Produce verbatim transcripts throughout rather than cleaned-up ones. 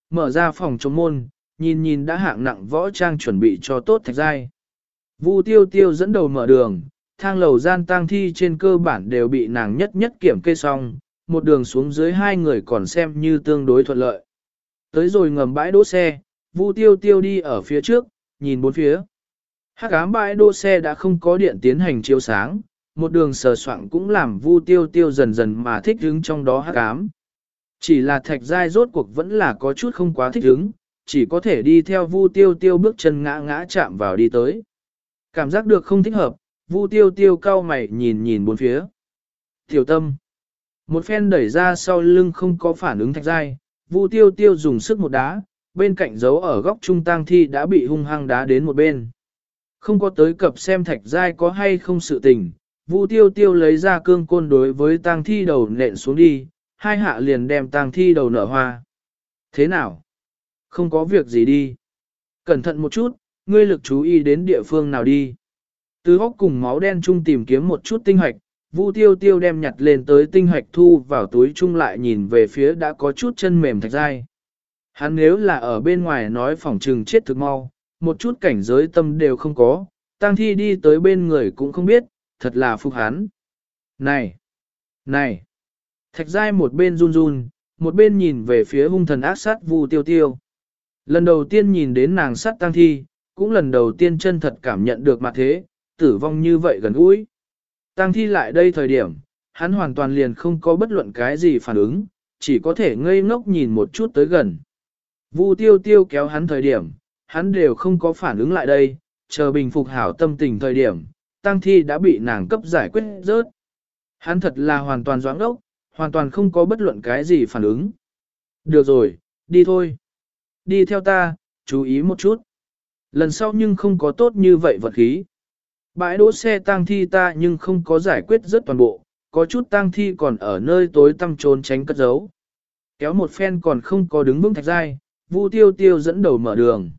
Mở ra phòng chống môn, nhìn nhìn đã hạng nặng võ trang chuẩn bị cho tốt Thạch Giai. Vu Tiêu Tiêu dẫn đầu mở đường, thang lầu gian tang thi trên cơ bản đều bị nàng nhất nhất kiểm kê xong, một đường xuống dưới hai người còn xem như tương đối thuận lợi. Tới rồi ngầm bãi đỗ xe, Vu Tiêu Tiêu đi ở phía trước, nhìn bốn phía. Hắc ám bãi đỗ xe đã không có điện tiến hành chiếu sáng, một đường sờ soạng cũng làm Vu Tiêu Tiêu dần dần mà thích ứng trong đó hắc ám. Chỉ là Thạch Giai rốt cuộc vẫn là có chút không quá thích ứng, chỉ có thể đi theo Vu Tiêu Tiêu bước chân ngã ngã chạm vào đi tới. Cảm giác được không thích hợp, Vu Tiêu Tiêu cau mày nhìn nhìn bốn phía. Tiểu Tâm. Một phen đẩy ra sau lưng không có phản ứng Thạch Giai, Vu Tiêu Tiêu dùng sức một đá, bên cạnh dấu ở góc trung tang thi đã bị hung hăng đá đến một bên. Không có tới cập xem Thạch Giai có hay không sự tình, Vu Tiêu Tiêu lấy ra cương côn đối với tang thi đầu nện xuống đi, hai hạ liền đem tang thi đầu nở hoa. Thế nào? Không có việc gì đi. Cẩn thận một chút, ngươi lực chú ý đến địa phương nào đi. Từ góc cùng máu đen chung tìm kiếm một chút tinh hoạch, Vu Tiêu Tiêu đem nhặt lên tới tinh hoạch thu vào túi chung lại nhìn về phía đã có chút chân mềm Thạch Giai. Hắn nếu là ở bên ngoài nói phỏng trừng chết thực mau, một chút cảnh giới tâm đều không có, tang thi đi tới bên người cũng không biết, thật là phục hắn. Này! Này! Thạch Giai một bên run run, một bên nhìn về phía hung thần ác sát Vu Tiêu Tiêu. Lần đầu tiên nhìn đến nàng sát tang thi, cũng lần đầu tiên chân thật cảm nhận được mặt thế, tử vong như vậy gần gũi. Tang thi lại đây thời điểm, hắn hoàn toàn liền không có bất luận cái gì phản ứng, chỉ có thể ngây ngốc nhìn một chút tới gần. Vu Tiêu Tiêu kéo hắn thời điểm, hắn đều không có phản ứng lại đây, chờ bình phục hảo tâm tình thời điểm, tang thi đã bị nàng cấp giải quyết rớt. Hắn thật là hoàn toàn doãn ốc, hoàn toàn không có bất luận cái gì phản ứng. Được rồi, đi thôi. Đi theo ta, chú ý một chút. Lần sau nhưng không có tốt như vậy vật khí. Bãi đỗ xe tang thi ta nhưng không có giải quyết rất toàn bộ, có chút tang thi còn ở nơi tối tăm trốn tránh cất giấu. Kéo một phen còn không có đứng vững Thạch Giai, Vu Tiêu Tiêu dẫn đầu mở đường.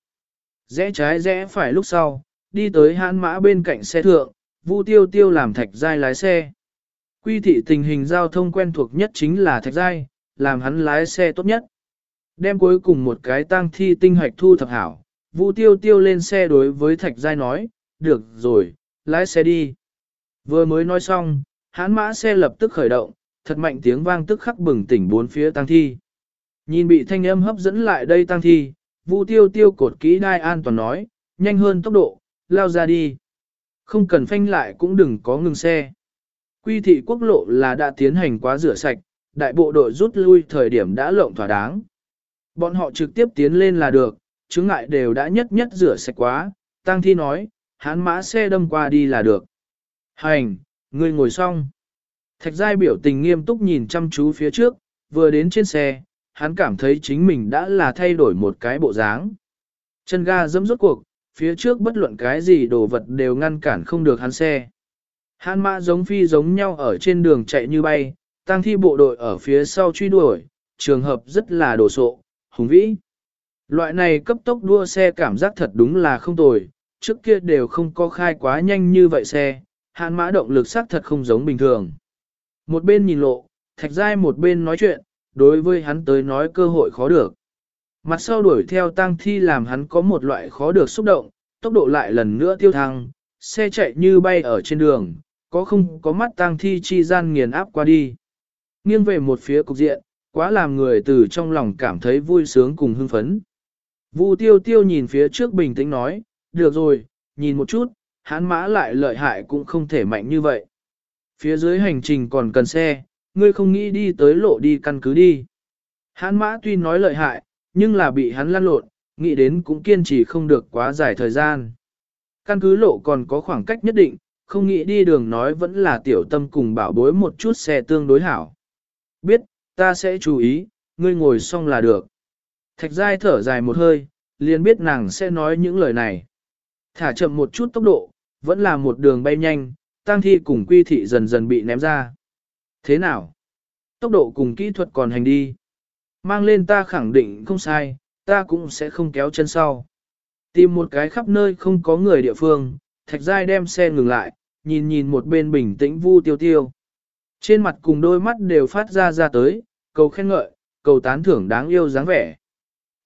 Rẽ trái rẽ phải lúc sau, đi tới hãn mã bên cạnh xe thượng, Vu Tiêu Tiêu làm Thạch Giai lái xe. Quy thị tình hình giao thông quen thuộc nhất chính là Thạch Giai, làm hắn lái xe tốt nhất. Đem cuối cùng một cái tang thi tinh hoạch thu thập hảo, Vu Tiêu Tiêu lên xe đối với Thạch Giai nói, được rồi, lái xe đi. Vừa mới nói xong, hãn mã xe lập tức khởi động, thật mạnh tiếng vang tức khắc bừng tỉnh bốn phía tang thi. Nhìn bị thanh âm hấp dẫn lại đây tang thi, Vu Tiêu Tiêu cột kỹ đai an toàn nói, nhanh hơn tốc độ, lao ra đi. Không cần phanh lại cũng đừng có ngừng xe. Quy thị quốc lộ là đã tiến hành quá rửa sạch, đại bộ đội rút lui thời điểm đã lộng thỏa đáng. Bọn họ trực tiếp tiến lên là được, chứng ngại đều đã nhất nhất rửa sạch quá, tang thi nói, hãn mã xe đâm qua đi là được. Hành, ngươi ngồi xong. Thạch Giai biểu tình nghiêm túc nhìn chăm chú phía trước, vừa đến trên xe, hắn cảm thấy chính mình đã là thay đổi một cái bộ dáng. Chân ga dẫm rốt cuộc, phía trước bất luận cái gì đồ vật đều ngăn cản không được hắn xe. Hãn mã giống phi giống nhau ở trên đường chạy như bay, tang thi bộ đội ở phía sau truy đuổi, trường hợp rất là đồ sộ, hùng vĩ. Loại này cấp tốc đua xe cảm giác thật đúng là không tồi, trước kia đều không có khai quá nhanh như vậy xe, hãn mã động lực sắc thật không giống bình thường. Một bên nhìn lộ, Thạch Giai một bên nói chuyện, đối với hắn tới nói cơ hội khó được. Mặt sau đuổi theo tang thi làm hắn có một loại khó được xúc động, tốc độ lại lần nữa tiêu thăng, xe chạy như bay ở trên đường, có không có mắt tang thi chi gian nghiền áp qua đi. Nghiêng về một phía cục diện, quá làm người từ trong lòng cảm thấy vui sướng cùng hưng phấn. Vu Tiêu Tiêu nhìn phía trước bình tĩnh nói, được rồi, nhìn một chút, hãn mã lại lợi hại cũng không thể mạnh như vậy. Phía dưới hành trình còn cần xe, ngươi không nghĩ đi tới lộ đi căn cứ đi. Hãn mã tuy nói lợi hại, nhưng là bị hắn lăn lộn, nghĩ đến cũng kiên trì không được quá dài thời gian. Căn cứ lộ còn có khoảng cách nhất định, không nghĩ đi đường nói vẫn là tiểu tâm cùng bảo bối một chút xe tương đối hảo. Biết, ta sẽ chú ý, ngươi ngồi xong là được. Thạch Giai thở dài một hơi, liền biết nàng sẽ nói những lời này. Thả chậm một chút tốc độ, vẫn là một đường bay nhanh, tang thi cùng quy thị dần dần bị ném ra. Thế nào? Tốc độ cùng kỹ thuật còn hành đi. Mang lên ta khẳng định không sai, ta cũng sẽ không kéo chân sau. Tìm một cái khắp nơi không có người địa phương, Thạch Giai đem xe ngừng lại, nhìn nhìn một bên bình tĩnh Vu Tiêu Tiêu. Trên mặt cùng đôi mắt đều phát ra ra tới, cầu khen ngợi, cầu tán thưởng đáng yêu dáng vẻ.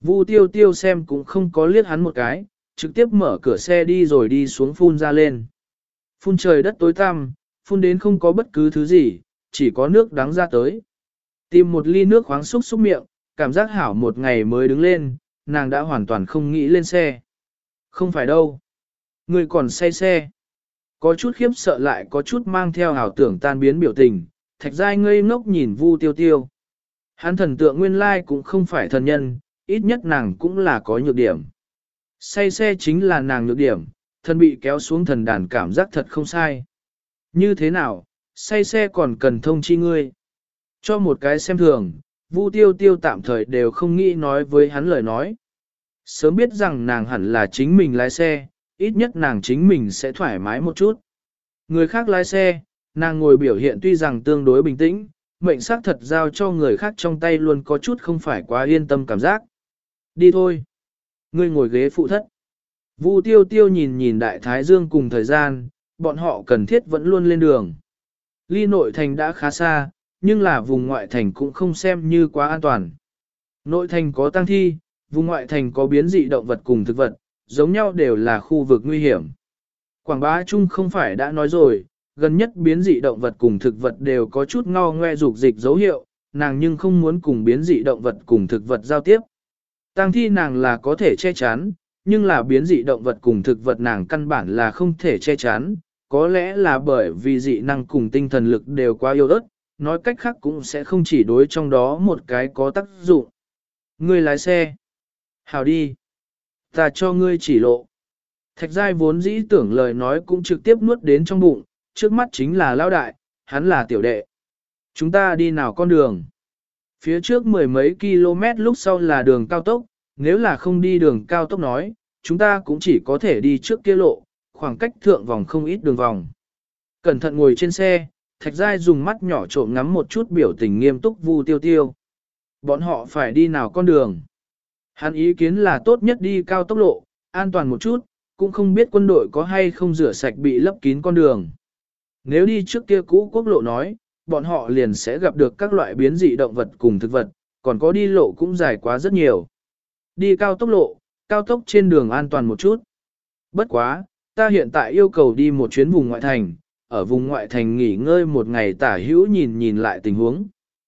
Vu tiêu tiêu xem cũng không có liếc hắn một cái, trực tiếp mở cửa xe đi rồi đi xuống phun ra lên. Phun trời đất tối tăm, phun đến không có bất cứ thứ gì, chỉ có nước đắng ra tới. Tìm một ly nước khoáng xúc xúc miệng, cảm giác hảo một ngày mới đứng lên, nàng đã hoàn toàn không nghĩ lên xe. Không phải đâu. Người còn say xe. Có chút khiếp sợ lại có chút mang theo ảo tưởng tan biến biểu tình, Thạch Giai ngây ngốc nhìn Vu Tiêu Tiêu. Hắn thần tượng nguyên lai cũng không phải thần nhân, ít nhất nàng cũng là có nhược điểm. Say xe chính là nàng nhược điểm, thần bị kéo xuống thần đàn cảm giác thật không sai. Như thế nào, say xe còn cần thông chi ngươi. Cho một cái xem thường, Vu Tiêu Tiêu tạm thời đều không nghĩ nói với hắn lời nói. Sớm biết rằng nàng hẳn là chính mình lái xe, ít nhất nàng chính mình sẽ thoải mái một chút. Người khác lái xe, nàng ngồi biểu hiện tuy rằng tương đối bình tĩnh, mệnh xác thật giao cho người khác trong tay luôn có chút không phải quá yên tâm cảm giác. Đi thôi. Ngươi ngồi ghế phụ thất. Vu Tiêu Tiêu nhìn nhìn Đại Thái Dương cùng thời gian, bọn họ cần thiết vẫn luôn lên đường. Ly nội thành đã khá xa, nhưng là vùng ngoại thành cũng không xem như quá an toàn. Nội thành có tang thi, vùng ngoại thành có biến dị động vật cùng thực vật, giống nhau đều là khu vực nguy hiểm. Quảng bá chung không phải đã nói rồi, gần nhất biến dị động vật cùng thực vật đều có chút ngao ngoe dục dịch dấu hiệu, nàng nhưng không muốn cùng biến dị động vật cùng thực vật giao tiếp. Tang thi nàng là có thể che chắn, nhưng là biến dị động vật cùng thực vật nàng căn bản là không thể che chắn, có lẽ là bởi vì dị năng cùng tinh thần lực đều quá yếu ớt, nói cách khác cũng sẽ không chỉ đối trong đó một cái có tác dụng. Ngươi lái xe. Hào đi. Ta cho ngươi chỉ lộ. Thạch Giai vốn dĩ tưởng lời nói cũng trực tiếp nuốt đến trong bụng, trước mắt chính là lão đại, hắn là tiểu đệ. Chúng ta đi nào con đường. Phía trước mười mấy km lúc sau là đường cao tốc, nếu là không đi đường cao tốc nói, chúng ta cũng chỉ có thể đi trước kia lộ, khoảng cách thượng vòng không ít đường vòng. Cẩn thận ngồi trên xe, Thạch Giai dùng mắt nhỏ trộm ngắm một chút biểu tình nghiêm túc Vu Tiêu Tiêu. Bọn họ phải đi nào con đường. Hắn ý kiến là tốt nhất đi cao tốc lộ, an toàn một chút, cũng không biết quân đội có hay không rửa sạch bị lấp kín con đường. Nếu đi trước kia cũ quốc lộ nói, bọn họ liền sẽ gặp được các loại biến dị động vật cùng thực vật, còn có đi lộ cũng dài quá rất nhiều. Đi cao tốc lộ, cao tốc trên đường an toàn một chút. Bất quá, ta hiện tại yêu cầu đi một chuyến vùng ngoại thành, ở vùng ngoại thành nghỉ ngơi một ngày tả hữu nhìn nhìn lại tình huống.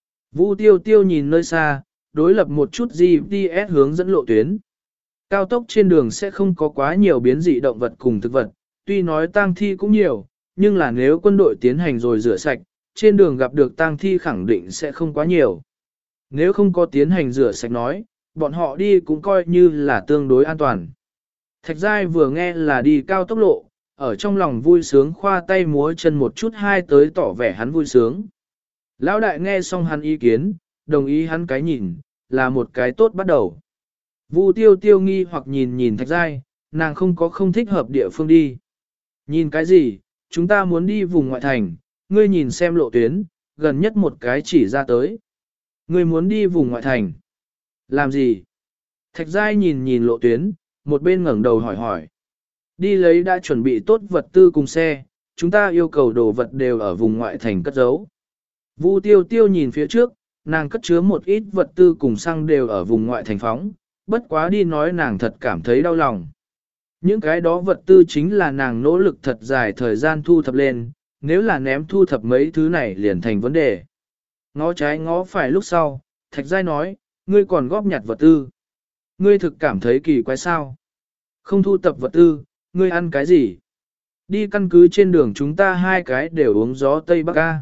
Vu Tiêu Tiêu nhìn nơi xa, đối lập một chút giê pê ét hướng dẫn lộ tuyến. Cao tốc trên đường sẽ không có quá nhiều biến dị động vật cùng thực vật, tuy nói tang thi cũng nhiều, nhưng là nếu quân đội tiến hành rồi rửa sạch, trên đường gặp được tang thi khẳng định sẽ không quá nhiều. Nếu không có tiến hành rửa sạch nói, bọn họ đi cũng coi như là tương đối an toàn. Thạch Giai vừa nghe là đi cao tốc lộ, ở trong lòng vui sướng khoa tay múa chân một chút hai tới tỏ vẻ hắn vui sướng. Lão đại nghe xong hắn ý kiến, đồng ý hắn cái nhìn, là một cái tốt bắt đầu. Vu Tiêu Tiêu nghi hoặc nhìn nhìn Thạch Giai, nàng không có không thích hợp địa phương đi. Nhìn cái gì, chúng ta muốn đi vùng ngoại thành, ngươi nhìn xem lộ tuyến, gần nhất một cái chỉ ra tới. Ngươi muốn đi vùng ngoại thành. Làm gì? Thạch Giai nhìn nhìn lộ tuyến, một bên ngẩng đầu hỏi hỏi. Đi lấy đã chuẩn bị tốt vật tư cùng xe, chúng ta yêu cầu đồ vật đều ở vùng ngoại thành cất giấu. Vu Tiêu Tiêu nhìn phía trước, nàng cất chứa một ít vật tư cùng xăng đều ở vùng ngoại thành phóng, bất quá đi nói nàng thật cảm thấy đau lòng. Những cái đó vật tư chính là nàng nỗ lực thật dài thời gian thu thập lên, nếu là ném thu thập mấy thứ này liền thành vấn đề. Ngó trái ngó phải lúc sau, Thạch Giai nói, ngươi còn góp nhặt vật tư. Ngươi thực cảm thấy kỳ quái sao? Không thu thập vật tư, ngươi ăn cái gì? Đi căn cứ trên đường chúng ta hai cái đều uống gió Tây Bắc ca.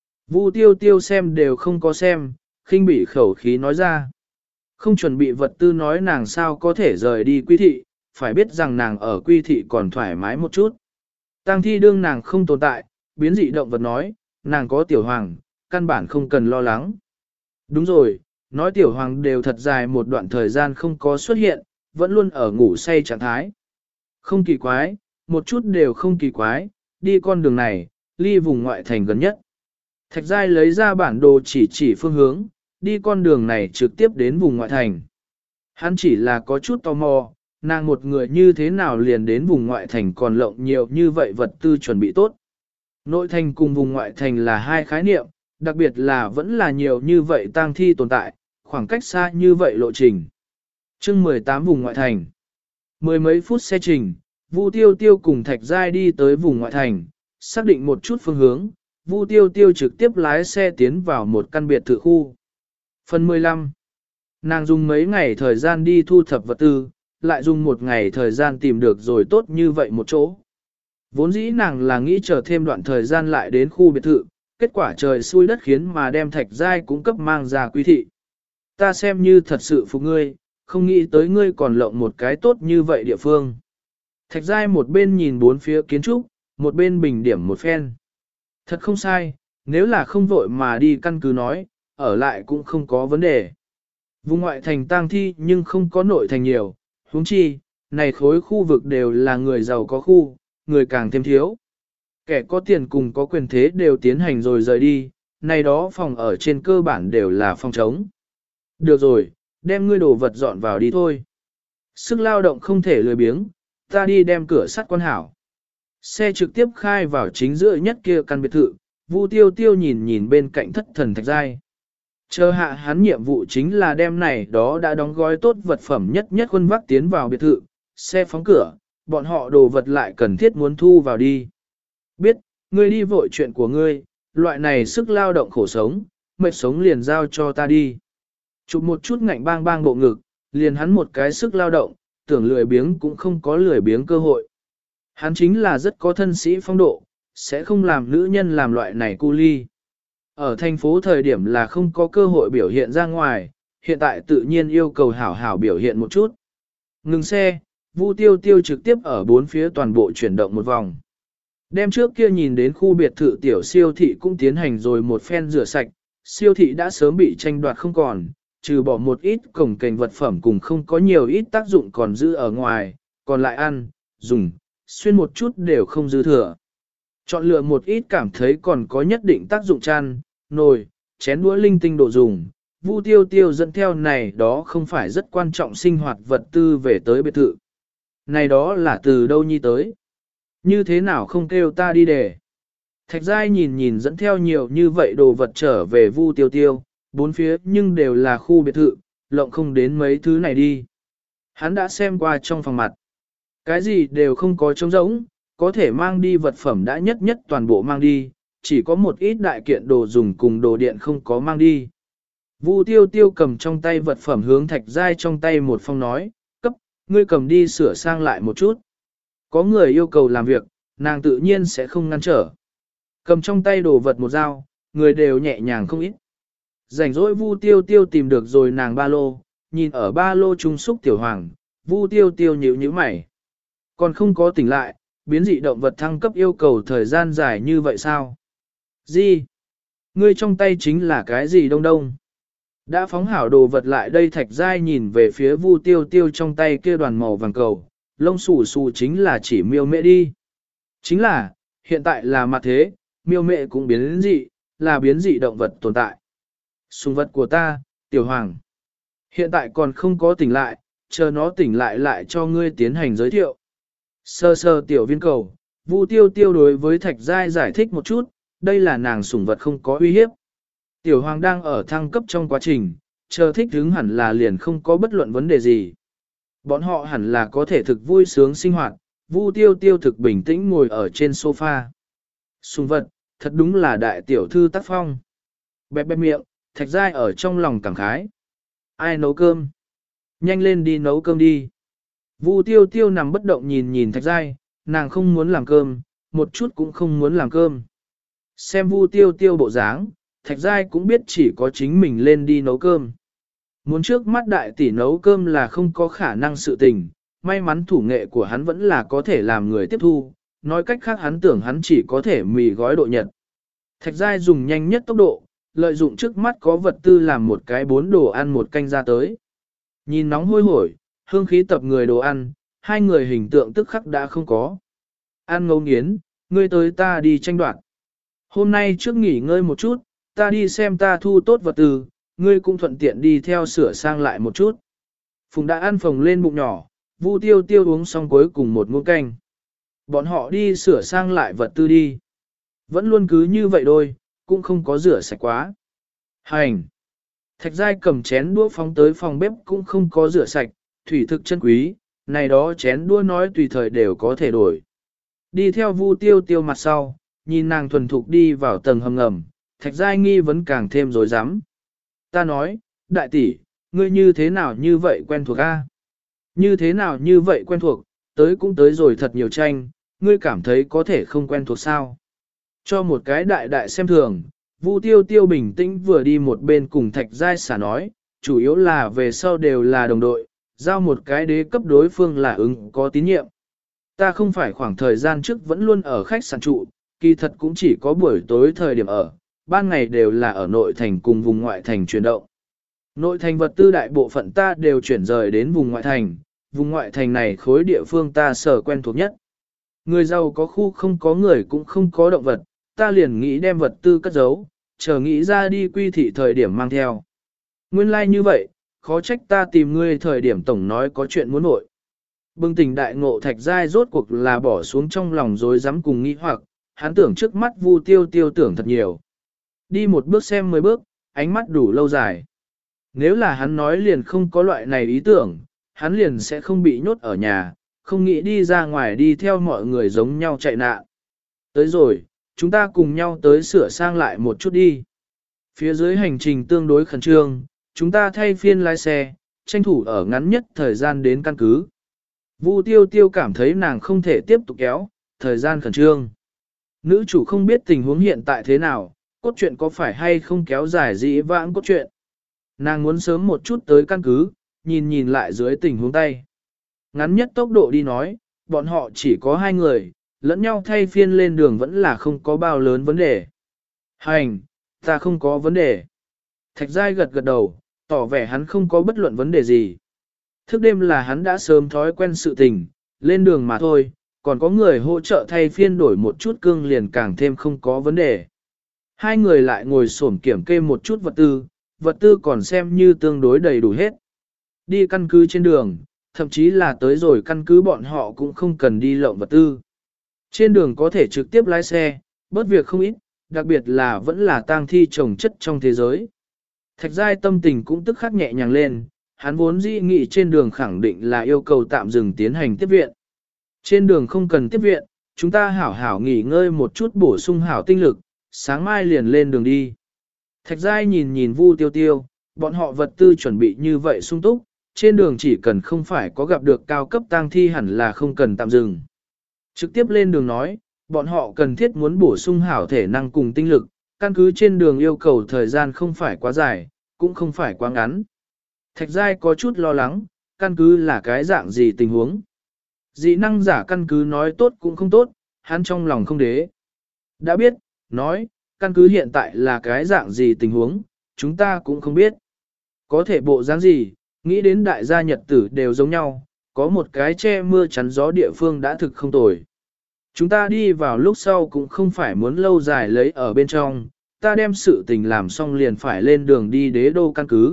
Vu Tiêu Tiêu xem đều không có xem, khinh bỉ khẩu khí nói ra. Không chuẩn bị vật tư nói nàng sao có thể rời đi quy thị, phải biết rằng nàng ở quy thị còn thoải mái một chút. Tang thi đương nàng không tồn tại, biến dị động vật nói, nàng có tiểu hoàng, căn bản không cần lo lắng. Đúng rồi, nói tiểu hoàng đều thật dài một đoạn thời gian không có xuất hiện, vẫn luôn ở ngủ say trạng thái. Không kỳ quái, một chút đều không kỳ quái, đi con đường này, ly vùng ngoại thành gần nhất. Thạch Giai lấy ra bản đồ chỉ chỉ phương hướng, đi con đường này trực tiếp đến vùng ngoại thành. Hắn chỉ là có chút tò mò, nàng một người như thế nào liền đến vùng ngoại thành còn lộng nhiều như vậy vật tư chuẩn bị tốt. Nội thành cùng vùng ngoại thành là hai khái niệm, đặc biệt là vẫn là nhiều như vậy tang thi tồn tại, khoảng cách xa như vậy lộ trình. chương mười tám vùng ngoại thành. Mười mấy phút xe trình, Vu Tiêu Tiêu cùng Thạch Giai đi tới vùng ngoại thành, xác định một chút phương hướng, Vu Tiêu Tiêu trực tiếp lái xe tiến vào một căn biệt thự khu. Phần mười lăm. Nàng dùng mấy ngày thời gian đi thu thập vật tư, lại dùng một ngày thời gian tìm được rồi tốt như vậy một chỗ. Vốn dĩ nàng là nghĩ chờ thêm đoạn thời gian lại đến khu biệt thự, kết quả trời xui đất khiến mà đem Thạch Giai cũng cấp mang ra quý thị. Ta xem như thật sự phục ngươi, không nghĩ tới ngươi còn lộng một cái tốt như vậy địa phương. Thạch Giai một bên nhìn bốn phía kiến trúc, một bên bình điểm một phen. Thật không sai, nếu là không vội mà đi căn cứ nói, ở lại cũng không có vấn đề. Vùng ngoại thành tang thi nhưng không có nội thành nhiều, huống chi, này khối khu vực đều là người giàu có khu, người càng thêm thiếu. Kẻ có tiền cùng có quyền thế đều tiến hành rồi rời đi, này đó phòng ở trên cơ bản đều là phòng trống. Được rồi, đem ngươi đồ vật dọn vào đi thôi. Sức lao động không thể lười biếng, ta đi đem cửa sắt quan hảo. Xe trực tiếp khai vào chính giữa nhất kia căn biệt thự, Vu Tiêu Tiêu nhìn nhìn bên cạnh thất thần Thạch Giai. Chờ hạ hắn nhiệm vụ chính là đem này đó đã đóng gói tốt vật phẩm nhất nhất khuôn vác tiến vào biệt thự, xe phóng cửa, bọn họ đồ vật lại cần thiết muốn thu vào đi. Biết, ngươi đi vội chuyện của ngươi, loại này sức lao động khổ sống, mệt sống liền giao cho ta đi. Chụp một chút ngạnh bang bang bộ ngực, liền hắn một cái sức lao động, tưởng lười biếng cũng không có lười biếng cơ hội. Hắn chính là rất có thân sĩ phong độ, sẽ không làm nữ nhân làm loại này cu ly. Ở thành phố thời điểm là không có cơ hội biểu hiện ra ngoài, hiện tại tự nhiên yêu cầu hảo hảo biểu hiện một chút. Ngừng xe, Vu Tiêu Tiêu trực tiếp ở bốn phía toàn bộ chuyển động một vòng. Đêm trước kia nhìn đến khu biệt thự tiểu siêu thị cũng tiến hành rồi một phen rửa sạch, siêu thị đã sớm bị tranh đoạt không còn, trừ bỏ một ít cổng kềnh vật phẩm cùng không có nhiều ít tác dụng còn giữ ở ngoài, còn lại ăn, dùng, xuyên một chút đều không dư thừa. Chọn lựa một ít cảm thấy còn có nhất định tác dụng chăn, nồi, chén đũa linh tinh đồ dùng, Vu Tiêu Tiêu dẫn theo này đó không phải rất quan trọng sinh hoạt vật tư về tới biệt thự. Này đó là từ đâu nhi tới? Như thế nào không kêu ta đi để? Thạch Giai nhìn nhìn dẫn theo nhiều như vậy đồ vật trở về Vu Tiêu Tiêu, bốn phía nhưng đều là khu biệt thự, lộng không đến mấy thứ này đi. Hắn đã xem qua trong phòng mặt. Cái gì đều không có trống rỗng, có thể mang đi vật phẩm đã nhất nhất toàn bộ mang đi, chỉ có một ít đại kiện đồ dùng cùng đồ điện không có mang đi. Vu Tiêu Tiêu cầm trong tay vật phẩm hướng Thạch Giai trong tay một phong nói, cấp, ngươi cầm đi sửa sang lại một chút. Có người yêu cầu làm việc, nàng tự nhiên sẽ không ngăn trở. Cầm trong tay đồ vật một dao, người đều nhẹ nhàng không ít. Rảnh rỗi Vu Tiêu Tiêu tìm được rồi nàng ba lô, nhìn ở ba lô trung xúc tiểu hoàng, Vu Tiêu Tiêu nhíu nhíu mày. Còn không có tỉnh lại, biến dị động vật thăng cấp yêu cầu thời gian dài như vậy sao? Gì? Ngươi trong tay chính là cái gì đông đông? Đã phóng hảo đồ vật lại đây Thạch Giai nhìn về phía Vu Tiêu Tiêu trong tay kia đoàn màu vàng cầu, lông xù xù chính là chỉ miêu mẹ đi. Chính là, hiện tại là mặt thế, miêu mẹ cũng biến dị, là biến dị động vật tồn tại. Sùng vật của ta, Tiểu Hoàng. Hiện tại còn không có tỉnh lại, chờ nó tỉnh lại lại cho ngươi tiến hành giới thiệu. Sơ sơ tiểu viên cầu, Vu Tiêu Tiêu đối với Thạch Giai giải thích một chút, đây là nàng sủng vật không có uy hiếp. Tiểu Hoàng đang ở thăng cấp trong quá trình, chờ thích hứng hẳn là liền không có bất luận vấn đề gì. Bọn họ hẳn là có thể thực vui sướng sinh hoạt, Vu Tiêu Tiêu thực bình tĩnh ngồi ở trên sofa. Sủng vật, thật đúng là đại tiểu thư tác phong. Bẹp bẹp miệng, Thạch Giai ở trong lòng cảm khái. Ai nấu cơm? Nhanh lên đi nấu cơm đi. Vu Tiêu Tiêu nằm bất động nhìn nhìn Thạch Giai, nàng không muốn làm cơm, một chút cũng không muốn làm cơm. Xem Vu Tiêu Tiêu bộ dáng, Thạch Giai cũng biết chỉ có chính mình lên đi nấu cơm. Muốn trước mắt đại tỷ nấu cơm là không có khả năng sự tình, may mắn thủ nghệ của hắn vẫn là có thể làm người tiếp thu, nói cách khác hắn tưởng hắn chỉ có thể mì gói độ nhật. Thạch Giai dùng nhanh nhất tốc độ, lợi dụng trước mắt có vật tư làm một cái bốn đồ ăn một canh ra tới. Nhìn nóng hôi hổi, hương khí tập người đồ ăn, hai người hình tượng tức khắc đã không có. Ăn ngấu nghiến, ngươi tới ta đi tranh đoạt. Hôm nay trước nghỉ ngơi một chút, ta đi xem ta thu tốt vật tư, ngươi cũng thuận tiện đi theo sửa sang lại một chút. Phùng đã ăn phồng lên bụng nhỏ, Vu Tiêu Tiêu uống xong cuối cùng một muỗng canh. Bọn họ đi sửa sang lại vật tư đi. Vẫn luôn cứ như vậy thôi, cũng không có rửa sạch quá. Hành! Thạch Giai cầm chén đũa phóng tới phòng bếp cũng không có rửa sạch, thủy thực chân quý, này đó chén đua nói tùy thời đều có thể đổi. Đi theo Vu Tiêu Tiêu mặt sau, nhìn nàng thuần thục đi vào tầng hầm ngầm, Thạch Giai nghi vẫn càng thêm rối rắm. Ta nói, đại tỷ, ngươi như thế nào như vậy quen thuộc a? Như thế nào như vậy quen thuộc, tới cũng tới rồi thật nhiều tranh, ngươi cảm thấy có thể không quen thuộc sao? Cho một cái đại đại xem thường, Vu Tiêu Tiêu bình tĩnh vừa đi một bên cùng Thạch Giai xả nói, chủ yếu là về sau đều là đồng đội, giao một cái đế cấp đối phương là ứng có tín nhiệm. Ta không phải khoảng thời gian trước vẫn luôn ở khách sạn trụ, kỳ thật cũng chỉ có buổi tối thời điểm ở, ban ngày đều là ở nội thành cùng vùng ngoại thành chuyển động. Nội thành vật tư đại bộ phận ta đều chuyển rời đến vùng ngoại thành, vùng ngoại thành này khối địa phương ta sở quen thuộc nhất. Người giàu có khu không có người cũng không có động vật, ta liền nghĩ đem vật tư cất giấu, chờ nghĩ ra đi quy thị thời điểm mang theo. Nguyên lai like như vậy, khó trách ta tìm ngươi thời điểm tổng nói có chuyện muốn nội. Bừng tỉnh đại ngộ Thạch Giai rốt cuộc là bỏ xuống trong lòng dối dám cùng nghĩ hoặc, hắn tưởng trước mắt Vu Tiêu Tiêu tưởng thật nhiều. Đi một bước xem mười bước, ánh mắt đủ lâu dài. Nếu là hắn nói liền không có loại này ý tưởng, hắn liền sẽ không bị nhốt ở nhà, không nghĩ đi ra ngoài đi theo mọi người giống nhau chạy nạn. Tới rồi, chúng ta cùng nhau tới sửa sang lại một chút đi. Phía dưới hành trình tương đối khẩn trương, chúng ta thay phiên lái xe, tranh thủ ở ngắn nhất thời gian đến căn cứ. Vu Tiêu Tiêu cảm thấy nàng không thể tiếp tục kéo, thời gian khẩn trương. Nữ chủ không biết tình huống hiện tại thế nào, cốt truyện có phải hay không kéo dài dĩ vãng cốt truyện. Nàng muốn sớm một chút tới căn cứ, nhìn nhìn lại dưới tình huống tay. Ngắn nhất tốc độ đi nói, bọn họ chỉ có hai người, lẫn nhau thay phiên lên đường vẫn là không có bao lớn vấn đề. Hành, ta không có vấn đề. Thạch Giai gật gật đầu, tỏ vẻ hắn không có bất luận vấn đề gì. Thức đêm là hắn đã sớm thói quen sự tình, lên đường mà thôi, còn có người hỗ trợ thay phiên đổi một chút cương liền càng thêm không có vấn đề. Hai người lại ngồi xổm kiểm kê một chút vật tư, vật tư còn xem như tương đối đầy đủ hết. Đi căn cứ trên đường, thậm chí là tới rồi căn cứ bọn họ cũng không cần đi lộng vật tư. Trên đường có thể trực tiếp lái xe, bớt việc không ít, đặc biệt là vẫn là tang thi trồng chất trong thế giới. Thạch Giai tâm tình cũng tức khắc nhẹ nhàng lên, hắn vốn dĩ nghị trên đường khẳng định là yêu cầu tạm dừng tiến hành tiếp viện. Trên đường không cần tiếp viện, chúng ta hảo hảo nghỉ ngơi một chút bổ sung hảo tinh lực, sáng mai liền lên đường đi. Thạch Giai nhìn nhìn Vu Tiêu Tiêu, bọn họ vật tư chuẩn bị như vậy sung túc, trên đường chỉ cần không phải có gặp được cao cấp tang thi hẳn là không cần tạm dừng. Trực tiếp lên đường nói, bọn họ cần thiết muốn bổ sung hảo thể năng cùng tinh lực, căn cứ trên đường yêu cầu thời gian không phải quá dài, cũng không phải quá ngắn. Thạch Giai có chút lo lắng, căn cứ là cái dạng gì tình huống. Dị năng giả căn cứ nói tốt cũng không tốt, hắn trong lòng không đế. Đã biết, nói, căn cứ hiện tại là cái dạng gì tình huống, chúng ta cũng không biết. Có thể bộ dáng gì, nghĩ đến đại gia nhật tử đều giống nhau, có một cái che mưa chắn gió địa phương đã thực không tồi. Chúng ta đi vào lúc sau cũng không phải muốn lâu dài lấy ở bên trong, ta đem sự tình làm xong liền phải lên đường đi đế đô căn cứ.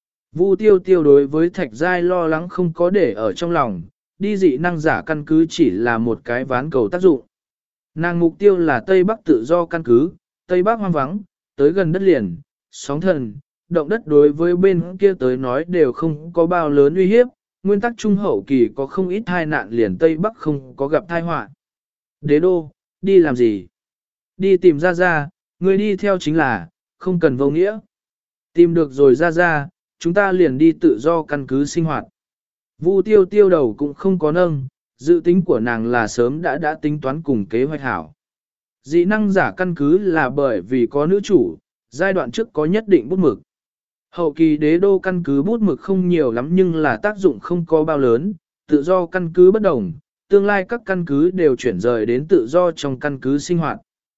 Vu Tiêu Tiêu đối với Thạch Giai lo lắng không có để ở trong lòng, đi dị năng giả căn cứ chỉ là một cái ván cầu tác dụng. Nàng mục tiêu là Tây Bắc tự do căn cứ, Tây Bắc hoang vắng, tới gần đất liền, sóng thần, động đất đối với bên kia tới nói đều không có bao lớn uy hiếp, nguyên tắc trung hậu kỳ có không ít tai nạn liền Tây Bắc không có gặp tai họa. Đế đô, đi làm gì? Đi tìm Gia Gia, người đi theo chính là, không cần vô nghĩa. Tìm được rồi Gia Gia, chúng ta liền đi tự do căn cứ sinh hoạt. Vu Tiêu Tiêu đầu cũng không có nâng, dự tính của nàng là sớm đã đã tính toán cùng kế hoạch hảo. Dị năng giả căn cứ là bởi vì có nữ chủ, giai đoạn trước có nhất định bút mực. Hậu kỳ đế đô căn cứ bút mực không nhiều lắm nhưng là tác dụng không có bao lớn, tự do căn cứ bất đồng, tương lai các căn cứ đều chuyển rời đến tự do trong căn cứ sinh hoạt.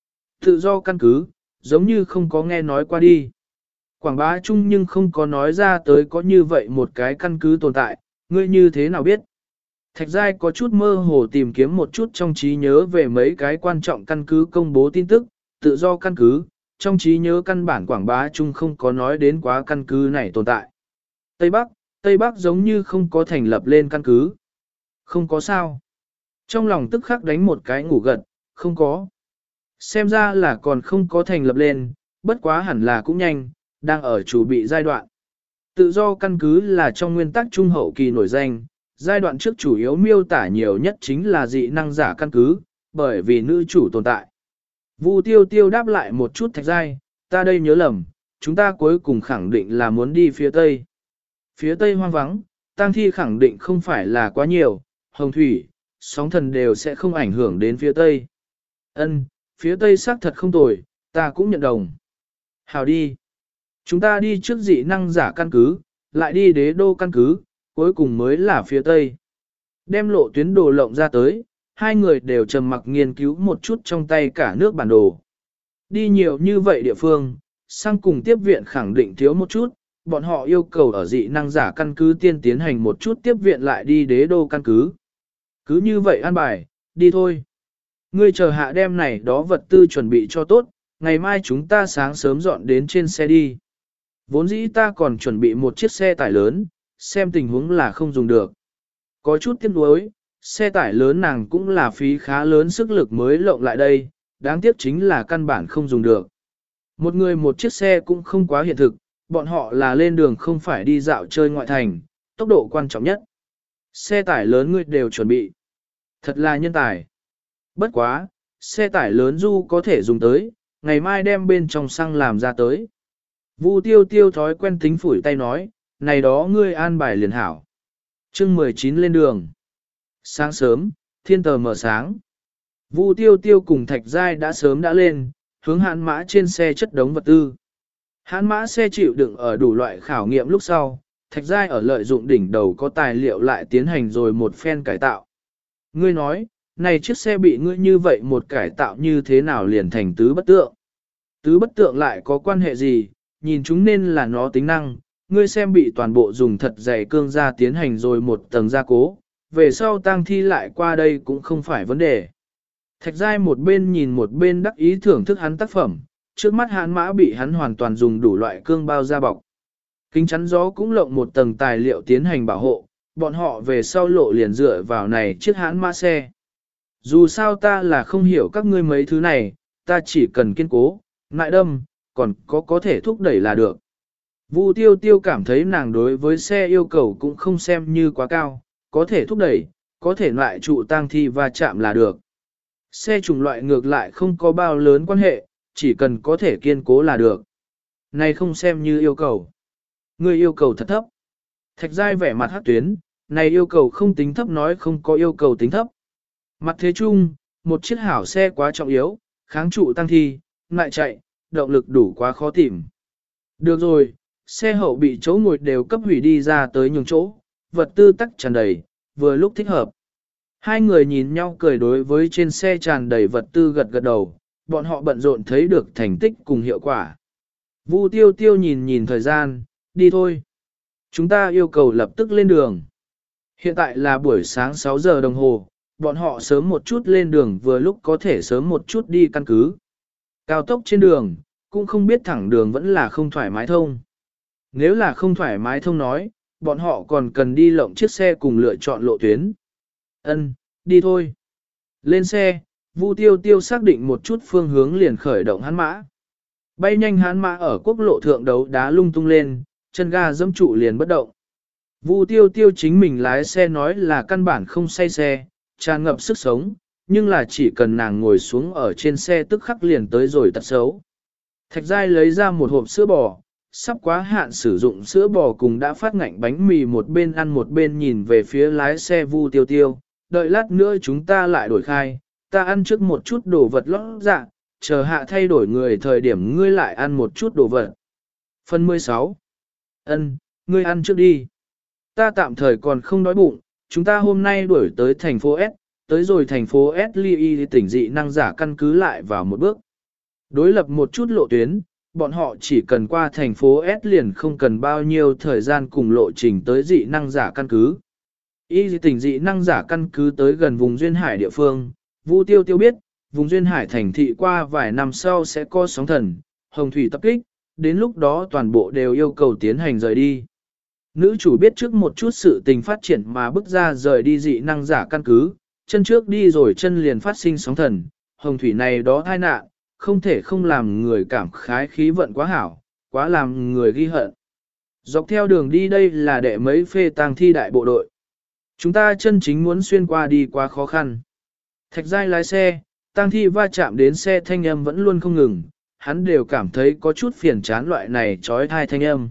Tự do căn cứ, giống như không có nghe nói qua đi. Quảng bá chung nhưng không có nói ra tới có như vậy một cái căn cứ tồn tại, ngươi như thế nào biết? Thạch Giai có chút mơ hồ tìm kiếm một chút trong trí nhớ về mấy cái quan trọng căn cứ công bố tin tức, tự do căn cứ, trong trí nhớ căn bản quảng bá chung không có nói đến quá căn cứ này tồn tại. Tây Bắc, Tây Bắc giống như không có thành lập lên căn cứ. Không có sao. Trong lòng tức khắc đánh một cái ngủ gật, không có. Xem ra là còn không có thành lập lên, bất quá hẳn là cũng nhanh, đang ở chuẩn bị giai đoạn. Tự do căn cứ là trong nguyên tắc trung hậu kỳ nổi danh, Giai đoạn trước chủ yếu miêu tả nhiều nhất chính là dị năng giả căn cứ, bởi vì nữ chủ tồn tại. Vu Tiêu Tiêu đáp lại một chút Thạch Giai, ta đây nhớ lầm, chúng ta cuối cùng khẳng định là muốn đi phía Tây. Phía Tây hoang vắng, tang thi khẳng định không phải là quá nhiều, hồng thủy, sóng thần đều sẽ không ảnh hưởng đến phía Tây. Ân, phía Tây xác thật không tồi, ta cũng nhận đồng. Hào đi. Chúng ta đi trước dị năng giả căn cứ, lại đi đế đô căn cứ, cuối cùng mới là phía Tây. Đem lộ tuyến đồ lộng ra tới, hai người đều trầm mặc nghiên cứu một chút trong tay cả nước bản đồ. Đi nhiều như vậy địa phương, sang cùng tiếp viện khẳng định thiếu một chút, bọn họ yêu cầu ở dị năng giả căn cứ tiên tiến hành một chút tiếp viện lại đi đế đô căn cứ. Cứ như vậy an bài, đi thôi. Ngươi chờ hạ đem này đó vật tư chuẩn bị cho tốt, ngày mai chúng ta sáng sớm dọn đến trên xe đi. Vốn dĩ ta còn chuẩn bị một chiếc xe tải lớn, xem tình huống là không dùng được. Có chút tiếc nuối, xe tải lớn nàng cũng là phí khá lớn sức lực mới lộng lại đây, đáng tiếc chính là căn bản không dùng được. Một người một chiếc xe cũng không quá hiện thực, bọn họ là lên đường không phải đi dạo chơi ngoại thành, tốc độ quan trọng nhất. Xe tải lớn ngươi đều chuẩn bị. Thật là nhân tài. Bất quá, xe tải lớn du có thể dùng tới, ngày mai đem bên trong xăng làm ra tới. Vu Tiêu Tiêu thói quen tính phủi tay nói, này đó ngươi an bài liền hảo. Chương mười chín lên đường. Sáng sớm, thiên tờ mở sáng. Vu Tiêu Tiêu cùng Thạch Giai đã sớm đã lên, hướng hãn mã trên xe chất đống vật tư. Hãn mã xe chịu đựng ở đủ loại khảo nghiệm lúc sau, Thạch Giai ở lợi dụng đỉnh đầu có tài liệu lại tiến hành rồi một phen cải tạo. Ngươi nói, này chiếc xe bị ngươi như vậy một cải tạo như thế nào liền thành tứ bất tượng. Tứ bất tượng lại có quan hệ gì, nhìn chúng nên là nó tính năng, ngươi xem bị toàn bộ dùng thật dày cương gia tiến hành rồi một tầng gia cố, về sau tang thi lại qua đây cũng không phải vấn đề. Thạch Giai một bên nhìn một bên đắc ý thưởng thức hắn tác phẩm, trước mắt hãn mã bị hắn hoàn toàn dùng đủ loại cương bao da bọc. Kính chắn gió cũng lộng một tầng tài liệu tiến hành bảo hộ, bọn họ về sau lộ liền dựa vào này chiếc hãn mã xe. Dù sao ta là không hiểu các ngươi mấy thứ này, ta chỉ cần kiên cố, ngại đâm, còn có có thể thúc đẩy là được. Vu Tiêu Tiêu cảm thấy nàng đối với xe yêu cầu cũng không xem như quá cao, có thể thúc đẩy, có thể loại trụ tang thi và chạm là được. Xe chủng loại ngược lại không có bao lớn quan hệ, chỉ cần có thể kiên cố là được. Này không xem như yêu cầu. Ngươi yêu cầu thật thấp. Thạch Giai vẻ mặt hắc tuyến, này yêu cầu không tính thấp nói không có yêu cầu tính thấp. Mặt thế chung, một chiếc hảo xe quá trọng yếu, kháng trụ tăng thi, lại chạy, động lực đủ quá khó tìm. Được rồi, xe hậu bị chỗ ngồi đều cấp hủy đi ra tới nhường chỗ, vật tư tắc tràn đầy, vừa lúc thích hợp. Hai người nhìn nhau cười đối với trên xe tràn đầy vật tư gật gật đầu, bọn họ bận rộn thấy được thành tích cùng hiệu quả. Vu Tiêu Tiêu nhìn nhìn thời gian, đi thôi. Chúng ta yêu cầu lập tức lên đường. Hiện tại là buổi sáng sáu giờ đồng hồ, bọn họ sớm một chút lên đường vừa lúc có thể sớm một chút đi căn cứ. Cao tốc trên đường, cũng không biết thẳng đường vẫn là không thoải mái thông. Nếu là không thoải mái thông nói, bọn họ còn cần đi lộng chiếc xe cùng lựa chọn lộ tuyến. Ân, đi thôi. Lên xe, Vu Tiêu Tiêu xác định một chút phương hướng liền khởi động hán mã. Bay nhanh hán mã ở quốc lộ thượng đấu đá lung tung lên, chân ga dẫm trụ liền bất động. Vu Tiêu Tiêu chính mình lái xe nói là căn bản không say xe, tràn ngập sức sống, nhưng là chỉ cần nàng ngồi xuống ở trên xe tức khắc liền tới rồi tật xấu. Thạch Giai lấy ra một hộp sữa bò, sắp quá hạn sử dụng sữa bò cùng đã phát ngạnh bánh mì một bên ăn một bên nhìn về phía lái xe Vu Tiêu Tiêu, đợi lát nữa chúng ta lại đổi khai, ta ăn trước một chút đồ vật lót dạ, chờ hạ thay đổi người thời điểm ngươi lại ăn một chút đồ vật. Phần mười sáu. Ân, ngươi ăn trước đi. Ta tạm thời còn không đói bụng, chúng ta hôm nay đuổi tới thành phố S, tới rồi thành phố S Ly tỉnh dị năng giả căn cứ lại vào một bước. Đối lập một chút lộ tuyến, bọn họ chỉ cần qua thành phố S liền không cần bao nhiêu thời gian cùng lộ trình tới dị năng giả căn cứ. Y tỉnh dị năng giả căn cứ tới gần vùng Duyên Hải địa phương, Vu Tiêu Tiêu biết, vùng Duyên Hải thành thị qua vài năm sau sẽ có sóng thần, hồng thủy tập kích, đến lúc đó toàn bộ đều yêu cầu tiến hành rời đi. Nữ chủ biết trước một chút sự tình phát triển mà bước ra rời đi dị năng giả căn cứ, chân trước đi rồi chân liền phát sinh sóng thần, hồng thủy này đó tai nạn, không thể không làm người cảm khái khí vận quá hảo, quá làm người ghi hận. Dọc theo đường đi đây là đệ mấy phê tang thi đại bộ đội. Chúng ta chân chính muốn xuyên qua đi quá khó khăn. Thạch Giai lái xe, Tang Thi va chạm đến xe thanh âm vẫn luôn không ngừng, hắn đều cảm thấy có chút phiền chán loại này trói thai thanh âm.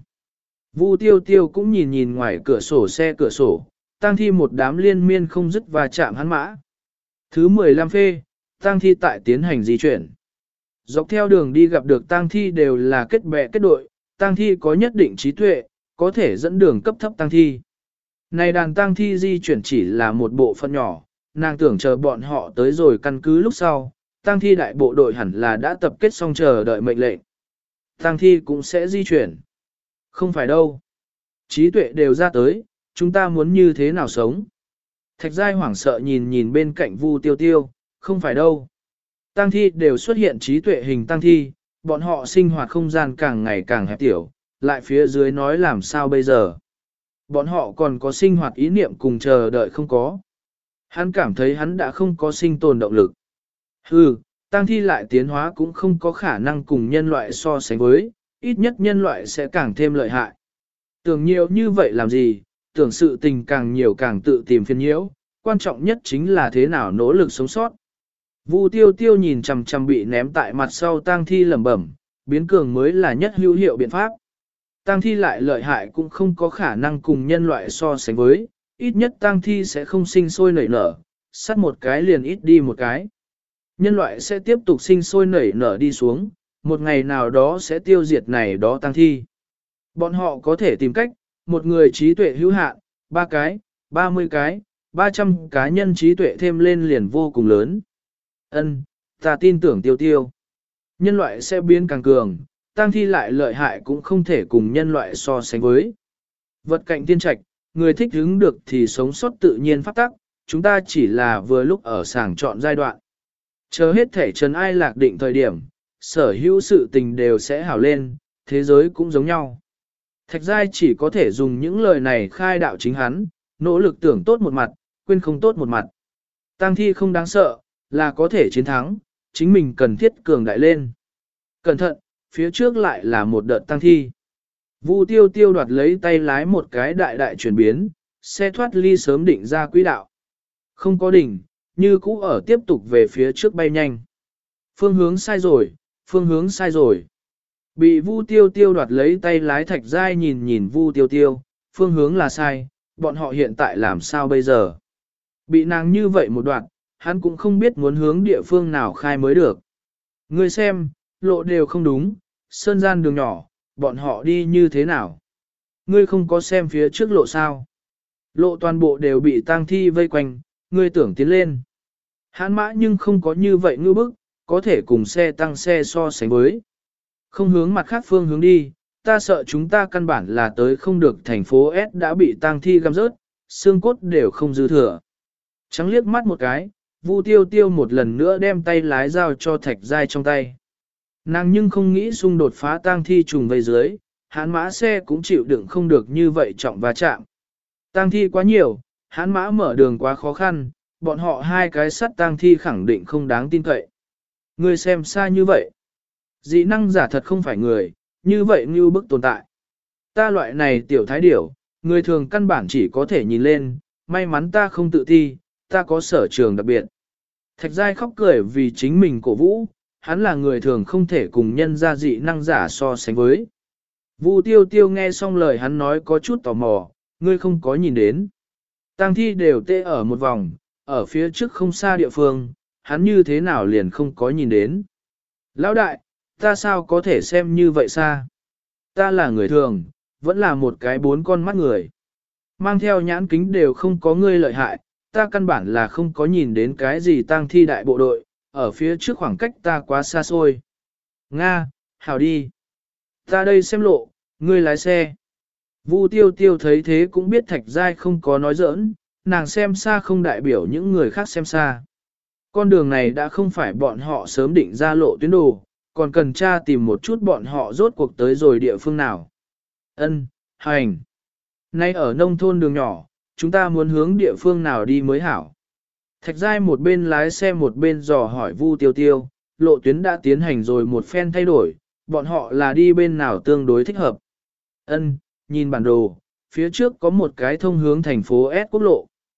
Vu Tiêu Tiêu cũng nhìn nhìn ngoài cửa sổ xe cửa sổ, Tang Thi một đám liên miên không dứt va chạm hắn mã. Thứ mười lăm phê, Tang Thi tại tiến hành di chuyển. Dọc theo đường đi gặp được Tang Thi đều là kết bè kết đội, Tang Thi có nhất định trí tuệ, có thể dẫn đường cấp thấp Tang Thi. Này đàn Tang Thi di chuyển chỉ là một bộ phận nhỏ, nàng tưởng chờ bọn họ tới rồi căn cứ lúc sau, Tang Thi đại bộ đội hẳn là đã tập kết xong chờ đợi mệnh lệnh. Tang Thi cũng sẽ di chuyển. Không phải đâu. Trí tuệ đều ra tới, chúng ta muốn như thế nào sống? Thạch Giai hoảng sợ nhìn nhìn bên cạnh Vu Tiêu Tiêu, không phải đâu. Tang Thi đều xuất hiện trí tuệ hình Tang Thi, bọn họ sinh hoạt không gian càng ngày càng hẹp tiểu, lại phía dưới nói làm sao bây giờ? Bọn họ còn có sinh hoạt ý niệm cùng chờ đợi không có. Hắn cảm thấy hắn đã không có sinh tồn động lực. Hừ, Tang Thi lại tiến hóa cũng không có khả năng cùng nhân loại so sánh với, ít nhất nhân loại sẽ càng thêm lợi hại. Tưởng nhiều như vậy làm gì, tưởng sự tình càng nhiều càng tự tìm phiền nhiễu, quan trọng nhất chính là thế nào nỗ lực sống sót. Vu Tiêu Tiêu nhìn chằm chằm bị ném tại mặt sau Tang Thi lẩm bẩm, biến cường mới là nhất hữu hiệu biện pháp. Tang Thi lại lợi hại cũng không có khả năng cùng nhân loại so sánh với, ít nhất Tang Thi sẽ không sinh sôi nảy nở, sát một cái liền ít đi một cái. Nhân loại sẽ tiếp tục sinh sôi nảy nở đi xuống, một ngày nào đó sẽ tiêu diệt này đó Tang Thi. Bọn họ có thể tìm cách, một người trí tuệ hữu hạn, ba cái, ba mươi cái, ba trăm cá nhân trí tuệ thêm lên liền vô cùng lớn. Ân, ta tin tưởng Tiêu Tiêu. Nhân loại sẽ biến càng cường, Tang Thi lại lợi hại cũng không thể cùng nhân loại so sánh với. Vật cạnh tiên trạch, người thích hứng được thì sống sót tự nhiên pháp tắc, chúng ta chỉ là vừa lúc ở sàng chọn giai đoạn. Chờ hết thể trần ai lạc định thời điểm, sở hữu sự tình đều sẽ hảo lên, thế giới cũng giống nhau. Thạch Giai chỉ có thể dùng những lời này khai đạo chính hắn, nỗ lực tưởng tốt một mặt, quên không tốt một mặt. Tang Thi không đáng sợ, là có thể chiến thắng, chính mình cần thiết cường đại lên. Cẩn thận, phía trước lại là một đợt Tang Thi. Vu Tiêu Tiêu đoạt lấy tay lái một cái đại đại chuyển biến, xe thoát ly sớm định ra quỹ đạo. Không có đỉnh, như cũ ở tiếp tục về phía trước bay nhanh. Phương hướng sai rồi, phương hướng sai rồi. Bị Vu Tiêu Tiêu đoạt lấy tay lái Thạch Giai nhìn nhìn Vu Tiêu Tiêu, phương hướng là sai, bọn họ hiện tại làm sao bây giờ? Bị nàng như vậy một đoạn, hắn cũng không biết muốn hướng địa phương nào khai mới được. Ngươi xem, lộ đều không đúng, sơn gian đường nhỏ, bọn họ đi như thế nào? Ngươi không có xem phía trước lộ sao? Lộ toàn bộ đều bị Tang Thi vây quanh, ngươi tưởng tiến lên. Hãn mã nhưng không có như vậy ngư bức, có thể cùng xe tăng xe so sánh với. Không hướng mặt khác phương hướng đi, ta sợ chúng ta căn bản là tới không được thành phố S đã bị Tang Thi găm rớt, xương cốt đều không dư thừa. Trắng liếc mắt một cái, Vu Tiêu Tiêu một lần nữa đem tay lái giao cho Thạch Giai trong tay. Nàng nhưng không nghĩ xung đột phá Tang Thi trùng vây dưới, hãn mã xe cũng chịu đựng không được như vậy trọng va chạm. Tang Thi quá nhiều, hãn mã mở đường quá khó khăn, bọn họ hai cái sắt Tang Thi khẳng định không đáng tin cậy. Ngươi xem xa như vậy. Dị năng giả thật không phải người, như vậy như bức tồn tại. Ta loại này tiểu thái điểu, người thường căn bản chỉ có thể nhìn lên, may mắn ta không tự thi, ta có sở trường đặc biệt. Thạch Giai khóc cười vì chính mình cổ vũ, hắn là người thường không thể cùng nhân gia dị năng giả so sánh với. Vu Tiêu Tiêu nghe xong lời hắn nói có chút tò mò, ngươi không có nhìn đến. Tang Thi đều tê ở một vòng, ở phía trước không xa địa phương, hắn như thế nào liền không có nhìn đến. Lão đại, ta sao có thể xem như vậy xa? Ta là người thường, vẫn là một cái bốn con mắt người. Mang theo nhãn kính đều không có ngươi lợi hại, ta căn bản là không có nhìn đến cái gì Tang Thi đại bộ đội, ở phía trước khoảng cách ta quá xa xôi. Nga, hảo đi. Ta đây xem lộ, ngươi lái xe. Vu Tiêu Tiêu thấy thế cũng biết Thạch Giai không có nói giỡn, nàng xem xa không đại biểu những người khác xem xa. Con đường này đã không phải bọn họ sớm định ra lộ tuyến đồ, còn cần tra tìm một chút bọn họ rốt cuộc tới rồi địa phương nào. Ân, hành. Nay ở nông thôn đường nhỏ, chúng ta muốn hướng địa phương nào đi mới hảo. Thạch Giai một bên lái xe một bên dò hỏi Vu Tiêu Tiêu, lộ tuyến đã tiến hành rồi một phen thay đổi, bọn họ là đi bên nào tương đối thích hợp. Ân, nhìn bản đồ, phía trước có một cái thông hướng thành phố S quốc lộ.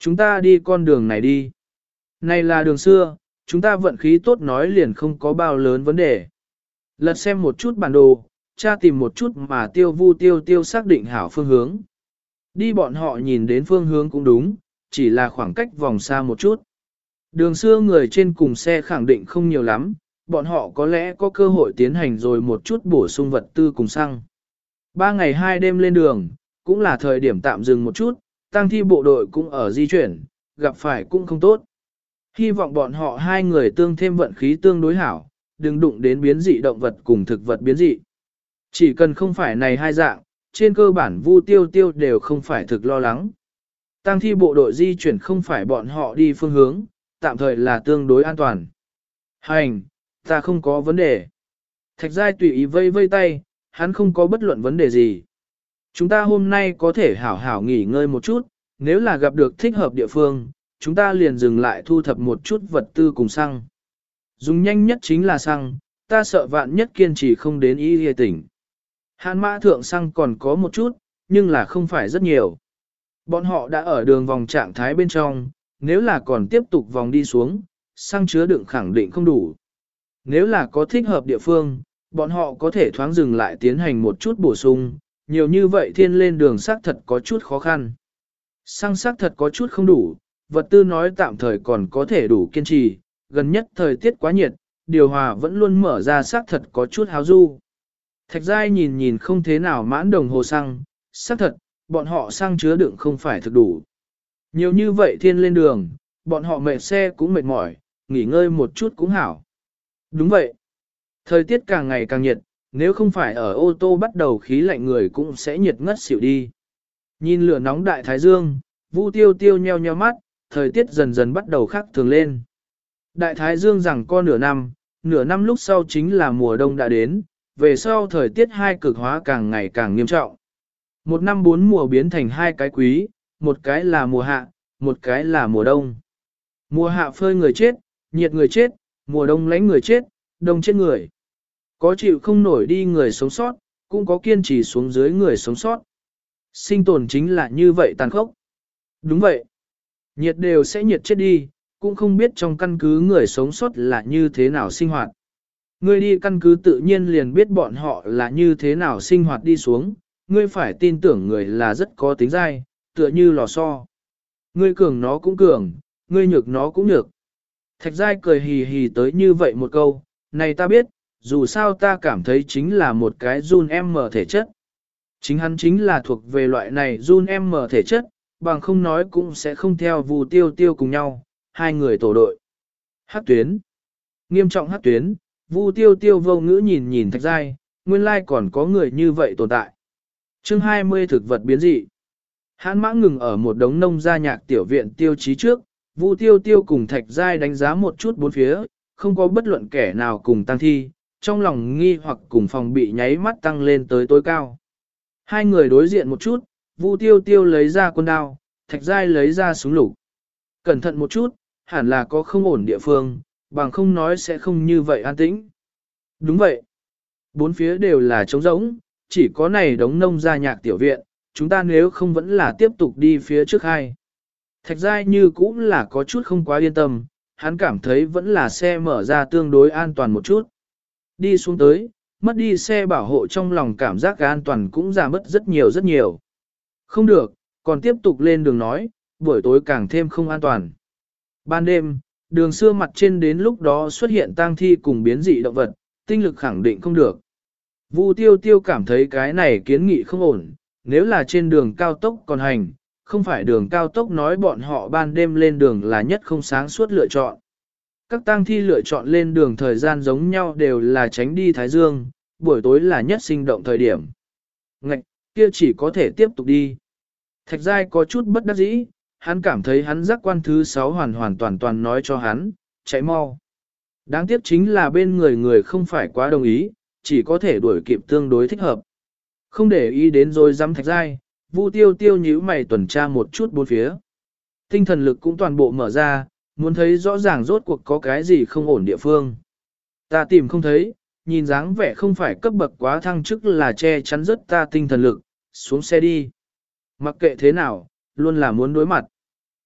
Chúng ta đi con đường này đi. Này là đường xưa, chúng ta vận khí tốt nói liền không có bao lớn vấn đề. Lật xem một chút bản đồ, tra tìm một chút mà tiêu vu tiêu tiêu xác định hảo phương hướng. Đi bọn họ nhìn đến phương hướng cũng đúng, chỉ là khoảng cách vòng xa một chút. Đường xưa người trên cùng xe khẳng định không nhiều lắm, bọn họ có lẽ có cơ hội tiến hành rồi một chút bổ sung vật tư cùng xăng. Ba ngày hai đêm lên đường, cũng là thời điểm tạm dừng một chút, tang thi bộ đội cũng ở di chuyển, gặp phải cũng không tốt. Hy vọng bọn họ hai người tương thêm vận khí tương đối hảo, đừng đụng đến biến dị động vật cùng thực vật biến dị. Chỉ cần không phải này hai dạng, trên cơ bản Vu Tiêu Tiêu đều không phải thực lo lắng. Tang thi bộ đội di chuyển không phải bọn họ đi phương hướng, tạm thời là tương đối an toàn. Hành, ta không có vấn đề. Thạch Giai tùy ý vây vây tay, hắn không có bất luận vấn đề gì. Chúng ta hôm nay có thể hảo hảo nghỉ ngơi một chút, nếu là gặp được thích hợp địa phương, chúng ta liền dừng lại thu thập một chút vật tư cùng xăng. Dùng nhanh nhất chính là xăng, ta sợ vạn nhất kiên trì không đến y hề tỉnh. Hàn mã thượng xăng còn có một chút, nhưng là không phải rất nhiều. Bọn họ đã ở đường vòng trạng thái bên trong, nếu là còn tiếp tục vòng đi xuống, xăng chứa đựng khẳng định không đủ. Nếu là có thích hợp địa phương, bọn họ có thể thoáng dừng lại tiến hành một chút bổ sung, nhiều như vậy thiên lên đường xác thật có chút khó khăn. Xăng xác thật có chút không đủ, vật tư nói tạm thời còn có thể đủ kiên trì, gần nhất thời tiết quá nhiệt, điều hòa vẫn luôn mở ra xác thật có chút háo du. Thạch Giai nhìn nhìn không thế nào mãn đồng hồ xăng, xác thật, bọn họ xăng chứa đựng không phải thực đủ. Nhiều như vậy thiên lên đường, bọn họ mệt xe cũng mệt mỏi, nghỉ ngơi một chút cũng hảo. Đúng vậy. Thời tiết càng ngày càng nhiệt, nếu không phải ở ô tô bắt đầu khí lạnh người cũng sẽ nhiệt ngất xỉu đi. Nhìn lửa nóng đại thái dương, Vu Tiêu Tiêu nheo nheo mắt, thời tiết dần dần bắt đầu khác thường lên. Đại thái dương rằng có nửa năm, nửa năm lúc sau chính là mùa đông đã đến, về sau thời tiết hai cực hóa càng ngày càng nghiêm trọng. Một năm bốn mùa biến thành hai cái quý, một cái là mùa hạ, một cái là mùa đông. Mùa hạ phơi người chết, nhiệt người chết, mùa đông lánh người chết, đông chết người. Có chịu không nổi đi người sống sót, cũng có kiên trì xuống dưới người sống sót. Sinh tồn chính là như vậy tàn khốc. Đúng vậy. Nhiệt đều sẽ nhiệt chết đi, cũng không biết trong căn cứ người sống sót là như thế nào sinh hoạt. Ngươi đi căn cứ tự nhiên liền biết bọn họ là như thế nào sinh hoạt đi xuống, ngươi phải tin tưởng người là rất có tính dai, tựa như lò xo. Ngươi cường nó cũng cường, ngươi nhược nó cũng nhược. Thạch Giai cười hì hì tới như vậy một câu, này ta biết, dù sao ta cảm thấy chính là một cái run em mở thể chất. Chính hắn chính là thuộc về loại này run em mở thể chất, bằng không nói cũng sẽ không theo Vu Tiêu Tiêu cùng nhau, hai người tổ đội. Hắc tuyến. Nghiêm trọng hắc tuyến, Vu Tiêu Tiêu vô ngữ nhìn nhìn Thạch Giai, nguyên lai còn có người như vậy tồn tại. Chương hai mươi thực vật biến dị. Hãn mã ngừng ở một đống nông gia nhạc tiểu viện tiêu chí trước, Vu Tiêu Tiêu cùng Thạch Giai đánh giá một chút bốn phía, không có bất luận kẻ nào cùng tăng thi, trong lòng nghi hoặc cùng phòng bị nháy mắt tăng lên tới tối cao. Hai người đối diện một chút, Vu Tiêu Tiêu lấy ra quân đao, Thạch Giai lấy ra súng lục. Cẩn thận một chút, hẳn là có không ổn địa phương, bằng không nói sẽ không như vậy an tĩnh. Đúng vậy. Bốn phía đều là trống rỗng, chỉ có này đống nông gia nhạc tiểu viện, chúng ta nếu không vẫn là tiếp tục đi phía trước hai. Thạch Giai như cũng là có chút không quá yên tâm, hắn cảm thấy vẫn là xe mở ra tương đối an toàn một chút. Đi xuống tới, mất đi xe bảo hộ trong lòng cảm giác an toàn cũng giảm mất rất nhiều rất nhiều. Không được, còn tiếp tục lên đường nói, buổi tối càng thêm không an toàn. Ban đêm, đường xưa mặt trên đến lúc đó xuất hiện tang thi cùng biến dị động vật, tinh lực khẳng định không được. Vu Tiêu Tiêu cảm thấy cái này kiến nghị không ổn, nếu là trên đường cao tốc còn hành, không phải đường cao tốc nói bọn họ ban đêm lên đường là nhất không sáng suốt lựa chọn. Các tang thi lựa chọn lên đường thời gian giống nhau đều là tránh đi Thái Dương, buổi tối là nhất sinh động thời điểm. Ngạch, kia chỉ có thể tiếp tục đi. Thạch Giai có chút bất đắc dĩ, hắn cảm thấy hắn giác quan thứ sáu hoàn hoàn toàn toàn nói cho hắn, chạy mau. Đáng tiếc chính là bên người người không phải quá đồng ý, chỉ có thể đuổi kịp tương đối thích hợp. Không để ý đến rồi dám Thạch Giai, Vu Tiêu Tiêu nhíu mày tuần tra một chút bốn phía. Tinh thần lực cũng toàn bộ mở ra, muốn thấy rõ ràng rốt cuộc có cái gì không ổn địa phương. Ta tìm không thấy, nhìn dáng vẻ không phải cấp bậc quá thăng chức là che chắn rất ta tinh thần lực, xuống xe đi. Mặc kệ thế nào, luôn là muốn đối mặt.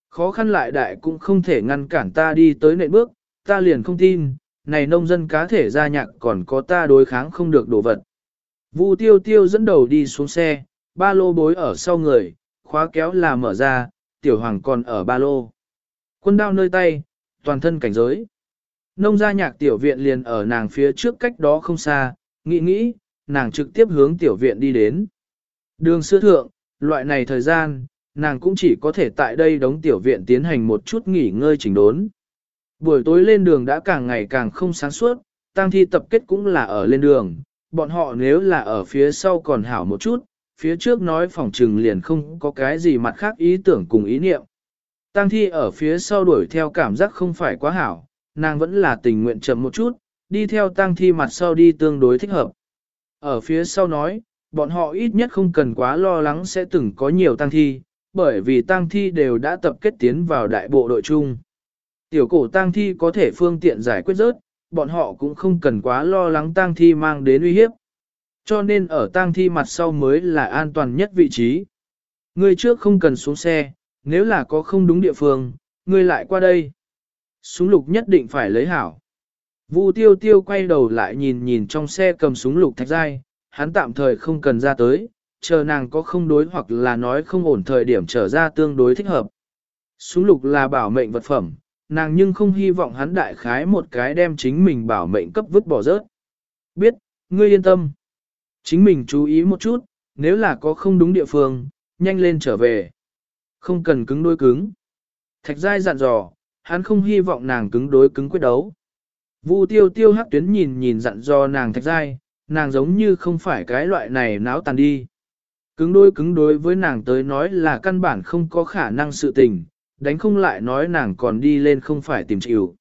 Khó khăn lại đại cũng không thể ngăn cản ta đi tới nệm bước, ta liền không tin, này nông dân cá thể gia nhạc còn có ta đối kháng không được đồ vật. Vu tiêu tiêu dẫn đầu đi xuống xe, ba lô bối ở sau người, khóa kéo là mở ra, tiểu hoàng còn ở ba lô. Quân đao nơi tay, toàn thân cảnh giới. Nông gia nhạc tiểu viện liền ở nàng phía trước cách đó không xa, nghĩ nghĩ, nàng trực tiếp hướng tiểu viện đi đến. Đường xưa thượng, loại này thời gian, nàng cũng chỉ có thể tại đây đóng tiểu viện tiến hành một chút nghỉ ngơi chỉnh đốn. Buổi tối lên đường đã càng ngày càng không sáng suốt, tang thi tập kết cũng là ở lên đường, bọn họ nếu là ở phía sau còn hảo một chút, phía trước nói phòng trừng liền không có cái gì mặt khác ý tưởng cùng ý niệm. Tang thi ở phía sau đuổi theo cảm giác không phải quá hảo, nàng vẫn là tình nguyện chậm một chút, đi theo tang thi mặt sau đi tương đối thích hợp. Ở phía sau nói, bọn họ ít nhất không cần quá lo lắng sẽ từng có nhiều tang thi, bởi vì tang thi đều đã tập kết tiến vào đại bộ đội chung. Tiểu cổ tang thi có thể phương tiện giải quyết rớt, bọn họ cũng không cần quá lo lắng tang thi mang đến uy hiếp. Cho nên ở tang thi mặt sau mới là an toàn nhất vị trí. Người trước không cần xuống xe, nếu là có không đúng địa phương, người lại qua đây. Súng lục nhất định phải lấy hảo. Vu tiêu tiêu quay đầu lại nhìn nhìn trong xe cầm súng lục thạch giai, hắn tạm thời không cần ra tới, chờ nàng có không đối hoặc là nói không ổn thời điểm trở ra tương đối thích hợp. Súng lục là bảo mệnh vật phẩm, nàng nhưng không hy vọng hắn đại khái một cái đem chính mình bảo mệnh cấp vứt bỏ rớt. Biết, ngươi yên tâm. Chính mình chú ý một chút, nếu là có không đúng địa phương, nhanh lên trở về. Không cần cứng đối cứng. Thạch giai dặn dò, hắn không hy vọng nàng cứng đối cứng quyết đấu. Vu tiêu tiêu hắc tuyến nhìn nhìn dặn dò nàng thạch giai, nàng giống như không phải cái loại này náo tàn đi. Cứng đối cứng đối với nàng tới nói là căn bản không có khả năng sự tình, đánh không lại nói nàng còn đi lên không phải tìm chịu.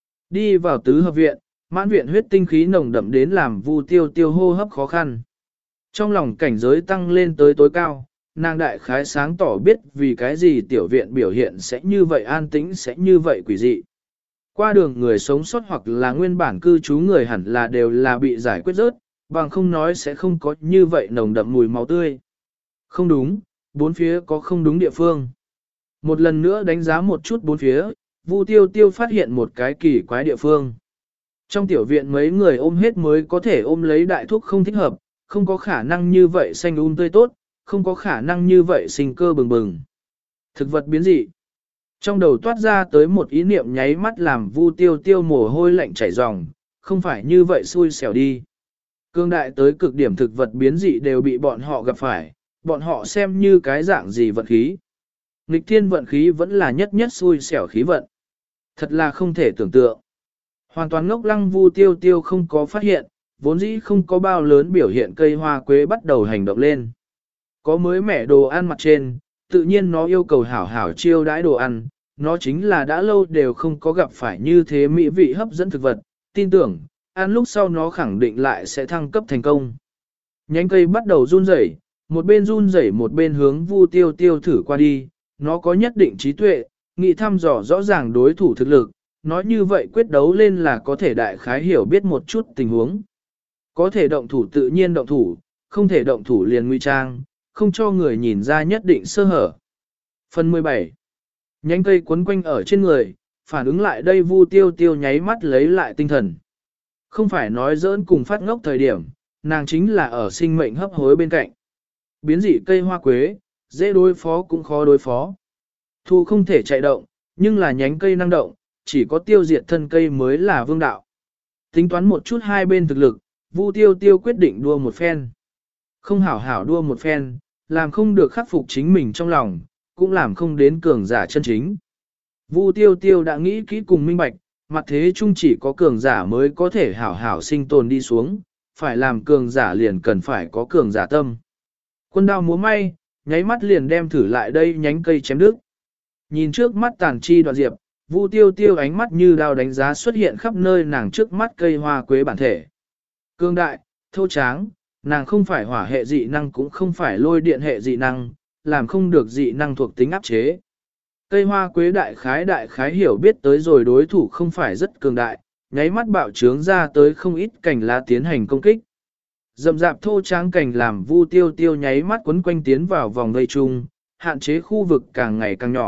Đi vào tứ hợp viện, mãn viện huyết tinh khí nồng đậm đến làm Vu tiêu tiêu hô hấp khó khăn. Trong lòng cảnh giới tăng lên tới tối cao, nàng đại khái sáng tỏ biết vì cái gì tiểu viện biểu hiện sẽ như vậy an tĩnh sẽ như vậy quỷ dị. Qua đường người sống sót hoặc là nguyên bản cư trú người hẳn là đều là bị giải quyết rớt, bằng không nói sẽ không có như vậy nồng đậm mùi máu tươi. Không đúng, bốn phía có không đúng địa phương. Một lần nữa đánh giá một chút bốn phía, Vu tiêu tiêu phát hiện một cái kỳ quái địa phương. Trong tiểu viện mấy người ôm hết mới có thể ôm lấy đại thuốc không thích hợp, không có khả năng như vậy xanh um tươi tốt, không có khả năng như vậy sinh cơ bừng bừng. Thực vật biến dị. Trong đầu toát ra tới một ý niệm nháy mắt làm Vu tiêu tiêu mồ hôi lạnh chảy ròng, không phải như vậy xui xẻo đi. Cương đại tới cực điểm thực vật biến dị đều bị bọn họ gặp phải, bọn họ xem như cái dạng gì vận khí. Nghịch thiên vận khí vẫn là nhất nhất xui xẻo khí vận. Thật là không thể tưởng tượng. Hoàn toàn ngốc lăng Vu tiêu tiêu không có phát hiện, vốn dĩ không có bao lớn biểu hiện cây hoa quế bắt đầu hành động lên. Có mới mẻ đồ ăn mặt trên, tự nhiên nó yêu cầu hảo hảo chiêu đãi đồ ăn, nó chính là đã lâu đều không có gặp phải như thế mỹ vị hấp dẫn thực vật, tin tưởng, ăn lúc sau nó khẳng định lại sẽ thăng cấp thành công. Nhánh cây bắt đầu run rẩy, một bên run rẩy một bên hướng Vu tiêu tiêu thử qua đi, nó có nhất định trí tuệ, nghĩ thăm dò rõ ràng đối thủ thực lực, nói như vậy quyết đấu lên là có thể đại khái hiểu biết một chút tình huống. Có thể động thủ tự nhiên động thủ, không thể động thủ liền nguy trang, không cho người nhìn ra nhất định sơ hở. Phần mười bảy. Nhánh cây quấn quanh ở trên người, phản ứng lại đây Vu tiêu tiêu nháy mắt lấy lại tinh thần. Không phải nói giỡn cùng phát ngốc thời điểm, nàng chính là ở sinh mệnh hấp hối bên cạnh. Biến dị cây hoa quế, dễ đối phó cũng khó đối phó. Thu không thể chạy động, nhưng là nhánh cây năng động, chỉ có tiêu diệt thân cây mới là vương đạo. Tính toán một chút hai bên thực lực, Vu tiêu tiêu quyết định đua một phen. Không hảo hảo đua một phen, làm không được khắc phục chính mình trong lòng, cũng làm không đến cường giả chân chính. Vu tiêu tiêu đã nghĩ kỹ cùng minh bạch, mặt thế chung chỉ có cường giả mới có thể hảo hảo sinh tồn đi xuống, phải làm cường giả liền cần phải có cường giả tâm. Quân đao múa may, nháy mắt liền đem thử lại đây nhánh cây chém đứt. Nhìn trước mắt tàn chi đoạn diệp, Vu tiêu tiêu ánh mắt như đao đánh giá xuất hiện khắp nơi nàng trước mắt cây hoa quế bản thể. Cương đại, thô tráng, nàng không phải hỏa hệ dị năng cũng không phải lôi điện hệ dị năng, làm không được dị năng thuộc tính áp chế. Cây hoa quế đại khái đại khái hiểu biết tới rồi đối thủ không phải rất cường đại, nháy mắt bạo trướng ra tới không ít cành lá tiến hành công kích. Dậm dạp thô tráng cành làm Vu tiêu tiêu nháy mắt quấn quanh tiến vào vòng vây chung, hạn chế khu vực càng ngày càng nhỏ,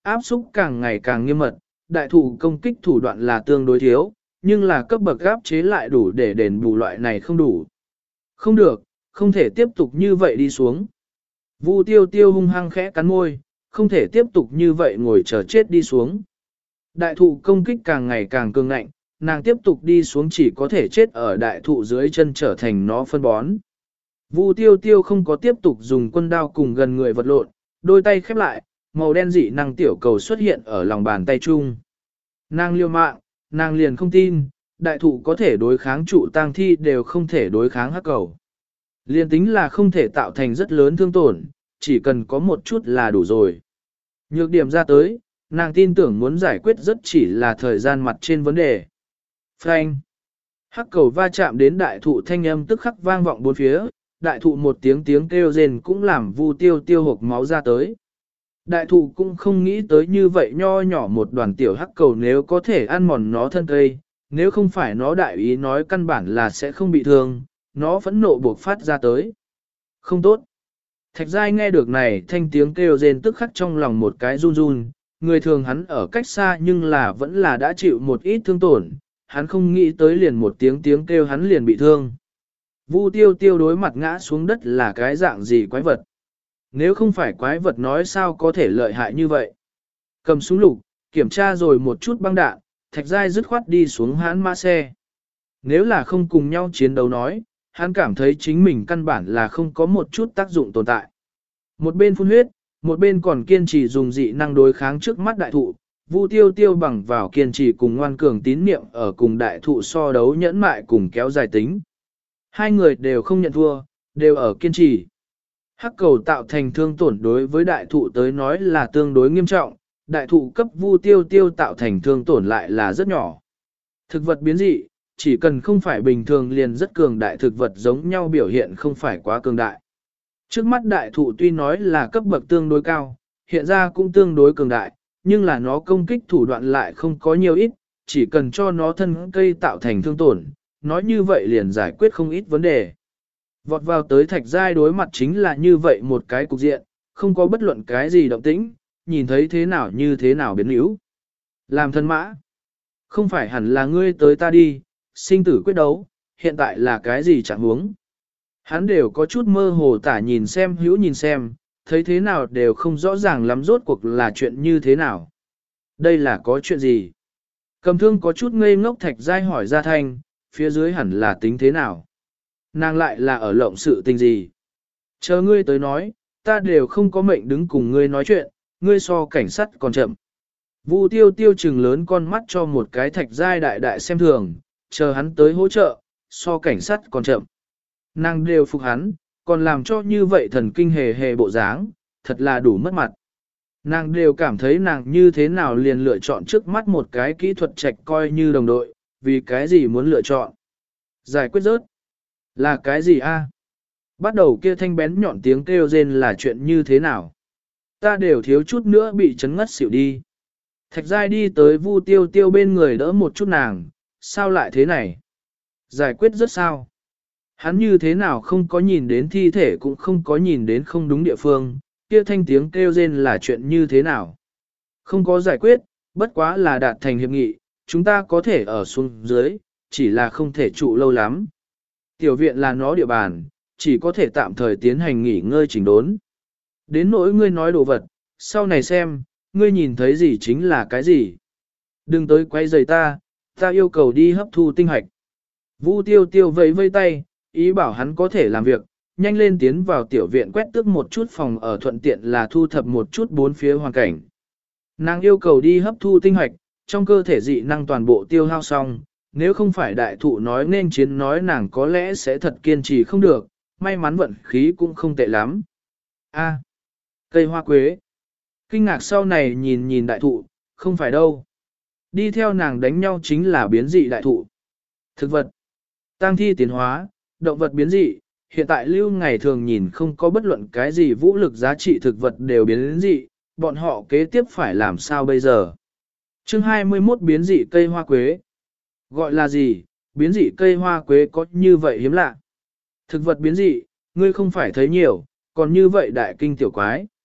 áp xúc càng ngày càng nghiêm mật, đại thụ công kích thủ đoạn là tương đối thiếu, nhưng là cấp bậc áp chế lại đủ để đền bù loại này không đủ. Không được, không thể tiếp tục như vậy đi xuống. Vu tiêu tiêu hung hăng khẽ cắn môi, không thể tiếp tục như vậy ngồi chờ chết đi xuống. Đại thụ công kích càng ngày càng cường ngạnh, nàng tiếp tục đi xuống chỉ có thể chết ở đại thụ dưới chân trở thành nó phân bón. Vu tiêu tiêu không có tiếp tục dùng quân đao cùng gần người vật lộn, đôi tay khép lại, màu đen dị năng tiểu cầu xuất hiện ở lòng bàn tay chung. Nàng liều mạng, nàng liền không tin, đại thụ có thể đối kháng trụ tang thi đều không thể đối kháng hắc cầu. Liên tính là không thể tạo thành rất lớn thương tổn, chỉ cần có một chút là đủ rồi. Nhược điểm ra tới, nàng tin tưởng muốn giải quyết rất chỉ là thời gian mặt trên vấn đề. Frank. Hắc cầu va chạm đến đại thụ thanh âm tức khắc vang vọng bốn phía, đại thụ một tiếng tiếng kêu rền cũng làm Vu tiêu tiêu hộc máu ra tới. Đại thụ cũng không nghĩ tới như vậy nho nhỏ một đoàn tiểu hắc cầu nếu có thể ăn mòn nó thân cây, nếu không phải nó đại ý nói căn bản là sẽ không bị thương, nó phẫn nộ buộc phát ra tới. Không tốt. Thạch Giai nghe được này thanh tiếng kêu rên tức khắc trong lòng một cái run run, người thường hắn ở cách xa nhưng là vẫn là đã chịu một ít thương tổn, hắn không nghĩ tới liền một tiếng tiếng kêu hắn liền bị thương. Vu tiêu tiêu đối mặt ngã xuống đất là cái dạng gì quái vật. Nếu không phải quái vật nói sao có thể lợi hại như vậy. Cầm súng lục, kiểm tra rồi một chút băng đạn, Thạch Giai dứt khoát đi xuống hãn mã xe. Nếu là không cùng nhau chiến đấu nói, hắn cảm thấy chính mình căn bản là không có một chút tác dụng tồn tại. Một bên phun huyết, một bên còn kiên trì dùng dị năng đối kháng trước mắt đại thụ, Vu tiêu tiêu bằng vào kiên trì cùng ngoan cường tín niệm ở cùng đại thụ so đấu nhẫn mại cùng kéo dài tính. Hai người đều không nhận thua, đều ở kiên trì. Hắc cầu tạo thành thương tổn đối với đại thụ tới nói là tương đối nghiêm trọng, đại thụ cấp Vu tiêu tiêu tạo thành thương tổn lại là rất nhỏ. Thực vật biến dị, chỉ cần không phải bình thường liền rất cường đại thực vật giống nhau biểu hiện không phải quá cường đại. Trước mắt đại thụ tuy nói là cấp bậc tương đối cao, hiện ra cũng tương đối cường đại, nhưng là nó công kích thủ đoạn lại không có nhiều ít, chỉ cần cho nó thân cây tạo thành thương tổn, nói như vậy liền giải quyết không ít vấn đề. Vọt vào tới Thạch Giai đối mặt chính là như vậy một cái cục diện, không có bất luận cái gì động tĩnh, nhìn thấy thế nào như thế nào biến yếu. Làm thân mã, không phải hẳn là ngươi tới ta đi, sinh tử quyết đấu, hiện tại là cái gì chẳng huống. Hắn đều có chút mơ hồ tả nhìn xem hữu nhìn xem, thấy thế nào đều không rõ ràng lắm rốt cuộc là chuyện như thế nào. Đây là có chuyện gì? Cầm thương có chút ngây ngốc Thạch Giai hỏi ra thanh, phía dưới hẳn là tính thế nào? Nàng lại là ở lộng sự tình gì? Chờ ngươi tới nói, ta đều không có mệnh đứng cùng ngươi nói chuyện, ngươi so cảnh sát còn chậm. Vu tiêu tiêu trừng lớn con mắt cho một cái Thạch Giai đại đại xem thường, chờ hắn tới hỗ trợ, so cảnh sát còn chậm. Nàng đều phục hắn, còn làm cho như vậy thần kinh hề hề bộ dáng, thật là đủ mất mặt. Nàng đều cảm thấy nàng như thế nào liền lựa chọn trước mắt một cái kỹ thuật trạch coi như đồng đội, vì cái gì muốn lựa chọn. Giải quyết rớt. Là cái gì a? Bắt đầu kia thanh bén nhọn tiếng kêu rên là chuyện như thế nào? Ta đều thiếu chút nữa bị chấn ngất xỉu đi. Thạch Giai đi tới Vu tiêu tiêu bên người đỡ một chút nàng, sao lại thế này? Giải quyết rất sao? Hắn như thế nào không có nhìn đến thi thể cũng không có nhìn đến không đúng địa phương, kia thanh tiếng kêu rên là chuyện như thế nào? Không có giải quyết, bất quá là đạt thành hiệp nghị, chúng ta có thể ở xuống dưới, chỉ là không thể trụ lâu lắm. Tiểu viện là nó địa bàn, chỉ có thể tạm thời tiến hành nghỉ ngơi chỉnh đốn. Đến nỗi ngươi nói đồ vật, sau này xem, ngươi nhìn thấy gì chính là cái gì. Đừng tới quay rầy ta, ta yêu cầu đi hấp thu tinh hoạch. Vu tiêu tiêu vẫy vây tay, ý bảo hắn có thể làm việc, nhanh lên tiến vào tiểu viện quét tước một chút phòng ở thuận tiện là thu thập một chút bốn phía hoàn cảnh. Nàng yêu cầu đi hấp thu tinh hoạch, trong cơ thể dị năng toàn bộ tiêu hao xong, nếu không phải đại thụ nói nên chiến nói nàng có lẽ sẽ thật kiên trì không được, may mắn vận khí cũng không tệ lắm. A, cây hoa quế. Kinh ngạc sau này nhìn nhìn đại thụ, không phải đâu. Đi theo nàng đánh nhau chính là biến dị đại thụ. Thực vật, tang thi tiến hóa, động vật biến dị, hiện tại lưu ngày thường nhìn không có bất luận cái gì vũ lực giá trị thực vật đều biến dị, bọn họ kế tiếp phải làm sao bây giờ. Chương hai mươi mốt biến dị cây hoa quế. Gọi là gì, biến dị cây hoa quế có như vậy hiếm lạ. Thực vật biến dị, ngươi không phải thấy nhiều, còn như vậy đại kinh tiểu quái.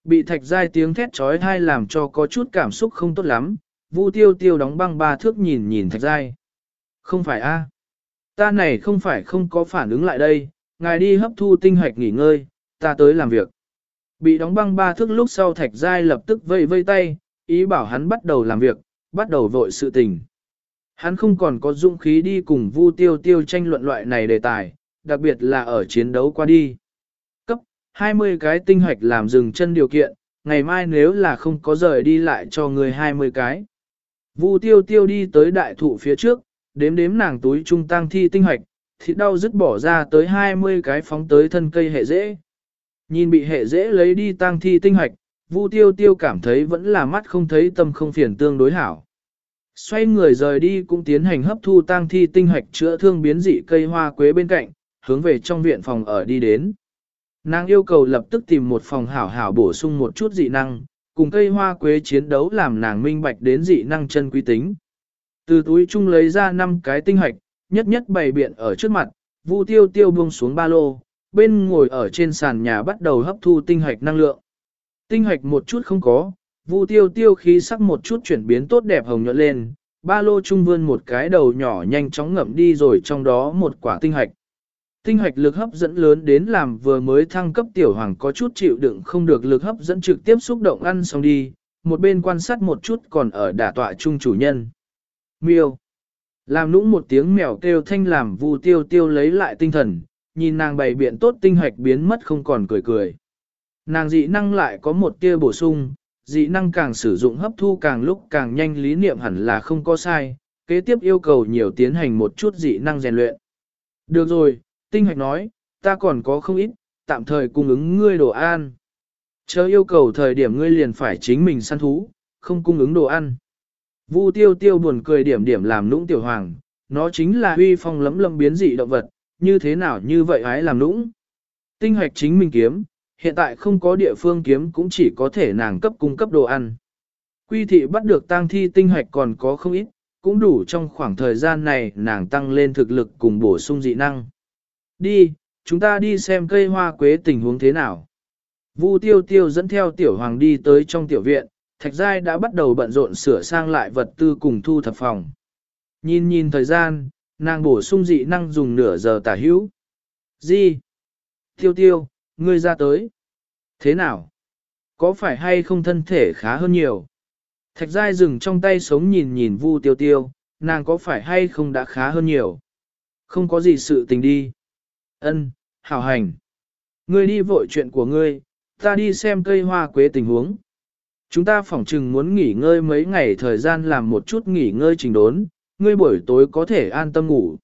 Bị Thạch Giai tiếng thét trói thai làm cho có chút cảm xúc không tốt lắm, Vu Tiêu Tiêu đóng băng ba thước nhìn nhìn Thạch Giai. Không phải a, ta này không phải không có phản ứng lại đây, ngài đi hấp thu tinh hoạch nghỉ ngơi, ta tới làm việc. Bị đóng băng ba thước lúc sau Thạch Giai lập tức vây vây tay, ý bảo hắn bắt đầu làm việc, bắt đầu vội sự tình. Hắn không còn có dũng khí đi cùng Vu Tiêu Tiêu tranh luận loại này đề tài, đặc biệt là ở chiến đấu qua đi. Cấp hai mươi cái tinh hoạch làm dừng chân điều kiện, ngày mai nếu là không có rời đi lại cho người hai mươi cái. Vu Tiêu Tiêu đi tới đại thụ phía trước, đếm đếm nàng túi trung tăng thi tinh hoạch, thịt đau dứt bỏ ra tới hai mươi cái phóng tới thân cây hệ dễ. Nhìn bị hệ dễ lấy đi tăng thi tinh hoạch, Vu Tiêu Tiêu cảm thấy vẫn là mắt không thấy tâm không phiền tương đối hảo. Xoay người rời đi cũng tiến hành hấp thu tang thi tinh hoạch chữa thương biến dị cây hoa quế bên cạnh, hướng về trong viện phòng ở đi đến. Nàng yêu cầu lập tức tìm một phòng hảo hảo bổ sung một chút dị năng, cùng cây hoa quế chiến đấu làm nàng minh bạch đến dị năng chân quý tính. Từ túi chung lấy ra năm cái tinh hoạch, nhất nhất bày biện ở trước mặt, Vu Tiêu Tiêu buông xuống ba lô, bên ngồi ở trên sàn nhà bắt đầu hấp thu tinh hoạch năng lượng. Tinh hoạch một chút không có, Vu Tiêu Tiêu khí sắc một chút chuyển biến tốt đẹp hồng nhuận lên, ba lô trung vươn một cái đầu nhỏ nhanh chóng ngậm đi rồi trong đó một quả tinh hoạch. Tinh hoạch lực hấp dẫn lớn đến làm vừa mới thăng cấp tiểu hoàng có chút chịu đựng không được lực hấp dẫn trực tiếp xúc động ăn xong đi, một bên quan sát một chút còn ở đả tọa trung chủ nhân. Miêu. Làm nũng một tiếng mèo kêu thanh làm Vu Tiêu Tiêu lấy lại tinh thần, nhìn nàng bày biện tốt tinh hoạch biến mất không còn cười cười. Nàng dị năng lại có một tia bổ sung, dị năng càng sử dụng hấp thu càng lúc càng nhanh lý niệm hẳn là không có sai, kế tiếp yêu cầu nhiều tiến hành một chút dị năng rèn luyện. Được rồi, tinh hoạch nói, ta còn có không ít, tạm thời cung ứng ngươi đồ ăn. Chờ yêu cầu thời điểm ngươi liền phải chính mình săn thú, không cung ứng đồ ăn. Vu Tiêu Tiêu buồn cười điểm điểm làm nũng tiểu hoàng, nó chính là huy phong lấm lâm biến dị động vật, như thế nào như vậy hái làm nũng. Tinh hoạch chính mình kiếm, hiện tại không có địa phương kiếm cũng chỉ có thể nàng cấp cung cấp đồ ăn. Quy thị bắt được tang thi tinh hoạch còn có không ít, cũng đủ trong khoảng thời gian này nàng tăng lên thực lực cùng bổ sung dị năng. Đi, chúng ta đi xem cây hoa quế tình huống thế nào. Vu Tiêu Tiêu dẫn theo tiểu hoàng đi tới trong tiểu viện, Thạch Giai đã bắt đầu bận rộn sửa sang lại vật tư cùng thu thập phòng. Nhìn nhìn thời gian, nàng bổ sung dị năng dùng nửa giờ tả hữu. Gì? Tiêu Tiêu, ngươi ra tới. Thế nào? Có phải hay không thân thể khá hơn nhiều? Thạch Giai dừng trong tay sống nhìn nhìn Vu Tiêu Tiêu, nàng có phải hay không đã khá hơn nhiều? Không có gì sự tình đi. Ân, hảo hành. Ngươi đi vội chuyện của ngươi, ta đi xem cây hoa quế tình huống. Chúng ta phỏng chừng muốn nghỉ ngơi mấy ngày thời gian làm một chút nghỉ ngơi trình đốn, ngươi buổi tối có thể an tâm ngủ.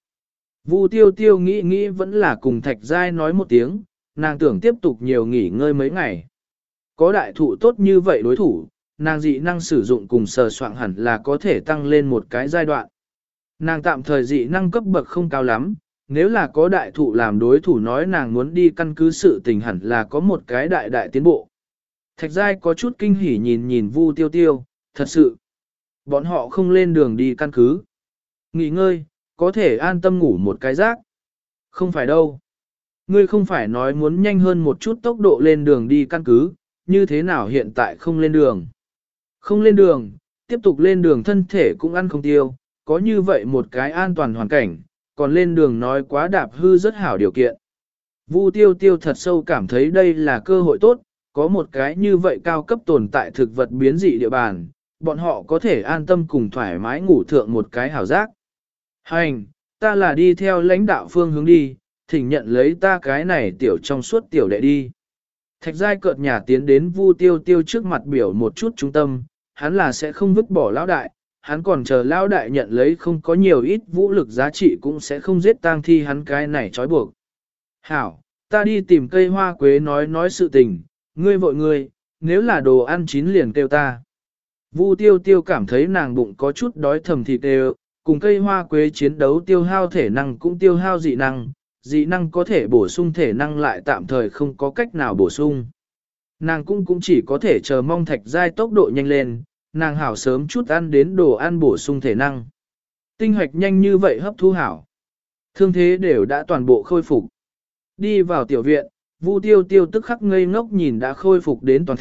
Vu Tiêu Tiêu nghĩ nghĩ vẫn là cùng Thạch Giai nói một tiếng, nàng tưởng tiếp tục nhiều nghỉ ngơi mấy ngày. Có đại thụ tốt như vậy đối thủ, nàng dị năng sử dụng cùng sờ soạn hẳn là có thể tăng lên một cái giai đoạn. Nàng tạm thời dị năng cấp bậc không cao lắm, nếu là có đại thụ làm đối thủ nói nàng muốn đi căn cứ sự tình hẳn là có một cái đại đại tiến bộ. Thạch Giai có chút kinh hỉ nhìn nhìn Vu Tiêu Tiêu, thật sự. Bọn họ không lên đường đi căn cứ. Nghỉ ngơi, có thể an tâm ngủ một cái giấc. Không phải đâu. Ngươi không phải nói muốn nhanh hơn một chút tốc độ lên đường đi căn cứ, như thế nào hiện tại không lên đường. Không lên đường, tiếp tục lên đường thân thể cũng ăn không tiêu, có như vậy một cái an toàn hoàn cảnh, còn lên đường nói quá đạp hư rất hảo điều kiện. Vu Tiêu Tiêu thật sâu cảm thấy đây là cơ hội tốt, có một cái như vậy cao cấp tồn tại thực vật biến dị địa bàn, bọn họ có thể an tâm cùng thoải mái ngủ thượng một cái hảo giác. Hành, ta là đi theo lãnh đạo phương hướng đi, thỉnh nhận lấy ta cái này tiểu trong suốt tiểu đệ đi. Thạch Giai cợt nhà tiến đến Vu Tiêu Tiêu trước mặt biểu một chút trung tâm, hắn là sẽ không vứt bỏ lão đại, hắn còn chờ lão đại nhận lấy không có nhiều ít vũ lực giá trị cũng sẽ không giết tang thi hắn cái này trói buộc. Hảo, ta đi tìm cây hoa quế nói nói sự tình, ngươi vội ngươi, nếu là đồ ăn chín liền kêu ta. Vu Tiêu Tiêu cảm thấy nàng bụng có chút đói thầm thịt đều, cùng cây hoa quế chiến đấu tiêu hao thể năng cũng tiêu hao dị năng, dị năng có thể bổ sung thể năng lại tạm thời không có cách nào bổ sung. Nàng cũng cũng chỉ có thể chờ mong Thạch Giai tốc độ nhanh lên, nàng hảo sớm chút ăn đến đồ ăn bổ sung thể năng. Tinh hoạch nhanh như vậy hấp thu hảo. Thương thế đều đã toàn bộ khôi phục. Đi vào tiểu viện, Vu Tiêu Tiêu tức khắc ngây ngốc nhìn đã khôi phục đến toàn thịnh,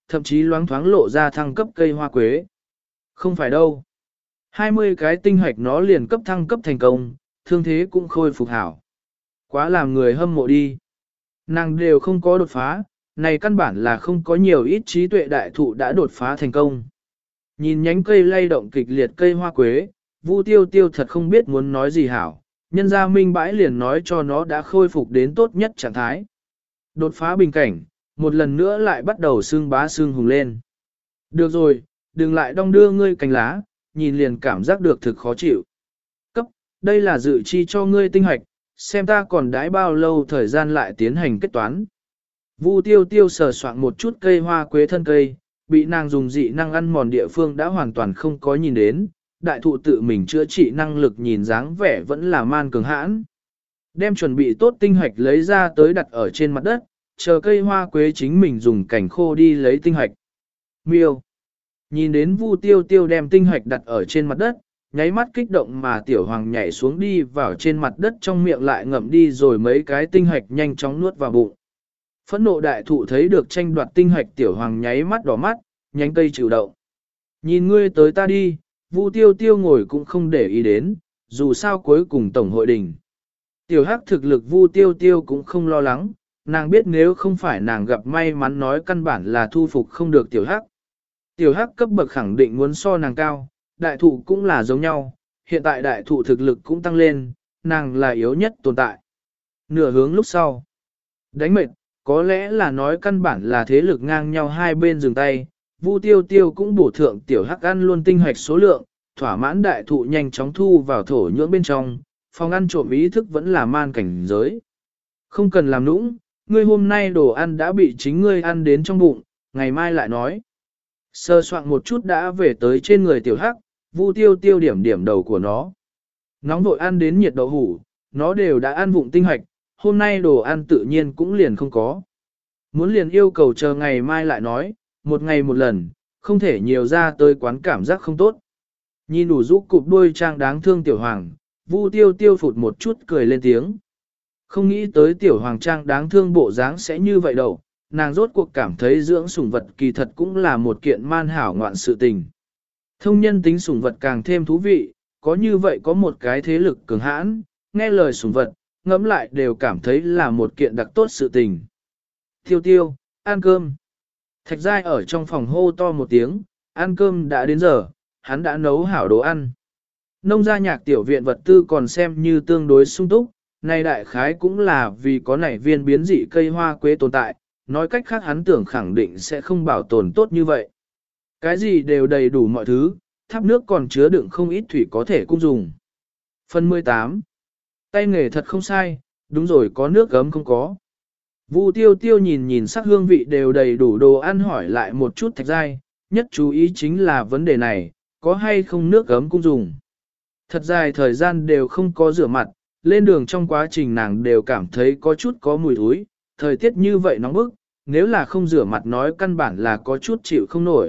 thậm chí loáng thoáng lộ ra thăng cấp cây hoa quế. Không phải đâu. hai mươi cái tinh hoạch nó liền cấp thăng cấp thành công, thương thế cũng khôi phục hảo. Quá làm người hâm mộ đi. Nàng đều không có đột phá, này căn bản là không có nhiều ít trí tuệ đại thụ đã đột phá thành công. Nhìn nhánh cây lay động kịch liệt cây hoa quế, Vu Tiêu Tiêu thật không biết muốn nói gì hảo, nhân gia minh bãi liền nói cho nó đã khôi phục đến tốt nhất trạng thái. Đột phá bình cảnh, một lần nữa lại bắt đầu xương bá xương hùng lên. Được rồi, đừng lại đong đưa ngươi cành lá, nhìn liền cảm giác được thực khó chịu. Cấp, đây là dự chi cho ngươi tinh hoạch, xem ta còn đãi bao lâu thời gian lại tiến hành kết toán. Vu Tiêu Tiêu sờ soạn một chút cây hoa quế thân cây, bị nàng dùng dị năng ăn mòn địa phương đã hoàn toàn không có nhìn đến, đại thụ tự mình chữa trị năng lực nhìn dáng vẻ vẫn là man cường hãn. Đem chuẩn bị tốt tinh hoạch lấy ra tới đặt ở trên mặt đất, chờ cây hoa quế chính mình dùng cảnh khô đi lấy tinh hoạch. Miêu. Nhìn đến Vu Tiêu Tiêu đem tinh hoạch đặt ở trên mặt đất, nháy mắt kích động mà tiểu hoàng nhảy xuống đi vào trên mặt đất trong miệng lại ngậm đi rồi mấy cái tinh hoạch nhanh chóng nuốt vào bụng. Phẫn nộ đại thụ thấy được tranh đoạt tinh hoạch tiểu hoàng nháy mắt đỏ mắt, nhánh cây chịu động. Nhìn ngươi tới ta đi, Vu Tiêu Tiêu ngồi cũng không để ý đến, dù sao cuối cùng tổng hội đình. Tiểu hắc thực lực Vu Tiêu Tiêu cũng không lo lắng, nàng biết nếu không phải nàng gặp may mắn nói căn bản là thu phục không được tiểu hắc. Tiểu hắc cấp bậc khẳng định muốn so nàng cao, đại thụ cũng là giống nhau, hiện tại đại thụ thực lực cũng tăng lên, nàng là yếu nhất tồn tại. Nửa hướng lúc sau, đánh mệt, có lẽ là nói căn bản là thế lực ngang nhau hai bên dừng tay, Vu Tiêu Tiêu cũng bổ thượng tiểu hắc ăn luôn tinh hoạch số lượng, thỏa mãn đại thụ nhanh chóng thu vào thổ nhưỡng bên trong, phòng ăn trộm ý thức vẫn là man cảnh giới. Không cần làm nũng, ngươi hôm nay đồ ăn đã bị chính ngươi ăn đến trong bụng, ngày mai lại nói. Sơ soạn một chút đã về tới trên người tiểu hắc, Vu Tiêu Tiêu điểm điểm đầu của nó. Nóng vội ăn đến nhiệt đậu hủ, nó đều đã ăn vụng tinh hoạch, hôm nay đồ ăn tự nhiên cũng liền không có. Muốn liền yêu cầu chờ ngày mai lại nói, một ngày một lần, không thể nhiều ra tới quán cảm giác không tốt. Nhìn đủ rũ cụp đuôi trang đáng thương tiểu hoàng, Vu Tiêu Tiêu phụt một chút cười lên tiếng. Không nghĩ tới tiểu hoàng trang đáng thương bộ dáng sẽ như vậy đâu, nàng rốt cuộc cảm thấy dưỡng sủng vật kỳ thật cũng là một kiện man hảo ngoạn sự tình. Thông nhân tính sủng vật càng thêm thú vị, có như vậy có một cái thế lực cường hãn, nghe lời sủng vật, ngẫm lại đều cảm thấy là một kiện đặc tốt sự tình. Tiêu Tiêu, ăn cơm. Thạch Giai ở trong phòng hô to một tiếng, ăn cơm đã đến giờ, hắn đã nấu hảo đồ ăn. Nông gia nhạc tiểu viện vật tư còn xem như tương đối sung túc, này đại khái cũng là vì có nảy viên biến dị cây hoa quế tồn tại, nói cách khác hắn tưởng khẳng định sẽ không bảo tồn tốt như vậy. Cái gì đều đầy đủ mọi thứ, tháp nước còn chứa đựng không ít thủy có thể cung dùng. Phần mười tám. Tay nghề thật không sai, đúng rồi có nước gấm không có. Vu Tiêu Tiêu nhìn nhìn sắc hương vị đều đầy đủ đồ ăn hỏi lại một chút Thạch Giai, nhất chú ý chính là vấn đề này, có hay không nước gấm cung dùng. Thật dài thời gian đều không có rửa mặt, lên đường trong quá trình nàng đều cảm thấy có chút có mùi thối, thời tiết như vậy nóng bức, nếu là không rửa mặt nói căn bản là có chút chịu không nổi.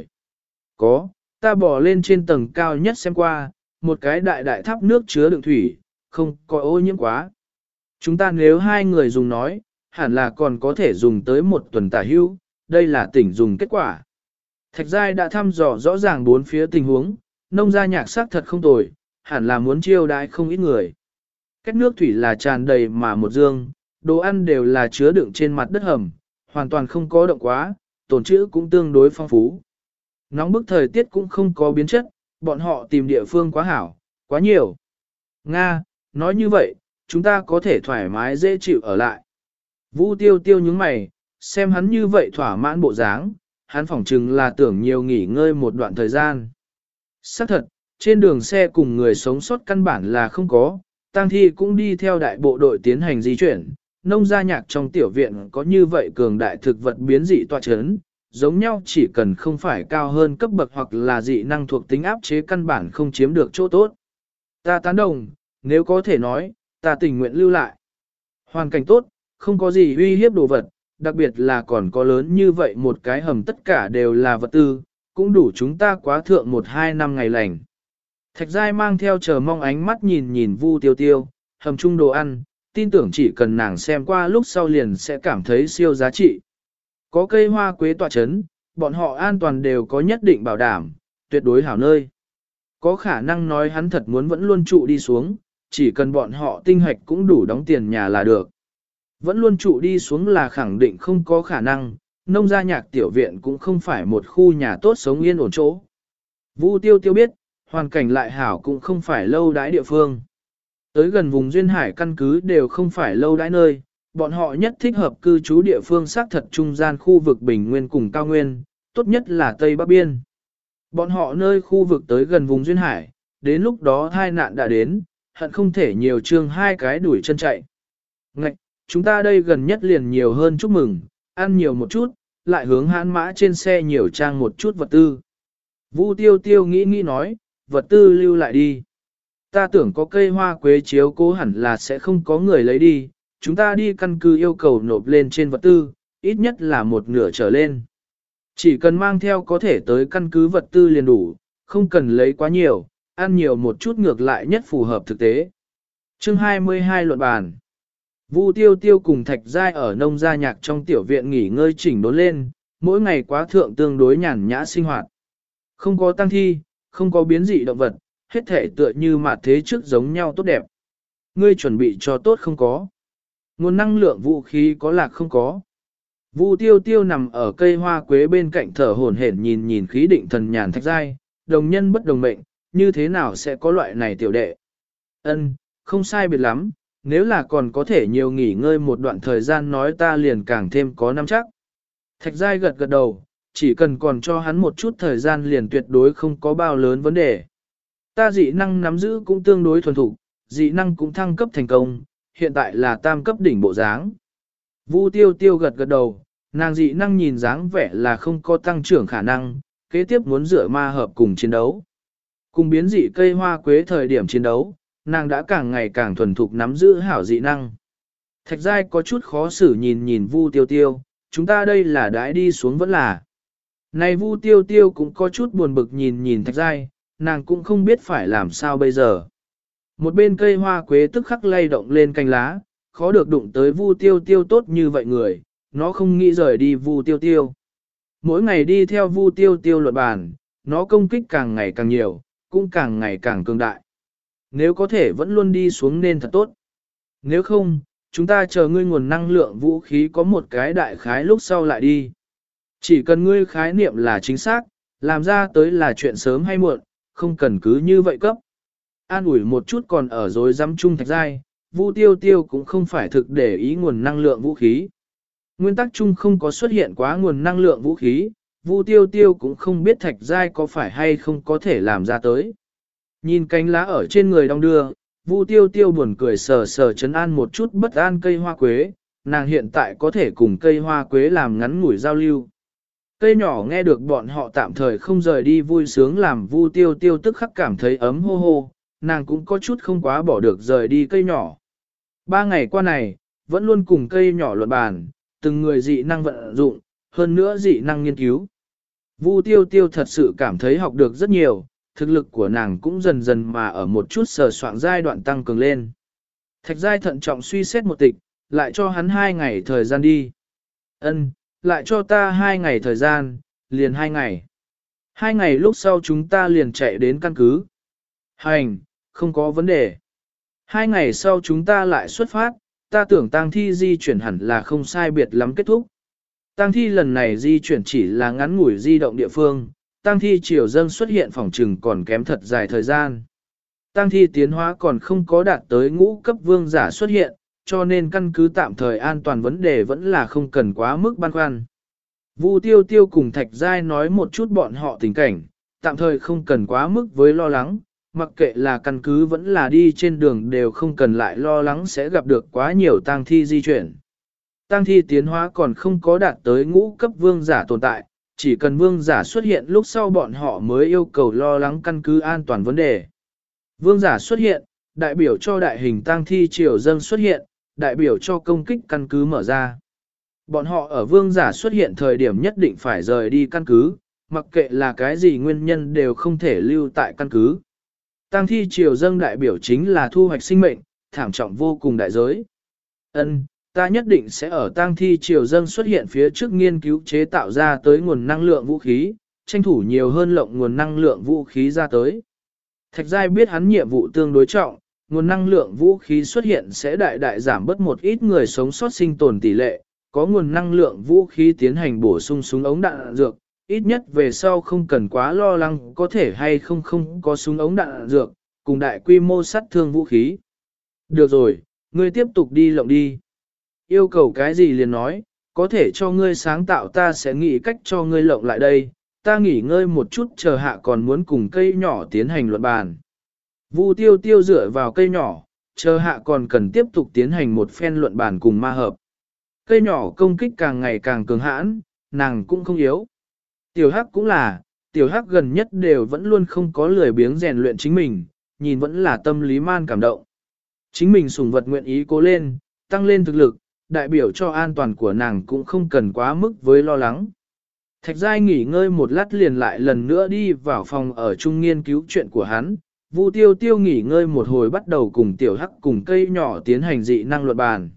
Có, ta bỏ lên trên tầng cao nhất xem qua, một cái đại đại tháp nước chứa đựng thủy, không có ô nhiễm quá. Chúng ta nếu hai người dùng nói, hẳn là còn có thể dùng tới một tuần tả hưu, đây là tỉnh dùng kết quả. Thạch Giai đã thăm dò rõ ràng bốn phía tình huống, nông gia nhạc sắc thật không tồi, hẳn là muốn chiêu đãi không ít người. Cách nước thủy là tràn đầy mà một dương, đồ ăn đều là chứa đựng trên mặt đất hầm, hoàn toàn không có động quá, tồn trữ cũng tương đối phong phú. Nóng bức thời tiết cũng không có biến chất, bọn họ tìm địa phương quá hảo, quá nhiều. Nga, nói như vậy, chúng ta có thể thoải mái dễ chịu ở lại. Vu Tiêu Tiêu nhướng mày, xem hắn như vậy thỏa mãn bộ dáng, hắn phỏng chừng là tưởng nhiều nghỉ ngơi một đoạn thời gian. Xác thật, trên đường xe cùng người sống sót căn bản là không có, tang thi cũng đi theo đại bộ đội tiến hành di chuyển. Nông gia nhạc trong tiểu viện có như vậy cường đại thực vật biến dị tọa chấn, giống nhau chỉ cần không phải cao hơn cấp bậc hoặc là dị năng thuộc tính áp chế căn bản không chiếm được chỗ tốt. Ta tán đồng, nếu có thể nói, ta tình nguyện lưu lại. Hoàn cảnh tốt, không có gì uy hiếp đồ vật, đặc biệt là còn có lớn như vậy một cái hầm tất cả đều là vật tư, cũng đủ chúng ta quá thượng một hai năm ngày lành. Thạch Giai mang theo chờ mong ánh mắt nhìn nhìn Vu Tiêu Tiêu, hầm chung đồ ăn, tin tưởng chỉ cần nàng xem qua lúc sau liền sẽ cảm thấy siêu giá trị. Có cây hoa quế tọa chấn, Bọn họ an toàn đều có nhất định bảo đảm, tuyệt đối hảo nơi. Có khả năng nói hắn thật muốn vẫn luôn trụ đi xuống, chỉ cần bọn họ tinh hoạch cũng đủ đóng tiền nhà là được. Vẫn luôn trụ đi xuống là khẳng định không có khả năng, nông gia nhạc tiểu viện cũng không phải một khu nhà tốt sống yên ổn chỗ. Vu Tiêu Tiêu biết, hoàn cảnh lại hảo cũng không phải lâu đãi địa phương. Tới gần vùng duyên hải căn cứ đều không phải lâu đãi nơi, bọn họ nhất thích hợp cư trú địa phương xác thật trung gian khu vực bình nguyên cùng cao nguyên, tốt nhất là Tây Bắc Biên. Bọn họ nơi khu vực tới gần vùng duyên hải, đến lúc đó hai nạn đã đến, hận không thể nhiều chương hai cái đuổi chân chạy. Ngạch, chúng ta đây gần nhất liền nhiều hơn chúc mừng, ăn nhiều một chút, lại hướng hãn mã trên xe nhiều trang một chút vật tư. Vu Tiêu Tiêu nghĩ nghĩ nói, vật tư lưu lại đi. Ta tưởng có cây hoa quế chiếu cố hẳn là sẽ không có người lấy đi, chúng ta đi căn cứ yêu cầu nộp lên trên vật tư, ít nhất là một nửa trở lên. Chỉ cần mang theo có thể tới căn cứ vật tư liền đủ, không cần lấy quá nhiều, ăn nhiều một chút ngược lại nhất phù hợp thực tế. Chương hai mươi hai luận bàn. Vu Tiêu Tiêu cùng Thạch Giai ở nông gia nhạc trong tiểu viện nghỉ ngơi chỉnh đốn lên, mỗi ngày quá thượng tương đối nhàn nhã sinh hoạt. Không có tăng thi, không có biến dị động vật, hết thể tựa như mặt thế trước giống nhau tốt đẹp. Ngươi chuẩn bị cho tốt không có. Nguồn năng lượng vũ khí có lạc không có. Vu Tiêu Tiêu nằm ở cây hoa quế bên cạnh thở hổn hển nhìn nhìn khí định thần nhàn Thạch Giai, đồng nhân bất đồng mệnh, như thế nào sẽ có loại này tiểu đệ. Ân, không sai biệt lắm, nếu là còn có thể nhiều nghỉ ngơi một đoạn thời gian nói ta liền càng thêm có nắm chắc. Thạch Giai gật gật đầu, chỉ cần còn cho hắn một chút thời gian liền tuyệt đối không có bao lớn vấn đề. Ta dị năng nắm giữ cũng tương đối thuần thục, dị năng cũng thăng cấp thành công, hiện tại là tam cấp đỉnh bộ dáng. Vu Tiêu Tiêu gật gật đầu, nàng dị năng nhìn dáng vẻ là không có tăng trưởng khả năng, kế tiếp muốn dựa ma hợp cùng chiến đấu. Cùng biến dị cây hoa quế thời điểm chiến đấu, nàng đã càng ngày càng thuần thục nắm giữ hảo dị năng. Thạch Giai có chút khó xử nhìn nhìn Vu Tiêu Tiêu, chúng ta đây là đãi đi xuống vẫn là. Này Vu Tiêu Tiêu cũng có chút buồn bực nhìn nhìn Thạch Giai, nàng cũng không biết phải làm sao bây giờ. Một bên cây hoa quế tức khắc lay động lên cành lá, khó được đụng tới Vu Tiêu Tiêu tốt như vậy người, nó không nghĩ rời đi Vu Tiêu Tiêu. Mỗi ngày đi theo Vu Tiêu Tiêu luận bàn, nó công kích càng ngày càng nhiều, cũng càng ngày càng cường đại. Nếu có thể vẫn luôn đi xuống nên thật tốt. Nếu không, chúng ta chờ ngươi nguồn năng lượng vũ khí có một cái đại khái lúc sau lại đi. Chỉ cần ngươi khái niệm là chính xác, làm ra tới là chuyện sớm hay muộn, không cần cứ như vậy cấp. An ủi một chút còn ở dối dám chung Thạch Giai, Vu Tiêu Tiêu cũng không phải thực để ý nguồn năng lượng vũ khí. Nguyên tắc chung không có xuất hiện quá nguồn năng lượng vũ khí, Vu Tiêu Tiêu cũng không biết Thạch Giai có phải hay không có thể làm ra tới. Nhìn cánh lá ở trên người đong đưa, Vu Tiêu Tiêu buồn cười sờ sờ chấn an một chút bất an cây hoa quế, nàng hiện tại có thể cùng cây hoa quế làm ngắn ngủi giao lưu. Cây nhỏ nghe được bọn họ tạm thời không rời đi vui sướng làm Vu Tiêu Tiêu tức khắc cảm thấy ấm hô hô, nàng cũng có chút không quá bỏ được rời đi cây nhỏ. Ba ngày qua này, vẫn luôn cùng cây nhỏ luận bàn, từng người dị năng vận dụng, hơn nữa dị năng nghiên cứu. Vu Tiêu Tiêu thật sự cảm thấy học được rất nhiều, thực lực của nàng cũng dần dần mà ở một chút sờ soạn giai đoạn tăng cường lên. Thạch Giai thận trọng suy xét một tịch, lại cho hắn hai ngày thời gian đi. Ân, lại cho ta hai ngày thời gian, liền hai ngày. Hai ngày lúc sau chúng ta liền chạy đến căn cứ. Hành, không có vấn đề. Hai ngày sau chúng ta lại xuất phát, ta tưởng tang thi di chuyển hẳn là không sai biệt lắm kết thúc. Tang thi lần này di chuyển chỉ là ngắn ngủi di động địa phương, tang thi triều dâng xuất hiện phòng trừng còn kém thật dài thời gian. Tang thi tiến hóa còn không có đạt tới ngũ cấp vương giả xuất hiện, cho nên căn cứ tạm thời an toàn vấn đề vẫn là không cần quá mức băn khoăn. Vu Tiêu Tiêu cùng Thạch Giai nói một chút bọn họ tình cảnh, tạm thời không cần quá mức với lo lắng, mặc kệ là căn cứ vẫn là đi trên đường đều không cần lại lo lắng sẽ gặp được quá nhiều tang thi di chuyển. Tang thi tiến hóa còn không có đạt tới ngũ cấp vương giả tồn tại, chỉ cần vương giả xuất hiện lúc sau bọn họ mới yêu cầu lo lắng căn cứ an toàn vấn đề. Vương giả xuất hiện, đại biểu cho đại hình tang thi triều dâng xuất hiện, đại biểu cho công kích căn cứ mở ra. Bọn họ ở vương giả xuất hiện thời điểm nhất định phải rời đi căn cứ, mặc kệ là cái gì nguyên nhân đều không thể lưu tại căn cứ. Tang thi triều dâng đại biểu chính là thu hoạch sinh mệnh, thảm trọng vô cùng đại giới. Ân, Ta nhất định sẽ ở tang thi triều dâng xuất hiện phía trước nghiên cứu chế tạo ra tới nguồn năng lượng vũ khí, tranh thủ nhiều hơn lộng nguồn năng lượng vũ khí ra tới. Thạch Giai biết hắn nhiệm vụ tương đối trọng, nguồn năng lượng vũ khí xuất hiện sẽ đại đại giảm bớt một ít người sống sót sinh tồn tỷ lệ, có nguồn năng lượng vũ khí tiến hành bổ sung súng ống đạn dược, ít nhất về sau không cần quá lo lắng có thể hay không không có súng ống đạn dược, cùng đại quy mô sát thương vũ khí. Được rồi, ngươi tiếp tục đi lộng đi. Yêu cầu cái gì liền nói, có thể cho ngươi sáng tạo ta sẽ nghĩ cách cho ngươi lộng lại đây, ta nghỉ ngơi một chút chờ hạ còn muốn cùng cây nhỏ tiến hành luận bàn. Vu tiêu tiêu dựa vào cây nhỏ, chờ hạ còn cần tiếp tục tiến hành một phen luận bàn cùng ma hợp. Cây nhỏ công kích càng ngày càng cường hãn, nàng cũng không yếu. Tiểu Hắc cũng là, Tiểu Hắc gần nhất đều vẫn luôn không có lười biếng rèn luyện chính mình, nhìn vẫn là tâm lý man cảm động. Chính mình sủng vật nguyện ý cố lên, tăng lên thực lực, đại biểu cho an toàn của nàng cũng không cần quá mức với lo lắng. Thạch Giai nghỉ ngơi một lát liền lại lần nữa đi vào phòng ở chung nghiên cứu chuyện của hắn. Vu Tiêu Tiêu nghỉ ngơi một hồi bắt đầu cùng Tiểu Hắc cùng cây nhỏ tiến hành dị năng luận bàn.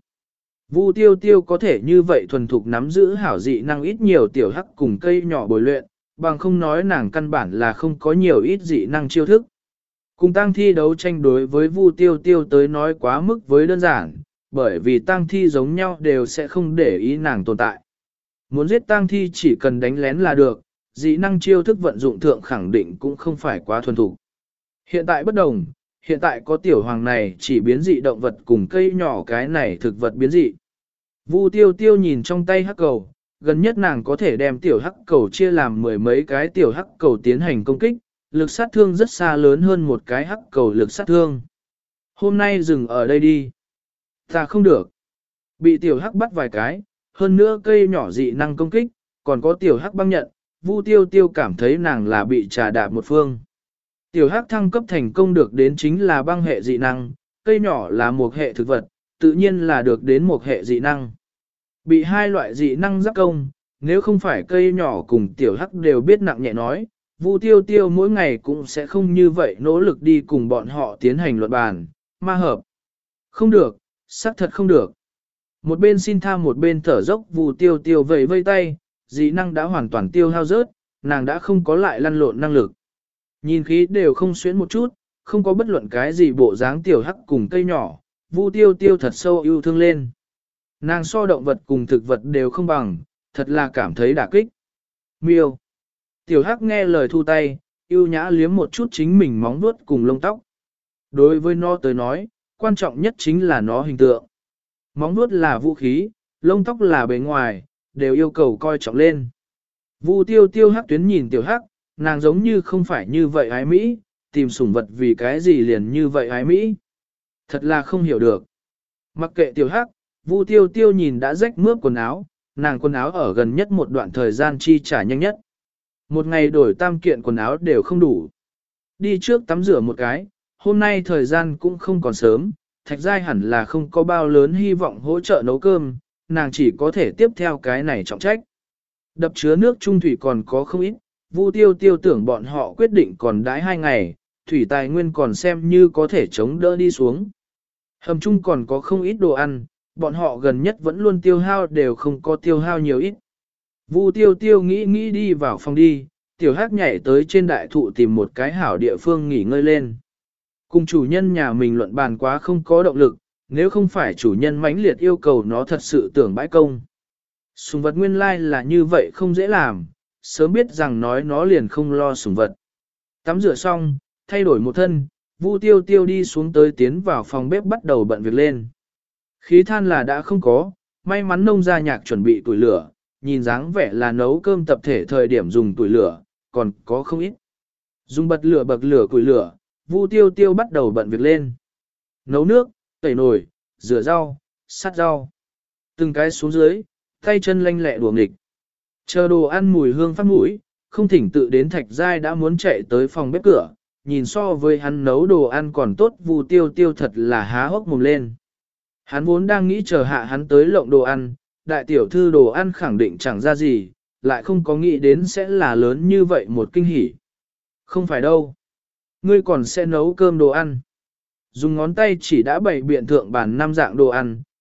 Vu Tiêu Tiêu có thể như vậy thuần thục nắm giữ hảo dị năng ít nhiều Tiểu Hắc cùng cây nhỏ bồi luyện, bằng không nói nàng căn bản là không có nhiều ít dị năng chiêu thức. Cùng tang thi đấu tranh đối với Vu Tiêu Tiêu tới nói quá mức với đơn giản, bởi vì tang thi giống nhau đều sẽ không để ý nàng tồn tại. Muốn giết tang thi chỉ cần đánh lén là được, dị năng chiêu thức vận dụng thượng khẳng định cũng không phải quá thuần thục. Hiện tại bất đồng, hiện tại có tiểu hoàng này chỉ biến dị động vật cùng cây nhỏ cái này thực vật biến dị. Vu Tiêu Tiêu nhìn trong tay hắc cầu, gần nhất nàng có thể đem tiểu hắc cầu chia làm mười mấy cái tiểu hắc cầu tiến hành công kích, lực sát thương rất xa lớn hơn một cái hắc cầu lực sát thương. Hôm nay dừng ở đây đi. Ta không được. Bị tiểu hắc bắt vài cái, hơn nữa cây nhỏ dị năng công kích, còn có tiểu hắc băng nhận, Vu Tiêu Tiêu cảm thấy nàng là bị trà đạp một phương. Tiểu hắc thăng cấp thành công được đến chính là băng hệ dị năng, cây nhỏ là một hệ thực vật, tự nhiên là được đến một hệ dị năng. Bị hai loại dị năng giáp công, nếu không phải cây nhỏ cùng tiểu hắc đều biết nặng nhẹ nói, Vu Tiêu Tiêu mỗi ngày cũng sẽ không như vậy nỗ lực đi cùng bọn họ tiến hành luận bàn, ma hợp. Không được, xác thật không được. Một bên xin tha một bên thở dốc Vu Tiêu Tiêu vẫy vây tay, dị năng đã hoàn toàn tiêu hao rớt, nàng đã không có lại lăn lộn năng lực. Nhìn khí đều không xuyến một chút, không có bất luận cái gì bộ dáng tiểu hắc cùng cây nhỏ, Vu Tiêu Tiêu thật sâu yêu thương lên. Nàng so động vật cùng thực vật đều không bằng, thật là cảm thấy đả kích. Miêu. Tiểu hắc nghe lời thu tay, yêu nhã liếm một chút chính mình móng vuốt cùng lông tóc. Đối với nó tới nói, quan trọng nhất chính là nó hình tượng. Móng vuốt là vũ khí, lông tóc là bề ngoài, đều yêu cầu coi trọng lên. Vu Tiêu Tiêu hắc tuyến nhìn tiểu hắc, nàng giống như không phải như vậy ái Mỹ, tìm sủng vật vì cái gì liền như vậy ái Mỹ. Thật là không hiểu được. Mặc kệ tiểu hắc, Vu Tiêu Tiêu nhìn đã rách mướp quần áo, nàng quần áo ở gần nhất một đoạn thời gian chi trả nhanh nhất. Một ngày đổi tam kiện quần áo đều không đủ. Đi trước tắm rửa một cái, hôm nay thời gian cũng không còn sớm, Thạch Giai hẳn là không có bao lớn hy vọng hỗ trợ nấu cơm, nàng chỉ có thể tiếp theo cái này trọng trách. Đập chứa nước trung thủy còn có không ít, Vu Tiêu Tiêu tưởng bọn họ quyết định còn đãi hai ngày, thủy tài nguyên còn xem như có thể chống đỡ đi xuống. Hầm chung còn có không ít đồ ăn, bọn họ gần nhất vẫn luôn tiêu hao đều không có tiêu hao nhiều ít. Vu Tiêu Tiêu nghĩ nghĩ đi vào phòng đi, tiểu hắc nhảy tới trên đại thụ tìm một cái hảo địa phương nghỉ ngơi lên. Cùng chủ nhân nhà mình luận bàn quá không có động lực, nếu không phải chủ nhân mãnh liệt yêu cầu nó thật sự tưởng bãi công. Sủng vật nguyên lai là như vậy không dễ làm, sớm biết rằng nói nó liền không lo sủng vật. Tắm rửa xong, thay đổi một thân, Vu Tiêu Tiêu đi xuống tới tiến vào phòng bếp bắt đầu bận việc lên. Khí than là đã không có, may mắn nông gia nhạc chuẩn bị tuổi lửa, nhìn dáng vẻ là nấu cơm tập thể thời điểm dùng tuổi lửa, còn có không ít. Dùng bật lửa bậc lửa củi lửa, Vu Tiêu Tiêu bắt đầu bận việc lên. Nấu nước, tẩy nồi, rửa rau, sát rau. Từng cái xuống dưới, tay chân lanh lẹ đuổi nghịch. Chờ đồ ăn mùi hương phát mũi, không thỉnh tự đến Thạch Giai đã muốn chạy tới phòng bếp cửa, nhìn so với hắn nấu đồ ăn còn tốt Vu Tiêu Tiêu thật là há hốc mồm lên. Hắn vốn đang nghĩ chờ hạ hắn tới lộng đồ ăn, đại tiểu thư đồ ăn khẳng định chẳng ra gì, lại không có nghĩ đến sẽ là lớn như vậy một kinh hỉ. Không phải đâu. Ngươi còn sẽ nấu cơm đồ ăn. Dùng ngón tay chỉ đã bày biện thượng bàn năm dạng đồ ăn,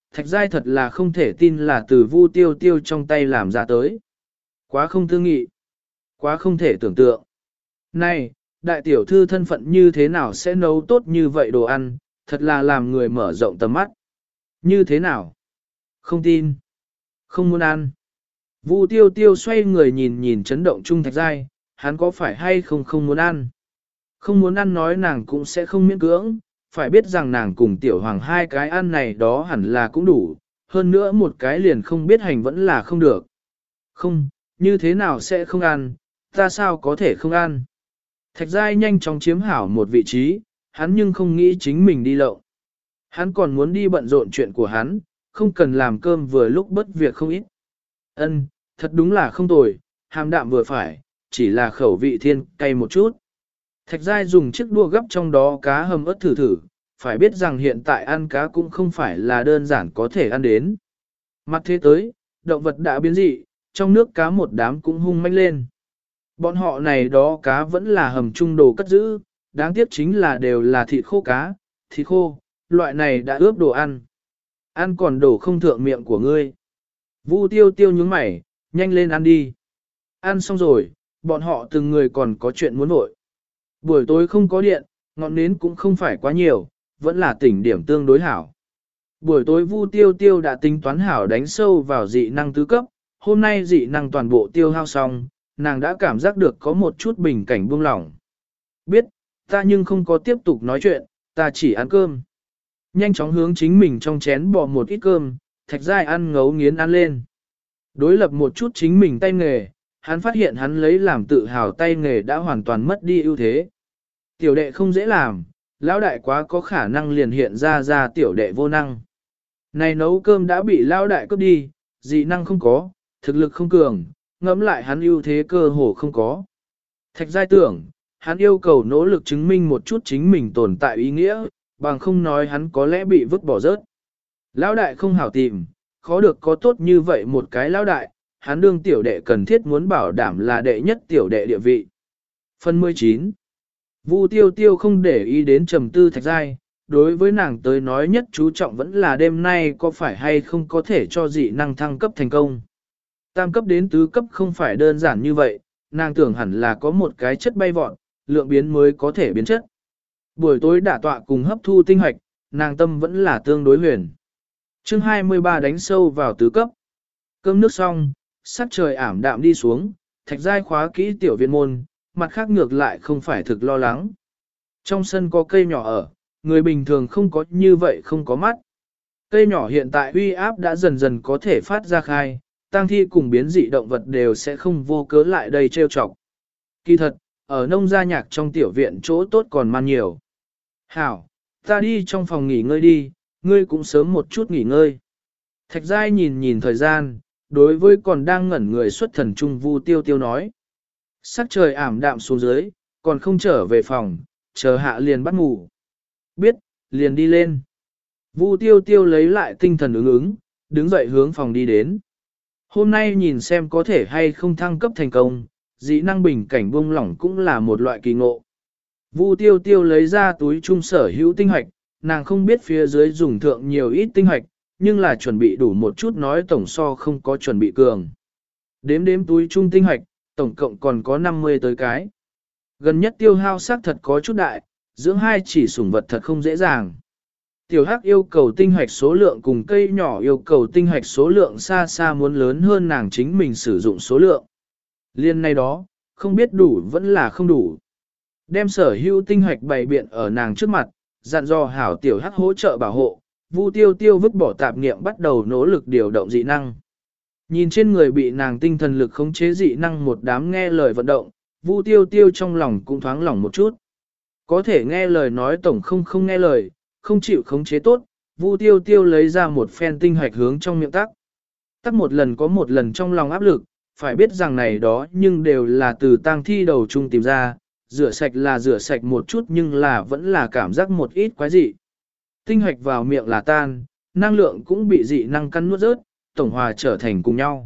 Thạch giai thật là không thể tin là từ Vu Tiêu Tiêu trong tay làm ra tới. Quá không tư nghị. Quá không thể tưởng tượng. Này, đại tiểu thư thân phận như thế nào sẽ nấu tốt như vậy đồ ăn, thật là làm người mở rộng tầm mắt. Như thế nào? Không tin. Không muốn ăn. Vu Tiêu Tiêu xoay người nhìn nhìn chấn động chung Thạch giai, hắn có phải hay không không muốn ăn? Không muốn ăn nói nàng cũng sẽ không miễn cưỡng, phải biết rằng nàng cùng tiểu hoàng hai cái ăn này đó hẳn là cũng đủ, hơn nữa một cái liền không biết hành vẫn là không được. Không, như thế nào sẽ không ăn, ta sao có thể không ăn? Thạch giai nhanh chóng chiếm hảo một vị trí, hắn nhưng không nghĩ chính mình đi lậu. Hắn còn muốn đi bận rộn chuyện của hắn, không cần làm cơm vừa lúc bất việc không ít. Ân, thật đúng là không tồi, hàm đạm vừa phải, chỉ là khẩu vị thiên cay một chút. Thạch giai dùng chiếc đua gấp trong đó cá hầm ớt thử thử, phải biết rằng hiện tại ăn cá cũng không phải là đơn giản có thể ăn đến. Mặt thế tới, động vật đã biến dị, trong nước cá một đám cũng hung manh lên. Bọn họ này đó cá vẫn là hầm trung đồ cất giữ, đáng tiếc chính là đều là thịt khô cá, thịt khô, loại này đã ướp đồ ăn. Ăn còn đổ không thượng miệng của ngươi. Vu Tiêu Tiêu nhướng mày, nhanh lên ăn đi. Ăn xong rồi, bọn họ từng người còn có chuyện muốn vội. Buổi tối không có điện, ngọn nến cũng không phải quá nhiều, vẫn là tỉnh điểm tương đối hảo. Buổi tối Vu Tiêu Tiêu đã tính toán hảo đánh sâu vào dị năng tứ cấp, hôm nay dị năng toàn bộ tiêu hao xong, nàng đã cảm giác được có một chút bình cảnh buông lỏng. Biết, ta nhưng không có tiếp tục nói chuyện, ta chỉ ăn cơm. Nhanh chóng hướng chính mình trong chén bỏ một ít cơm, Thạch giai ăn ngấu nghiến ăn lên. Đối lập một chút chính mình tay nghề, hắn phát hiện hắn lấy làm tự hào tay nghề đã hoàn toàn mất đi ưu thế. Tiểu đệ không dễ làm, lão đại quá có khả năng liền hiện ra ra tiểu đệ vô năng. Này nấu cơm đã bị lão đại cướp đi, dị năng không có, thực lực không cường, ngẫm lại hắn ưu thế cơ hồ không có. Thạch giai tưởng, hắn yêu cầu nỗ lực chứng minh một chút chính mình tồn tại ý nghĩa, bằng không nói hắn có lẽ bị vứt bỏ rớt. Lão đại không hảo tìm, khó được có tốt như vậy một cái lão đại, hắn đương tiểu đệ cần thiết muốn bảo đảm là đệ nhất tiểu đệ địa vị. Phần mười chín. Vu Tiêu Tiêu không để ý đến trầm tư Thạch giai, đối với nàng tới nói nhất chú trọng vẫn là đêm nay có phải hay không có thể cho dị năng thăng cấp thành công. Tam cấp đến tứ cấp không phải đơn giản như vậy, nàng tưởng hẳn là có một cái chất bay vọt, lượng biến mới có thể biến chất. Buổi tối đả tọa cùng hấp thu tinh hoạch, nàng tâm vẫn là tương đối huyền. Chương hai mươi ba đánh sâu vào tứ cấp. Cơm nước xong, sắc trời ảm đạm đi xuống, Thạch giai khóa kỹ tiểu viện môn, mặt khác ngược lại không phải thực lo lắng. Trong sân có cây nhỏ ở, người bình thường không có như vậy không có mắt. Cây nhỏ hiện tại uy áp đã dần dần có thể phát ra khai, tang thi cùng biến dị động vật đều sẽ không vô cớ lại đây trêu chọc. Kỳ thật, ở nông gia nhạc trong tiểu viện chỗ tốt còn man nhiều. Hảo, ta đi trong phòng nghỉ ngơi đi, ngươi cũng sớm một chút nghỉ ngơi. Thạch giai nhìn nhìn thời gian, đối với còn đang ngẩn người xuất thần trung Vu Tiêu Tiêu nói. Sắc trời ảm đạm xuống dưới, còn không trở về phòng, chờ hạ liền bắt ngủ. Biết, liền đi lên. Vu Tiêu Tiêu lấy lại tinh thần ứng ứng, đứng dậy hướng phòng đi đến. Hôm nay nhìn xem có thể hay không thăng cấp thành công, dị năng bình cảnh buông lỏng cũng là một loại kỳ ngộ. Vu Tiêu Tiêu lấy ra túi trung sở hữu tinh hoạch, nàng không biết phía dưới dùng thượng nhiều ít tinh hoạch, nhưng là chuẩn bị đủ một chút nói tổng so không có chuẩn bị cường. Đếm đếm túi trung tinh hoạch, tổng cộng còn có năm mươi tới cái. Gần nhất tiêu hao xác thật có chút đại, dưỡng hai chỉ sủng vật thật không dễ dàng. Tiểu Hắc yêu cầu tinh hoạch số lượng cùng cây nhỏ yêu cầu tinh hoạch số lượng xa xa muốn lớn hơn nàng chính mình sử dụng số lượng. Liên này đó, không biết đủ vẫn là không đủ. Đem sở hữu tinh hoạch bày biện ở nàng trước mặt, dặn dò hảo Tiểu Hắc hỗ trợ bảo hộ, Vu Tiêu Tiêu vứt bỏ tạp niệm bắt đầu nỗ lực điều động dị năng. Nhìn trên người bị nàng tinh thần lực khống chế dị năng một đám nghe lời vận động, Vu Tiêu Tiêu trong lòng cũng thoáng lòng một chút. Có thể nghe lời nói tổng không không nghe lời, không chịu khống chế tốt, Vu Tiêu Tiêu lấy ra một phen tinh hoạch hướng trong miệng tắc. Tắc một lần có một lần trong lòng áp lực, phải biết rằng này đó nhưng đều là từ tang thi đầu chung tìm ra, rửa sạch là rửa sạch một chút nhưng là vẫn là cảm giác một ít quái dị. Tinh hoạch vào miệng là tan, năng lượng cũng bị dị năng cắn nuốt rớt, tổng hòa trở thành cùng nhau.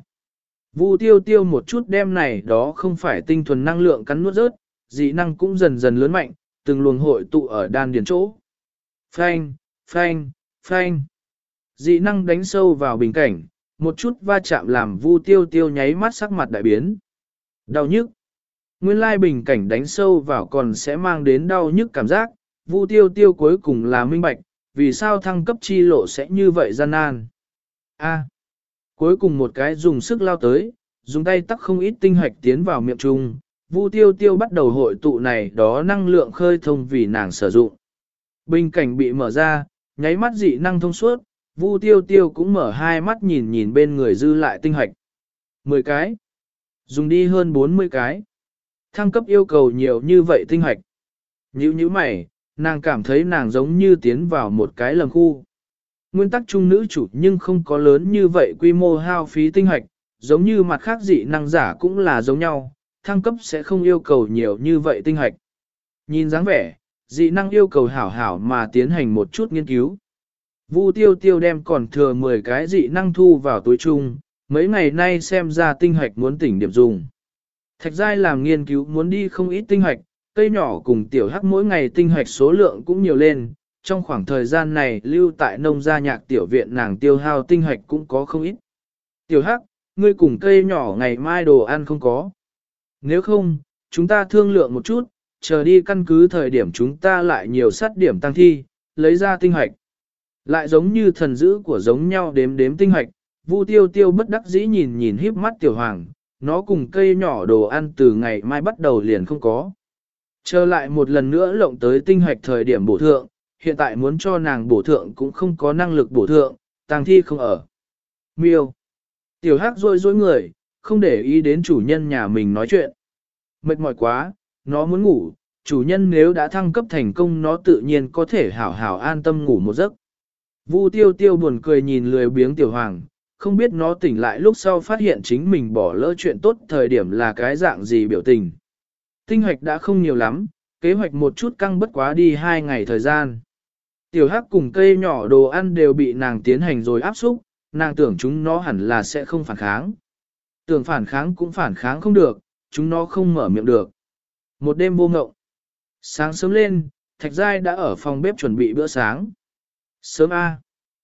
Vu Tiêu Tiêu một chút đem này đó không phải tinh thuần năng lượng cắn nuốt rớt, dị năng cũng dần dần lớn mạnh, từng luồng hội tụ ở đan điền chỗ. Phanh, phanh, phanh. Dị năng đánh sâu vào bình cảnh, một chút va chạm làm Vu Tiêu Tiêu nháy mắt sắc mặt đại biến. Đau nhức. Nguyên lai bình cảnh đánh sâu vào còn sẽ mang đến đau nhức cảm giác, Vu Tiêu Tiêu cuối cùng là minh bạch, vì sao thăng cấp chi lộ sẽ như vậy gian nan. A. Cuối cùng một cái dùng sức lao tới, dùng tay tắc không ít tinh hoạch tiến vào miệng trung, Vu Tiêu Tiêu bắt đầu hội tụ này đó năng lượng khơi thông vì nàng sử dụng. Bình cảnh bị mở ra, nháy mắt dị năng thông suốt, Vu Tiêu Tiêu cũng mở hai mắt nhìn nhìn bên người dư lại tinh hoạch. mười cái. Dùng đi hơn bốn mươi cái. Thăng cấp yêu cầu nhiều như vậy tinh hoạch. Nhữ như mày, nàng cảm thấy nàng giống như tiến vào một cái lầm khu. Nguyên tắc chung nữ chủ nhưng không có lớn như vậy quy mô hao phí tinh hoạch, giống như mặt khác dị năng giả cũng là giống nhau, thăng cấp sẽ không yêu cầu nhiều như vậy tinh hoạch. Nhìn dáng vẻ, dị năng yêu cầu hảo hảo mà tiến hành một chút nghiên cứu. Vu Tiêu Tiêu đem còn thừa mười cái dị năng thu vào túi chung, mấy ngày nay xem ra tinh hoạch muốn tỉnh điểm dùng. Thạch Giai làm nghiên cứu muốn đi không ít tinh hoạch, cây nhỏ cùng tiểu hắc mỗi ngày tinh hoạch số lượng cũng nhiều lên, trong khoảng thời gian này lưu tại nông gia nhạc tiểu viện nàng tiêu hao tinh hoạch cũng có không ít. Tiểu hắc, ngươi cùng cây nhỏ ngày mai đồ ăn không có. Nếu không, chúng ta thương lượng một chút, chờ đi căn cứ thời điểm chúng ta lại nhiều sát điểm tăng thi, lấy ra tinh hoạch. Lại giống như thần dữ của giống nhau đếm đếm tinh hoạch, Vu Tiêu Tiêu bất đắc dĩ nhìn nhìn híp mắt tiểu hoàng, nó cùng cây nhỏ đồ ăn từ ngày mai bắt đầu liền không có. Trở lại một lần nữa lộng tới tinh hoạch thời điểm bổ thượng, hiện tại muốn cho nàng bổ thượng cũng không có năng lực bổ thượng, tang thi không ở. Miêu. Tiểu hắc rôi rối người, không để ý đến chủ nhân nhà mình nói chuyện. Mệt mỏi quá, nó muốn ngủ, chủ nhân nếu đã thăng cấp thành công nó tự nhiên có thể hảo hảo an tâm ngủ một giấc. Vu Tiêu Tiêu buồn cười nhìn lười biếng tiểu hoàng, không biết nó tỉnh lại lúc sau phát hiện chính mình bỏ lỡ chuyện tốt thời điểm là cái dạng gì biểu tình. Tinh hoạch đã không nhiều lắm, kế hoạch một chút căng bất quá đi hai ngày thời gian. Tiểu hắc cùng cây nhỏ đồ ăn đều bị nàng tiến hành rồi áp xúc, nàng tưởng chúng nó hẳn là sẽ không phản kháng. Tưởng phản kháng cũng phản kháng không được, chúng nó không mở miệng được. Một đêm vô ngộng. Sáng sớm lên, Thạch Giai đã ở phòng bếp chuẩn bị bữa sáng. Sớm a,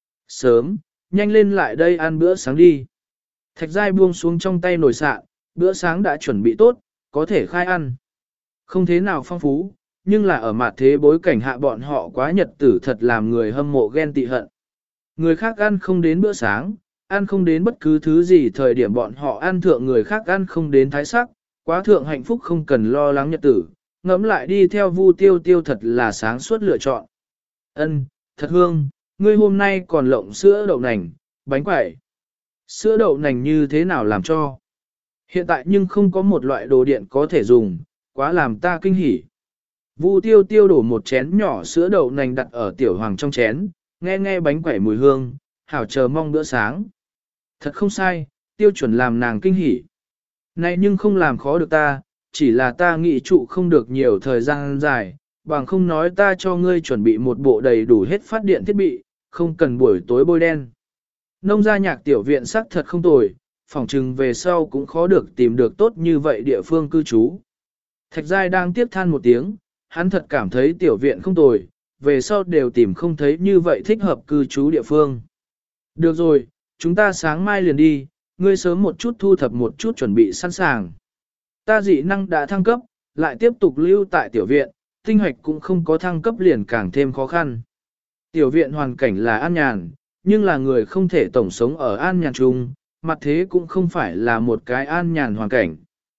Sớm, nhanh lên lại đây ăn bữa sáng đi. Thạch Giai buông xuống trong tay nồi sạn, bữa sáng đã chuẩn bị tốt, có thể khai ăn. Không thế nào phong phú, nhưng là ở mặt thế bối cảnh hạ bọn họ quá nhật tử thật làm người hâm mộ ghen tị hận. Người khác ăn không đến bữa sáng, ăn không đến bất cứ thứ gì thời điểm bọn họ ăn thượng người khác ăn không đến thái sắc, quá thượng hạnh phúc không cần lo lắng nhật tử, ngẫm lại đi theo Vu Tiêu Tiêu thật là sáng suốt lựa chọn. Ân, thật hương, ngươi hôm nay còn lộng sữa đậu nành, bánh quẩy. Sữa đậu nành như thế nào làm cho? Hiện tại nhưng không có một loại đồ điện có thể dùng, quá làm ta kinh hỉ. Vu Tiêu Tiêu đổ một chén nhỏ sữa đậu nành đặt ở tiểu hoàng trong chén, nghe nghe bánh quẩy mùi hương, hảo chờ mong bữa sáng. Thật không sai, tiêu chuẩn làm nàng kinh hỉ. Này nhưng không làm khó được ta, chỉ là ta nghĩ trụ không được nhiều thời gian dài, bằng không nói ta cho ngươi chuẩn bị một bộ đầy đủ hết phát điện thiết bị, không cần buổi tối bôi đen. Nông gia nhạc tiểu viện sắc thật không tồi, phỏng chừng về sau cũng khó được tìm được tốt như vậy địa phương cư trú. Thạch Giai đang tiếc than một tiếng, hắn thật cảm thấy tiểu viện không tồi, về sau đều tìm không thấy như vậy thích hợp cư trú địa phương. Được rồi, chúng ta sáng mai liền đi, ngươi sớm một chút thu thập một chút chuẩn bị sẵn sàng. Ta dị năng đã thăng cấp, lại tiếp tục lưu tại tiểu viện, tinh hoạch cũng không có thăng cấp liền càng thêm khó khăn. Tiểu viện hoàn cảnh là an nhàn, nhưng là người không thể tổng sống ở an nhàn chung, mặt thế cũng không phải là một cái an nhàn hoàn cảnh.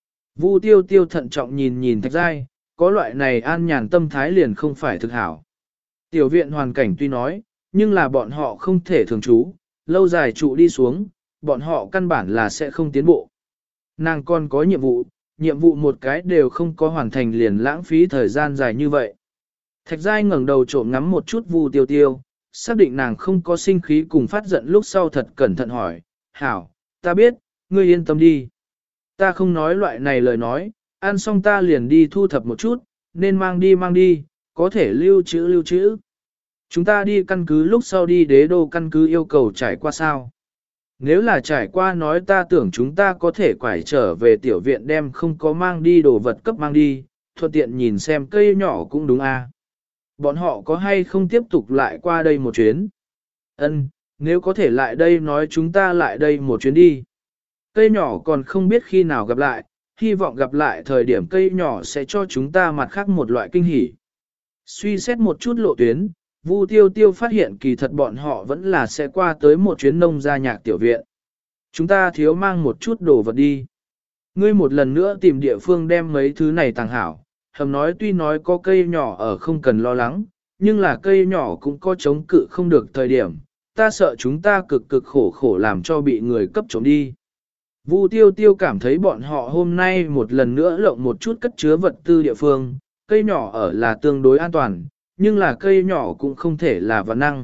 Vu Tiêu Tiêu thận trọng nhìn nhìn Thạch Giai, có loại này an nhàn tâm thái liền không phải thực hảo. Tiểu viện hoàn cảnh tuy nói, nhưng là bọn họ không thể thường trú, lâu dài trụ đi xuống, bọn họ căn bản là sẽ không tiến bộ. Nàng còn có nhiệm vụ, nhiệm vụ một cái đều không có hoàn thành liền lãng phí thời gian dài như vậy. Thạch Giai ngẩng đầu trộm ngắm một chút Vu Tiêu Tiêu, xác định nàng không có sinh khí cùng phát giận lúc sau thật cẩn thận hỏi, hảo, ta biết, ngươi yên tâm đi. Ta không nói loại này lời nói, ăn xong ta liền đi thu thập một chút, nên mang đi mang đi, có thể lưu trữ lưu trữ. Chúng ta đi căn cứ lúc sau đi đế đô căn cứ yêu cầu trải qua sao. Nếu là trải qua nói ta tưởng chúng ta có thể quải trở về tiểu viện đem không có mang đi đồ vật cấp mang đi, thuận tiện nhìn xem cây nhỏ cũng đúng à. Bọn họ có hay không tiếp tục lại qua đây một chuyến? Ân, Nếu có thể lại đây nói chúng ta lại đây một chuyến đi. Cây nhỏ còn không biết khi nào gặp lại, hy vọng gặp lại thời điểm cây nhỏ sẽ cho chúng ta mặt khác một loại kinh hỉ. Suy xét một chút lộ tuyến, Vu Tiêu Tiêu phát hiện kỳ thật bọn họ vẫn là sẽ qua tới một chuyến nông gia nhạc tiểu viện. Chúng ta thiếu mang một chút đồ vật đi. Ngươi một lần nữa tìm địa phương đem mấy thứ này tàng hảo. Hầm nói tuy nói có cây nhỏ ở không cần lo lắng, nhưng là cây nhỏ cũng có chống cự không được thời điểm. Ta sợ chúng ta cực cực khổ khổ làm cho bị người cấp trộm đi. Vu Tiêu Tiêu cảm thấy bọn họ hôm nay một lần nữa lộng một chút cất chứa vật tư địa phương, cây nhỏ ở là tương đối an toàn, nhưng là cây nhỏ cũng không thể là vạn năng.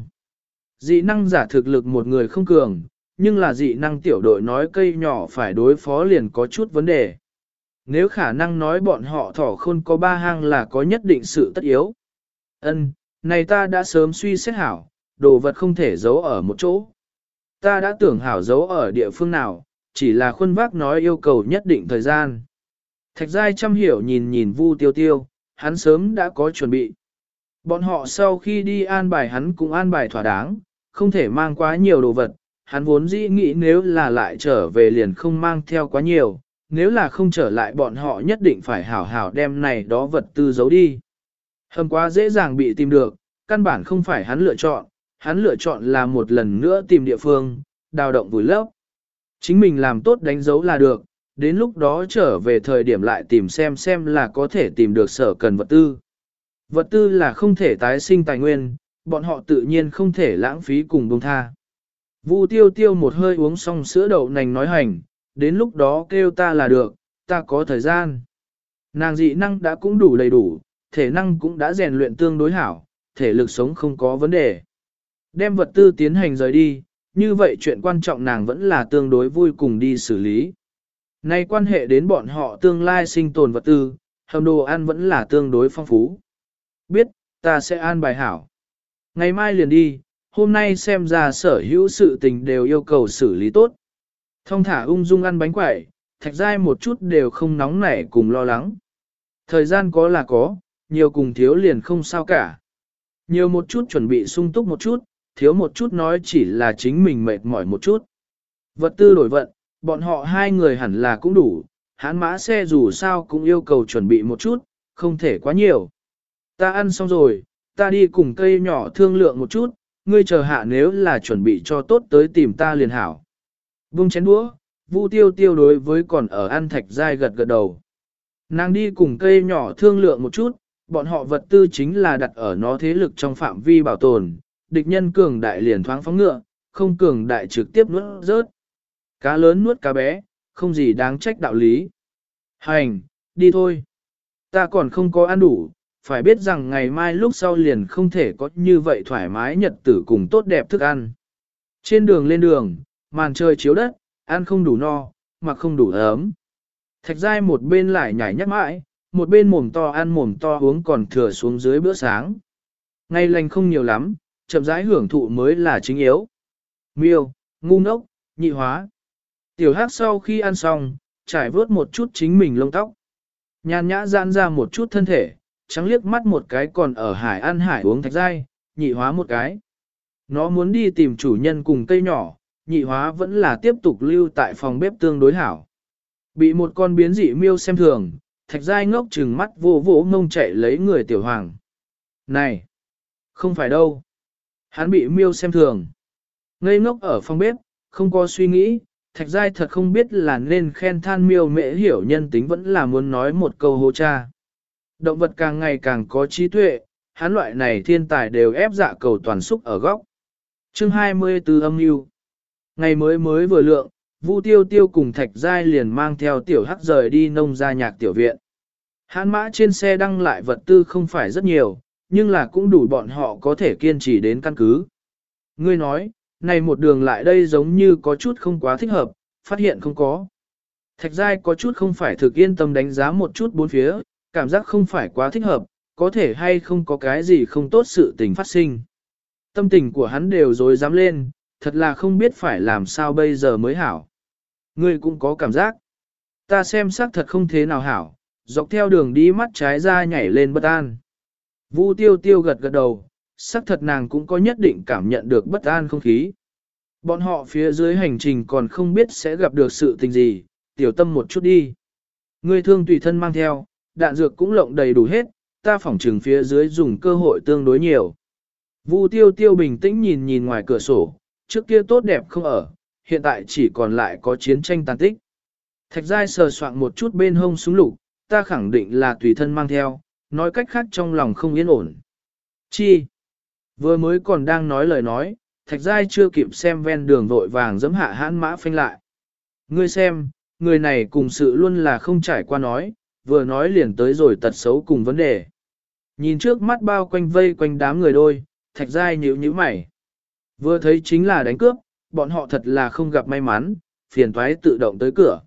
Dị năng giả thực lực một người không cường, nhưng là dị năng tiểu đội nói cây nhỏ phải đối phó liền có chút vấn đề. Nếu khả năng nói bọn họ thỏ khôn có ba hang là có nhất định sự tất yếu. Ân, này ta đã sớm suy xét hảo, đồ vật không thể giấu ở một chỗ. Ta đã tưởng hảo giấu ở địa phương nào, chỉ là khuôn vác nói yêu cầu nhất định thời gian. Thạch Giai chăm hiểu nhìn nhìn Vu Tiêu Tiêu, hắn sớm đã có chuẩn bị. Bọn họ sau khi đi an bài hắn cũng an bài thỏa đáng, không thể mang quá nhiều đồ vật. Hắn vốn dĩ nghĩ nếu là lại trở về liền không mang theo quá nhiều, nếu là không trở lại bọn họ nhất định phải hảo hảo đem này đó vật tư giấu đi. Hầm quá dễ dàng bị tìm được, căn bản không phải hắn lựa chọn, hắn lựa chọn là một lần nữa tìm địa phương, đào động vùi lấp. Chính mình làm tốt đánh dấu là được, đến lúc đó trở về thời điểm lại tìm xem xem là có thể tìm được sở cần vật tư. Vật tư là không thể tái sinh tài nguyên, bọn họ tự nhiên không thể lãng phí cùng buông tha. Vu Tiêu Tiêu một hơi uống xong sữa đậu nành nói hành, đến lúc đó kêu ta là được, ta có thời gian. Nàng dị năng đã cũng đủ đầy đủ, thể năng cũng đã rèn luyện tương đối hảo, thể lực sống không có vấn đề. Đem vật tư tiến hành rời đi, như vậy chuyện quan trọng nàng vẫn là tương đối vui cùng đi xử lý. Nay quan hệ đến bọn họ tương lai sinh tồn vật tư, hầm đồ ăn vẫn là tương đối phong phú. Biết, ta sẽ an bài hảo. Ngày mai liền đi, hôm nay xem ra sở hữu sự tình đều yêu cầu xử lý tốt. Thông thả ung dung ăn bánh quẩy, Thạch Giai một chút đều không nóng nảy cùng lo lắng. Thời gian có là có, nhiều cùng thiếu liền không sao cả. Nhiều một chút chuẩn bị sung túc một chút, thiếu một chút nói chỉ là chính mình mệt mỏi một chút. Vật tư đổi vận, bọn họ hai người hẳn là cũng đủ, hãn mã xe dù sao cũng yêu cầu chuẩn bị một chút, không thể quá nhiều. Ta ăn xong rồi, ta đi cùng cây nhỏ thương lượng một chút, ngươi chờ hạ nếu là chuẩn bị cho tốt tới tìm ta liền hảo. Vung chén đũa, Vu Tiêu Tiêu đối với còn ở ăn Thạch Giai gật gật đầu. Nàng đi cùng cây nhỏ thương lượng một chút, bọn họ vật tư chính là đặt ở nó thế lực trong phạm vi bảo tồn, địch nhân cường đại liền thoáng phóng ngựa, không cường đại trực tiếp nuốt rớt. Cá lớn nuốt cá bé, không gì đáng trách đạo lý. Hành, đi thôi. Ta còn không có ăn đủ, phải biết rằng ngày mai lúc sau liền không thể có như vậy thoải mái nhật tử cùng tốt đẹp thức ăn. Trên đường lên đường, màn trời chiếu đất, ăn không đủ no, mà không đủ ấm. Thạch Giai một bên lại nhảy nhắc mãi, một bên mồm to ăn mồm to uống còn thừa xuống dưới bữa sáng. Ngày lành không nhiều lắm, chậm rãi hưởng thụ mới là chính yếu. Miêu, ngu ngốc, nhị hóa. Tiểu Hắc sau khi ăn xong, trải vớt một chút chính mình lông tóc. Nhàn nhã giãn ra một chút thân thể, trắng liếc mắt một cái còn ở hải ăn hải uống Thạch Giai, nhị hóa một cái. Nó muốn đi tìm chủ nhân cùng cây nhỏ, nhị hóa vẫn là tiếp tục lưu tại phòng bếp tương đối hảo. Bị một con biến dị miêu xem thường, Thạch Giai ngốc trừng mắt vô vỗ ngông chạy lấy người tiểu hoàng. Này! Không phải đâu! Hắn bị miêu xem thường. Ngây ngốc ở phòng bếp, không có suy nghĩ, Thạch Giai thật không biết là nên khen than miêu mễ hiểu nhân tính vẫn là muốn nói một câu hô cha. Động vật càng ngày càng có trí tuệ, hắn loại này thiên tài đều ép dạ cầu toàn xúc ở góc. Chương hai mươi tư âm mưu. Ngày mới mới vừa lượng, Vu Tiêu Tiêu cùng Thạch Giai liền mang theo tiểu Hắc rời đi nông gia nhạc tiểu viện. Hãn mã trên xe đăng lại vật tư không phải rất nhiều, nhưng là cũng đủ bọn họ có thể kiên trì đến căn cứ. Ngươi nói, này một đường lại đây giống như có chút không quá thích hợp, phát hiện không có. Thạch Giai có chút không phải thực yên tâm đánh giá một chút bốn phía, cảm giác không phải quá thích hợp, có thể hay không có cái gì không tốt sự tình phát sinh. Tâm tình của hắn đều dối dám lên, thật là không biết phải làm sao bây giờ mới hảo. Ngươi cũng có cảm giác. Ta xem xác thật không thế nào hảo, dọc theo đường đi mắt trái ra nhảy lên bất an. Vu Tiêu Tiêu gật gật đầu, xác thật nàng cũng có nhất định cảm nhận được bất an không khí. Bọn họ phía dưới hành trình còn không biết sẽ gặp được sự tình gì, tiểu tâm một chút đi. Ngươi thương tùy thân mang theo, đạn dược cũng lộng đầy đủ hết, ta phỏng trừng phía dưới dùng cơ hội tương đối nhiều. Vu tiêu tiêu bình tĩnh nhìn nhìn ngoài cửa sổ, trước kia tốt đẹp không ở, hiện tại chỉ còn lại có chiến tranh tàn tích. Thạch giai sờ soạn một chút bên hông súng lục, ta khẳng định là tùy thân mang theo, nói cách khác trong lòng không yên ổn. Chi? Vừa mới còn đang nói lời nói, thạch giai chưa kịp xem ven đường vội vàng giẫm hạ hãn mã phanh lại. Ngươi xem, người này cùng sự luôn là không trải qua nói, vừa nói liền tới rồi tật xấu cùng vấn đề. Nhìn trước mắt bao quanh vây quanh đám người đôi, thạch giai nhíu nhíu mày. Vừa thấy chính là đánh cướp, bọn họ thật là không gặp may mắn, phiền toái tự động tới cửa.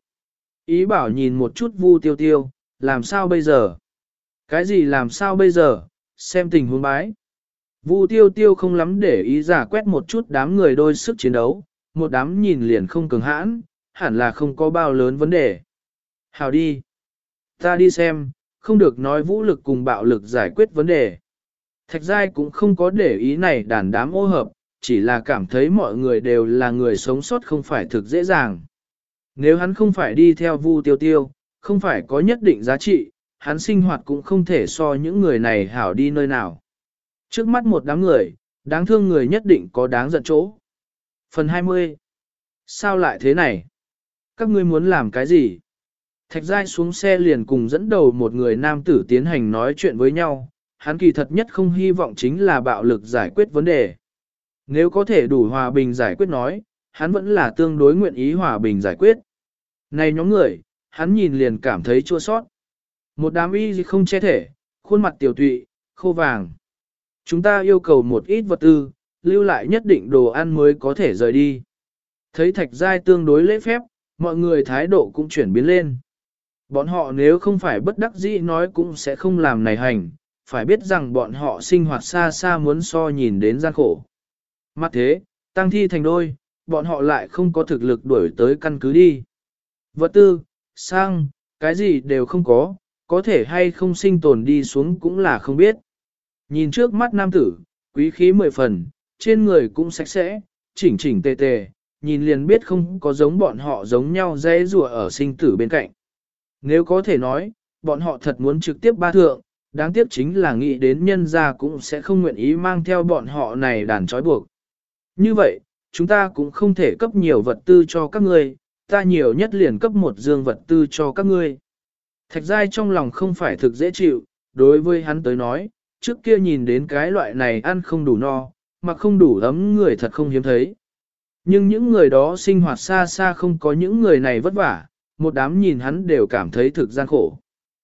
Ý bảo nhìn một chút Vu tiêu tiêu, làm sao bây giờ? Cái gì làm sao bây giờ? Xem tình huống bái. Vu tiêu tiêu không lắm để ý giả quét một chút đám người đôi sức chiến đấu, một đám nhìn liền không cường hãn, hẳn là không có bao lớn vấn đề. Hào đi. Ta đi xem, không được nói vũ lực cùng bạo lực giải quyết vấn đề. Thạch giai cũng không có để ý này đàn đám ô hợp, chỉ là cảm thấy mọi người đều là người sống sót không phải thực dễ dàng. Nếu hắn không phải đi theo Vu tiêu tiêu, không phải có nhất định giá trị, hắn sinh hoạt cũng không thể so những người này hảo đi nơi nào. Trước mắt một đám người, đáng thương người nhất định có đáng giận chỗ. Phần hai mươi. Sao lại thế này? Các ngươi muốn làm cái gì? Thạch giai xuống xe liền cùng dẫn đầu một người nam tử tiến hành nói chuyện với nhau, hắn kỳ thật nhất không hy vọng chính là bạo lực giải quyết vấn đề. Nếu có thể đủ hòa bình giải quyết nói, hắn vẫn là tương đối nguyện ý hòa bình giải quyết. Này nhóm người, hắn nhìn liền cảm thấy chua sót. Một đám y không che thể, khuôn mặt tiểu tụy, khô vàng. Chúng ta yêu cầu một ít vật tư, lưu lại nhất định đồ ăn mới có thể rời đi. Thấy thạch giai tương đối lễ phép, mọi người thái độ cũng chuyển biến lên. Bọn họ nếu không phải bất đắc dĩ nói cũng sẽ không làm này hành, phải biết rằng bọn họ sinh hoạt xa xa muốn so nhìn đến gian khổ. Mặt thế, tăng thi thành đôi, bọn họ lại không có thực lực đuổi tới căn cứ đi. Vật tư, sang, cái gì đều không có, có thể hay không sinh tồn đi xuống cũng là không biết. Nhìn trước mắt nam tử, quý khí mười phần, trên người cũng sạch sẽ, chỉnh chỉnh tề tề, nhìn liền biết không có giống bọn họ giống nhau dễ rùa ở sinh tử bên cạnh. Nếu có thể nói, bọn họ thật muốn trực tiếp ba thượng, đáng tiếc chính là nghĩ đến nhân gia cũng sẽ không nguyện ý mang theo bọn họ này đàn trói buộc. Như vậy, chúng ta cũng không thể cấp nhiều vật tư cho các ngươi, ta nhiều nhất liền cấp một dương vật tư cho các ngươi. Thạch giai trong lòng không phải thực dễ chịu, đối với hắn tới nói, trước kia nhìn đến cái loại này ăn không đủ no, mà không đủ ấm người thật không hiếm thấy. Nhưng những người đó sinh hoạt xa xa không có những người này vất vả, một đám nhìn hắn đều cảm thấy thực gian khổ.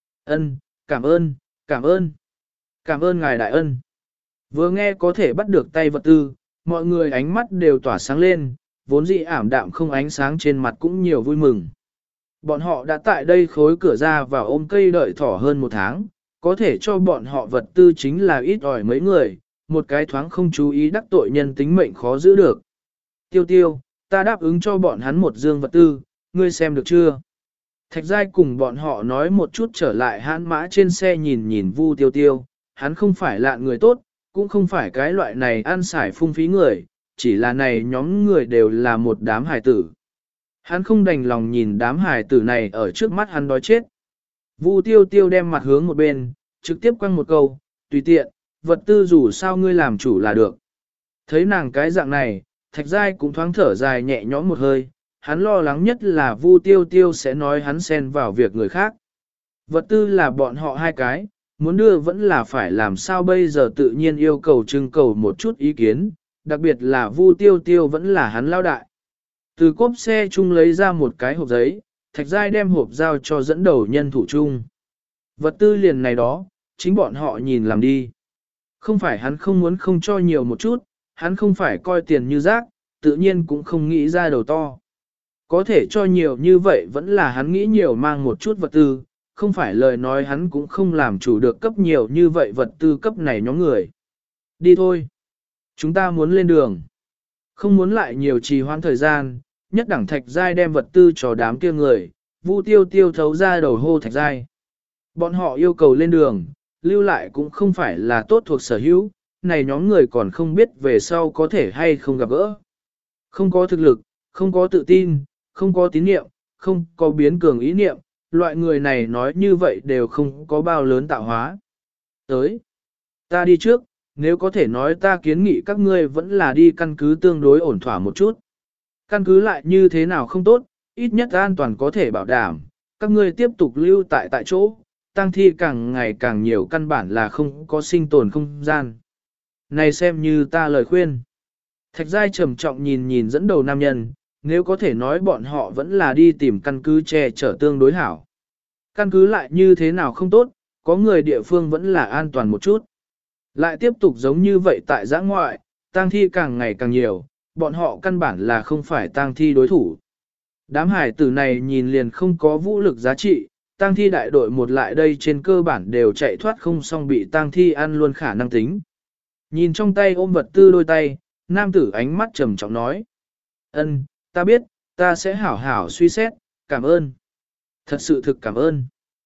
Ân, cảm ơn, cảm ơn, cảm ơn ngài đại ân. Vừa nghe có thể bắt được tay vật tư, mọi người ánh mắt đều tỏa sáng lên, vốn dĩ ảm đạm không ánh sáng trên mặt cũng nhiều vui mừng. Bọn họ đã tại đây khối cửa ra và ôm cây đợi thỏ hơn một tháng, có thể cho bọn họ vật tư chính là ít ỏi mấy người, một cái thoáng không chú ý đắc tội nhân tính mệnh khó giữ được. Tiêu tiêu, ta đáp ứng cho bọn hắn một dương vật tư, ngươi xem được chưa? Thạch giai cùng bọn họ nói một chút trở lại hãn mã trên xe nhìn nhìn Vu tiêu tiêu, hắn không phải lạ người tốt, cũng không phải cái loại này ăn xài phung phí người, chỉ là này nhóm người đều là một đám hài tử. Hắn không đành lòng nhìn đám hài tử này ở trước mắt hắn đói chết. Vu tiêu tiêu đem mặt hướng một bên, trực tiếp quăng một câu, tùy tiện, vật tư dù sao ngươi làm chủ là được. Thấy nàng cái dạng này, thạch giai cũng thoáng thở dài nhẹ nhõm một hơi, hắn lo lắng nhất là Vu tiêu tiêu sẽ nói hắn xen vào việc người khác. Vật tư là bọn họ hai cái, muốn đưa vẫn là phải làm sao bây giờ tự nhiên yêu cầu trưng cầu một chút ý kiến, đặc biệt là Vu tiêu tiêu vẫn là hắn lao đại. Từ cốp xe chung lấy ra một cái hộp giấy, thạch giai đem hộp giao cho dẫn đầu nhân thủ chung. Vật tư liền này đó, chính bọn họ nhìn làm đi. Không phải hắn không muốn không cho nhiều một chút, hắn không phải coi tiền như rác, tự nhiên cũng không nghĩ ra đầu to. Có thể cho nhiều như vậy vẫn là hắn nghĩ nhiều mang một chút vật tư, không phải lời nói hắn cũng không làm chủ được cấp nhiều như vậy vật tư cấp này nhóm người. Đi thôi. Chúng ta muốn lên đường. Không muốn lại nhiều trì hoãn thời gian, nhất đẳng thạch giai đem vật tư cho đám kia người, Vu tiêu tiêu thấu ra đầu hô thạch giai. Bọn họ yêu cầu lên đường, lưu lại cũng không phải là tốt thuộc sở hữu, này nhóm người còn không biết về sau có thể hay không gặp gỡ. Không có thực lực, không có tự tin, không có tín niệm, không có biến cường ý niệm, loại người này nói như vậy đều không có bao lớn tạo hóa. Tới, ta đi trước, nếu có thể nói ta kiến nghị các ngươi vẫn là đi căn cứ tương đối ổn thỏa một chút. Căn cứ lại như thế nào không tốt, ít nhất an toàn có thể bảo đảm, các ngươi tiếp tục lưu tại tại chỗ, tăng thi càng ngày càng nhiều căn bản là không có sinh tồn không gian. Này xem như ta lời khuyên. Thạch Giai trầm trọng nhìn nhìn dẫn đầu nam nhân, nếu có thể nói bọn họ vẫn là đi tìm căn cứ che chở tương đối hảo. Căn cứ lại như thế nào không tốt, có người địa phương vẫn là an toàn một chút. Lại tiếp tục giống như vậy tại giã ngoại, tang thi càng ngày càng nhiều, bọn họ căn bản là không phải tang thi đối thủ. Đám hải tử này nhìn liền không có vũ lực giá trị, tang thi đại đội một lại đây trên cơ bản đều chạy thoát không xong bị tang thi ăn luôn khả năng tính. Nhìn trong tay ôm vật tư đôi tay, nam tử ánh mắt trầm trọng nói. Ân, ta biết, ta sẽ hảo hảo suy xét, cảm ơn. Thật sự thực cảm ơn.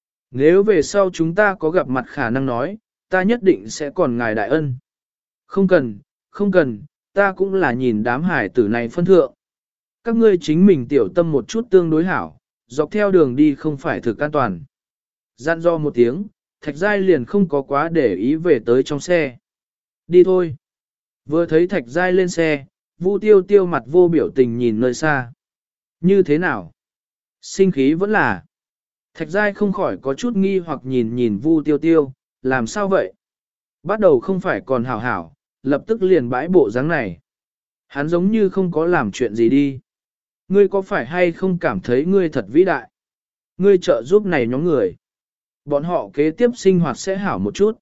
Nếu về sau chúng ta có gặp mặt khả năng nói, ta nhất định sẽ còn ngài đại ân. Không cần, không cần, ta cũng là nhìn đám hải tử này phân thượng. Các ngươi chính mình tiểu tâm một chút tương đối hảo, dọc theo đường đi không phải thực an toàn. Gian do một tiếng, Thạch Giai liền không có quá để ý về tới trong xe. Đi thôi. Vừa thấy Thạch Giai lên xe, Vu Tiêu Tiêu mặt vô biểu tình nhìn nơi xa. Như thế nào? Sinh khí vẫn là. Thạch Giai không khỏi có chút nghi hoặc nhìn nhìn Vu Tiêu Tiêu, làm sao vậy? Bắt đầu không phải còn hảo hảo, lập tức liền bãi bộ dáng này. Hắn giống như không có làm chuyện gì đi. Ngươi có phải hay không cảm thấy ngươi thật vĩ đại? Ngươi trợ giúp này nhóm người. Bọn họ kế tiếp sinh hoạt sẽ hảo một chút.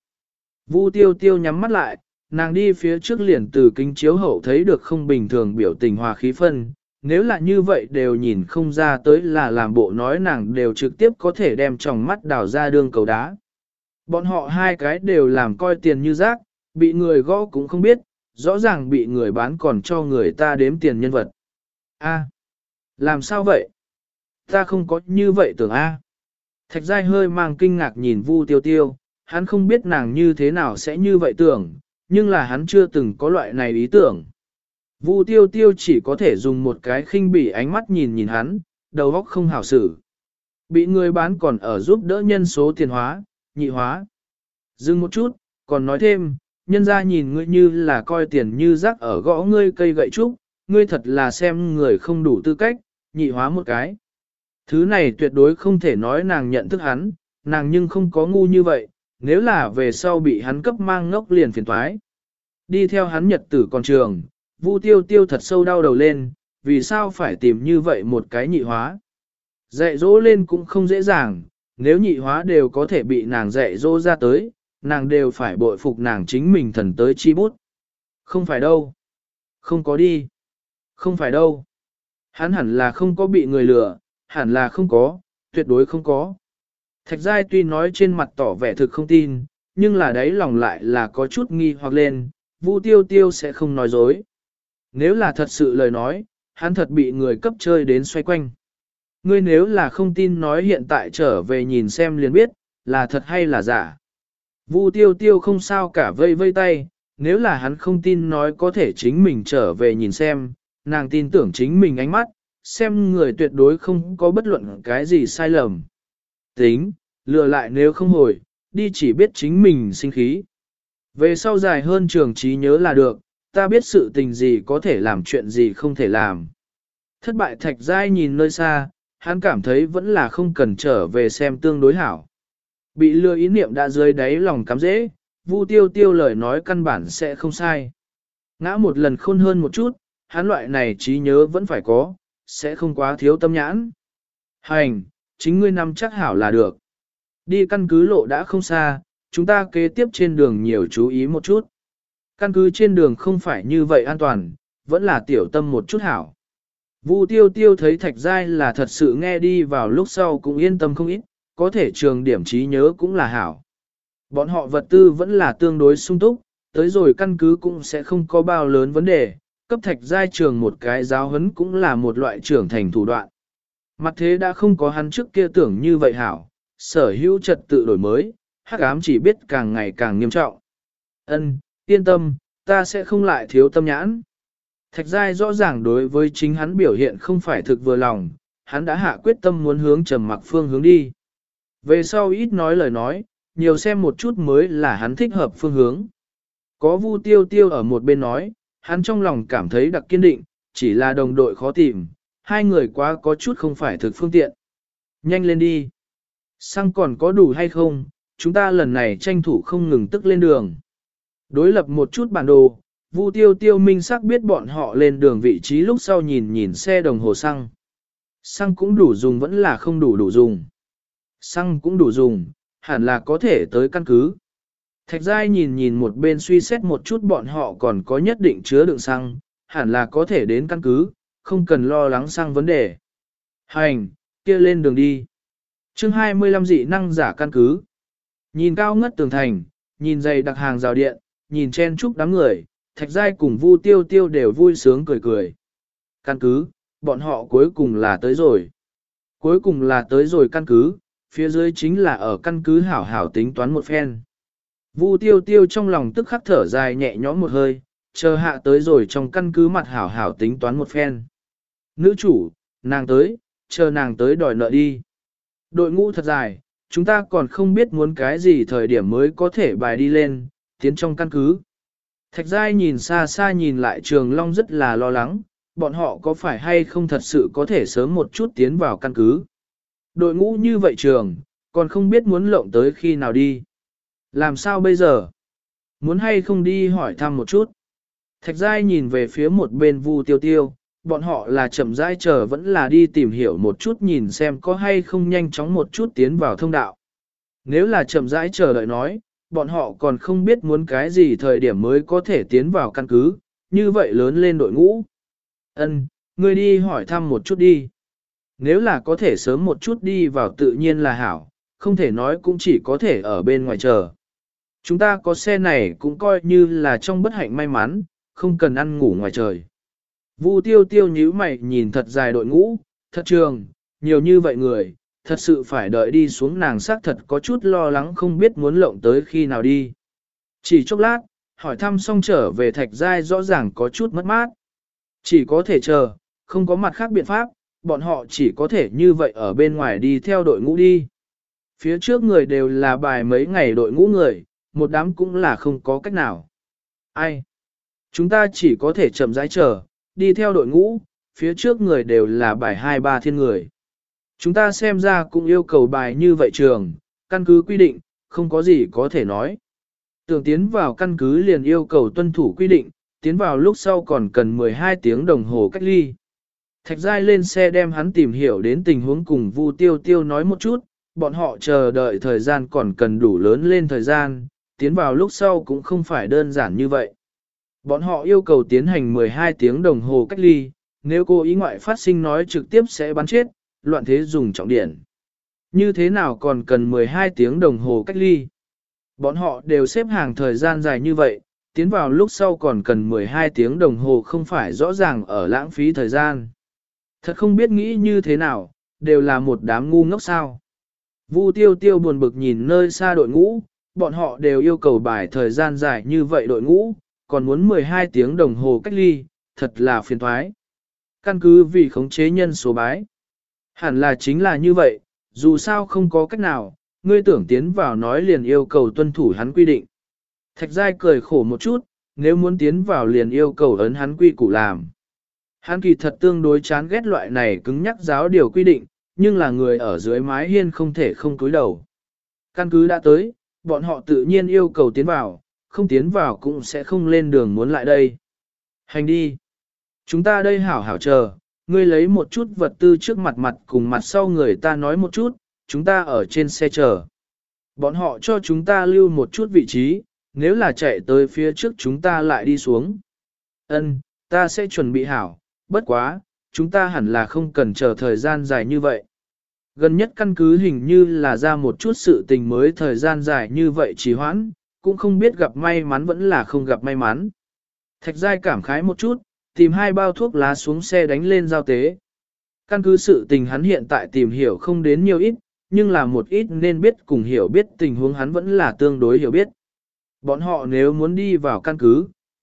Vu Tiêu Tiêu nhắm mắt lại, nàng đi phía trước liền từ kính chiếu hậu thấy được không bình thường biểu tình hòa khí phân. Nếu là như vậy đều nhìn không ra tới là làm bộ nói nàng đều trực tiếp có thể đem tròng mắt đào ra đương cầu đá. Bọn họ hai cái đều làm coi tiền như rác, bị người gõ cũng không biết, rõ ràng bị người bán còn cho người ta đếm tiền nhân vật. A, làm sao vậy? Ta không có như vậy tưởng A. Thạch Giai hơi mang kinh ngạc nhìn Vu Tiêu Tiêu, hắn không biết nàng như thế nào sẽ như vậy tưởng, nhưng là hắn chưa từng có loại này ý tưởng. Vu Tiêu Tiêu chỉ có thể dùng một cái khinh bỉ ánh mắt nhìn nhìn hắn, đầu óc không hảo xử. Bị người bán còn ở giúp đỡ nhân số tiền hóa, nhị hóa. Dừng một chút, còn nói thêm, nhân ra nhìn ngươi như là coi tiền như rác ở gõ ngươi cây gậy trúc, ngươi thật là xem người không đủ tư cách, nhị hóa một cái. Thứ này tuyệt đối không thể nói nàng nhận thức hắn, nàng nhưng không có ngu như vậy, nếu là về sau bị hắn cấp mang ngốc liền phiền toái. Đi theo hắn nhật tử còn trường, Vu Tiêu Tiêu thật sâu đau đầu lên, vì sao phải tìm như vậy một cái nhị hóa. Dạy dỗ lên cũng không dễ dàng, nếu nhị hóa đều có thể bị nàng dạy dỗ ra tới, nàng đều phải bội phục nàng chính mình thần tới chi bút. Không phải đâu. Không có đi. Không phải đâu. Hắn hẳn là không có bị người lừa, hẳn là không có, tuyệt đối không có. Thạch Giai tuy nói trên mặt tỏ vẻ thực không tin, nhưng là đấy lòng lại là có chút nghi hoặc lên, Vu Tiêu Tiêu sẽ không nói dối. Nếu là thật sự lời nói, hắn thật bị người cấp chơi đến xoay quanh. Ngươi nếu là không tin nói hiện tại trở về nhìn xem liền biết, là thật hay là giả. Vu Tiêu Tiêu không sao cả vây vây tay, nếu là hắn không tin nói có thể chính mình trở về nhìn xem, nàng tin tưởng chính mình ánh mắt, xem người tuyệt đối không có bất luận cái gì sai lầm. Tính, lừa lại nếu không hồi, đi chỉ biết chính mình sinh khí. Về sau dài hơn trường trí nhớ là được, ta biết sự tình gì có thể làm chuyện gì không thể làm. Thất bại Thạch Giai nhìn nơi xa, hắn cảm thấy vẫn là không cần trở về xem tương đối hảo. Bị lừa ý niệm đã dưới đáy lòng cắm dễ, Vu Tiêu Tiêu lời nói căn bản sẽ không sai. Ngã một lần khôn hơn một chút, hắn loại này trí nhớ vẫn phải có, sẽ không quá thiếu tâm nhãn. Hành, chính ngươi nắm chắc hảo là được. Đi căn cứ lộ đã không xa, chúng ta kế tiếp trên đường nhiều chú ý một chút. Căn cứ trên đường không phải như vậy an toàn, vẫn là tiểu tâm một chút hảo. Vu Tiêu Tiêu thấy Thạch Giai là thật sự nghe đi vào lúc sau cũng yên tâm không ít, có thể trường điểm trí nhớ cũng là hảo. Bọn họ vật tư vẫn là tương đối sung túc, tới rồi căn cứ cũng sẽ không có bao lớn vấn đề, cấp Thạch Giai trường một cái giáo huấn cũng là một loại trưởng thành thủ đoạn. Mặt thế đã không có hắn trước kia tưởng như vậy hảo, sở hữu trật tự đổi mới, hắc ám chỉ biết càng ngày càng nghiêm trọng. Ân, yên tâm, ta sẽ không lại thiếu tâm nhãn. Thạch Giai rõ ràng đối với chính hắn biểu hiện không phải thực vừa lòng, hắn đã hạ quyết tâm muốn hướng Trầm Mặc phương hướng đi. Về sau ít nói lời nói, nhiều xem một chút mới là hắn thích hợp phương hướng. Có Vu Tiêu Tiêu ở một bên nói, hắn trong lòng cảm thấy đặc kiên định, chỉ là đồng đội khó tìm, hai người quá có chút không phải thực phương tiện. Nhanh lên đi. Xăng còn có đủ hay không, chúng ta lần này tranh thủ không ngừng tức lên đường. Đối lập một chút bản đồ, Vu Tiêu Tiêu minh xác biết bọn họ lên đường vị trí lúc sau nhìn nhìn xe đồng hồ xăng. Xăng cũng đủ dùng vẫn là không đủ đủ dùng. Xăng cũng đủ dùng, hẳn là có thể tới căn cứ. Thạch Giai nhìn nhìn một bên suy xét một chút bọn họ còn có nhất định chứa đựng xăng, hẳn là có thể đến căn cứ, không cần lo lắng xăng vấn đề. Hành, kia lên đường đi. chương hai mươi lăm dị năng giả căn cứ. Nhìn cao ngất tường thành, nhìn dày đặc hàng rào điện, nhìn chen chúc đám người, Thạch Giai cùng Vu Tiêu Tiêu đều vui sướng cười cười. Căn cứ, bọn họ cuối cùng là tới rồi. Cuối cùng là tới rồi căn cứ, phía dưới chính là ở căn cứ hảo hảo tính toán một phen. Vu Tiêu Tiêu trong lòng tức khắc thở dài nhẹ nhõm một hơi, chờ hạ tới rồi trong căn cứ mặt hảo hảo tính toán một phen. Nữ chủ, nàng tới, chờ nàng tới đòi nợ đi. Đội ngũ thật dài, chúng ta còn không biết muốn cái gì thời điểm mới có thể bài đi lên, tiến trong căn cứ. Thạch Giai nhìn xa xa nhìn lại Trường Long rất là lo lắng, bọn họ có phải hay không thật sự có thể sớm một chút tiến vào căn cứ. Đội ngũ như vậy Trường, còn không biết muốn lộng tới khi nào đi. Làm sao bây giờ? Muốn hay không đi hỏi thăm một chút? Thạch Giai nhìn về phía một bên Vu Tiêu Tiêu, bọn họ là chậm rãi chờ vẫn là đi tìm hiểu một chút nhìn xem có hay không nhanh chóng một chút tiến vào thông đạo. Nếu là chậm rãi chờ đợi nói, bọn họ còn không biết muốn cái gì thời điểm mới có thể tiến vào căn cứ, như vậy lớn lên đội ngũ. Ân, ngươi đi hỏi thăm một chút đi. Nếu là có thể sớm một chút đi vào tự nhiên là hảo, không thể nói cũng chỉ có thể ở bên ngoài chờ. Chúng ta có xe này cũng coi như là trong bất hạnh may mắn, không cần ăn ngủ ngoài trời. Vu Tiêu Tiêu nhíu mày nhìn thật dài đội ngũ, thật trường, nhiều như vậy người, thật sự phải đợi đi xuống nàng xác thật có chút lo lắng không biết muốn lộng tới khi nào đi. Chỉ chốc lát, hỏi thăm xong trở về Thạch Giai rõ ràng có chút mất mát. Chỉ có thể chờ, không có mặt khác biện pháp, bọn họ chỉ có thể như vậy ở bên ngoài đi theo đội ngũ đi. Phía trước người đều là bài mấy ngày đội ngũ người, một đám cũng là không có cách nào. Ai? Chúng ta chỉ có thể chậm rãi chờ, đi theo đội ngũ, phía trước người đều là bài hai ba thiên người. Chúng ta xem ra cũng yêu cầu bài như vậy trường, căn cứ quy định, không có gì có thể nói. Tưởng tiến vào căn cứ liền yêu cầu tuân thủ quy định, tiến vào lúc sau còn cần mười hai tiếng đồng hồ cách ly. Thạch Giai lên xe đem hắn tìm hiểu đến tình huống cùng Vu Tiêu Tiêu nói một chút, bọn họ chờ đợi thời gian còn cần đủ lớn lên thời gian, tiến vào lúc sau cũng không phải đơn giản như vậy. Bọn họ yêu cầu tiến hành mười hai tiếng đồng hồ cách ly, nếu cô ý ngoại phát sinh nói trực tiếp sẽ bắn chết, loạn thế dùng trọng điển. Như thế nào còn cần mười hai tiếng đồng hồ cách ly? Bọn họ đều xếp hàng thời gian dài như vậy, tiến vào lúc sau còn cần mười hai tiếng đồng hồ không phải rõ ràng ở lãng phí thời gian. Thật không biết nghĩ như thế nào, đều là một đám ngu ngốc sao. Vu Tiêu Tiêu buồn bực nhìn nơi xa đội ngũ, bọn họ đều yêu cầu bài thời gian dài như vậy đội ngũ, còn muốn mười hai tiếng đồng hồ cách ly, thật là phiền toái. Căn cứ vì khống chế nhân số bái. Hẳn là chính là như vậy, dù sao không có cách nào, ngươi tưởng tiến vào nói liền yêu cầu tuân thủ hắn quy định. Thạch Giai cười khổ một chút, nếu muốn tiến vào liền yêu cầu ấn hắn quy củ làm. Hắn kỳ thật tương đối chán ghét loại này cứng nhắc giáo điều quy định, nhưng là người ở dưới mái hiên không thể không cúi đầu. Căn cứ đã tới, bọn họ tự nhiên yêu cầu tiến vào, không tiến vào cũng sẽ không lên đường muốn lại đây. Hành đi. Chúng ta đây hảo hảo chờ, ngươi lấy một chút vật tư trước mặt mặt cùng mặt sau người ta nói một chút, chúng ta ở trên xe chờ. Bọn họ cho chúng ta lưu một chút vị trí, nếu là chạy tới phía trước chúng ta lại đi xuống. Ân, ta sẽ chuẩn bị hảo, bất quá, chúng ta hẳn là không cần chờ thời gian dài như vậy. Gần nhất căn cứ hình như là ra một chút sự tình mới thời gian dài như vậy trì hoãn, cũng không biết gặp may mắn vẫn là không gặp may mắn. Thạch Giai cảm khái một chút, tìm hai bao thuốc lá xuống xe đánh lên giao tế. Căn cứ sự tình hắn hiện tại tìm hiểu không đến nhiều ít, nhưng là một ít nên biết cùng hiểu biết tình huống hắn vẫn là tương đối hiểu biết. Bọn họ nếu muốn đi vào căn cứ,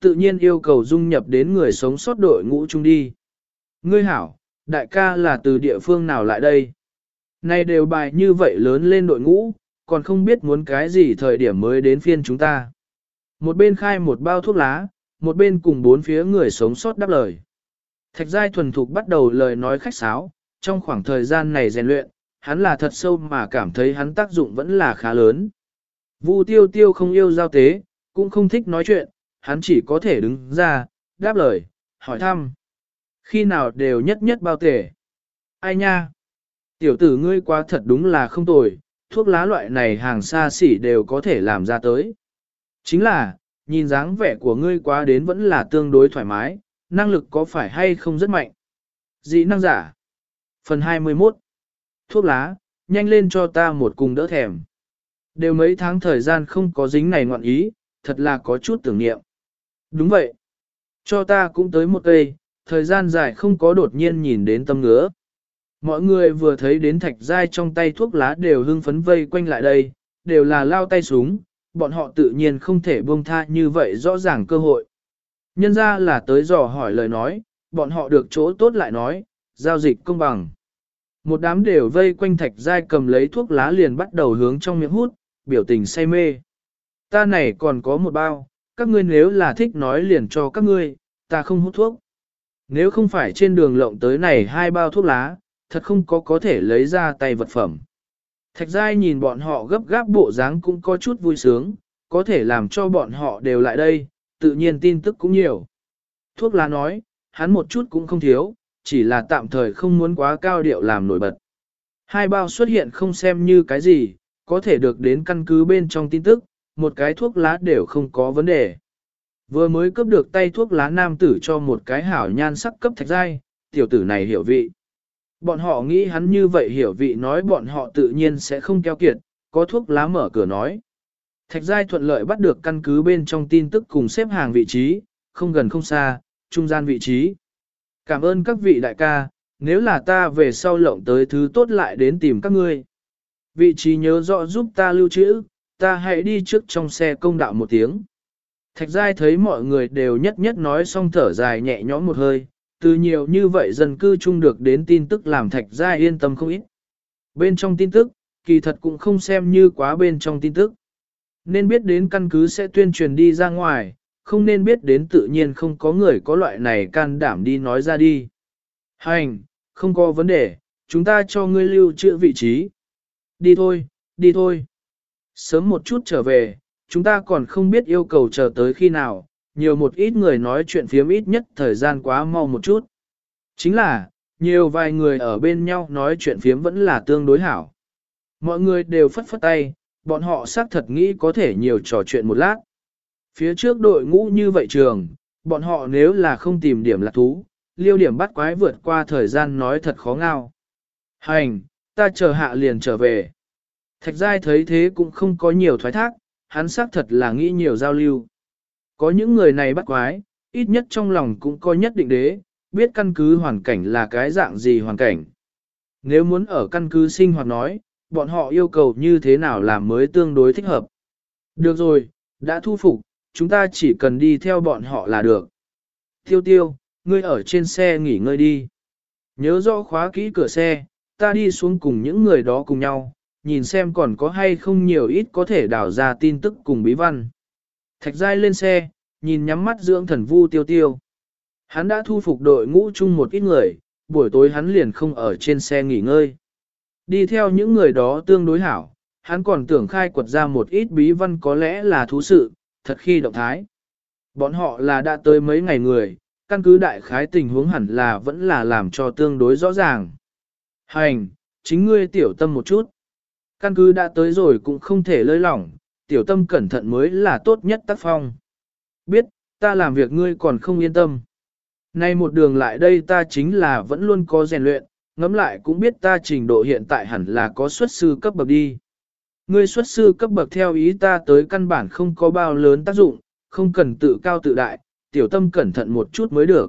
tự nhiên yêu cầu dung nhập đến người sống sót đội ngũ chung đi. Ngươi hảo, đại ca là từ địa phương nào lại đây? Nay đều bài như vậy lớn lên đội ngũ, còn không biết muốn cái gì thời điểm mới đến phiên chúng ta. Một bên khai một bao thuốc lá, một bên cùng bốn phía người sống sót đáp lời. Thạch Giai thuần thục bắt đầu lời nói khách sáo, trong khoảng thời gian này rèn luyện, hắn là thật sâu mà cảm thấy hắn tác dụng vẫn là khá lớn. Vu Tiêu Tiêu không yêu giao tế, cũng không thích nói chuyện, hắn chỉ có thể đứng ra, đáp lời, hỏi thăm. Khi nào đều nhất nhất bao tể. Ai nha? Tiểu tử ngươi quá thật đúng là không tồi, thuốc lá loại này hàng xa xỉ đều có thể làm ra tới. Chính là, nhìn dáng vẻ của ngươi quá đến vẫn là tương đối thoải mái, năng lực có phải hay không rất mạnh. Dị năng giả. Phần hai mươi mốt. Thuốc lá, nhanh lên cho ta một cùng đỡ thèm. Đều mấy tháng thời gian không có dính này ngoạn ý, thật là có chút tưởng niệm. Đúng vậy. Cho ta cũng tới một cây, thời gian dài không có đột nhiên nhìn đến tâm ngứa. Mọi người vừa thấy đến Thạch Giai trong tay thuốc lá đều hưng phấn vây quanh lại đây, đều là lao tay súng, bọn họ tự nhiên không thể buông tha như vậy rõ ràng cơ hội. Nhân ra là tới dò hỏi lời nói, bọn họ được chỗ tốt lại nói, giao dịch công bằng. Một đám đều vây quanh Thạch Giai cầm lấy thuốc lá liền bắt đầu hướng trong miệng hút, biểu tình say mê. Ta này còn có một bao, các ngươi nếu là thích nói liền cho các ngươi, ta không hút thuốc. Nếu không phải trên đường lộng tới này hai bao thuốc lá, thật không có có thể lấy ra tay vật phẩm. Thạch Giai nhìn bọn họ gấp gáp bộ dáng cũng có chút vui sướng, có thể làm cho bọn họ đều lại đây, tự nhiên tin tức cũng nhiều. Thuốc lá nói, hắn một chút cũng không thiếu, chỉ là tạm thời không muốn quá cao điệu làm nổi bật. Hai bao xuất hiện không xem như cái gì, có thể được đến căn cứ bên trong tin tức, một cái thuốc lá đều không có vấn đề. Vừa mới cướp được tay thuốc lá nam tử cho một cái hảo nhan sắc cấp Thạch Giai, tiểu tử này hiểu vị. Bọn họ nghĩ hắn như vậy hiểu vị nói bọn họ tự nhiên sẽ không keo kiệt, có thuốc lá mở cửa nói. Thạch Giai thuận lợi bắt được căn cứ bên trong tin tức cùng xếp hàng vị trí, không gần không xa, trung gian vị trí. Cảm ơn các vị đại ca, nếu là ta về sau lộng tới thứ tốt lại đến tìm các ngươi. Vị trí nhớ rõ giúp ta lưu trữ, ta hãy đi trước trong xe công đạo một tiếng. Thạch Giai thấy mọi người đều nhất nhất nói xong thở dài nhẹ nhõm một hơi, từ nhiều như vậy dân cư chung được đến tin tức làm Thạch Giai yên tâm không ít. Bên trong tin tức, kỳ thật cũng không xem như quá bên trong tin tức. Nên biết đến căn cứ sẽ tuyên truyền đi ra ngoài, không nên biết đến tự nhiên không có người có loại này can đảm đi nói ra đi. Hành, không có vấn đề, chúng ta cho ngươi lưu trữ vị trí. Đi thôi, đi thôi. Sớm một chút trở về, chúng ta còn không biết yêu cầu chờ tới khi nào, nhiều một ít người nói chuyện phiếm ít nhất thời gian quá mau một chút. Chính là, nhiều vài người ở bên nhau nói chuyện phiếm vẫn là tương đối hảo. Mọi người đều phất phất tay, bọn họ xác thật nghĩ có thể nhiều trò chuyện một lát. Phía trước đội ngũ như vậy trường, bọn họ nếu là không tìm điểm lạc thú, liêu điểm bắt quái vượt qua thời gian nói thật khó ngao. Hành, ta chờ hạ liền trở về. Thạch Giai thấy thế cũng không có nhiều thoái thác, hắn xác thật là nghĩ nhiều giao lưu. Có những người này bắt quái, ít nhất trong lòng cũng có nhất định đế, biết căn cứ hoàn cảnh là cái dạng gì hoàn cảnh. Nếu muốn ở căn cứ sinh hoạt nói, bọn họ yêu cầu như thế nào làm mới tương đối thích hợp. Được rồi, đã thu phục, chúng ta chỉ cần đi theo bọn họ là được. Tiêu tiêu, ngươi ở trên xe nghỉ ngơi đi. Nhớ rõ khóa kỹ cửa xe, ta đi xuống cùng những người đó cùng nhau, nhìn xem còn có hay không nhiều ít có thể đào ra tin tức cùng bí văn. Thạch Giai lên xe, nhìn nhắm mắt dưỡng thần Vu Tiêu Tiêu. Hắn đã thu phục đội ngũ chung một ít người, buổi tối hắn liền không ở trên xe nghỉ ngơi. Đi theo những người đó tương đối hảo, hắn còn tưởng khai quật ra một ít bí văn có lẽ là thú sự, thật khi động thái. Bọn họ là đã tới mấy ngày người, căn cứ đại khái tình huống hẳn là vẫn là làm cho tương đối rõ ràng. Hành, chính ngươi tiểu tâm một chút. Căn cứ đã tới rồi cũng không thể lơi lỏng, tiểu tâm cẩn thận mới là tốt nhất tác phong. Biết, ta làm việc ngươi còn không yên tâm. Nay một đường lại đây ta chính là vẫn luôn có rèn luyện, ngẫm lại cũng biết ta trình độ hiện tại hẳn là có xuất sư cấp bậc đi. Ngươi xuất sư cấp bậc theo ý ta tới căn bản không có bao lớn tác dụng, không cần tự cao tự đại, tiểu tâm cẩn thận một chút mới được.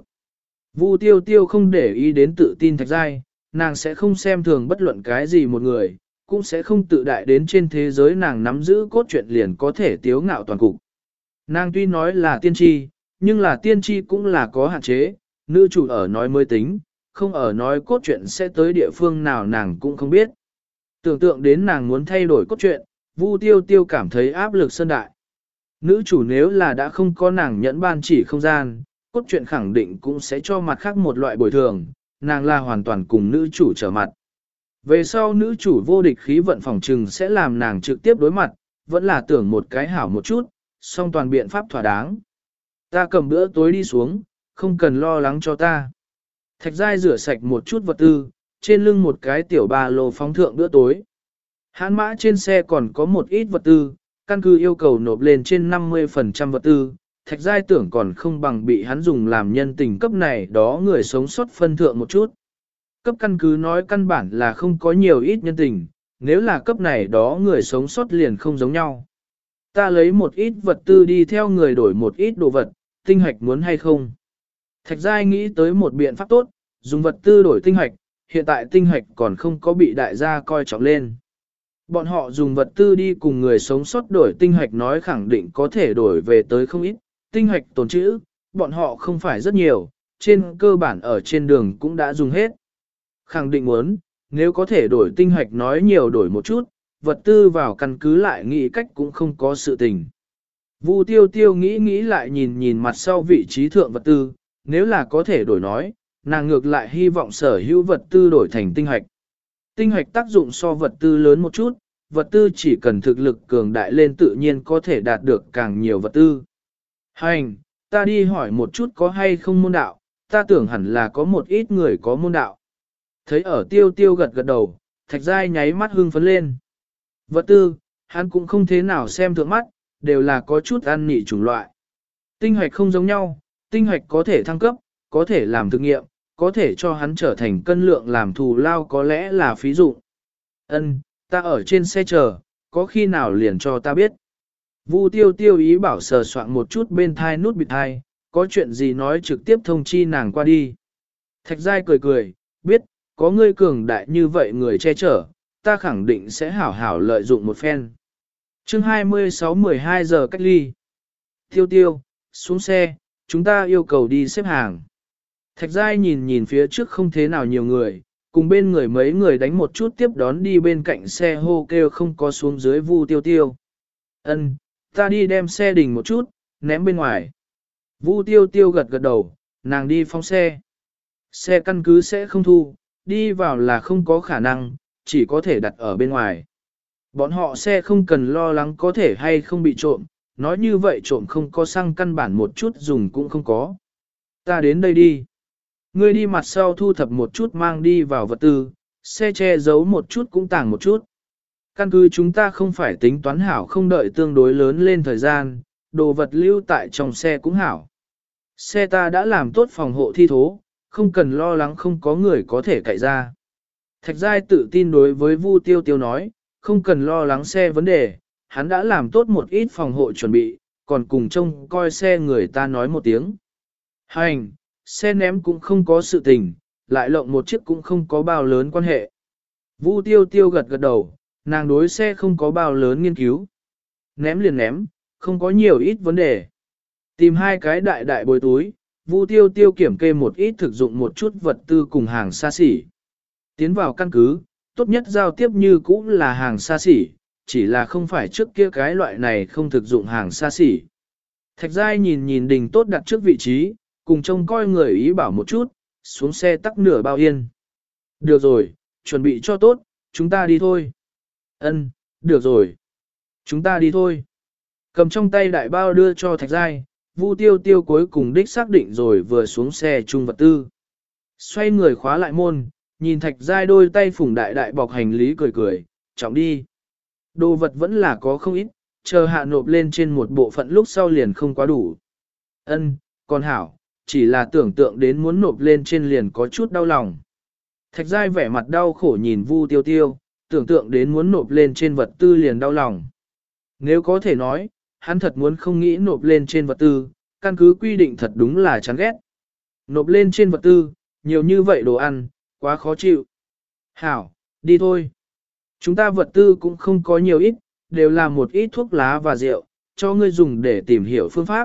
Vu Tiêu Tiêu không để ý đến tự tin Thạch Giai, nàng sẽ không xem thường bất luận cái gì một người, cũng sẽ không tự đại đến trên thế giới nàng nắm giữ cốt truyện liền có thể tiếu ngạo toàn cục. Nàng tuy nói là tiên tri, nhưng là tiên tri cũng là có hạn chế, nữ chủ ở nói mới tính, không ở nói cốt truyện sẽ tới địa phương nào nàng cũng không biết. Tưởng tượng đến nàng muốn thay đổi cốt truyện, Vu Tiêu Tiêu cảm thấy áp lực sơn đại. Nữ chủ nếu là đã không có nàng nhẫn ban chỉ không gian, cốt truyện khẳng định cũng sẽ cho mặt khác một loại bồi thường, nàng là hoàn toàn cùng nữ chủ trở mặt. Về sau nữ chủ vô địch khí vận phòng trừng sẽ làm nàng trực tiếp đối mặt, vẫn là tưởng một cái hảo một chút, song toàn biện pháp thỏa đáng. Ta cầm bữa tối đi xuống, không cần lo lắng cho ta. Thạch Giai rửa sạch một chút vật tư, trên lưng một cái tiểu ba lô phóng thượng bữa tối. Hãn mã trên xe còn có một ít vật tư, căn cứ yêu cầu nộp lên trên năm mươi phần trăm vật tư. Thạch Giai tưởng còn không bằng bị hắn dùng làm nhân tình cấp này đó người sống sót phân thượng một chút. Cấp căn cứ nói căn bản là không có nhiều ít nhân tình, nếu là cấp này đó người sống sót liền không giống nhau. Ta lấy một ít vật tư đi theo người đổi một ít đồ vật, tinh hoạch muốn hay không? Thạch Giai nghĩ tới một biện pháp tốt, dùng vật tư đổi tinh hoạch, hiện tại tinh hoạch còn không có bị đại gia coi trọng lên. Bọn họ dùng vật tư đi cùng người sống sót đổi tinh hoạch nói khẳng định có thể đổi về tới không ít, tinh hoạch tồn trữ, bọn họ không phải rất nhiều, trên cơ bản ở trên đường cũng đã dùng hết. Khẳng định muốn, nếu có thể đổi tinh hoạch nói nhiều đổi một chút, vật tư vào căn cứ lại nghĩ cách cũng không có sự tình. Vu Tiêu Tiêu nghĩ nghĩ lại nhìn nhìn mặt sau vị trí thượng vật tư, nếu là có thể đổi nói, nàng ngược lại hy vọng sở hữu vật tư đổi thành tinh hoạch. Tinh hoạch tác dụng so vật tư lớn một chút, vật tư chỉ cần thực lực cường đại lên tự nhiên có thể đạt được càng nhiều vật tư. Hành, ta đi hỏi một chút có hay không môn đạo, ta tưởng hẳn là có một ít người có môn đạo. Thấy ở Tiêu Tiêu gật gật đầu, Thạch Giai nháy mắt hưng phấn lên. Vật tư, hắn cũng không thế nào xem thượng mắt, đều là có chút ăn nị chủng loại. Tinh hoạch không giống nhau, tinh hoạch có thể thăng cấp, có thể làm thực nghiệm, có thể cho hắn trở thành cân lượng làm thù lao có lẽ là phí dụng. Ân, ta ở trên xe chờ, có khi nào liền cho ta biết. Vu Tiêu Tiêu ý bảo sờ soạn một chút bên thai nút bịt thai, có chuyện gì nói trực tiếp thông chi nàng qua đi. Thạch Giai cười cười, biết, có ngươi cường đại như vậy người che chở, ta khẳng định sẽ hảo hảo lợi dụng một phen. Chương hai mươi sáu mười hai giờ cách ly. Tiêu Tiêu, xuống xe, chúng ta yêu cầu đi xếp hàng. Thạch Giai nhìn nhìn phía trước không thế nào nhiều người, cùng bên người mấy người đánh một chút tiếp đón đi bên cạnh xe hô kêu không có xuống dưới Vu Tiêu Tiêu. Ân, ta đi đem xe đình một chút, ném bên ngoài. Vu Tiêu Tiêu gật gật đầu, nàng đi phóng xe. Xe căn cứ sẽ không thu, đi vào là không có khả năng, chỉ có thể đặt ở bên ngoài. Bọn họ xe không cần lo lắng có thể hay không bị trộm, nói như vậy trộm không có xăng căn bản một chút dùng cũng không có. Ta đến đây đi. Ngươi đi mặt sau thu thập một chút mang đi vào vật tư, xe che giấu một chút cũng tàng một chút. Căn cứ chúng ta không phải tính toán hảo không đợi tương đối lớn lên thời gian, đồ vật lưu tại trong xe cũng hảo. Xe ta đã làm tốt phòng hộ thi thố, không cần lo lắng không có người có thể cậy ra. Thạch Giai tự tin đối với Vu Tiêu Tiêu nói, không cần lo lắng xe vấn đề, hắn đã làm tốt một ít phòng hộ chuẩn bị, còn cùng trông coi xe người ta nói một tiếng. Hành, xe ném cũng không có sự tình, lại lộng một chiếc cũng không có bao lớn quan hệ. Vu Tiêu Tiêu gật gật đầu, nàng đối xe không có bao lớn nghiên cứu. Ném liền ném, không có nhiều ít vấn đề. Tìm hai cái đại đại bồi túi, Vu Tiêu Tiêu kiểm kê một ít thực dụng một chút vật tư cùng hàng xa xỉ. Tiến vào căn cứ, tốt nhất giao tiếp như cũ là hàng xa xỉ, chỉ là không phải trước kia cái loại này không thực dụng hàng xa xỉ. Thạch Giai nhìn nhìn đình tốt đặt trước vị trí, cùng trông coi người ý bảo một chút, xuống xe tắc nửa bao yên. Được rồi, chuẩn bị cho tốt, chúng ta đi thôi. Ân, được rồi. Chúng ta đi thôi. Cầm trong tay đại bao đưa cho Thạch Giai, Vu Tiêu Tiêu cuối cùng đích xác định rồi vừa xuống xe chung vật tư. Xoay người khóa lại môn, nhìn Thạch Giai đôi tay phủng đại đại bọc hành lý cười cười, trọng đi. Đồ vật vẫn là có không ít, chờ hạ nộp lên trên một bộ phận lúc sau liền không quá đủ. Ân, còn hảo, chỉ là tưởng tượng đến muốn nộp lên trên liền có chút đau lòng. Thạch Giai vẻ mặt đau khổ nhìn Vu Tiêu Tiêu, tưởng tượng đến muốn nộp lên trên vật tư liền đau lòng. Nếu có thể nói, hắn thật muốn không nghĩ nộp lên trên vật tư, căn cứ quy định thật đúng là chán ghét. Nộp lên trên vật tư, nhiều như vậy đồ ăn, quá khó chịu. Hảo, đi thôi. Chúng ta vật tư cũng không có nhiều ít, đều là một ít thuốc lá và rượu, cho ngươi dùng để tìm hiểu phương pháp,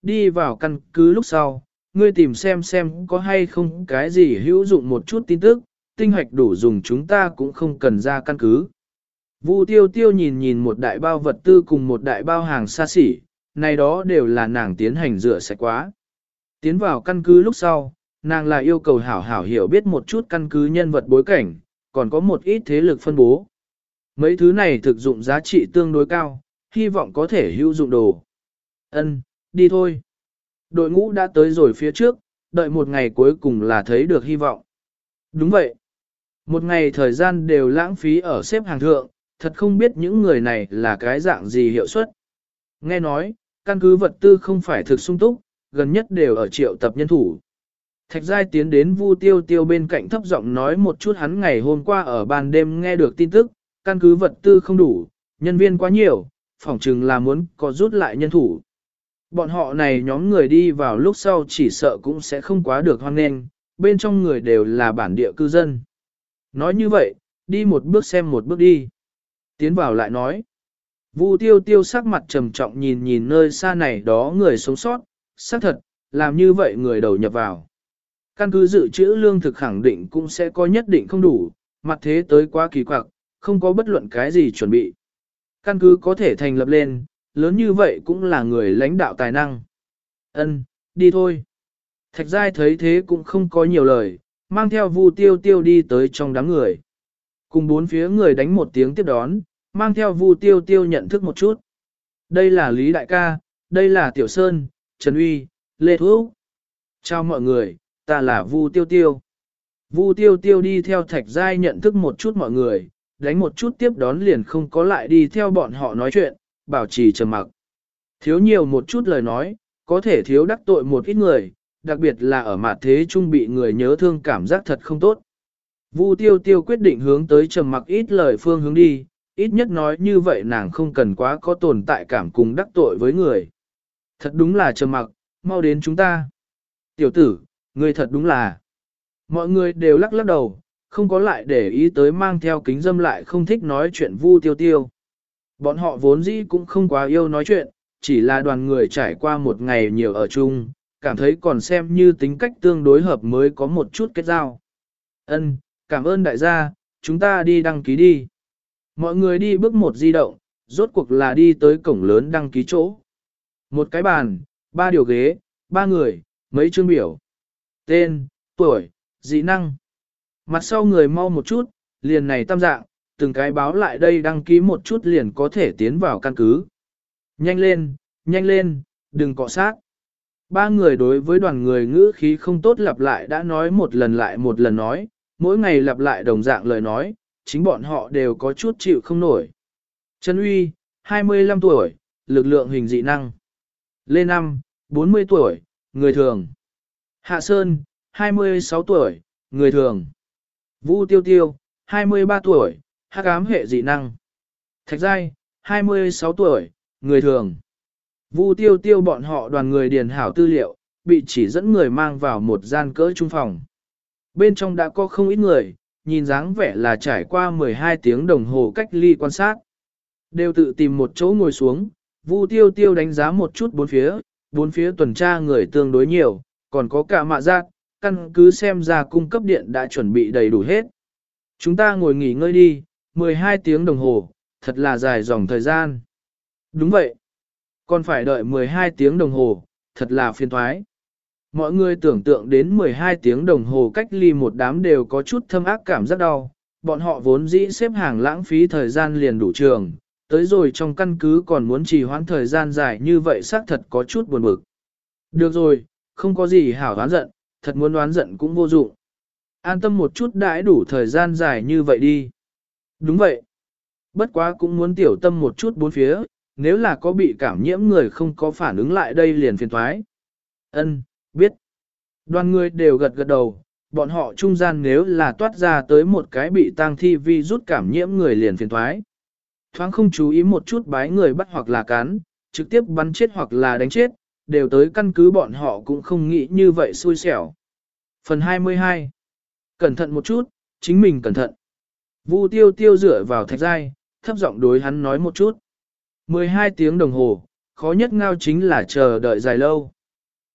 đi vào căn cứ lúc sau, ngươi tìm xem xem có hay không cái gì hữu dụng một chút tin tức, tinh hoạch đủ dùng chúng ta cũng không cần ra căn cứ. Vu tiêu tiêu nhìn nhìn một đại bao vật tư cùng một đại bao hàng xa xỉ, này đó đều là nàng tiến hành rửa sạch quá. Tiến vào căn cứ lúc sau, nàng là yêu cầu hảo hảo hiểu biết một chút căn cứ nhân vật bối cảnh, còn có một ít thế lực phân bố. Mấy thứ này thực dụng giá trị tương đối cao, hy vọng có thể hữu dụng đồ. Ân, đi thôi. Đội ngũ đã tới rồi phía trước, đợi một ngày cuối cùng là thấy được hy vọng. Đúng vậy. Một ngày thời gian đều lãng phí ở xếp hàng thượng, thật không biết những người này là cái dạng gì hiệu suất. Nghe nói, căn cứ vật tư không phải thực sung túc, gần nhất đều ở triệu tập nhân thủ. Thạch Giai tiến đến Vu Tiêu Tiêu bên cạnh thấp giọng nói một chút hắn ngày hôm qua ở ban đêm nghe được tin tức, căn cứ vật tư không đủ, nhân viên quá nhiều, phỏng chừng là muốn có rút lại nhân thủ. Bọn họ này nhóm người đi vào lúc sau chỉ sợ cũng sẽ không quá được hoan nghênh, bên trong người đều là bản địa cư dân. Nói như vậy, đi một bước xem một bước đi. Tiến vào lại nói. Vu Tiêu Tiêu sắc mặt trầm trọng nhìn nhìn nơi xa này đó người sống sót, xác thật, làm như vậy người đầu nhập vào. Căn cứ dự trữ lương thực khẳng định cũng sẽ có nhất định không đủ, mặt thế tới quá kỳ quặc, không có bất luận cái gì chuẩn bị. Căn cứ có thể thành lập lên, lớn như vậy cũng là người lãnh đạo tài năng. Ân, đi thôi. Thạch Giai thấy thế cũng không có nhiều lời, mang theo Vu Tiêu Tiêu đi tới trong đám người. Cùng bốn phía người đánh một tiếng tiếp đón, mang theo Vu Tiêu Tiêu nhận thức một chút. Đây là Lý Đại ca, đây là Tiểu Sơn, Trần Uy, Lê Thu. Chào mọi người, ta là Vu Tiêu Tiêu. Vu Tiêu Tiêu đi theo Thạch Giai nhận thức một chút mọi người, đánh một chút tiếp đón liền không có lại đi theo bọn họ nói chuyện, bảo trì trầm mặc. Thiếu nhiều một chút lời nói, có thể thiếu đắc tội một ít người, đặc biệt là ở mặt thế trung bị người nhớ thương cảm giác thật không tốt. Vu Tiêu Tiêu quyết định hướng tới trầm mặc ít lời phương hướng đi, ít nhất nói như vậy nàng không cần quá có tồn tại cảm cùng đắc tội với người. Thật đúng là trầm mặc, mau đến chúng ta. Tiểu tử, người thật đúng là. Mọi người đều lắc lắc đầu, không có lại để ý tới mang theo kính dâm lại không thích nói chuyện Vu Tiêu Tiêu. Bọn họ vốn dĩ cũng không quá yêu nói chuyện, chỉ là đoàn người trải qua một ngày nhiều ở chung, cảm thấy còn xem như tính cách tương đối hợp mới có một chút kết giao. Ân, cảm ơn đại gia, chúng ta đi đăng ký đi. Mọi người đi bước một di động, rốt cuộc là đi tới cổng lớn đăng ký chỗ. Một cái bàn, ba điều ghế, ba người, mấy chương biểu. Tên, tuổi, dị năng. Mặt sau người mau một chút, liền này tam dạng, từng cái báo lại đây đăng ký một chút liền có thể tiến vào căn cứ. Nhanh lên, nhanh lên, đừng cọ sát. Ba người đối với đoàn người ngữ khí không tốt lặp lại đã nói một lần lại một lần nói, mỗi ngày lặp lại đồng dạng lời nói, chính bọn họ đều có chút chịu không nổi. Trần Uy, hai mươi lăm tuổi, lực lượng hình dị năng. Lê Năm, bốn mươi tuổi, người thường. Hạ Sơn, hai mươi sáu tuổi, người thường. Vu Tiêu Tiêu, hai mươi ba tuổi, hắc ám hệ dị năng. Thạch Giai, hai mươi sáu tuổi, người thường. Vu Tiêu Tiêu bọn họ đoàn người điền hảo tư liệu, bị chỉ dẫn người mang vào một gian cỡ trung phòng. Bên trong đã có không ít người, nhìn dáng vẻ là trải qua mười hai tiếng đồng hồ cách ly quan sát. Đều tự tìm một chỗ ngồi xuống, Vu Tiêu Tiêu đánh giá một chút bốn phía, bốn phía tuần tra người tương đối nhiều, còn có cả mạ giác, căn cứ xem ra cung cấp điện đã chuẩn bị đầy đủ hết. Chúng ta ngồi nghỉ ngơi đi, mười hai tiếng đồng hồ, thật là dài dòng thời gian. Đúng vậy. Còn phải đợi mười hai tiếng đồng hồ, thật là phiền toái. Mọi người tưởng tượng đến mười hai tiếng đồng hồ cách ly một đám đều có chút thâm ác cảm rất đau. Bọn họ vốn dĩ xếp hàng lãng phí thời gian liền đủ trường, tới rồi trong căn cứ còn muốn trì hoãn thời gian dài như vậy xác thật có chút buồn bực. Được rồi, không có gì hảo đoán giận, thật muốn đoán giận cũng vô dụng. An tâm một chút đãi đủ thời gian dài như vậy đi. Đúng vậy. Bất quá cũng muốn tiểu tâm một chút bốn phía, nếu là có bị cảm nhiễm người không có phản ứng lại đây liền phiền thoái. Ân, biết. Đoàn người đều gật gật đầu, bọn họ trung gian nếu là toát ra tới một cái bị tang thi vi rút cảm nhiễm người liền phiền thoái. Thoáng không chú ý một chút bái người bắt hoặc là cán, trực tiếp bắn chết hoặc là đánh chết, đều tới căn cứ bọn họ cũng không nghĩ như vậy xui xẻo. Phần hai mươi hai. Cẩn thận một chút, chính mình cẩn thận. Vu Tiêu Tiêu dựa vào Thạch Giai, thấp giọng đối hắn nói một chút. mười hai tiếng đồng hồ, khó nhất ngao chính là chờ đợi dài lâu.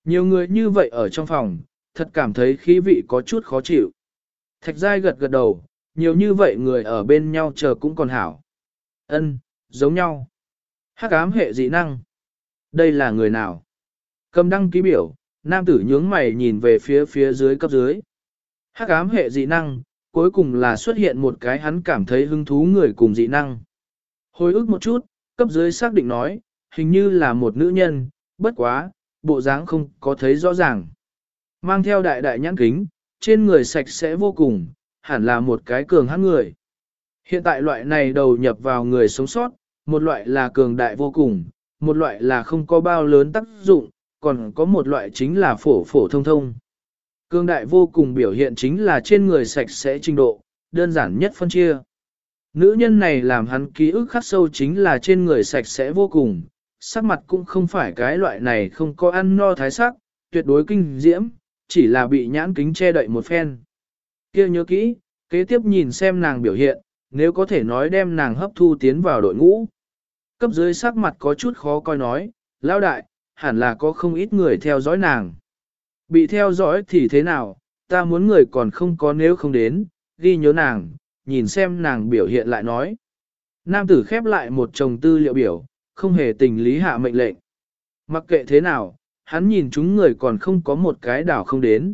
Nhiều người như vậy ở trong phòng, thật cảm thấy khí vị có chút khó chịu. Thạch giai gật gật đầu, nhiều như vậy người ở bên nhau chờ cũng còn hảo. Ân, giống nhau. Hắc ám hệ dị năng. Đây là người nào? Cầm đăng ký biểu, nam tử nhướng mày nhìn về phía phía dưới cấp dưới. Hắc ám hệ dị năng, cuối cùng là xuất hiện một cái hắn cảm thấy hứng thú người cùng dị năng. Hồi ức một chút, cấp dưới xác định nói, hình như là một nữ nhân, bất quá, bộ dáng không có thấy rõ ràng. Mang theo đại đại nhãn kính, trên người sạch sẽ vô cùng, hẳn là một cái cường hãn người. Hiện tại loại này đầu nhập vào người sống sót, một loại là cường đại vô cùng, một loại là không có bao lớn tác dụng, còn có một loại chính là phổ phổ thông thông. Cường đại vô cùng biểu hiện chính là trên người sạch sẽ trình độ, đơn giản nhất phân chia. Nữ nhân này làm hắn ký ức khắc sâu chính là trên người sạch sẽ vô cùng, sắc mặt cũng không phải cái loại này không có ăn no thái sắc, tuyệt đối kinh diễm, chỉ là bị nhãn kính che đậy một phen. Kia nhớ kỹ, kế tiếp nhìn xem nàng biểu hiện, nếu có thể nói đem nàng hấp thu tiến vào đội ngũ. Cấp dưới sắc mặt có chút khó coi nói, lão đại, hẳn là có không ít người theo dõi nàng. Bị theo dõi thì thế nào, ta muốn người còn không có nếu không đến, ghi nhớ nàng, nhìn xem nàng biểu hiện lại nói. Nam tử khép lại một chồng tư liệu biểu, không hề tình lý hạ mệnh lệnh. Mặc kệ thế nào, hắn nhìn chúng người còn không có một cái đảo không đến.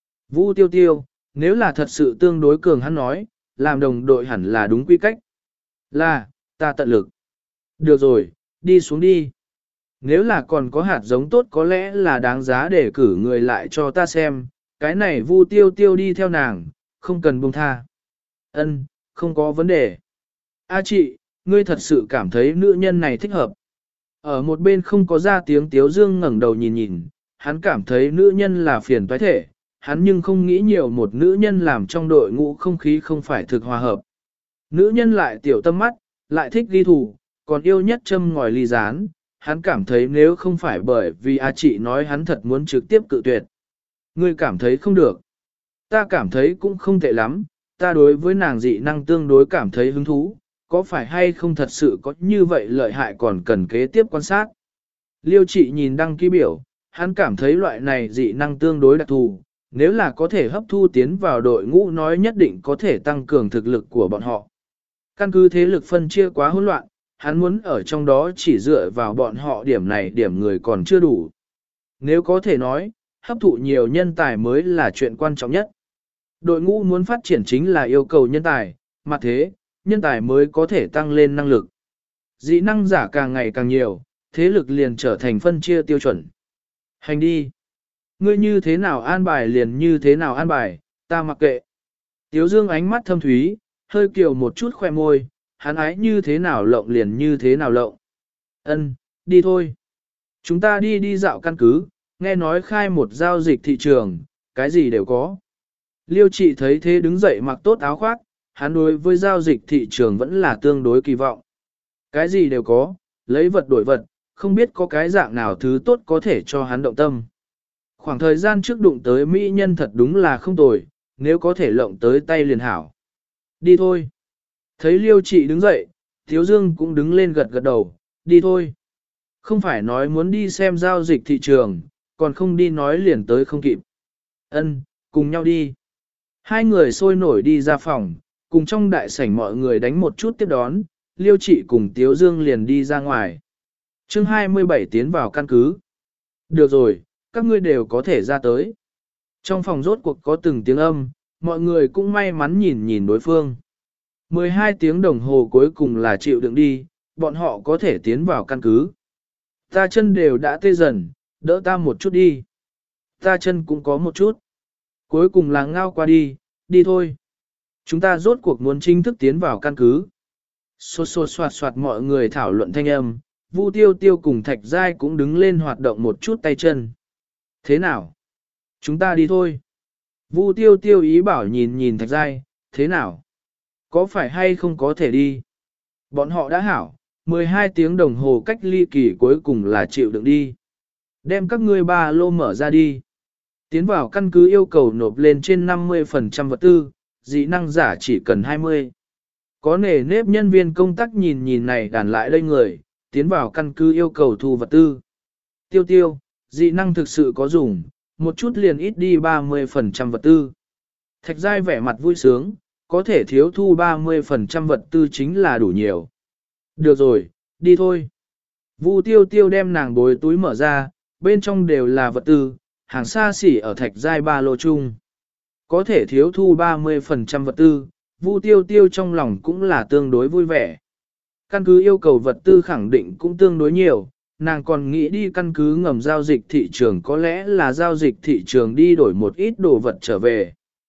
Vũ tiêu tiêu, nếu là thật sự tương đối cường hắn nói, làm đồng đội hẳn là đúng quy cách. Là, ta tận lực. Được rồi, đi xuống đi. Nếu là còn có hạt giống tốt có lẽ là đáng giá để cử người lại cho ta xem, cái này Vu tiêu tiêu đi theo nàng, không cần buông tha. Ân, không có vấn đề. A chị, ngươi thật sự cảm thấy nữ nhân này thích hợp. Ở một bên không có ra tiếng Tiếu Dương ngẩng đầu nhìn nhìn, hắn cảm thấy nữ nhân là phiền toái thể, hắn nhưng không nghĩ nhiều một nữ nhân làm trong đội ngũ không khí không phải thực hòa hợp. Nữ nhân lại tiểu tâm mắt, lại thích ghi thủ, còn yêu nhất châm ngòi ly gián, hắn cảm thấy nếu không phải bởi vì A chị nói hắn thật muốn trực tiếp cự tuyệt. Ngươi cảm thấy không được. Ta cảm thấy cũng không tệ lắm, ta đối với nàng dị năng tương đối cảm thấy hứng thú, có phải hay không thật sự có như vậy lợi hại còn cần kế tiếp quan sát. Liêu trị nhìn đăng ký biểu, hắn cảm thấy loại này dị năng tương đối đặc thù, nếu là có thể hấp thu tiến vào đội ngũ nói nhất định có thể tăng cường thực lực của bọn họ. Căn cứ thế lực phân chia quá hỗn loạn, hắn muốn ở trong đó chỉ dựa vào bọn họ điểm này điểm người còn chưa đủ. Nếu có thể nói, hấp thụ nhiều nhân tài mới là chuyện quan trọng nhất. Đội ngũ muốn phát triển chính là yêu cầu nhân tài, mà thế, nhân tài mới có thể tăng lên năng lực. Dị năng giả càng ngày càng nhiều, thế lực liền trở thành phân chia tiêu chuẩn. Hành đi. Ngươi như thế nào an bài liền như thế nào an bài, ta mặc kệ. Tiếu Dương ánh mắt thâm thúy, hơi kiều một chút khoe môi, hắn ái như thế nào lộng liền như thế nào lộng. Ân, đi thôi. Chúng ta đi đi dạo căn cứ, nghe nói khai một giao dịch thị trường, cái gì đều có. Liêu trị thấy thế đứng dậy mặc tốt áo khoác, hắn đối với giao dịch thị trường vẫn là tương đối kỳ vọng. Cái gì đều có, lấy vật đổi vật, không biết có cái dạng nào thứ tốt có thể cho hắn động tâm. Khoảng thời gian trước đụng tới mỹ nhân thật đúng là không tồi, nếu có thể lộng tới tay liền hảo. Đi thôi. Thấy Liêu trị đứng dậy, Thiếu Dương cũng đứng lên gật gật đầu, đi thôi. Không phải nói muốn đi xem giao dịch thị trường, còn không đi nói liền tới không kịp. Ân, cùng nhau đi. Hai người sôi nổi đi ra phòng, cùng trong đại sảnh mọi người đánh một chút tiếp đón, Liêu trị cùng Tiếu Dương liền đi ra ngoài. chương hai mươi bảy tiến vào căn cứ. Được rồi, các ngươi đều có thể ra tới. Trong phòng rốt cuộc có từng tiếng âm, mọi người cũng may mắn nhìn nhìn đối phương. mười hai tiếng đồng hồ cuối cùng là chịu đựng đi, bọn họ có thể tiến vào căn cứ. Ta chân đều đã tê dần, đỡ ta một chút đi. Ta chân cũng có một chút. Cuối cùng là ngao qua đi, đi thôi. Chúng ta rốt cuộc muốn chính thức tiến vào căn cứ. Xô xô soạt soạt mọi người thảo luận thanh âm, Vu Tiêu Tiêu cùng Thạch Giai cũng đứng lên hoạt động một chút tay chân. Thế nào? Chúng ta đi thôi. Vu Tiêu Tiêu ý bảo nhìn nhìn Thạch Giai, thế nào? Có phải hay không có thể đi? Bọn họ đã hảo, mười hai tiếng đồng hồ cách ly kỳ cuối cùng là chịu đựng đi. Đem các ngươi ba lô mở ra đi. Tiến vào căn cứ yêu cầu nộp lên trên năm mươi phần trăm vật tư, dị năng giả chỉ cần hai mươi. Có nề nếp nhân viên công tác nhìn nhìn này đàn lại đây người, tiến vào căn cứ yêu cầu thu vật tư. Tiêu tiêu, Dị năng thực sự có dùng, một chút liền ít đi ba mươi phần trăm vật tư. Thạch giai vẻ mặt vui sướng, có thể thiếu thu ba mươi phần trăm vật tư chính là đủ nhiều. Được rồi, đi thôi. Vu tiêu tiêu đem nàng bối túi mở ra, bên trong đều là vật tư, hàng xa xỉ ở thạch giai ba lô chung. Có thể thiếu thu ba mươi phần trăm vật tư, Vu tiêu tiêu trong lòng cũng là tương đối vui vẻ. Căn cứ yêu cầu vật tư khẳng định cũng tương đối nhiều, nàng còn nghĩ đi căn cứ ngầm giao dịch thị trường, có lẽ là giao dịch thị trường đi đổi một ít đồ vật trở về.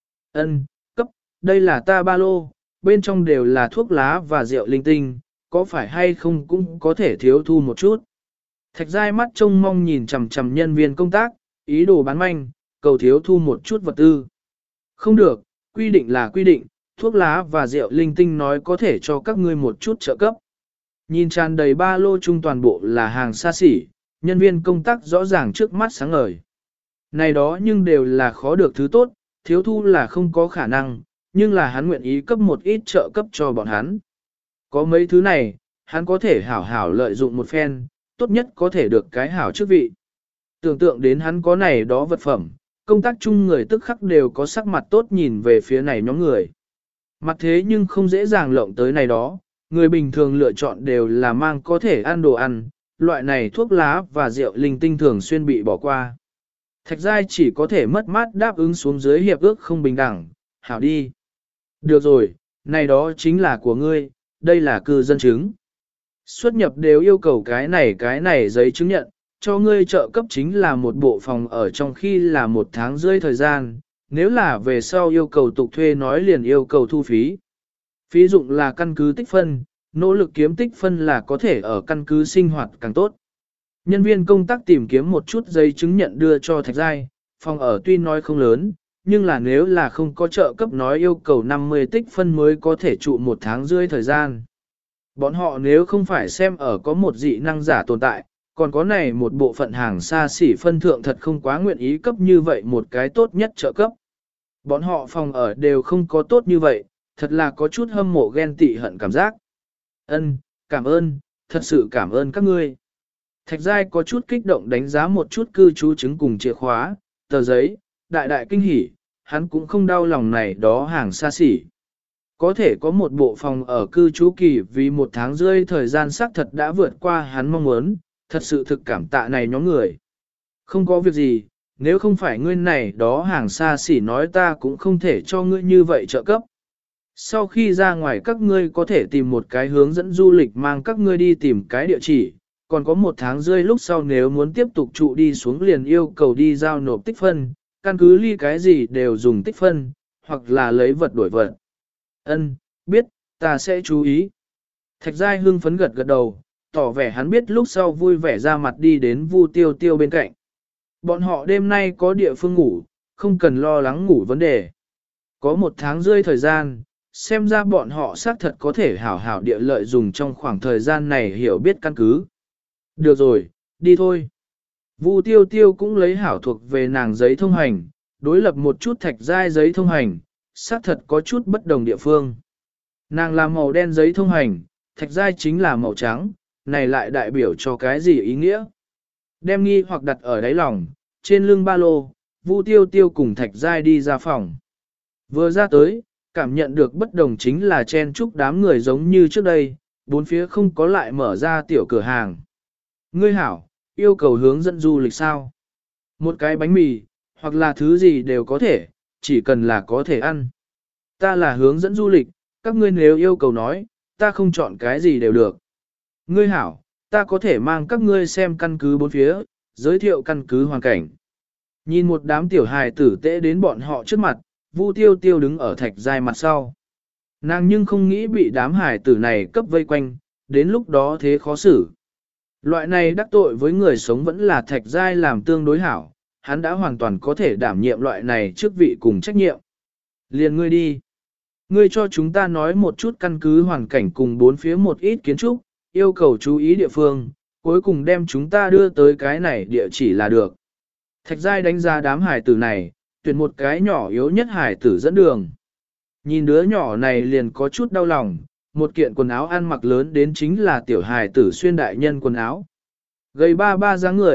Ân, cấp, đây là ta ba lô, bên trong đều là thuốc lá và rượu linh tinh, có phải hay không cũng có thể thiếu thu một chút. Thạch giai mắt trông mong nhìn chằm chằm nhân viên công tác, ý đồ bán manh, cầu thiếu thu một chút vật tư. Không được, quy định là quy định, thuốc lá và rượu linh tinh nói có thể cho các ngươi một chút trợ cấp. Nhìn tràn đầy ba lô chung toàn bộ là hàng xa xỉ, nhân viên công tác rõ ràng trước mắt sáng ngời. Này đó nhưng đều là khó được thứ tốt, thiếu thu là không có khả năng, nhưng là hắn nguyện ý cấp một ít trợ cấp cho bọn hắn. Có mấy thứ này, hắn có thể hảo hảo lợi dụng một phen, tốt nhất có thể được cái hảo chức vị. Tưởng tượng đến hắn có này đó vật phẩm, công tác chung người tức khắc đều có sắc mặt tốt nhìn về phía này nhóm người. Mặt thế nhưng không dễ dàng lộng tới này đó, người bình thường lựa chọn đều là mang có thể ăn đồ ăn, loại này thuốc lá và rượu linh tinh thường xuyên bị bỏ qua. Thạch giai chỉ có thể mất mát đáp ứng xuống dưới hiệp ước không bình đẳng, hảo đi. Được rồi, này đó chính là của ngươi, đây là cư dân chứng. Xuất nhập đều yêu cầu cái này cái này giấy chứng nhận, cho ngươi trợ cấp chính là một bộ phòng ở trong khi là một tháng rưỡi thời gian, nếu là về sau yêu cầu tục thuê nói liền yêu cầu thu phí. Phí dụng là căn cứ tích phân, nỗ lực kiếm tích phân là có thể ở căn cứ sinh hoạt càng tốt. Nhân viên công tác tìm kiếm một chút giấy chứng nhận đưa cho Thạch giai, phòng ở tuy nói không lớn, nhưng là nếu là không có trợ cấp nói yêu cầu năm mươi tích phân mới có thể trụ một tháng rưỡi thời gian. Bọn họ nếu không phải xem ở có một dị năng giả tồn tại, còn có này một bộ phận hàng xa xỉ phân thượng thật không quá nguyện ý cấp như vậy một cái tốt nhất trợ cấp. Bọn họ phòng ở đều không có tốt như vậy, thật là có chút hâm mộ ghen tị hận cảm giác. Ân, cảm ơn, thật sự cảm ơn các ngươi. Thạch giai có chút kích động đánh giá một chút cư trú chứng cùng chìa khóa, tờ giấy, đại đại kinh hỉ, hắn cũng không đau lòng này đó hàng xa xỉ. Có thể có một bộ phòng ở cư trú kỳ vì một tháng rưỡi thời gian xác thật đã vượt qua hắn mong muốn, thật sự thực cảm tạ này nhóm người. Không có việc gì, nếu không phải ngươi này đó hàng xa xỉ nói ta cũng không thể cho ngươi như vậy trợ cấp. Sau khi ra ngoài các ngươi có thể tìm một cái hướng dẫn du lịch mang các ngươi đi tìm cái địa chỉ, còn có một tháng rưỡi lúc sau nếu muốn tiếp tục trụ đi xuống liền yêu cầu đi giao nộp tích phân, căn cứ ly cái gì đều dùng tích phân, hoặc là lấy vật đổi vật. Ân, biết, ta sẽ chú ý. Thạch giai hưng phấn gật gật đầu, tỏ vẻ hắn biết lúc sau vui vẻ ra mặt đi đến Vu Tiêu Tiêu bên cạnh. Bọn họ đêm nay có địa phương ngủ, không cần lo lắng ngủ vấn đề. Có một tháng rưỡi thời gian, xem ra bọn họ xác thật có thể hảo hảo địa lợi dùng trong khoảng thời gian này hiểu biết căn cứ. Được rồi, đi thôi. Vu Tiêu Tiêu cũng lấy hảo thuộc về nàng giấy thông hành, đối lập một chút thạch giai giấy thông hành, xác thật có chút bất đồng địa phương. Nàng là màu đen giấy thông hành, thạch giai chính là màu trắng, này lại đại biểu cho cái gì ý nghĩa? Đem nghi hoặc đặt ở đáy lòng, trên lưng ba lô, Vu Tiêu Tiêu cùng thạch giai đi ra phòng. Vừa ra tới, cảm nhận được bất đồng chính là chen chúc đám người giống như trước đây, bốn phía không có lại mở ra tiểu cửa hàng. Ngươi hảo, yêu cầu hướng dẫn du lịch sao? Một cái bánh mì, hoặc là thứ gì đều có thể, chỉ cần là có thể ăn. Ta là hướng dẫn du lịch, các ngươi nếu yêu cầu nói, ta không chọn cái gì đều được. Ngươi hảo, ta có thể mang các ngươi xem căn cứ bốn phía, giới thiệu căn cứ hoàn cảnh. Nhìn một đám tiểu hài tử tễ đến bọn họ trước mặt, Vu Tiêu Tiêu đứng ở thạch giai mặt sau. Nàng nhưng không nghĩ bị đám hài tử này cấp vây quanh, đến lúc đó thế khó xử. Loại này đắc tội với người sống vẫn là thạch giai làm tương đối hảo, hắn đã hoàn toàn có thể đảm nhiệm loại này chức vị cùng trách nhiệm. Liền ngươi đi. Ngươi cho chúng ta nói một chút căn cứ hoàn cảnh cùng bốn phía một ít kiến trúc, yêu cầu chú ý địa phương, cuối cùng đem chúng ta đưa tới cái này địa chỉ là được. Thạch giai đánh giá đám hải tử này, tuyển một cái nhỏ yếu nhất hải tử dẫn đường. Nhìn đứa nhỏ này liền có chút đau lòng, một kiện quần áo ăn mặc lớn đến chính là tiểu hải tử xuyên đại nhân quần áo. Gầy ba ba dáng người,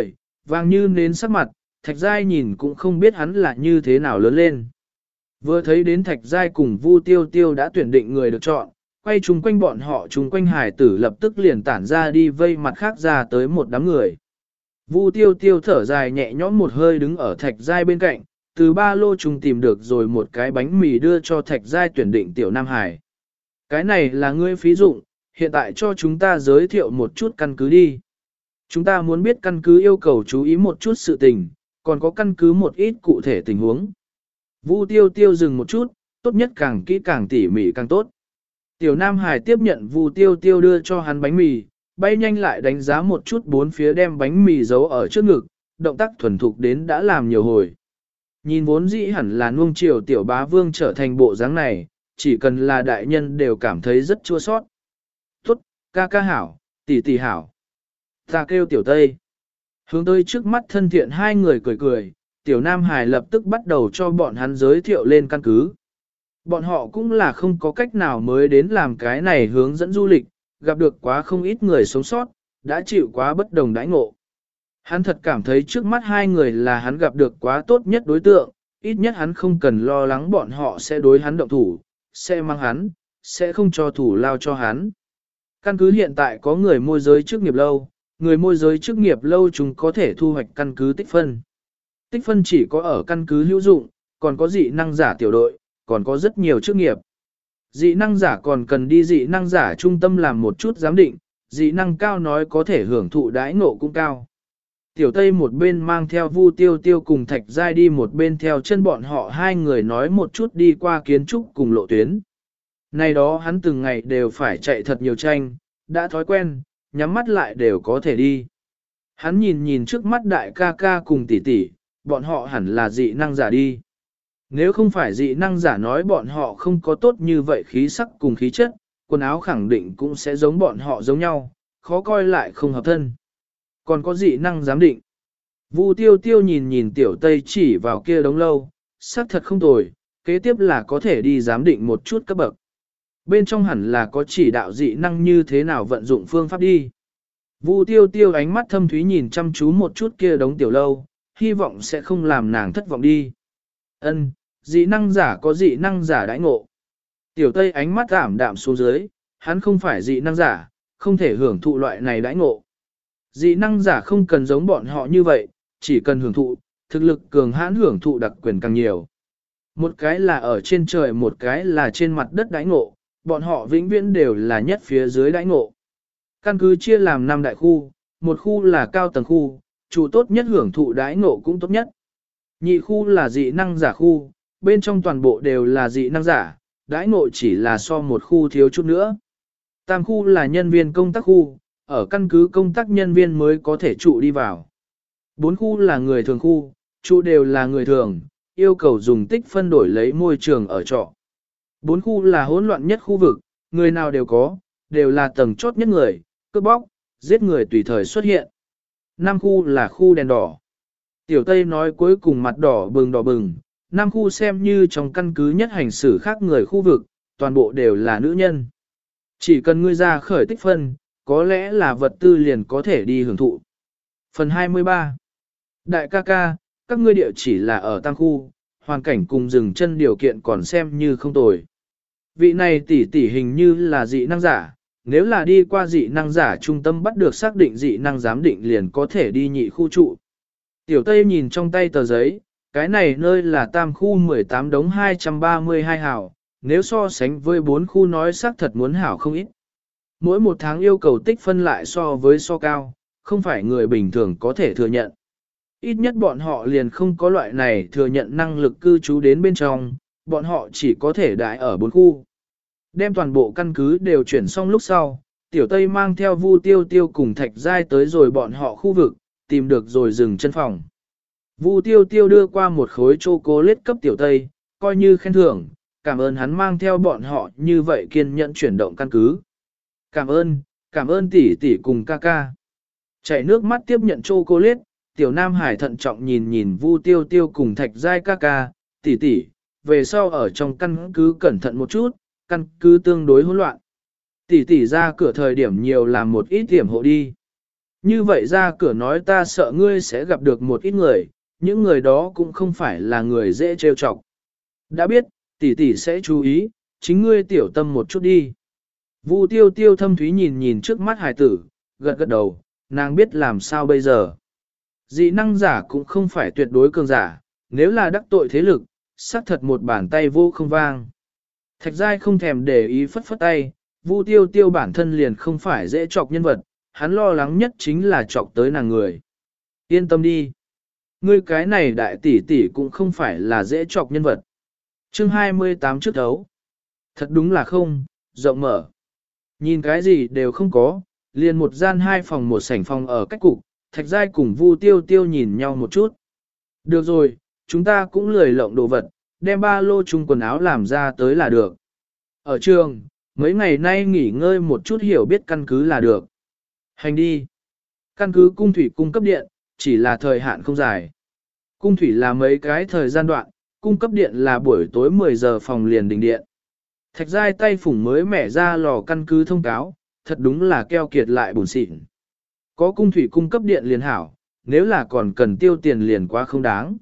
Vàng như nến sắc mặt, Thạch Giai nhìn cũng không biết hắn là như thế nào lớn lên. Vừa thấy đến Thạch Giai cùng Vu Tiêu Tiêu đã tuyển định người được chọn, quay chung quanh bọn họ chung quanh hải tử lập tức liền tản ra đi vây mặt khác ra tới một đám người. Vu Tiêu Tiêu thở dài nhẹ nhõm một hơi đứng ở Thạch Giai bên cạnh, từ ba lô chung tìm được rồi một cái bánh mì đưa cho Thạch Giai tuyển định tiểu Nam Hải. Cái này là ngươi phí dụng, hiện tại cho chúng ta giới thiệu một chút căn cứ đi. Chúng ta muốn biết căn cứ yêu cầu chú ý một chút sự tình, còn có căn cứ một ít cụ thể tình huống. Vu Tiêu Tiêu dừng một chút, tốt nhất càng kỹ càng tỉ mỉ càng tốt. Tiểu Nam Hải tiếp nhận Vu Tiêu Tiêu đưa cho hắn bánh mì, bay nhanh lại đánh giá một chút bốn phía đem bánh mì giấu ở trước ngực, động tác thuần thục đến đã làm nhiều hồi. Nhìn vốn dĩ hẳn là nuông chiều tiểu bá vương trở thành bộ dáng này, chỉ cần là đại nhân đều cảm thấy rất chua sót. Tốt, ca ca hảo, tỷ tỷ hảo. Ta kêu tiểu Tây. Hướng tới trước mắt thân thiện hai người cười cười, tiểu Nam Hải lập tức bắt đầu cho bọn hắn giới thiệu lên căn cứ. Bọn họ cũng là không có cách nào mới đến làm cái này hướng dẫn du lịch, gặp được quá không ít người sống sót, đã chịu quá bất đồng đãi ngộ. Hắn thật cảm thấy trước mắt hai người là hắn gặp được quá tốt nhất đối tượng, ít nhất hắn không cần lo lắng bọn họ sẽ đối hắn động thủ, sẽ mang hắn, sẽ không cho thủ lao cho hắn. Căn cứ hiện tại có người môi giới chức nghiệp lâu, người môi giới chức nghiệp lâu chúng có thể thu hoạch căn cứ tích phân. Tích phân chỉ có ở căn cứ hữu dụng, còn có dị năng giả tiểu đội, còn có rất nhiều chức nghiệp. Dị năng giả còn cần đi dị năng giả trung tâm làm một chút giám định, dị năng cao nói có thể hưởng thụ đãi ngộ cũng cao. Tiểu Tây một bên mang theo Vu Tiêu Tiêu cùng Thạch Giai đi một bên theo chân bọn họ hai người nói một chút đi qua kiến trúc cùng lộ tuyến. Này đó hắn từng ngày đều phải chạy thật nhiều tranh, đã thói quen, nhắm mắt lại đều có thể đi. Hắn nhìn nhìn trước mắt đại ca ca cùng tỷ tỷ, bọn họ hẳn là dị năng giả đi. Nếu không phải dị năng giả nói bọn họ không có tốt như vậy khí sắc cùng khí chất, quần áo khẳng định cũng sẽ giống bọn họ giống nhau, khó coi lại không hợp thân. Còn có dị năng giám định. Vu Tiêu Tiêu nhìn nhìn tiểu Tây chỉ vào kia đống lâu, sắc thật không tồi, kế tiếp là có thể đi giám định một chút cấp bậc. Bên trong hẳn là có chỉ đạo dị năng như thế nào vận dụng phương pháp đi. Vu Tiêu Tiêu ánh mắt thâm thúy nhìn chăm chú một chút kia đống tiểu lâu, hy vọng sẽ không làm nàng thất vọng đi. Ân, dị năng giả có dị năng giả đãi ngộ. Tiểu Tây ánh mắt ảm đạm xuống dưới, hắn không phải dị năng giả, không thể hưởng thụ loại này đãi ngộ. Dị năng giả không cần giống bọn họ như vậy, chỉ cần hưởng thụ, thực lực cường hãn hưởng thụ đặc quyền càng nhiều. Một cái là ở trên trời, một cái là trên mặt đất đãi ngộ, bọn họ vĩnh viễn đều là nhất phía dưới đãi ngộ. Căn cứ chia làm năm đại khu, một khu là cao tầng khu, chủ tốt nhất hưởng thụ đãi ngộ cũng tốt nhất. Nhị khu là dị năng giả khu, bên trong toàn bộ đều là dị năng giả, đãi ngộ chỉ là so một khu thiếu chút nữa. Tam khu là nhân viên công tác khu, ở căn cứ công tác nhân viên mới có thể trụ đi vào. Bốn khu là người thường khu, trụ đều là người thường, yêu cầu dùng tích phân đổi lấy môi trường ở trọ. Bốn khu là hỗn loạn nhất khu vực, người nào đều có, đều là tầng chốt nhất người, cướp bóc, giết người tùy thời xuất hiện. Năm khu là khu đèn đỏ. Tiểu Tây nói cuối cùng mặt đỏ bừng đỏ bừng, năm khu xem như trong căn cứ nhất hành xử khác người khu vực, toàn bộ đều là nữ nhân. Chỉ cần ngươi ra khởi tích phân, có lẽ là vật tư liền có thể đi hưởng thụ. Phần hai mươi ba. Đại ca ca, các ngươi địa chỉ là ở tăng khu, hoàn cảnh cùng dừng chân điều kiện còn xem như không tồi. Vị này tỷ tỷ hình như là dị năng giả, nếu là đi qua dị năng giả trung tâm bắt được xác định dị năng giám định liền có thể đi nhị khu trụ. Tiểu Tây nhìn trong tay tờ giấy, cái này nơi là tam khu mười tám đống hai trăm ba mươi hai hảo, nếu so sánh với bốn khu nói xác thật muốn hảo không ít. Mỗi một tháng yêu cầu tích phân lại so với so cao, không phải người bình thường có thể thừa nhận. Ít nhất bọn họ liền không có loại này thừa nhận năng lực cư trú đến bên trong, bọn họ chỉ có thể đãi ở bốn khu. Đem toàn bộ căn cứ đều chuyển xong lúc sau, Tiểu Tây mang theo Vu Tiêu Tiêu cùng Thạch Giai tới rồi bọn họ khu vực, tìm được rồi dừng chân phòng. Vu Tiêu Tiêu đưa qua một khối chocolate cấp Tiểu Tây, coi như khen thưởng, cảm ơn hắn mang theo bọn họ như vậy kiên nhẫn chuyển động căn cứ. Cảm ơn, cảm ơn tỷ tỷ cùng ca ca. Chảy nước mắt tiếp nhận chocolate, Tiểu Nam Hải thận trọng nhìn nhìn Vu Tiêu Tiêu cùng Thạch Giai ca ca, tỷ tỷ, về sau ở trong căn cứ cẩn thận một chút, căn cứ tương đối hỗn loạn. Tỷ tỷ ra cửa thời điểm nhiều làm một ít điểm hộ đi. Như vậy ra cửa nói ta sợ ngươi sẽ gặp được một ít người, những người đó cũng không phải là người dễ trêu chọc. Đã biết, tỷ tỷ sẽ chú ý, chính ngươi tiểu tâm một chút đi. Vu tiêu tiêu thâm thúy nhìn nhìn trước mắt hải tử, gật gật đầu, nàng biết làm sao bây giờ. Dị năng giả cũng không phải tuyệt đối cường giả, nếu là đắc tội thế lực, xác thật một bàn tay vô không vang. Thạch giai không thèm để ý phất phất tay, Vu tiêu tiêu bản thân liền không phải dễ chọc nhân vật, hắn lo lắng nhất chính là chọc tới nàng người. Yên tâm đi. Ngươi cái này đại tỷ tỷ cũng không phải là dễ chọc nhân vật. Chương hai mươi tám trước thấu. Thật đúng là không, rộng mở. Nhìn cái gì đều không có, liền một gian hai phòng một sảnh phòng ở cách cục, Thạch giai cùng Vu tiêu tiêu nhìn nhau một chút. Được rồi, chúng ta cũng lười lộng đồ vật, đem ba lô chung quần áo làm ra tới là được. Ở trường, mấy ngày nay nghỉ ngơi một chút hiểu biết căn cứ là được. Hành đi. Căn cứ cung thủy cung cấp điện, chỉ là thời hạn không dài. Cung thủy là mấy cái thời gian đoạn, cung cấp điện là buổi tối mười giờ phòng liền đình điện. Thạch giai tay phủng mới mẻ ra lò căn cứ thông cáo, thật đúng là keo kiệt lại buồn xịn. Có cung thủy cung cấp điện liền hảo, nếu là còn cần tiêu tiền liền quá không đáng.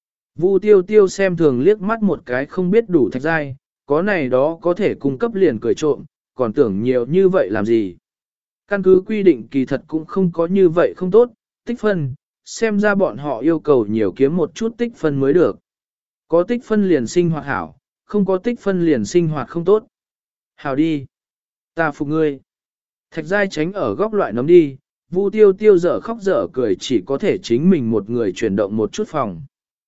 Vu tiêu tiêu xem thường liếc mắt một cái không biết đủ thạch giai, có này đó có thể cung cấp liền cười trộm, còn tưởng nhiều như vậy làm gì. Căn cứ quy định kỳ thật cũng không có như vậy không tốt, tích phân, xem ra bọn họ yêu cầu nhiều kiếm một chút tích phân mới được. Có tích phân liền sinh hoạt hảo, không có tích phân liền sinh hoạt không tốt. Hảo đi. Ta phục ngươi. Thạch giai tránh ở góc loại nấm đi, Vu tiêu tiêu dở khóc dở cười chỉ có thể chính mình một người chuyển động một chút phòng.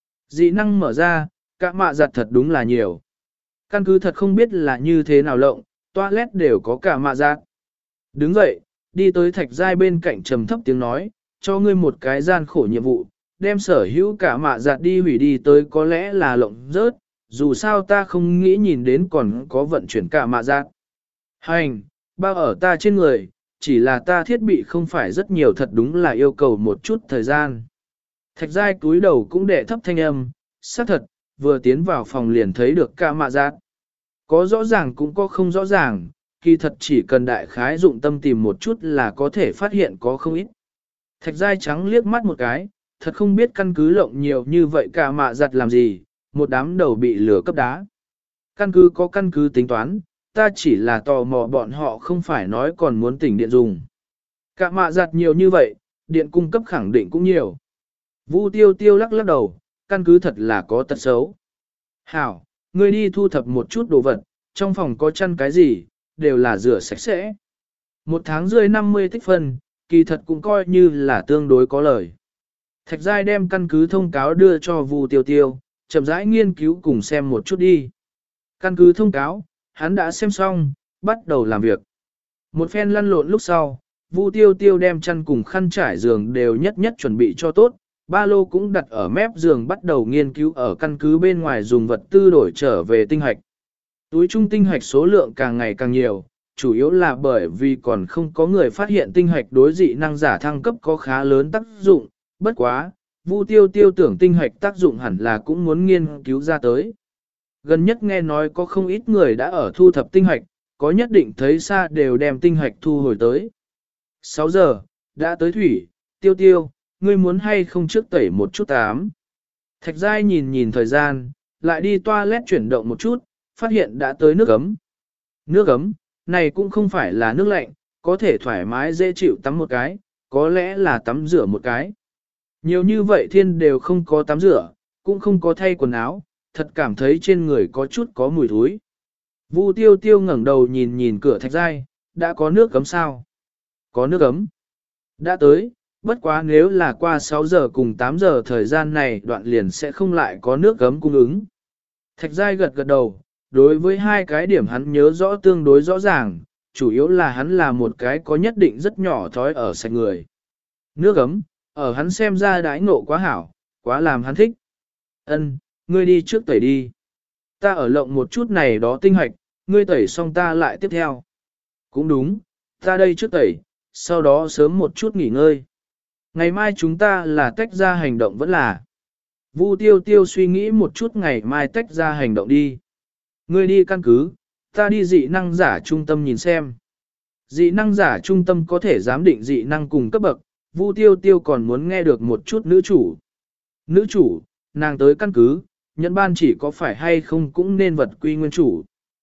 Dị năng mở ra, cả mạ giặt thật đúng là nhiều. Căn cứ thật không biết là như thế nào lộng, toilet đều có cả mạ giặt. Đứng dậy, đi tới thạch giai bên cạnh trầm thấp tiếng nói, cho ngươi một cái gian khổ nhiệm vụ, đem sở hữu cả mạ giặt đi hủy đi tới có lẽ là lộng rớt, dù sao ta không nghĩ nhìn đến còn có vận chuyển cả mạ giặt. Hành, bao ở ta trên người, chỉ là ta thiết bị không phải rất nhiều thật đúng là yêu cầu một chút thời gian. Thạch giai túi đầu cũng đệ thấp thanh âm, xác thật, vừa tiến vào phòng liền thấy được cả mạ giặt. Có rõ ràng cũng có không rõ ràng, kỳ thật chỉ cần đại khái dụng tâm tìm một chút là có thể phát hiện có không ít. Thạch giai trắng liếc mắt một cái, thật không biết căn cứ lộng nhiều như vậy cả mạ giặt làm gì, một đám đầu bị lửa cấp đá. Căn cứ có căn cứ tính toán, ta chỉ là tò mò bọn họ không phải nói còn muốn tỉnh điện dùng. Cả mạ giặt nhiều như vậy, điện cung cấp khẳng định cũng nhiều. Vu tiêu tiêu lắc lắc đầu, căn cứ thật là có tật xấu. Hảo, ngươi đi thu thập một chút đồ vật, trong phòng có chăn cái gì, đều là rửa sạch sẽ. Một tháng rưỡi năm mươi tích phân, kỳ thật cũng coi như là tương đối có lời. Thạch giai đem căn cứ thông cáo đưa cho Vu tiêu tiêu, chậm rãi nghiên cứu cùng xem một chút đi. Căn cứ thông cáo, hắn đã xem xong, bắt đầu làm việc. Một phen lăn lộn lúc sau, Vu tiêu tiêu đem chăn cùng khăn trải giường đều nhất nhất chuẩn bị cho tốt, ba lô cũng đặt ở mép giường bắt đầu nghiên cứu ở căn cứ bên ngoài dùng vật tư đổi trở về tinh hạch. Túi trung tinh hạch số lượng càng ngày càng nhiều, chủ yếu là bởi vì còn không có người phát hiện tinh hạch đối dị năng giả thăng cấp có khá lớn tác dụng, bất quá, Vu tiêu tiêu tưởng tinh hạch tác dụng hẳn là cũng muốn nghiên cứu ra tới. Gần nhất nghe nói có không ít người đã ở thu thập tinh hạch, có nhất định thấy xa đều đem tinh hạch thu hồi tới. sáu giờ, đã tới thủy, tiêu tiêu, ngươi muốn hay không trước tẩy một chút tám. Thạch giai nhìn nhìn thời gian, lại đi toilet chuyển động một chút, phát hiện đã tới nước ấm. Nước ấm, này cũng không phải là nước lạnh, có thể thoải mái dễ chịu tắm một cái, có lẽ là tắm rửa một cái. Nhiều như vậy thiên đều không có tắm rửa, cũng không có thay quần áo, thật cảm thấy trên người có chút có mùi thối. Vu tiêu tiêu ngẩng đầu nhìn nhìn cửa thạch giai, đã có nước ấm sao? Có nước ấm. Đã tới, bất quá nếu là qua sáu giờ cùng tám giờ thời gian này đoạn liền sẽ không lại có nước ấm cung ứng. Thạch giai gật gật đầu, đối với hai cái điểm hắn nhớ rõ tương đối rõ ràng, chủ yếu là hắn là một cái có nhất định rất nhỏ thói ở sạch người. Nước ấm, ở hắn xem ra đãi ngộ quá hảo, quá làm hắn thích. Ân, ngươi đi trước tẩy đi. Ta ở lộng một chút này đó tinh hạch, ngươi tẩy xong ta lại tiếp theo. Cũng đúng, ta đây trước tẩy, sau đó sớm một chút nghỉ ngơi. Ngày mai chúng ta là tách ra hành động vẫn là. Vu tiêu tiêu suy nghĩ một chút ngày mai tách ra hành động đi. Ngươi đi căn cứ, ta đi dị năng giả trung tâm nhìn xem. Dị năng giả trung tâm có thể giám định dị năng cùng cấp bậc, Vu Tiêu Tiêu còn muốn nghe được một chút nữ chủ. Nữ chủ, nàng tới căn cứ, nhận ban chỉ có phải hay không cũng nên vật quy nguyên chủ.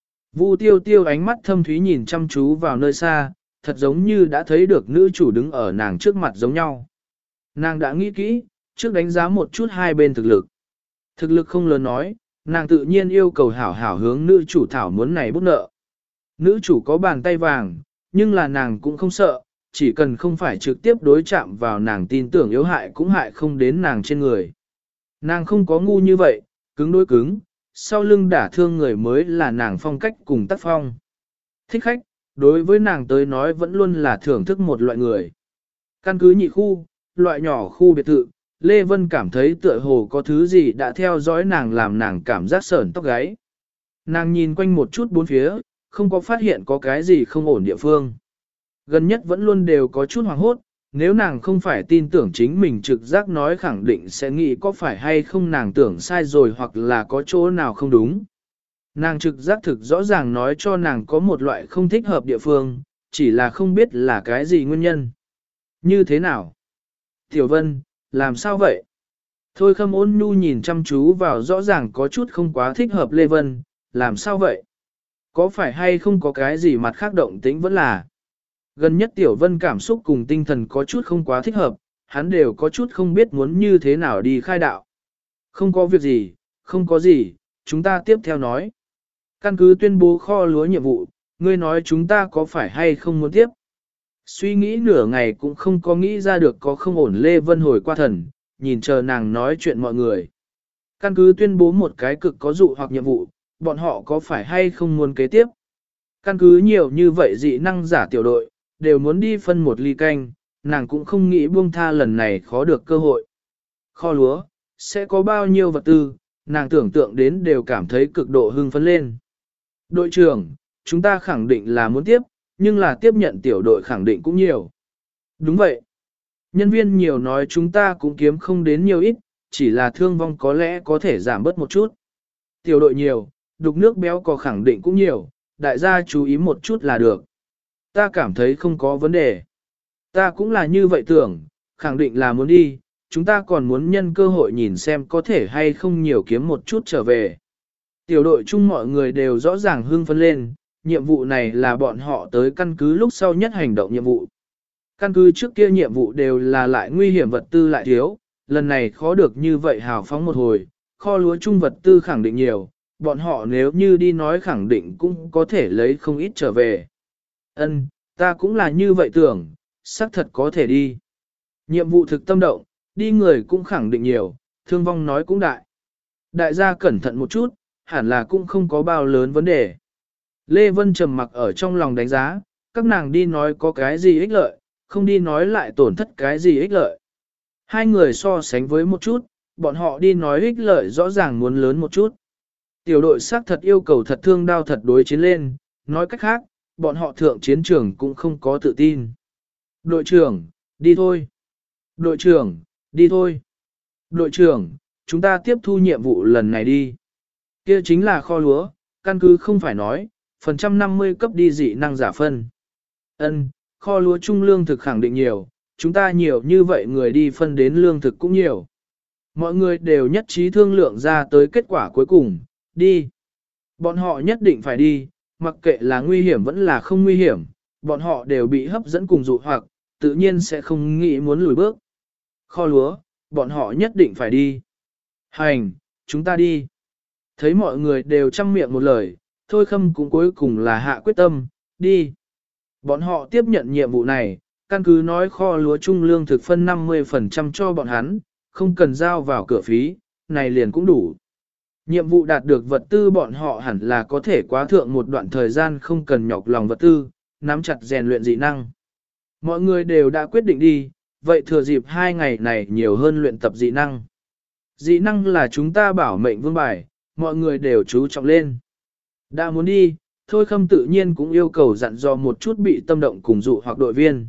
Vu Tiêu Tiêu ánh mắt thâm thúy nhìn chăm chú vào nơi xa, thật giống như đã thấy được nữ chủ đứng ở nàng trước mặt giống nhau. Nàng đã nghĩ kỹ, trước đánh giá một chút hai bên thực lực. Thực lực không lớn nói, nàng tự nhiên yêu cầu hảo hảo hướng nữ chủ thảo muốn này bút nợ. Nữ chủ có bàn tay vàng, nhưng là nàng cũng không sợ, chỉ cần không phải trực tiếp đối chạm vào nàng tin tưởng yếu hại cũng hại không đến nàng trên người. Nàng không có ngu như vậy, cứng đối cứng, sau lưng đả thương người mới là nàng phong cách cùng tác phong. Thích khách, đối với nàng tới nói vẫn luôn là thưởng thức một loại người. Căn cứ nhị khu, loại nhỏ khu biệt thự, Lê Vân cảm thấy tựa hồ có thứ gì đã theo dõi nàng làm nàng cảm giác sởn tóc gáy. Nàng nhìn quanh một chút bốn phía, không có phát hiện có cái gì không ổn địa phương. Gần nhất vẫn luôn đều có chút hoảng hốt, nếu nàng không phải tin tưởng chính mình trực giác nói khẳng định sẽ nghĩ có phải hay không nàng tưởng sai rồi hoặc là có chỗ nào không đúng. Nàng trực giác thực rõ ràng nói cho nàng có một loại không thích hợp địa phương, chỉ là không biết là cái gì nguyên nhân. Như thế nào? Tiểu Vân, làm sao vậy? Thôi Khâm ôn nhu nhìn chăm chú vào rõ ràng có chút không quá thích hợp Lê Vân, làm sao vậy? Có phải hay không có cái gì mặt khác động tĩnh vẫn là? Gần nhất Tiểu Vân cảm xúc cùng tinh thần có chút không quá thích hợp, hắn đều có chút không biết muốn như thế nào đi khai đạo. Không có việc gì, không có gì, chúng ta tiếp theo nói. Căn cứ tuyên bố kho lúa nhiệm vụ, ngươi nói chúng ta có phải hay không muốn tiếp? Suy nghĩ nửa ngày cũng không có nghĩ ra được có không ổn. Lê Vân hồi qua thần, nhìn chờ nàng nói chuyện mọi người. Căn cứ tuyên bố một cái cực có dụ hoặc nhiệm vụ, bọn họ có phải hay không muốn kế tiếp? Căn cứ nhiều như vậy dị năng giả tiểu đội, đều muốn đi phân một ly canh, nàng cũng không nghĩ buông tha lần này khó được cơ hội. Kho lúa, sẽ có bao nhiêu vật tư, nàng tưởng tượng đến đều cảm thấy cực độ hưng phấn lên. Đội trưởng, chúng ta khẳng định là muốn tiếp, nhưng là tiếp nhận tiểu đội khẳng định cũng nhiều. Đúng vậy. Nhân viên nhiều nói chúng ta cũng kiếm không đến nhiều ít, chỉ là thương vong có lẽ có thể giảm bớt một chút. Tiểu đội nhiều, đục nước béo có khẳng định cũng nhiều, đại gia chú ý một chút là được. Ta cảm thấy không có vấn đề. Ta cũng là như vậy tưởng, khẳng định là muốn đi, chúng ta còn muốn nhân cơ hội nhìn xem có thể hay không nhiều kiếm một chút trở về. Tiểu đội chung mọi người đều rõ ràng hưng phấn lên, nhiệm vụ này là bọn họ tới căn cứ lúc sau nhất hành động nhiệm vụ. Căn cứ trước kia nhiệm vụ đều là lại nguy hiểm vật tư lại thiếu, lần này khó được như vậy hào phóng một hồi, kho lúa chung vật tư khẳng định nhiều, bọn họ nếu như đi nói khẳng định cũng có thể lấy không ít trở về. Ân, ta cũng là như vậy tưởng, xác thật có thể đi. Nhiệm vụ thực tâm động, đi người cũng khẳng định nhiều, thương vong nói cũng đại. Đại gia cẩn thận một chút, hẳn là cũng không có bao lớn vấn đề. Lê Vân trầm mặc ở trong lòng đánh giá, các nàng đi nói có cái gì ích lợi, không đi nói lại tổn thất cái gì ích lợi. Hai người so sánh với một chút, bọn họ đi nói ích lợi rõ ràng muốn lớn một chút. Tiểu đội xác thật yêu cầu thật thương đao thật đối chiến lên, nói cách khác, bọn họ thượng chiến trường cũng không có tự tin. Đội trưởng, đi thôi. Đội trưởng, đi thôi. Đội trưởng, chúng ta tiếp thu nhiệm vụ lần này đi. Kia chính là kho lúa, căn cứ không phải nói, phần trăm năm mươi cấp đi dị năng giả phân. Ân, kho lúa chung lương thực khẳng định nhiều, chúng ta nhiều như vậy người đi phân đến lương thực cũng nhiều. Mọi người đều nhất trí thương lượng ra tới kết quả cuối cùng, đi. Bọn họ nhất định phải đi, mặc kệ là nguy hiểm vẫn là không nguy hiểm, bọn họ đều bị hấp dẫn cùng dụ hoặc, tự nhiên sẽ không nghĩ muốn lùi bước. Kho lúa, bọn họ nhất định phải đi. Hành, chúng ta đi. Thấy mọi người đều chăm miệng một lời, Thôi Khâm cũng cuối cùng là hạ quyết tâm, đi. Bọn họ tiếp nhận nhiệm vụ này, căn cứ nói kho lúa chung lương thực phân năm mươi phần trăm cho bọn hắn, không cần giao vào cửa phí, này liền cũng đủ. Nhiệm vụ đạt được vật tư bọn họ hẳn là có thể quá thượng một đoạn thời gian không cần nhọc lòng vật tư, nắm chặt rèn luyện dị năng. Mọi người đều đã quyết định đi, vậy thừa dịp hai ngày này nhiều hơn luyện tập dị năng. Dị năng là chúng ta bảo mệnh vương bài, mọi người đều chú trọng lên. Đã muốn đi, Thôi Khâm tự nhiên cũng yêu cầu dặn dò một chút bị tâm động cùng dụ hoặc đội viên.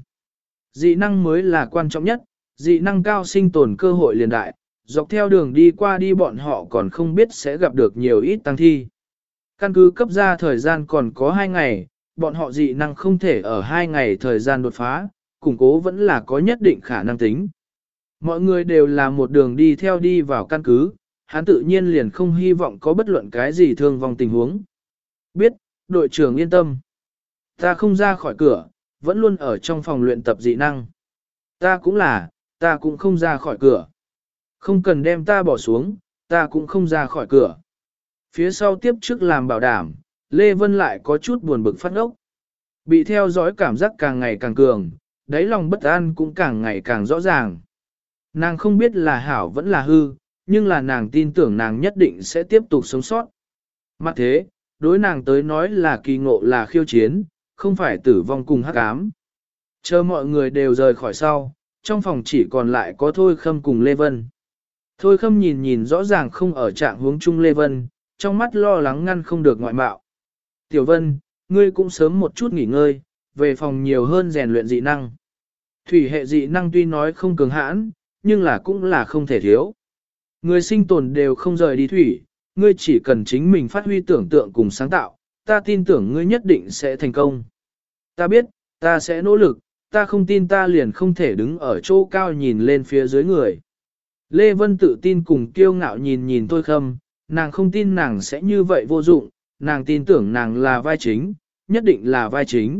Dị năng mới là quan trọng nhất, dị năng cao sinh tồn cơ hội liền đại, dọc theo đường đi qua đi bọn họ còn không biết sẽ gặp được nhiều ít tăng thi. Căn cứ cấp ra thời gian còn có hai ngày, bọn họ dị năng không thể ở hai ngày thời gian đột phá, củng cố vẫn là có nhất định khả năng tính. Mọi người đều là một đường đi theo đi vào căn cứ, hắn tự nhiên liền không hy vọng có bất luận cái gì thương vong tình huống. Biết, đội trưởng yên tâm. Ta không ra khỏi cửa, vẫn luôn ở trong phòng luyện tập dị năng. Ta cũng là, ta cũng không ra khỏi cửa. Không cần đem ta bỏ xuống, ta cũng không ra khỏi cửa. Phía sau tiếp trước làm bảo đảm, Lê Vân lại có chút buồn bực phát ốc. Bị theo dõi cảm giác càng ngày càng cường, đáy lòng bất an cũng càng ngày càng rõ ràng. Nàng không biết là hảo vẫn là hư, nhưng là nàng tin tưởng nàng nhất định sẽ tiếp tục sống sót. Mặt thế, đối nàng tới nói là kỳ ngộ là khiêu chiến, không phải tử vong cùng hắc ám. Chờ mọi người đều rời khỏi sau, trong phòng chỉ còn lại có Thôi Khâm cùng Lê Vân. Thôi Khâm nhìn nhìn rõ ràng không ở trạng hướng chung Lê Vân, trong mắt lo lắng ngăn không được ngoại mạo. Tiểu Vân, ngươi cũng sớm một chút nghỉ ngơi, về phòng nhiều hơn rèn luyện dị năng. Thủy hệ dị năng tuy nói không cường hãn, nhưng là cũng là không thể thiếu. Người sinh tồn đều không rời đi thủy, ngươi chỉ cần chính mình phát huy tưởng tượng cùng sáng tạo, ta tin tưởng ngươi nhất định sẽ thành công. Ta biết, ta sẽ nỗ lực, ta không tin ta liền không thể đứng ở chỗ cao nhìn lên phía dưới người. Lê Vân tự tin cùng kiêu ngạo nhìn nhìn Thôi Khâm, nàng không tin nàng sẽ như vậy vô dụng, nàng tin tưởng nàng là vai chính, nhất định là vai chính.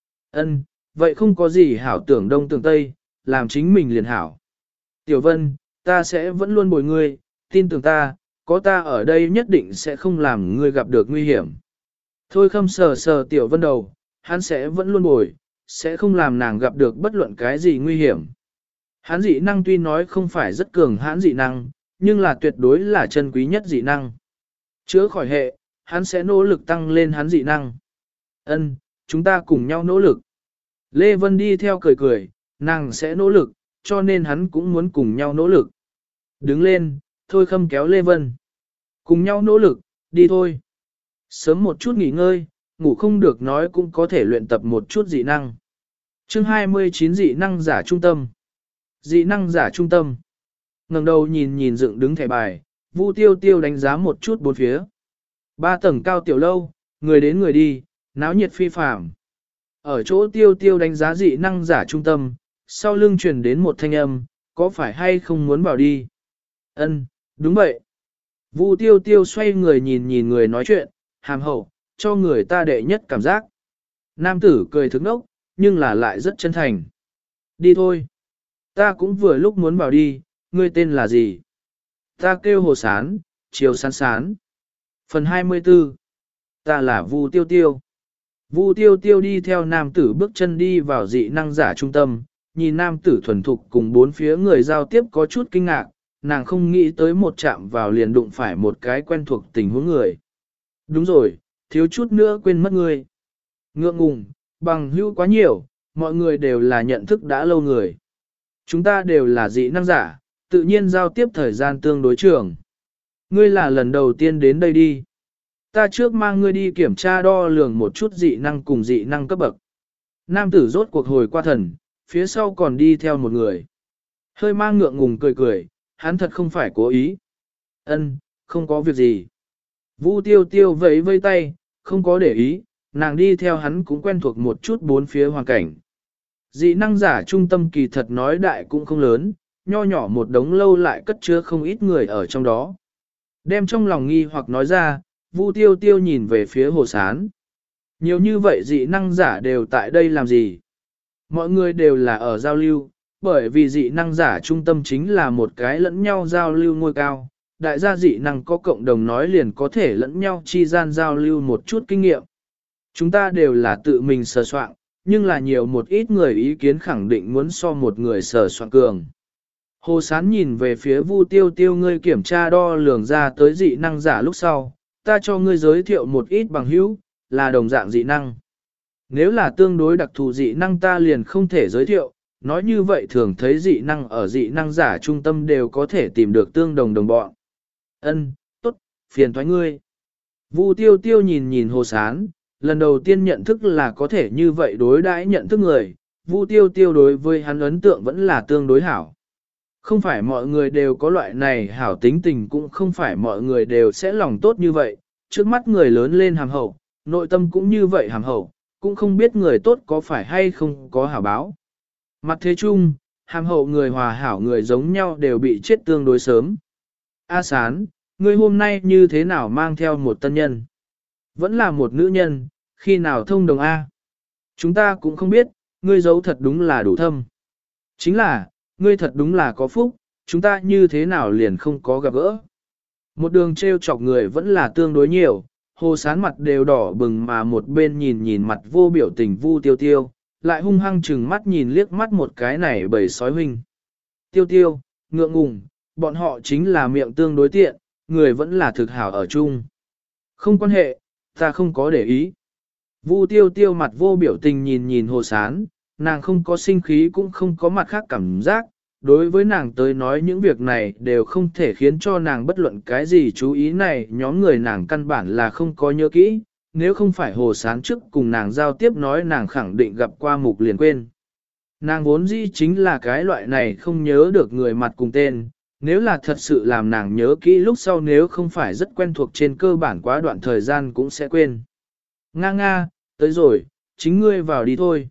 Ân, vậy không có gì hảo tưởng đông tưởng tây, làm chính mình liền hảo. Tiểu Vân, ta sẽ vẫn luôn bồi ngươi, tin tưởng ta, có ta ở đây nhất định sẽ không làm ngươi gặp được nguy hiểm. Thôi Khâm sờ sờ Tiểu Vân đầu, hắn sẽ vẫn luôn bồi, sẽ không làm nàng gặp được bất luận cái gì nguy hiểm. Hắn dị năng tuy nói không phải rất cường hãn dị năng, nhưng là tuyệt đối là chân quý nhất dị năng. Chữa khỏi hệ, hắn sẽ nỗ lực tăng lên hắn dị năng. Ân, chúng ta cùng nhau nỗ lực. Lê Vân đi theo cười cười, nàng sẽ nỗ lực, cho nên hắn cũng muốn cùng nhau nỗ lực. Đứng lên, Thôi Khâm kéo Lê Vân. Cùng nhau nỗ lực, đi thôi. Sớm một chút nghỉ ngơi, ngủ không được nói cũng có thể luyện tập một chút dị năng. Chương hai mươi chín dị năng giả trung tâm. Dị năng giả trung tâm. Ngẩng đầu nhìn nhìn dựng đứng thẻ bài, Vu Tiêu Tiêu đánh giá một chút bốn phía. Ba tầng cao tiểu lâu, người đến người đi, náo nhiệt phi phàm. Ở chỗ Tiêu Tiêu đánh giá dị năng giả trung tâm, sau lưng truyền đến một thanh âm, có phải hay không muốn vào đi? Ân, đúng vậy. Vu Tiêu Tiêu xoay người nhìn nhìn người nói chuyện, hàm hậu, cho người ta đệ nhất cảm giác. Nam tử cười thức nốc, nhưng là lại rất chân thành. Đi thôi. Ta cũng vừa lúc muốn vào đi, ngươi tên là gì? Ta kêu Hồ Sán, Chiều Sán Sán. Phần hai mươi tư. Ta là Vu Tiêu Tiêu. Vu Tiêu Tiêu đi theo nam tử bước chân đi vào dị năng giả trung tâm, nhìn nam tử thuần thục cùng bốn phía người giao tiếp có chút kinh ngạc, nàng không nghĩ tới một chạm vào liền đụng phải một cái quen thuộc tình huống người. Đúng rồi, thiếu chút nữa quên mất ngươi. Ngượng ngùng, bằng hữu quá nhiều, mọi người đều là nhận thức đã lâu người. Chúng ta đều là dị năng giả, tự nhiên giao tiếp thời gian tương đối trường. Ngươi là lần đầu tiên đến đây đi. Ta trước mang ngươi đi kiểm tra đo lường một chút dị năng cùng dị năng cấp bậc. Nam tử rốt cuộc hồi qua thần, phía sau còn đi theo một người. Hơi mang ngượng ngùng cười cười, hắn thật không phải cố ý. Ân, không có việc gì. Vu Tiêu Tiêu vẫy vây tay, không có để ý, nàng đi theo hắn cũng quen thuộc một chút bốn phía hoàn cảnh. Dị năng giả trung tâm kỳ thật nói đại cũng không lớn, nho nhỏ một đống lâu lại cất chứa không ít người ở trong đó. Đem trong lòng nghi hoặc nói ra, Vu Tiêu Tiêu nhìn về phía Hồ Sán. Nhiều như vậy dị năng giả đều tại đây làm gì? Mọi người đều là ở giao lưu, bởi vì dị năng giả trung tâm chính là một cái lẫn nhau giao lưu ngôi cao. Đại gia dị năng có cộng đồng nói liền có thể lẫn nhau chi gian giao lưu một chút kinh nghiệm. Chúng ta đều là tự mình sờ soạn, nhưng là nhiều một ít người ý kiến khẳng định muốn so một người sờ soạn cường. Hồ Sán nhìn về phía Vu Tiêu Tiêu, ngươi kiểm tra đo lường ra tới dị năng giả lúc sau, ta cho ngươi giới thiệu một ít bằng hữu, là đồng dạng dị năng. Nếu là tương đối đặc thù dị năng ta liền không thể giới thiệu, nói như vậy thường thấy dị năng ở dị năng giả trung tâm đều có thể tìm được tương đồng đồng bọn. Ân, tốt, phiền thoái ngươi. Vu Tiêu Tiêu nhìn nhìn Hồ Sán, lần đầu tiên nhận thức là có thể như vậy đối đãi nhận thức người, Vu Tiêu Tiêu đối với hắn ấn tượng vẫn là tương đối hảo. Không phải mọi người đều có loại này hảo tính tình, cũng không phải mọi người đều sẽ lòng tốt như vậy, trước mắt người lớn lên hàm hậu, nội tâm cũng như vậy hàm hậu, cũng không biết người tốt có phải hay không có hảo báo. Mặt thế chung, hàm hậu người hòa hảo người giống nhau đều bị chết tương đối sớm. A Sán, ngươi hôm nay như thế nào mang theo một tân nhân? Vẫn là một nữ nhân, khi nào thông đồng A? Chúng ta cũng không biết, ngươi giấu thật đúng là đủ thâm. Chính là, ngươi thật đúng là có phúc, chúng ta như thế nào liền không có gặp gỡ. Một đường treo chọc người vẫn là tương đối nhiều, Hồ Sán mặt đều đỏ bừng mà một bên nhìn nhìn mặt vô biểu tình Vu Tiêu Tiêu, lại hung hăng chừng mắt nhìn liếc mắt một cái này bầy sói huynh. Tiêu Tiêu, ngượng ngùng, bọn họ chính là miệng tương đối tiện, người vẫn là thực hảo ở chung. Không quan hệ, ta không có để ý. Vu Tiêu Tiêu mặt vô biểu tình nhìn nhìn Hồ Sán, nàng không có sinh khí cũng không có mặt khác cảm giác, đối với nàng tới nói những việc này đều không thể khiến cho nàng bất luận cái gì chú ý này, nhóm người nàng căn bản là không có nhớ kỹ, nếu không phải Hồ Sán trước cùng nàng giao tiếp nói nàng khẳng định gặp qua mục liền quên. Nàng vốn dĩ chính là cái loại này không nhớ được người mặt cùng tên, nếu là thật sự làm nàng nhớ kỹ lúc sau nếu không phải rất quen thuộc trên cơ bản quá đoạn thời gian cũng sẽ quên. Nga nga, tới rồi, chính ngươi vào đi thôi.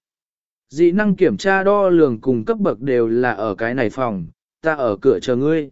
Dị năng kiểm tra đo lường cùng cấp bậc đều là ở cái này phòng, ta ở cửa chờ ngươi.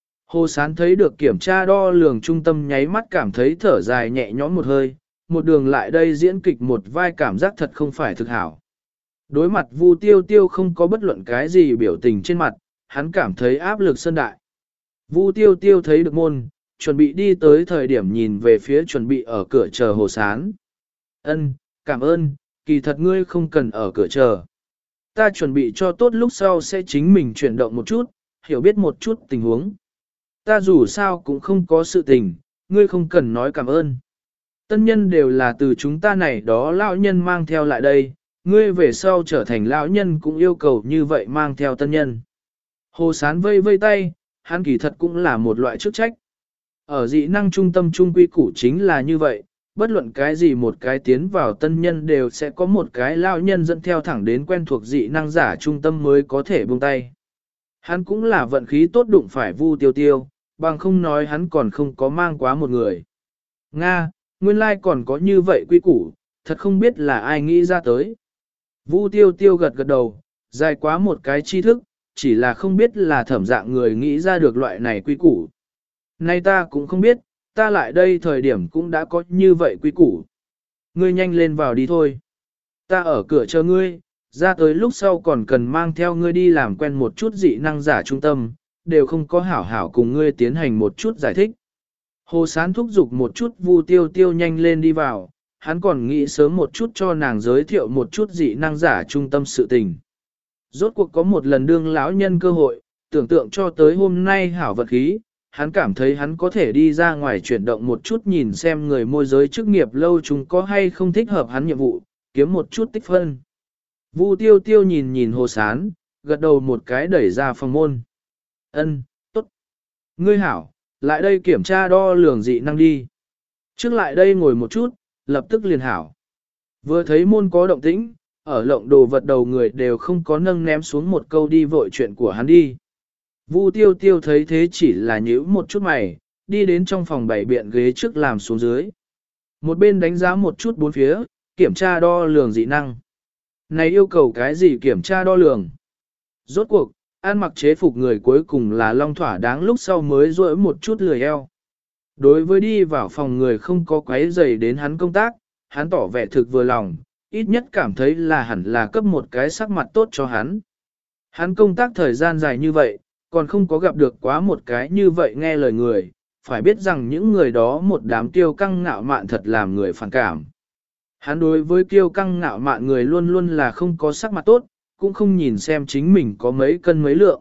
Hồ Sán thấy được kiểm tra đo lường trung tâm nháy mắt cảm thấy thở dài nhẹ nhõm một hơi, một đường lại đây diễn kịch một vai cảm giác thật không phải thực hảo. Đối mặt Vu Tiêu Tiêu không có bất luận cái gì biểu tình trên mặt, hắn cảm thấy áp lực sơn đại. Vu Tiêu Tiêu thấy được môn, chuẩn bị đi tới thời điểm nhìn về phía chuẩn bị ở cửa chờ Hồ Sán. Ân, cảm ơn, kỳ thật ngươi không cần ở cửa chờ. Ta chuẩn bị cho tốt lúc sau sẽ chính mình chuyển động một chút, hiểu biết một chút tình huống. Ta dù sao cũng không có sự tình, ngươi không cần nói cảm ơn. Tân nhân đều là từ chúng ta này đó lão nhân mang theo lại đây, ngươi về sau trở thành lão nhân cũng yêu cầu như vậy mang theo tân nhân. Hồ Sán vây vây tay, hắn kỳ thật cũng là một loại chức trách. Ở dị năng trung tâm trung quy củ chính là như vậy, bất luận cái gì một cái tiến vào tân nhân đều sẽ có một cái lao nhân dẫn theo thẳng đến quen thuộc dị năng giả trung tâm mới có thể buông tay. Hắn cũng là vận khí tốt đụng phải Vu Tiêu Tiêu, bằng không nói hắn còn không có mang quá một người. Nga, nguyên lai like còn có như vậy quy củ, thật không biết là ai nghĩ ra tới. Vu Tiêu Tiêu gật gật đầu, dài quá một cái tri thức, chỉ là không biết là thẩm dạng người nghĩ ra được loại này quy củ. Nay ta cũng không biết, ta lại đây thời điểm cũng đã có như vậy quy củ. Ngươi nhanh lên vào đi thôi. Ta ở cửa chờ ngươi, ra tới lúc sau còn cần mang theo ngươi đi làm quen một chút dị năng giả trung tâm, đều không có hảo hảo cùng ngươi tiến hành một chút giải thích. Hồ Sán thúc giục một chút Vu Tiêu Tiêu nhanh lên đi vào, hắn còn nghĩ sớm một chút cho nàng giới thiệu một chút dị năng giả trung tâm sự tình. Rốt cuộc có một lần đương lão nhân cơ hội, tưởng tượng cho tới hôm nay hảo vật khí, hắn cảm thấy hắn có thể đi ra ngoài chuyển động một chút nhìn xem người môi giới chức nghiệp lâu chúng có hay không thích hợp hắn nhiệm vụ, kiếm một chút tích phân. Vu Tiêu Tiêu nhìn nhìn Hồ Sán, gật đầu một cái đẩy ra phòng môn. Ân, tốt. Ngươi hảo, lại đây kiểm tra đo lường dị năng đi. Trước lại đây ngồi một chút, lập tức liền hảo. Vừa thấy môn có động tĩnh, ở lộng đồ vật đầu người đều không có nâng ném xuống một câu đi vội chuyện của hắn đi. Vu Tiêu Tiêu thấy thế chỉ là nhíu một chút mày, đi đến trong phòng bảy biện ghế trước làm xuống dưới. Một bên đánh giá một chút bốn phía, kiểm tra đo lường dị năng. Này yêu cầu cái gì kiểm tra đo lường? Rốt cuộc, ăn mặc chế phục người cuối cùng là long thỏa đáng lúc sau mới rỗi một chút lười eo. Đối với đi vào phòng người không có quấy rầy đến hắn công tác, hắn tỏ vẻ thực vừa lòng, ít nhất cảm thấy là hẳn là cấp một cái sắc mặt tốt cho hắn. Hắn công tác thời gian dài như vậy, còn không có gặp được quá một cái như vậy nghe lời người, phải biết rằng những người đó một đám tiêu căng ngạo mạn thật làm người phản cảm. Hắn đối với kiêu căng ngạo mạn người luôn luôn là không có sắc mặt tốt, cũng không nhìn xem chính mình có mấy cân mấy lượng.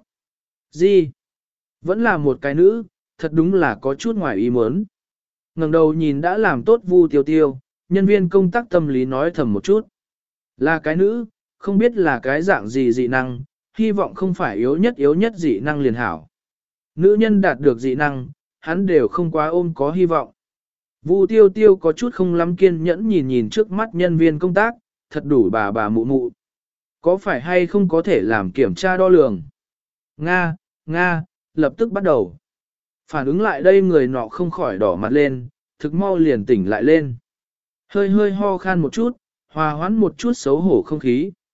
Gì? Vẫn là một cái nữ, thật đúng là có chút ngoài ý muốn. Ngẩng đầu nhìn đã làm tốt Vu Tiêu Tiêu, nhân viên công tác tâm lý nói thầm một chút. Là cái nữ, không biết là cái dạng gì dị năng, hy vọng không phải yếu nhất yếu nhất dị năng liền hảo. Nữ nhân đạt được dị năng, hắn đều không quá ôm có hy vọng. Vu Tiêu Tiêu có chút không lắm kiên nhẫn nhìn nhìn trước mắt nhân viên công tác, thật đủ bà bà mụ mụ. Có phải hay không có thể làm kiểm tra đo lường? Nga, Nga, lập tức bắt đầu. Phản ứng lại đây người nọ không khỏi đỏ mặt lên, thực mau liền tỉnh lại lên. Hơi hơi ho khan một chút, hòa hoãn một chút xấu hổ không khí.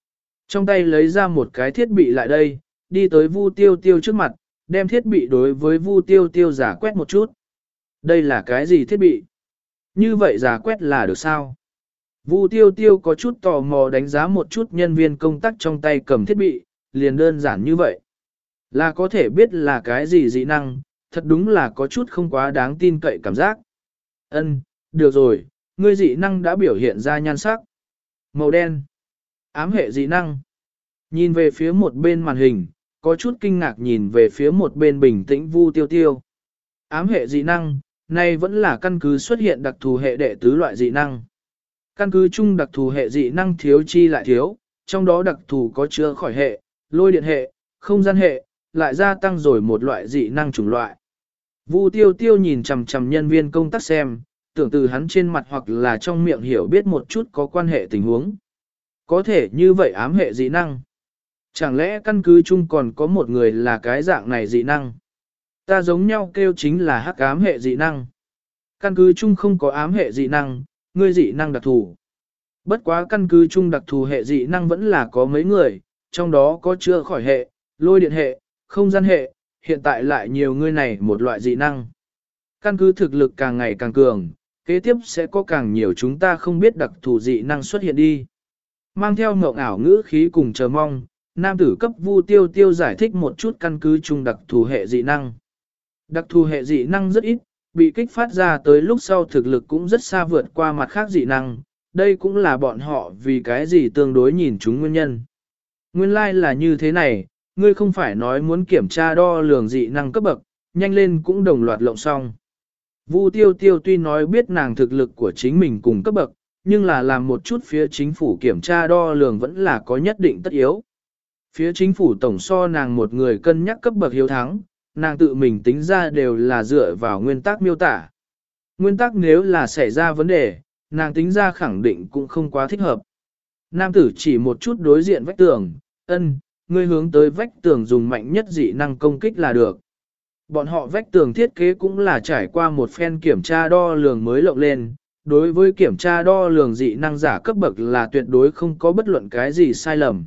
Trong tay lấy ra một cái thiết bị lại đây, đi tới Vu Tiêu Tiêu trước mặt, đem thiết bị đối với Vu Tiêu Tiêu giả quét một chút. Đây là cái gì thiết bị? Như vậy giả quét là được sao? Vu Tiêu Tiêu có chút tò mò đánh giá một chút nhân viên công tác trong tay cầm thiết bị, liền đơn giản như vậy. Là có thể biết là cái gì dị năng, thật đúng là có chút không quá đáng tin cậy cảm giác. Ân, được rồi, ngươi dị năng đã biểu hiện ra nhan sắc. Màu đen. Ám hệ dị năng. Nhìn về phía một bên màn hình, có chút kinh ngạc nhìn về phía một bên bình tĩnh Vu Tiêu Tiêu. Ám hệ dị năng, này vẫn là căn cứ xuất hiện đặc thù hệ đệ tứ loại dị năng. Căn cứ chung đặc thù hệ dị năng thiếu chi lại thiếu, trong đó đặc thù có chứa khỏi hệ, lôi điện hệ, không gian hệ, lại gia tăng rồi một loại dị năng chủng loại. Vu Tiêu Tiêu nhìn chằm chằm nhân viên công tác xem, tưởng từ hắn trên mặt hoặc là trong miệng hiểu biết một chút có quan hệ tình huống. Có thể như vậy ám hệ dị năng. Chẳng lẽ căn cứ chung còn có một người là cái dạng này dị năng? Ta giống nhau kêu chính là hắc ám hệ dị năng. Căn cứ chung không có ám hệ dị năng, ngươi dị năng đặc thù. Bất quá căn cứ chung đặc thù hệ dị năng vẫn là có mấy người, trong đó có chữa khỏi hệ, lôi điện hệ, không gian hệ, hiện tại lại nhiều người này một loại dị năng. Căn cứ thực lực càng ngày càng cường, kế tiếp sẽ có càng nhiều chúng ta không biết đặc thù dị năng xuất hiện đi. Mang theo ngộng ảo ngữ khí cùng chờ mong, nam tử cấp Vu Tiêu Tiêu giải thích một chút căn cứ chung đặc thù hệ dị năng. Đặc thù hệ dị năng rất ít, bị kích phát ra tới lúc sau thực lực cũng rất xa vượt qua mặt khác dị năng, đây cũng là bọn họ vì cái gì tương đối nhìn chúng nguyên nhân. Nguyên lai like là như thế này, ngươi không phải nói muốn kiểm tra đo lường dị năng cấp bậc, nhanh lên cũng đồng loạt lộng xong. Vu Tiêu Tiêu tuy nói biết nàng thực lực của chính mình cùng cấp bậc, nhưng là làm một chút phía chính phủ kiểm tra đo lường vẫn là có nhất định tất yếu. Phía chính phủ tổng so nàng một người cân nhắc cấp bậc hiếu thắng, nàng tự mình tính ra đều là dựa vào nguyên tắc miêu tả. Nguyên tắc nếu là xảy ra vấn đề, nàng tính ra khẳng định cũng không quá thích hợp. Nam tử chỉ một chút đối diện vách tường, ân, ngươi hướng tới vách tường dùng mạnh nhất dị năng công kích là được. Bọn họ vách tường thiết kế cũng là trải qua một phen kiểm tra đo lường mới lộng lên, đối với kiểm tra đo lường dị năng giả cấp bậc là tuyệt đối không có bất luận cái gì sai lầm.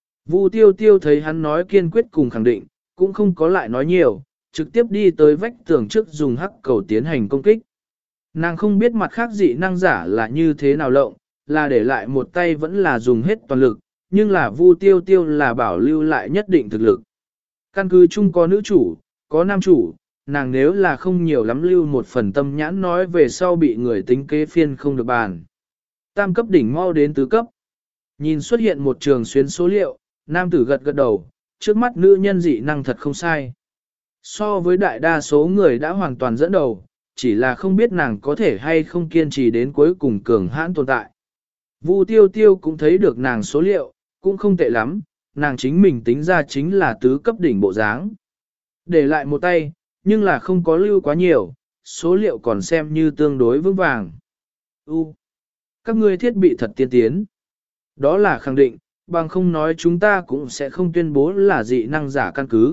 Vu Tiêu Tiêu thấy hắn nói kiên quyết cùng khẳng định, cũng không có lại nói nhiều, trực tiếp đi tới vách tường trước dùng hắc cầu tiến hành công kích. Nàng không biết mặt khác dị năng giả là như thế nào lộng, là để lại một tay vẫn là dùng hết toàn lực, nhưng là Vu Tiêu Tiêu là bảo lưu lại nhất định thực lực. Căn cứ chung có nữ chủ, có nam chủ, nàng nếu là không nhiều lắm lưu một phần tâm nhãn nói về sau bị người tính kế phiên không được bàn. Tam cấp đỉnh mau đến tứ cấp. Nhìn xuất hiện một trường xuyến số liệu, nam tử gật gật đầu, trước mắt nữ nhân dị năng thật không sai. So với đại đa số người đã hoàn toàn dẫn đầu, chỉ là không biết nàng có thể hay không kiên trì đến cuối cùng cường hãn tồn tại. Vu Tiêu Tiêu cũng thấy được nàng số liệu, cũng không tệ lắm, nàng chính mình tính ra chính là tứ cấp đỉnh bộ dáng. Để lại một tay, nhưng là không có lưu quá nhiều, số liệu còn xem như tương đối vững vàng. U, các ngươi thiết bị thật tiên tiến. Đó là khẳng định, bằng không nói chúng ta cũng sẽ không tuyên bố là dị năng giả căn cứ.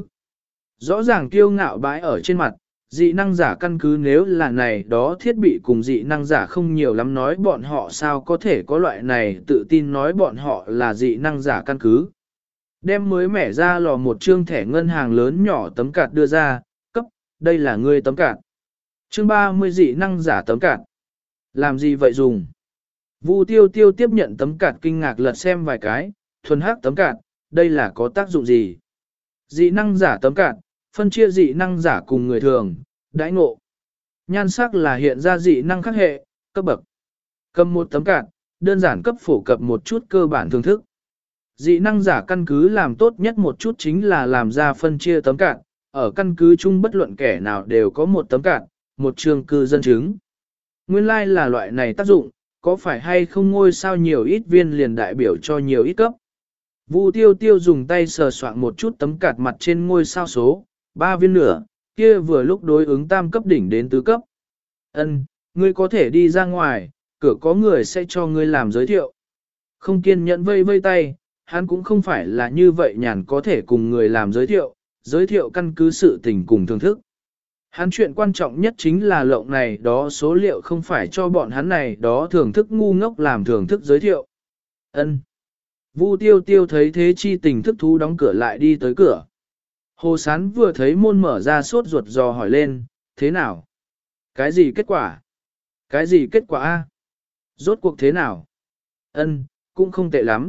Rõ ràng kiêu ngạo bãi ở trên mặt, dị năng giả căn cứ nếu là này đó thiết bị cùng dị năng giả không nhiều lắm nói bọn họ sao có thể có loại này tự tin nói bọn họ là dị năng giả căn cứ. Đem mới mẻ ra lò một trương thẻ ngân hàng lớn nhỏ tấm card đưa ra, cấp, đây là ngươi tấm card. Chương ba mươi dị năng giả tấm card. Làm gì vậy dùng? Vu Tiêu Tiêu tiếp nhận tấm card kinh ngạc lật xem vài cái, thuần hắc tấm card, đây là có tác dụng gì? Dị năng giả tấm card, phân chia dị năng giả cùng người thường, đãi ngộ. Nhan sắc là hiện ra dị năng khác hệ, cấp bậc. Cầm một tấm card, đơn giản cấp phổ cập một chút cơ bản thưởng thức. Dị năng giả căn cứ làm tốt nhất một chút chính là làm ra phân chia tấm card, ở căn cứ chung bất luận kẻ nào đều có một tấm card, một trường cư dân chứng. Nguyên lai like là loại này tác dụng, có phải hay không ngôi sao nhiều ít viên liền đại biểu cho nhiều ít cấp. Vu Tiêu Tiêu dùng tay sờ soạn một chút tấm card mặt trên ngôi sao số, ba viên nửa, kia vừa lúc đối ứng tam cấp đỉnh đến tứ cấp. Ân, ngươi có thể đi ra ngoài, cửa có người sẽ cho ngươi làm giới thiệu. Không kiên nhẫn vây vây tay, hắn cũng không phải là như vậy nhàn có thể cùng người làm giới thiệu, giới thiệu căn cứ sự tình cùng thưởng thức. Hắn chuyện quan trọng nhất chính là lộng này đó số liệu không phải cho bọn hắn này đó thưởng thức ngu ngốc làm thưởng thức giới thiệu. Ân. Vu tiêu tiêu thấy thế chi tình thức thú đóng cửa lại đi tới cửa. Hồ Sán vừa thấy môn mở ra sốt ruột dò hỏi lên, thế nào? Cái gì kết quả? Cái gì kết quả a? Rốt cuộc thế nào? Ân, cũng không tệ lắm.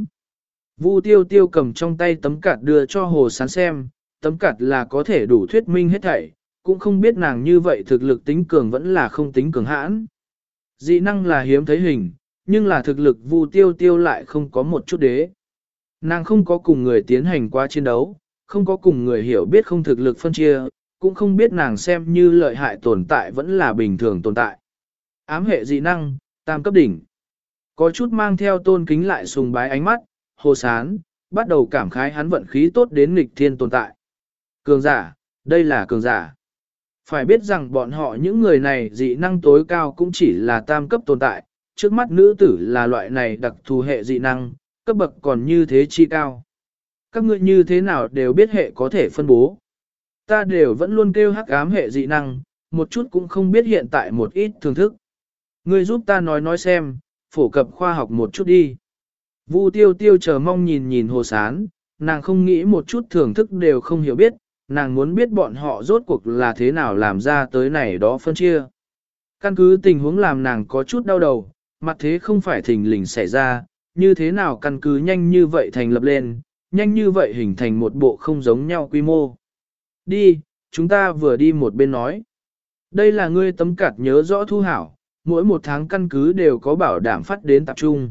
Vu tiêu tiêu cầm trong tay tấm cạt đưa cho Hồ Sán xem, tấm cạt là có thể đủ thuyết minh hết thảy, cũng không biết nàng như vậy thực lực tính cường vẫn là không tính cường hãn. Dị năng là hiếm thấy hình, nhưng là thực lực Vu tiêu tiêu lại không có một chút đế. Nàng không có cùng người tiến hành qua chiến đấu, không có cùng người hiểu biết không thực lực phân chia, cũng không biết nàng xem như lợi hại tồn tại vẫn là bình thường tồn tại. Ám hệ dị năng, tam cấp đỉnh. Có chút mang theo tôn kính lại sùng bái ánh mắt, Hồ Sán, bắt đầu cảm khái hắn vận khí tốt đến nghịch thiên tồn tại. Cường giả, đây là cường giả. Phải biết rằng bọn họ những người này dị năng tối cao cũng chỉ là tam cấp tồn tại, trước mắt nữ tử là loại này đặc thù hệ dị năng, cấp bậc còn như thế chi cao. Các ngươi như thế nào đều biết hệ có thể phân bố. Ta đều vẫn luôn kêu hắc ám hệ dị năng, một chút cũng không biết hiện tại một ít thưởng thức. Ngươi giúp ta nói nói xem, phổ cập khoa học một chút đi. Vu tiêu tiêu chờ mong nhìn nhìn Hồ Sán, nàng không nghĩ một chút thưởng thức đều không hiểu biết, nàng muốn biết bọn họ rốt cuộc là thế nào làm ra tới này đó phân chia. Căn cứ tình huống làm nàng có chút đau đầu, mặt thế không phải thình lình xảy ra, như thế nào căn cứ nhanh như vậy thành lập lên, nhanh như vậy hình thành một bộ không giống nhau quy mô. Đi, chúng ta vừa đi một bên nói. Đây là ngươi tấm cạt nhớ rõ thu hảo, mỗi một tháng căn cứ đều có bảo đảm phát đến tập trung.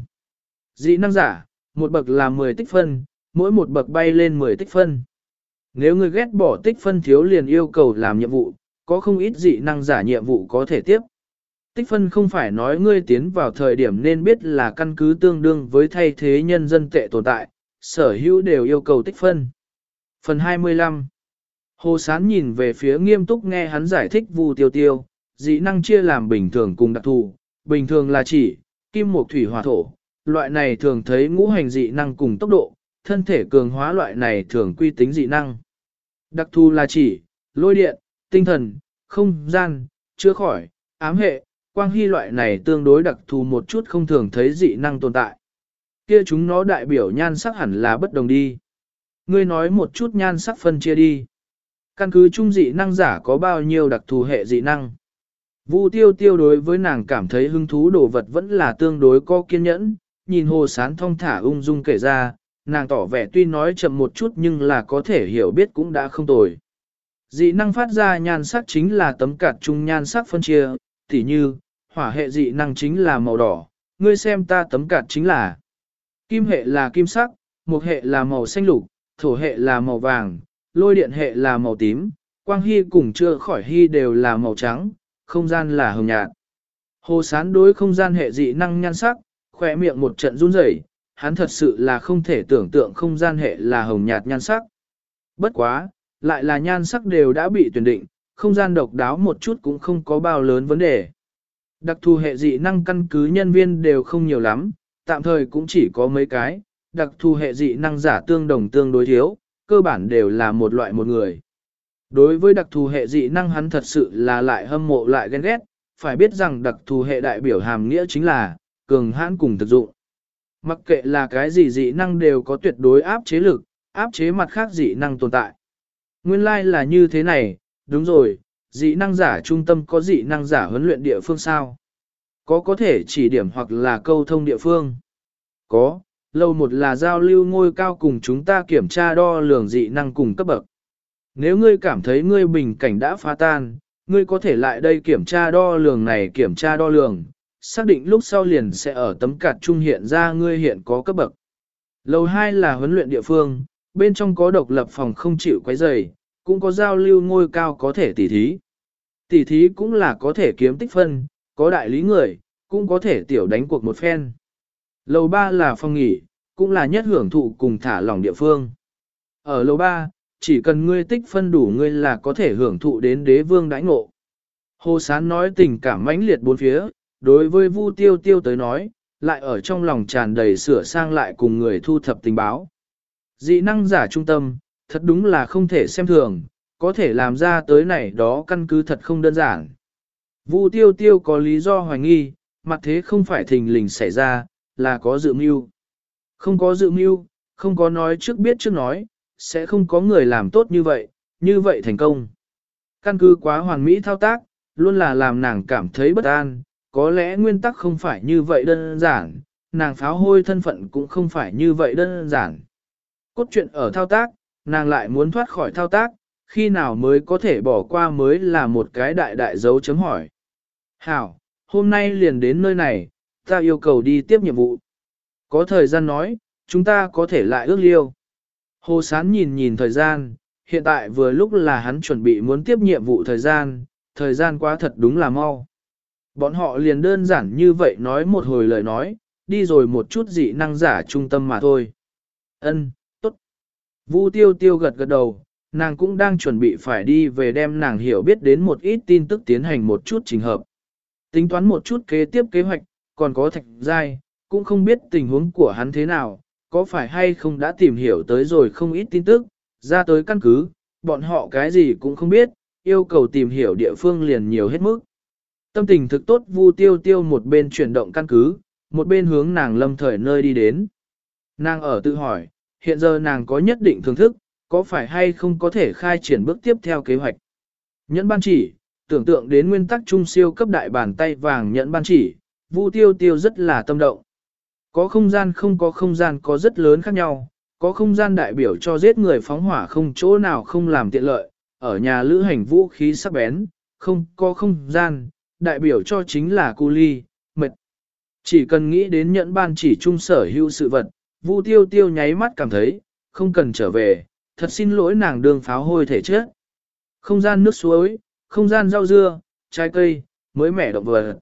Dị năng giả, một bậc là mười tích phân, mỗi một bậc bay lên mười tích phân. Nếu ngươi ghét bỏ tích phân thiếu liền yêu cầu làm nhiệm vụ, có không ít dị năng giả nhiệm vụ có thể tiếp. Tích phân không phải nói ngươi tiến vào thời điểm nên biết là căn cứ tương đương với thay thế nhân dân tệ tồn tại, sở hữu đều yêu cầu tích phân. Phần hai mươi lăm. Hồ Sán nhìn về phía nghiêm túc nghe hắn giải thích Vu tiêu tiêu, dị năng chia làm bình thường cùng đặc thù, bình thường là chỉ, kim mộc thủy hỏa thổ, loại này thường thấy ngũ hành dị năng cùng tốc độ, thân thể cường hóa loại này thường quy tính dị năng. Đặc thù là chỉ, lôi điện, tinh thần, không gian, chữa khỏi, ám hệ, quang hy loại này tương đối đặc thù một chút không thường thấy dị năng tồn tại. Kia chúng nó đại biểu nhan sắc hẳn là bất đồng đi. Ngươi nói một chút nhan sắc phân chia đi. Căn cứ chung dị năng giả có bao nhiêu đặc thù hệ dị năng. Vu tiêu tiêu đối với nàng cảm thấy hứng thú đồ vật vẫn là tương đối có kiên nhẫn, nhìn Hồ Sán thong thả ung dung kể ra, nàng tỏ vẻ tuy nói chậm một chút nhưng là có thể hiểu biết cũng đã không tồi. Dị năng phát ra nhan sắc chính là tấm cạt chung nhan sắc phân chia, tỉ như, hỏa hệ dị năng chính là màu đỏ, ngươi xem ta tấm cạt chính là kim hệ là kim sắc, mộc hệ là màu xanh lục, thổ hệ là màu vàng, lôi điện hệ là màu tím, quang hy cùng chữa khỏi hy đều là màu trắng, không gian là hồng nhạt. Hồ Sán đối không gian hệ dị năng nhan sắc, khỏe miệng một trận run rẩy, hắn thật sự là không thể tưởng tượng không gian hệ là hồng nhạt nhan sắc. Bất quá, lại là nhan sắc đều đã bị tuyển định, không gian độc đáo một chút cũng không có bao lớn vấn đề. Đặc thù hệ dị năng căn cứ nhân viên đều không nhiều lắm, tạm thời cũng chỉ có mấy cái, đặc thù hệ dị năng giả tương đồng tương đối thiếu, cơ bản đều là một loại một người. Đối với đặc thù hệ dị năng hắn thật sự là lại hâm mộ lại ghen ghét, phải biết rằng đặc thù hệ đại biểu hàm nghĩa chính là cường hãn cùng thực dụng. Mặc kệ là cái gì dị năng đều có tuyệt đối áp chế lực, áp chế mặt khác dị năng tồn tại. Nguyên lai like là như thế này, đúng rồi, dị năng giả trung tâm có dị năng giả huấn luyện địa phương sao? Có có thể chỉ điểm hoặc là câu thông địa phương? Có, lâu một là giao lưu ngôi cao cùng chúng ta kiểm tra đo lường dị năng cùng cấp bậc. Nếu ngươi cảm thấy ngươi bình cảnh đã phá tan, ngươi có thể lại đây kiểm tra đo lường này kiểm tra đo lường, xác định lúc sau liền sẽ ở tấm card trung hiện ra ngươi hiện có cấp bậc. Lầu hai là huấn luyện địa phương, bên trong có độc lập phòng không chịu quấy rầy, cũng có giao lưu ngôi cao có thể tỉ thí. Tỉ thí cũng là có thể kiếm tích phân, có đại lý người, cũng có thể tiểu đánh cuộc một phen. Lầu ba là phòng nghỉ, cũng là nhất hưởng thụ cùng thả lỏng địa phương. Ở lầu ba, chỉ cần ngươi tích phân đủ ngươi là có thể hưởng thụ đến đế vương đãi ngộ. Hồ Sán nói tình cảm mãnh liệt bốn phía, đối với Vu Tiêu Tiêu tới nói, lại ở trong lòng tràn đầy sửa sang lại cùng người thu thập tình báo. Dị năng giả trung tâm, thật đúng là không thể xem thường, có thể làm ra tới này đó căn cứ thật không đơn giản. Vu Tiêu Tiêu có lý do hoài nghi, mặt thế không phải thình lình xảy ra, là có dự mưu. Không có dự mưu, không có nói trước biết trước nói, sẽ không có người làm tốt như vậy, như vậy thành công. Căn cứ quá hoàn mỹ thao tác, luôn là làm nàng cảm thấy bất an, có lẽ nguyên tắc không phải như vậy đơn giản, nàng pháo hôi thân phận cũng không phải như vậy đơn giản. Cốt truyện ở thao tác, nàng lại muốn thoát khỏi thao tác, khi nào mới có thể bỏ qua mới là một cái đại đại dấu chấm hỏi. Hảo, hôm nay liền đến nơi này, ta yêu cầu đi tiếp nhiệm vụ. Có thời gian nói, chúng ta có thể lại ước liêu. Hồ Sán nhìn nhìn thời gian, hiện tại vừa lúc là hắn chuẩn bị muốn tiếp nhiệm vụ thời gian, thời gian quá thật đúng là mau. Bọn họ liền đơn giản như vậy nói một hồi lời nói, đi rồi một chút dị năng giả trung tâm mà thôi. Ân, tốt. Vu Tiêu Tiêu gật gật đầu, nàng cũng đang chuẩn bị phải đi về đem nàng hiểu biết đến một ít tin tức tiến hành một chút trình hợp. Tính toán một chút kế tiếp kế hoạch, còn có Thạch Giai, cũng không biết tình huống của hắn thế nào, có phải hay không đã tìm hiểu tới rồi không ít tin tức, ra tới căn cứ, bọn họ cái gì cũng không biết, yêu cầu tìm hiểu địa phương liền nhiều hết mức. Tâm tình thực tốt, Vu Tiêu Tiêu một bên chuyển động căn cứ, một bên hướng nàng lâm thời nơi đi đến. Nàng ở tự hỏi, hiện giờ nàng có nhất định thưởng thức, có phải hay không có thể khai triển bước tiếp theo kế hoạch. Nhẫn ban chỉ, tưởng tượng đến nguyên tắc trung siêu cấp đại bàn tay vàng nhẫn ban chỉ, Vu Tiêu Tiêu rất là tâm động. Có không gian không có không gian có rất lớn khác nhau, có không gian đại biểu cho giết người phóng hỏa không chỗ nào không làm tiện lợi, ở nhà lữ hành vũ khí sắc bén, không có không gian, đại biểu cho chính là cu ly, mệt. Chỉ cần nghĩ đến nhẫn ban chỉ trung sở hữu sự vật, Vu Tiêu Tiêu nháy mắt cảm thấy, không cần trở về, thật xin lỗi nàng đường pháo hôi thể chết. Không gian nước suối, không gian rau dưa, trái cây, mới mẻ động vật.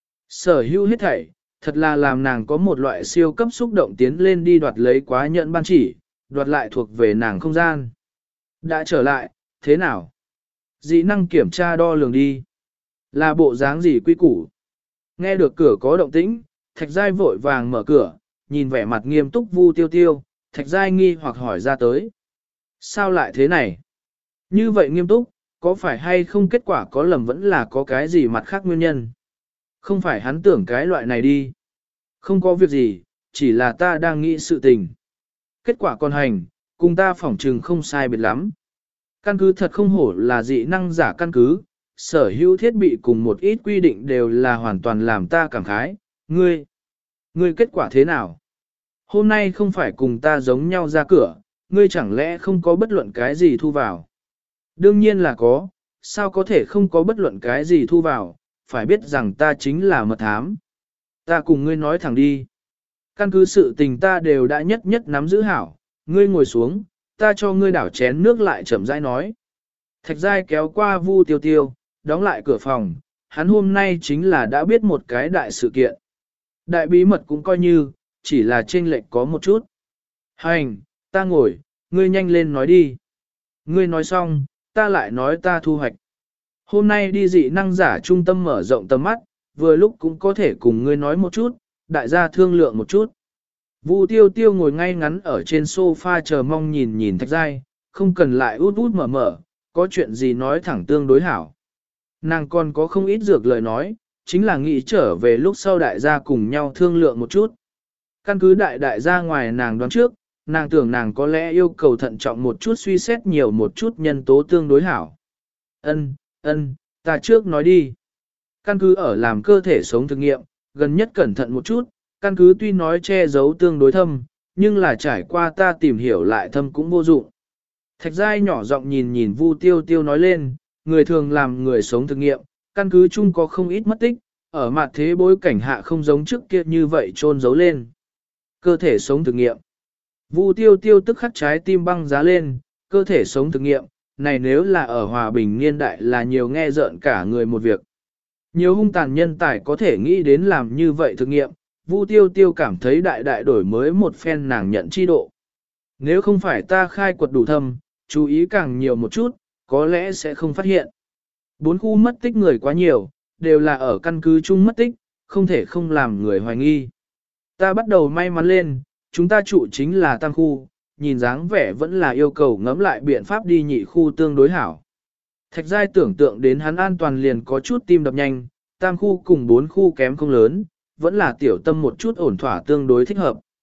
Sở hữu hết thảy, thật là làm nàng có một loại siêu cấp xúc động tiến lên đi đoạt lấy quá nhẫn ban chỉ, đoạt lại thuộc về nàng không gian. Đã trở lại, thế nào? Dị năng kiểm tra đo lường đi. Là bộ dáng gì quy củ? Nghe được cửa có động tĩnh, Thạch Giai vội vàng mở cửa, nhìn vẻ mặt nghiêm túc Vu Tiêu Tiêu, Thạch Giai nghi hoặc hỏi ra tới. Sao lại thế này? Như vậy nghiêm túc, có phải hay không kết quả có lầm vẫn là có cái gì mặt khác nguyên nhân? Không phải hắn tưởng cái loại này đi. Không có việc gì, chỉ là ta đang nghĩ sự tình. Kết quả còn hành, cùng ta phỏng trừng không sai biệt lắm. Căn cứ thật không hổ là dị năng giả căn cứ, sở hữu thiết bị cùng một ít quy định đều là hoàn toàn làm ta cảm khái. Ngươi, ngươi kết quả thế nào? Hôm nay không phải cùng ta giống nhau ra cửa, ngươi chẳng lẽ không có bất luận cái gì thu vào? Đương nhiên là có, sao có thể không có bất luận cái gì thu vào, phải biết rằng ta chính là mật thám. Ta cùng ngươi nói thẳng đi. Căn cứ sự tình ta đều đã nhất nhất nắm giữ hảo, ngươi ngồi xuống, ta cho ngươi đảo chén nước lại chậm rãi nói. Thạch Giai kéo qua Vu Tiêu Tiêu, đóng lại cửa phòng, hắn hôm nay chính là đã biết một cái đại sự kiện. Đại bí mật cũng coi như, chỉ là chênh lệch có một chút. Hành, ta ngồi, ngươi nhanh lên nói đi. Ngươi nói xong, ta lại nói ta thu hoạch. Hôm nay đi dị năng giả trung tâm mở rộng tầm mắt, vừa lúc cũng có thể cùng ngươi nói một chút, đại gia thương lượng một chút. Vu Tiêu Tiêu ngồi ngay ngắn ở trên sofa chờ mong nhìn nhìn Thạch Giai, không cần lại út út mở mở, có chuyện gì nói thẳng tương đối hảo. Nàng còn có không ít dược lời nói, chính là nghĩ trở về lúc sau đại gia cùng nhau thương lượng một chút. Căn cứ đại đại gia ngoài nàng đoán trước, nàng tưởng nàng có lẽ yêu cầu thận trọng một chút suy xét nhiều một chút nhân tố tương đối hảo. Ân, ân, ta trước nói đi. Căn cứ ở làm cơ thể sống thực nghiệm, gần nhất cẩn thận một chút, căn cứ tuy nói che giấu tương đối thâm, nhưng là trải qua ta tìm hiểu lại thâm cũng vô dụng. Thạch Giai nhỏ giọng nhìn nhìn Vu Tiêu Tiêu nói lên, người thường làm người sống thực nghiệm, căn cứ chung có không ít mất tích, ở mặt thế bối cảnh hạ không giống trước kia như vậy trôn giấu lên. Cơ thể sống thực nghiệm. Vu Tiêu Tiêu tức khắc trái tim băng giá lên, cơ thể sống thực nghiệm, này nếu là ở hòa bình niên đại là nhiều nghe rợn cả người một việc. Nhiều hung tàn nhân tài có thể nghĩ đến làm như vậy thực nghiệm, Vu Tiêu Tiêu cảm thấy đại đại đổi mới một phen nàng nhận chi độ. Nếu không phải ta khai quật đủ thâm, chú ý càng nhiều một chút, có lẽ sẽ không phát hiện. Bốn khu mất tích người quá nhiều, đều là ở căn cứ chung mất tích, không thể không làm người hoài nghi. Ta bắt đầu may mắn lên, chúng ta trụ chính là tam khu, nhìn dáng vẻ vẫn là yêu cầu ngẫm lại biện pháp đi nhị khu tương đối hảo. Thạch Giai tưởng tượng đến hắn an toàn liền có chút tim đập nhanh, tam khu cùng bốn khu kém không lớn, vẫn là tiểu tâm một chút ổn thỏa tương đối thích hợp.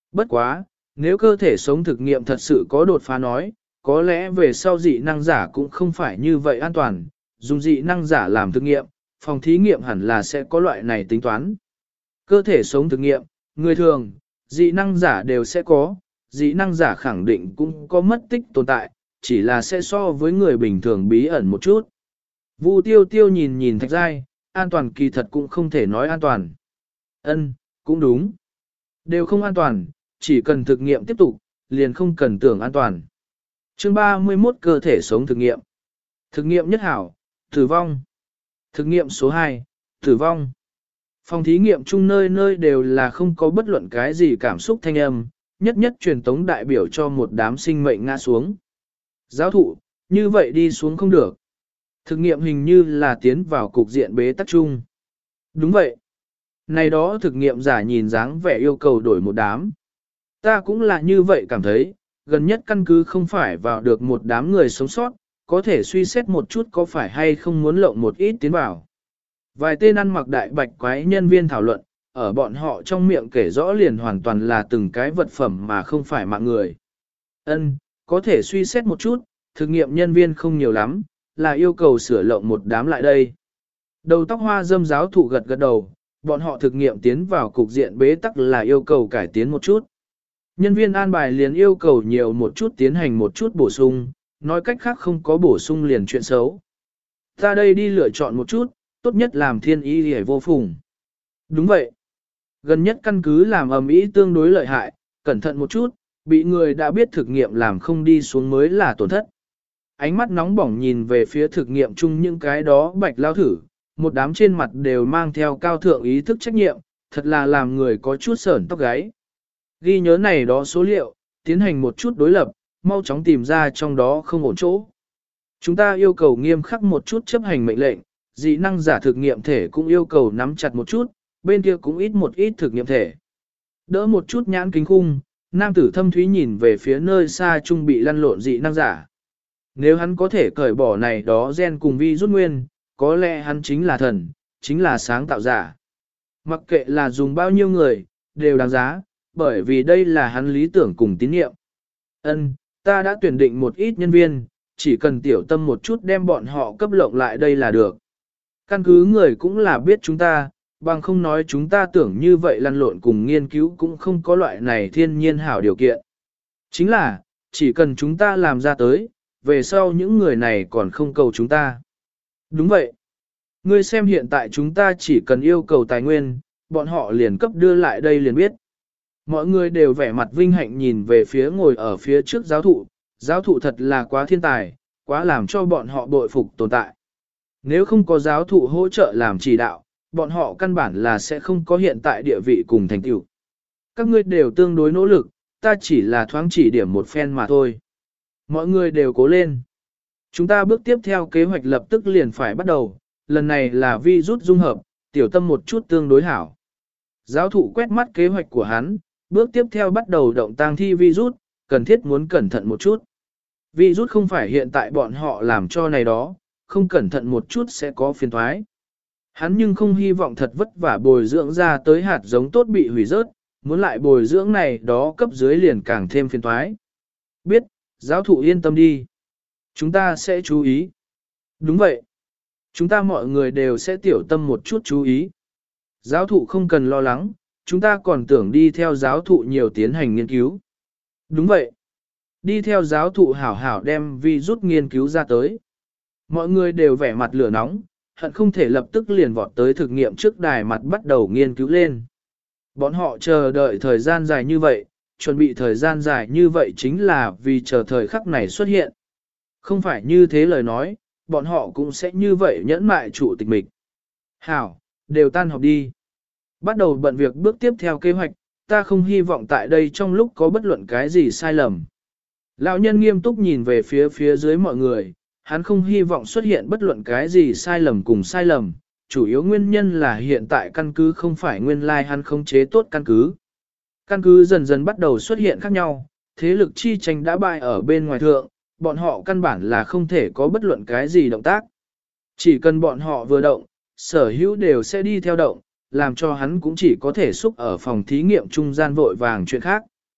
Bất quá, nếu cơ thể sống thực nghiệm thật sự có đột phá nói, có lẽ về sau dị năng giả cũng không phải như vậy an toàn, dùng dị năng giả làm thực nghiệm, phòng thí nghiệm hẳn là sẽ có loại này tính toán. Cơ thể sống thực nghiệm, người thường, dị năng giả đều sẽ có, dị năng giả khẳng định cũng có mất tích tồn tại, chỉ là sẽ so với người bình thường bí ẩn một chút. Vu tiêu tiêu nhìn nhìn Thạch Giai, an toàn kỳ thật cũng không thể nói an toàn. Ân, cũng đúng. Đều không an toàn, chỉ cần thực nghiệm tiếp tục, liền không cần tưởng an toàn. Chương ba mươi mốt cơ thể sống thực nghiệm. Thực nghiệm nhất hảo, tử vong. Thực nghiệm số hai, tử vong. Phòng thí nghiệm chung nơi nơi đều là không có bất luận cái gì cảm xúc thanh âm, nhất nhất truyền tống đại biểu cho một đám sinh mệnh ngã xuống. Giáo thụ, như vậy đi xuống không được. Thực nghiệm hình như là tiến vào cục diện bế tắc chung. Đúng vậy. Này đó thực nghiệm giả nhìn dáng vẻ yêu cầu đổi một đám. Ta cũng là như vậy cảm thấy, gần nhất căn cứ không phải vào được một đám người sống sót, có thể suy xét một chút có phải hay không muốn lộng một ít tiến vào. Vài tên ăn mặc đại bạch quái nhân viên thảo luận, ở bọn họ trong miệng kể rõ liền hoàn toàn là từng cái vật phẩm mà không phải mạng người. Ân, có thể suy xét một chút, thực nghiệm nhân viên không nhiều lắm, là yêu cầu sửa lộng một đám lại đây. Đầu tóc hoa dâm giáo thụ gật gật đầu, bọn họ thực nghiệm tiến vào cục diện bế tắc là yêu cầu cải tiến một chút. Nhân viên an bài liền yêu cầu nhiều một chút tiến hành một chút bổ sung, nói cách khác không có bổ sung liền chuyện xấu. Ta đây đi lựa chọn một chút, tốt nhất làm thiên ý hề vô phùng. Đúng vậy. Gần nhất căn cứ làm ầm ĩ tương đối lợi hại, cẩn thận một chút, bị người đã biết thực nghiệm làm không đi xuống mới là tổn thất. Ánh mắt nóng bỏng nhìn về phía thực nghiệm chung những cái đó bạch lao thử, một đám trên mặt đều mang theo cao thượng ý thức trách nhiệm, thật là làm người có chút sởn tóc gáy. Ghi nhớ này đó số liệu, tiến hành một chút đối lập, mau chóng tìm ra trong đó không ổn chỗ. Chúng ta yêu cầu nghiêm khắc một chút chấp hành mệnh lệnh, dị năng giả thực nghiệm thể cũng yêu cầu nắm chặt một chút, bên kia cũng ít một ít thực nghiệm thể. Đỡ một chút nhãn kính khung, nam tử thâm thúy nhìn về phía nơi xa trung bị lăn lộn dị năng giả. Nếu hắn có thể cởi bỏ này đó gen cùng vi rút nguyên, có lẽ hắn chính là thần, chính là sáng tạo giả. Mặc kệ là dùng bao nhiêu người, đều đáng giá, bởi vì đây là hắn lý tưởng cùng tín nhiệm. Ân, ta đã tuyển định một ít nhân viên, chỉ cần tiểu tâm một chút đem bọn họ cấp lộng lại đây là được. Căn cứ người cũng là biết chúng ta, bằng không nói chúng ta tưởng như vậy lăn lộn cùng nghiên cứu cũng không có loại này thiên nhiên hảo điều kiện. Chính là, chỉ cần chúng ta làm ra tới, về sau những người này còn không cầu chúng ta. Đúng vậy. Ngươi xem hiện tại chúng ta chỉ cần yêu cầu tài nguyên, bọn họ liền cấp đưa lại đây liền biết. Mọi người đều vẻ mặt vinh hạnh nhìn về phía ngồi ở phía trước giáo thụ, giáo thụ thật là quá thiên tài, quá làm cho bọn họ bội phục tồn tại. Nếu không có giáo thụ hỗ trợ làm chỉ đạo, bọn họ căn bản là sẽ không có hiện tại địa vị cùng thành tựu. Các ngươi đều tương đối nỗ lực, ta chỉ là thoáng chỉ điểm một phen mà thôi. Mọi người đều cố lên. Chúng ta bước tiếp theo kế hoạch lập tức liền phải bắt đầu, lần này là vi rút dung hợp, tiểu tâm một chút tương đối hảo. Giáo thụ quét mắt kế hoạch của hắn, bước tiếp theo bắt đầu động tang thi virus, cần thiết muốn cẩn thận một chút. Virus không phải hiện tại bọn họ làm cho này đó, không cẩn thận một chút sẽ có phiền thoái. Hắn nhưng không hy vọng thật vất vả bồi dưỡng ra tới hạt giống tốt bị hủy rớt, muốn lại bồi dưỡng này đó cấp dưới liền càng thêm phiền thoái. Biết, giáo thụ yên tâm đi. Chúng ta sẽ chú ý. Đúng vậy. Chúng ta mọi người đều sẽ tiểu tâm một chút chú ý. Giáo thụ không cần lo lắng, chúng ta còn tưởng đi theo giáo thụ nhiều tiến hành nghiên cứu. Đúng vậy. Đi theo giáo thụ hảo hảo đem vi rút nghiên cứu ra tới. Mọi người đều vẻ mặt lửa nóng, hận không thể lập tức liền vọt tới thực nghiệm trước đài mặt bắt đầu nghiên cứu lên. Bọn họ chờ đợi thời gian dài như vậy, chuẩn bị thời gian dài như vậy chính là vì chờ thời khắc này xuất hiện. Không phải như thế lời nói, bọn họ cũng sẽ như vậy nhẫn mại trụ tịch mịch. Hảo, đều tan học đi. Bắt đầu bận việc bước tiếp theo kế hoạch, ta không hy vọng tại đây trong lúc có bất luận cái gì sai lầm. Lão nhân nghiêm túc nhìn về phía phía dưới mọi người, hắn không hy vọng xuất hiện bất luận cái gì sai lầm cùng sai lầm, chủ yếu nguyên nhân là hiện tại căn cứ không phải nguyên lai like hắn khống chế tốt căn cứ. Căn cứ dần dần bắt đầu xuất hiện khác nhau, thế lực chi tranh đã bại ở bên ngoài thượng, bọn họ căn bản là không thể có bất luận cái gì động tác. Chỉ cần bọn họ vừa động, sở hữu đều sẽ đi theo động, làm cho hắn cũng chỉ có thể xúc ở phòng thí nghiệm trung gian vội vàng chuyện khác,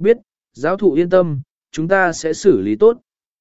Biết, giáo thụ yên tâm, chúng ta sẽ xử lý tốt.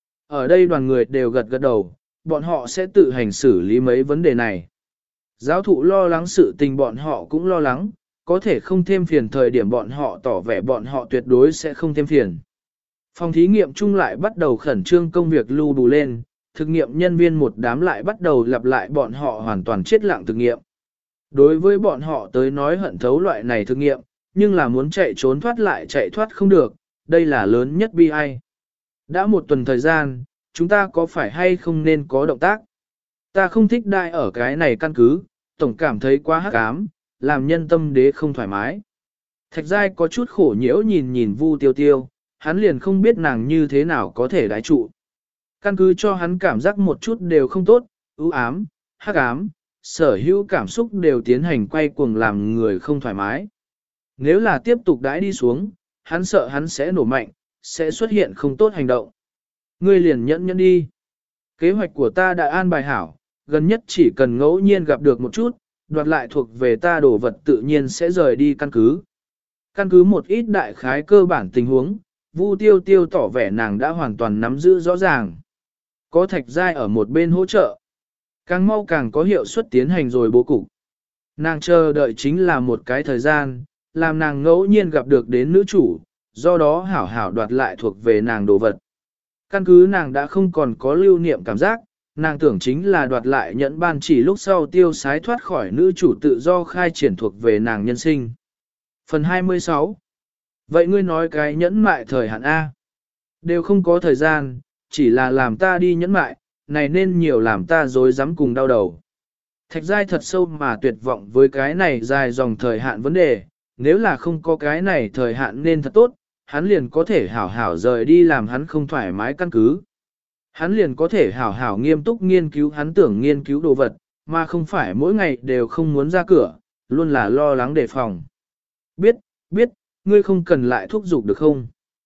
Ở đây đoàn người đều gật gật đầu, bọn họ sẽ tự hành xử lý mấy vấn đề này. Giáo thụ lo lắng sự tình bọn họ cũng lo lắng, có thể không thêm phiền thời điểm bọn họ tỏ vẻ bọn họ tuyệt đối sẽ không thêm phiền. Phòng thí nghiệm chung lại bắt đầu khẩn trương công việc lưu đủ lên, thực nghiệm nhân viên một đám lại bắt đầu lặp lại bọn họ hoàn toàn chết lặng thực nghiệm. Đối với bọn họ tới nói hận thấu loại này thực nghiệm, nhưng là muốn chạy trốn thoát lại chạy thoát không được, đây là lớn nhất bi ai. Đã một tuần thời gian, chúng ta có phải hay không nên có động tác? Ta không thích đại ở cái này căn cứ, tổng cảm thấy quá hắc ám, làm nhân tâm đế không thoải mái. Thạch Giai có chút khổ nhiễu nhìn nhìn Vu Tiêu Tiêu, hắn liền không biết nàng như thế nào có thể đái trụ. Căn cứ cho hắn cảm giác một chút đều không tốt, ưu ám, hắc ám, sở hữu cảm xúc đều tiến hành quay cuồng làm người không thoải mái. Nếu là tiếp tục đái đi xuống, hắn sợ hắn sẽ nổ mạnh, sẽ xuất hiện không tốt hành động. Ngươi liền nhẫn nhẫn đi. Kế hoạch của ta đã an bài hảo, gần nhất chỉ cần ngẫu nhiên gặp được một chút, đoạt lại thuộc về ta đồ vật tự nhiên sẽ rời đi căn cứ. Căn cứ một ít đại khái cơ bản tình huống, Vu Tiêu Tiêu tỏ vẻ nàng đã hoàn toàn nắm giữ rõ ràng. Có Thạch Giai ở một bên hỗ trợ. Càng mau càng có hiệu suất tiến hành rồi bố cục. Nàng chờ đợi chính là một cái thời gian, làm nàng ngẫu nhiên gặp được đến nữ chủ, do đó hảo hảo đoạt lại thuộc về nàng đồ vật. Căn cứ nàng đã không còn có lưu niệm cảm giác, nàng tưởng chính là đoạt lại nhẫn ban chỉ lúc sau tiêu sái thoát khỏi nữ chủ tự do khai triển thuộc về nàng nhân sinh. Phần hai mươi sáu. Vậy ngươi nói cái nhẫn mại thời hạn A. Đều không có thời gian, chỉ là làm ta đi nhẫn mại, này nên nhiều làm ta dối dám cùng đau đầu. Thạch Giai thật sâu mà tuyệt vọng với cái này dài dòng thời hạn vấn đề, nếu là không có cái này thời hạn nên thật tốt, hắn liền có thể hảo hảo rời đi làm hắn không thoải mái căn cứ. Hắn liền có thể hảo hảo nghiêm túc nghiên cứu hắn tưởng nghiên cứu đồ vật, mà không phải mỗi ngày đều không muốn ra cửa, luôn là lo lắng đề phòng. Biết, biết, ngươi không cần lại thúc giục được không?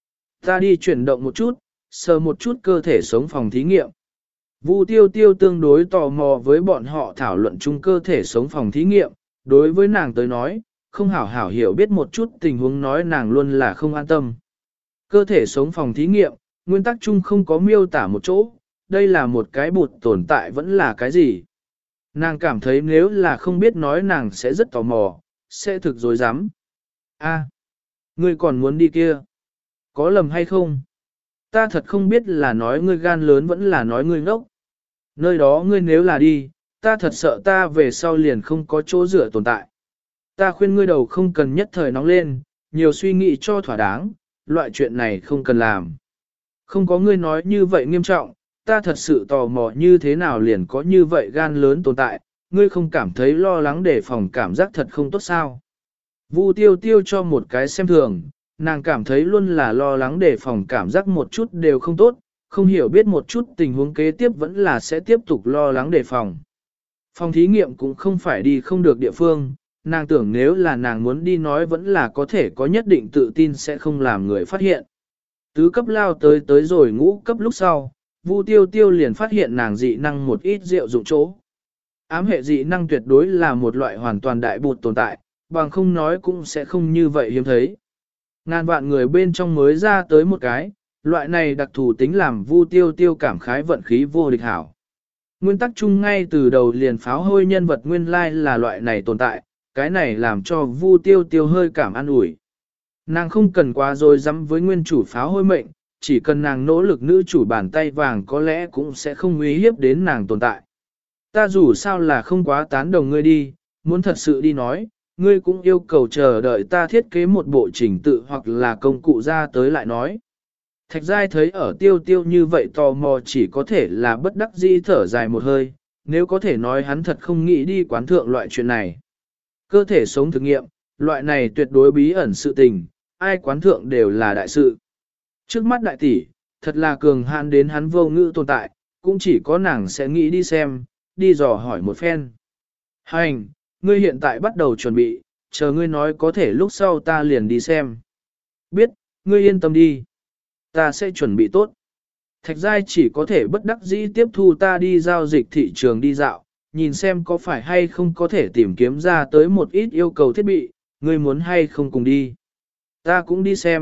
Ta đi chuyển động một chút, sờ một chút cơ thể sống phòng thí nghiệm. Vu Tiêu Tiêu tương đối tò mò với bọn họ thảo luận chung cơ thể sống phòng thí nghiệm, đối với nàng tới nói, không hảo hảo hiểu biết một chút tình huống nói nàng luôn là không an tâm. Cơ thể sống phòng thí nghiệm, nguyên tắc chung không có miêu tả một chỗ, đây là một cái bụt tồn tại vẫn là cái gì. Nàng cảm thấy nếu là không biết nói nàng sẽ rất tò mò, sẽ thực dối dám. A, ngươi còn muốn đi kia? Có lầm hay không? Ta thật không biết là nói ngươi gan lớn vẫn là nói ngươi ngốc. Nơi đó ngươi nếu là đi, ta thật sợ ta về sau liền không có chỗ dựa tồn tại. Ta khuyên ngươi đầu không cần nhất thời nóng lên, nhiều suy nghĩ cho thỏa đáng, loại chuyện này không cần làm. Không có ngươi nói như vậy nghiêm trọng, ta thật sự tò mò như thế nào liền có như vậy gan lớn tồn tại, ngươi không cảm thấy lo lắng để phòng cảm giác thật không tốt sao. Vu Tiêu Tiêu cho một cái xem thường, nàng cảm thấy luôn là lo lắng để phòng cảm giác một chút đều không tốt, không hiểu biết một chút tình huống kế tiếp vẫn là sẽ tiếp tục lo lắng đề phòng. Phòng thí nghiệm cũng không phải đi không được địa phương, nàng tưởng nếu là nàng muốn đi nói vẫn là có thể có nhất định tự tin sẽ không làm người phát hiện. Tứ cấp lao tới tới rồi ngũ cấp lúc sau, Vu Tiêu Tiêu liền phát hiện nàng dị năng một ít diệu dụng chỗ. Ám hệ dị năng tuyệt đối là một loại hoàn toàn đại bụt tồn tại, bằng không nói cũng sẽ không như vậy hiếm thấy. Ngàn vạn người bên trong mới ra tới một cái, loại này đặc thù tính làm Vu Tiêu Tiêu cảm khái vận khí vô địch hảo. Nguyên tắc chung ngay từ đầu liền pháo hôi nhân vật nguyên lai là loại này tồn tại, cái này làm cho Vu Tiêu Tiêu hơi cảm an ủi. Nàng không cần quá rồi dám với nguyên chủ pháo hôi mệnh, chỉ cần nàng nỗ lực nữ chủ bàn tay vàng có lẽ cũng sẽ không uy hiếp đến nàng tồn tại. Ta dù sao là không quá tán đồng ngươi đi, muốn thật sự đi nói, ngươi cũng yêu cầu chờ đợi ta thiết kế một bộ trình tự hoặc là công cụ ra tới lại nói. Thạch Giai thấy ở Tiêu Tiêu như vậy tò mò chỉ có thể là bất đắc dĩ thở dài một hơi, nếu có thể nói hắn thật không nghĩ đi quán thượng loại chuyện này. Cơ thể sống thực nghiệm, loại này tuyệt đối bí ẩn sự tình, ai quán thượng đều là đại sự. Trước mắt đại tỷ, thật là cường hạn đến hắn vô ngữ tồn tại, cũng chỉ có nàng sẽ nghĩ đi xem, đi dò hỏi một phen. Hành, ngươi hiện tại bắt đầu chuẩn bị, chờ ngươi nói có thể lúc sau ta liền đi xem. Biết, ngươi yên tâm đi. Ta sẽ chuẩn bị tốt. Thạch Giai chỉ có thể bất đắc dĩ tiếp thu ta đi giao dịch thị trường đi dạo, nhìn xem có phải hay không có thể tìm kiếm ra tới một ít yêu cầu thiết bị, ngươi muốn hay không cùng đi. Ta cũng đi xem,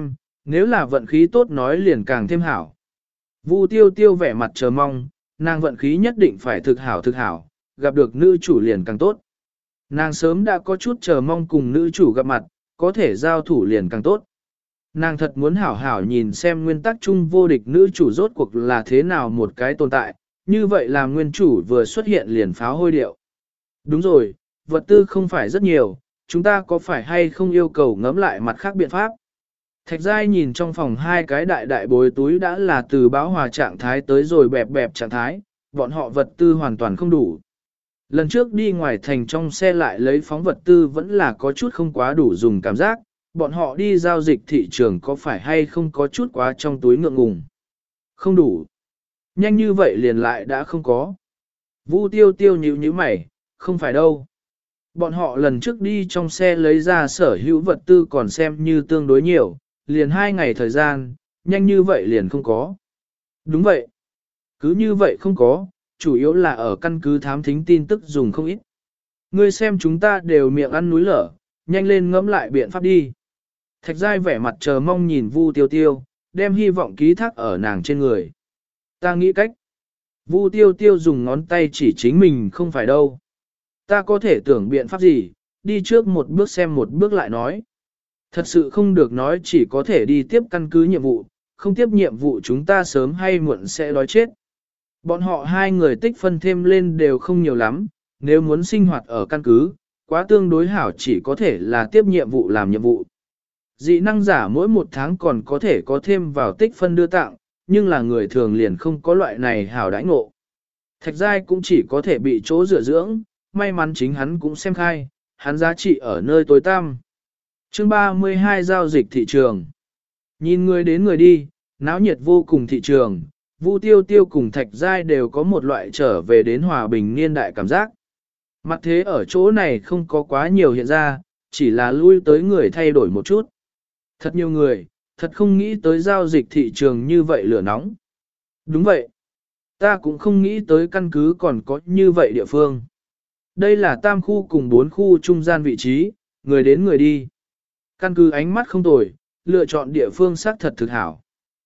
nếu là vận khí tốt nói liền càng thêm hảo. Vu tiêu tiêu vẻ mặt chờ mong, nàng vận khí nhất định phải thực hảo thực hảo, gặp được nữ chủ liền càng tốt. Nàng sớm đã có chút chờ mong cùng nữ chủ gặp mặt, có thể giao thủ liền càng tốt. Nàng thật muốn hảo hảo nhìn xem nguyên tắc chung vô địch nữ chủ rốt cuộc là thế nào một cái tồn tại, như vậy là nguyên chủ vừa xuất hiện liền pháo hôi điệu. Đúng rồi, vật tư không phải rất nhiều, chúng ta có phải hay không yêu cầu ngẫm lại mặt khác biện pháp? Thạch Giai nhìn trong phòng hai cái đại đại bối túi đã là từ báo hòa trạng thái tới rồi bẹp bẹp trạng thái, bọn họ vật tư hoàn toàn không đủ. Lần trước đi ngoài thành trong xe lại lấy phóng vật tư vẫn là có chút không quá đủ dùng cảm giác, bọn họ đi giao dịch thị trường có phải hay không có chút quá trong túi ngượng ngùng. Không đủ. Nhanh như vậy liền lại đã không có. Vu tiêu tiêu nhíu nhíu mày, không phải đâu. Bọn họ lần trước đi trong xe lấy ra sở hữu vật tư còn xem như tương đối nhiều, liền hai ngày thời gian, nhanh như vậy liền không có. Đúng vậy. Cứ như vậy không có, chủ yếu là ở căn cứ thám thính tin tức dùng không ít. Ngươi xem chúng ta đều miệng ăn núi lở, nhanh lên ngẫm lại biện pháp đi. Thạch Giai vẻ mặt chờ mong nhìn Vu Tiêu Tiêu, đem hy vọng ký thác ở nàng trên người. Ta nghĩ cách. Vu Tiêu Tiêu dùng ngón tay chỉ chính mình không phải đâu. Ta có thể tưởng biện pháp gì, đi trước một bước xem một bước lại nói. Thật sự không được nói chỉ có thể đi tiếp căn cứ nhiệm vụ, không tiếp nhiệm vụ chúng ta sớm hay muộn sẽ đói chết. Bọn họ hai người tích phân thêm lên đều không nhiều lắm, nếu muốn sinh hoạt ở căn cứ, quá tương đối hảo chỉ có thể là tiếp nhiệm vụ làm nhiệm vụ. Dị năng giả mỗi một tháng còn có thể có thêm vào tích phân đưa tặng, nhưng là người thường liền không có loại này hảo đãi ngộ. Thạch Giai cũng chỉ có thể bị chỗ dựa dưỡng, may mắn chính hắn cũng xem khai, hắn giá trị ở nơi tối tăm. Chương ba mươi hai giao dịch thị trường. Nhìn người đến người đi, náo nhiệt vô cùng thị trường, Vu Tiêu Tiêu cùng Thạch Giai đều có một loại trở về đến hòa bình niên đại cảm giác. Mặt thế ở chỗ này không có quá nhiều hiện ra, chỉ là lui tới người thay đổi một chút. Thật nhiều người, thật không nghĩ tới giao dịch thị trường như vậy lửa nóng. Đúng vậy. Ta cũng không nghĩ tới căn cứ còn có như vậy địa phương. Đây là tam khu cùng bốn khu trung gian vị trí, người đến người đi. Căn cứ ánh mắt không tồi, lựa chọn địa phương xác thật thực hảo.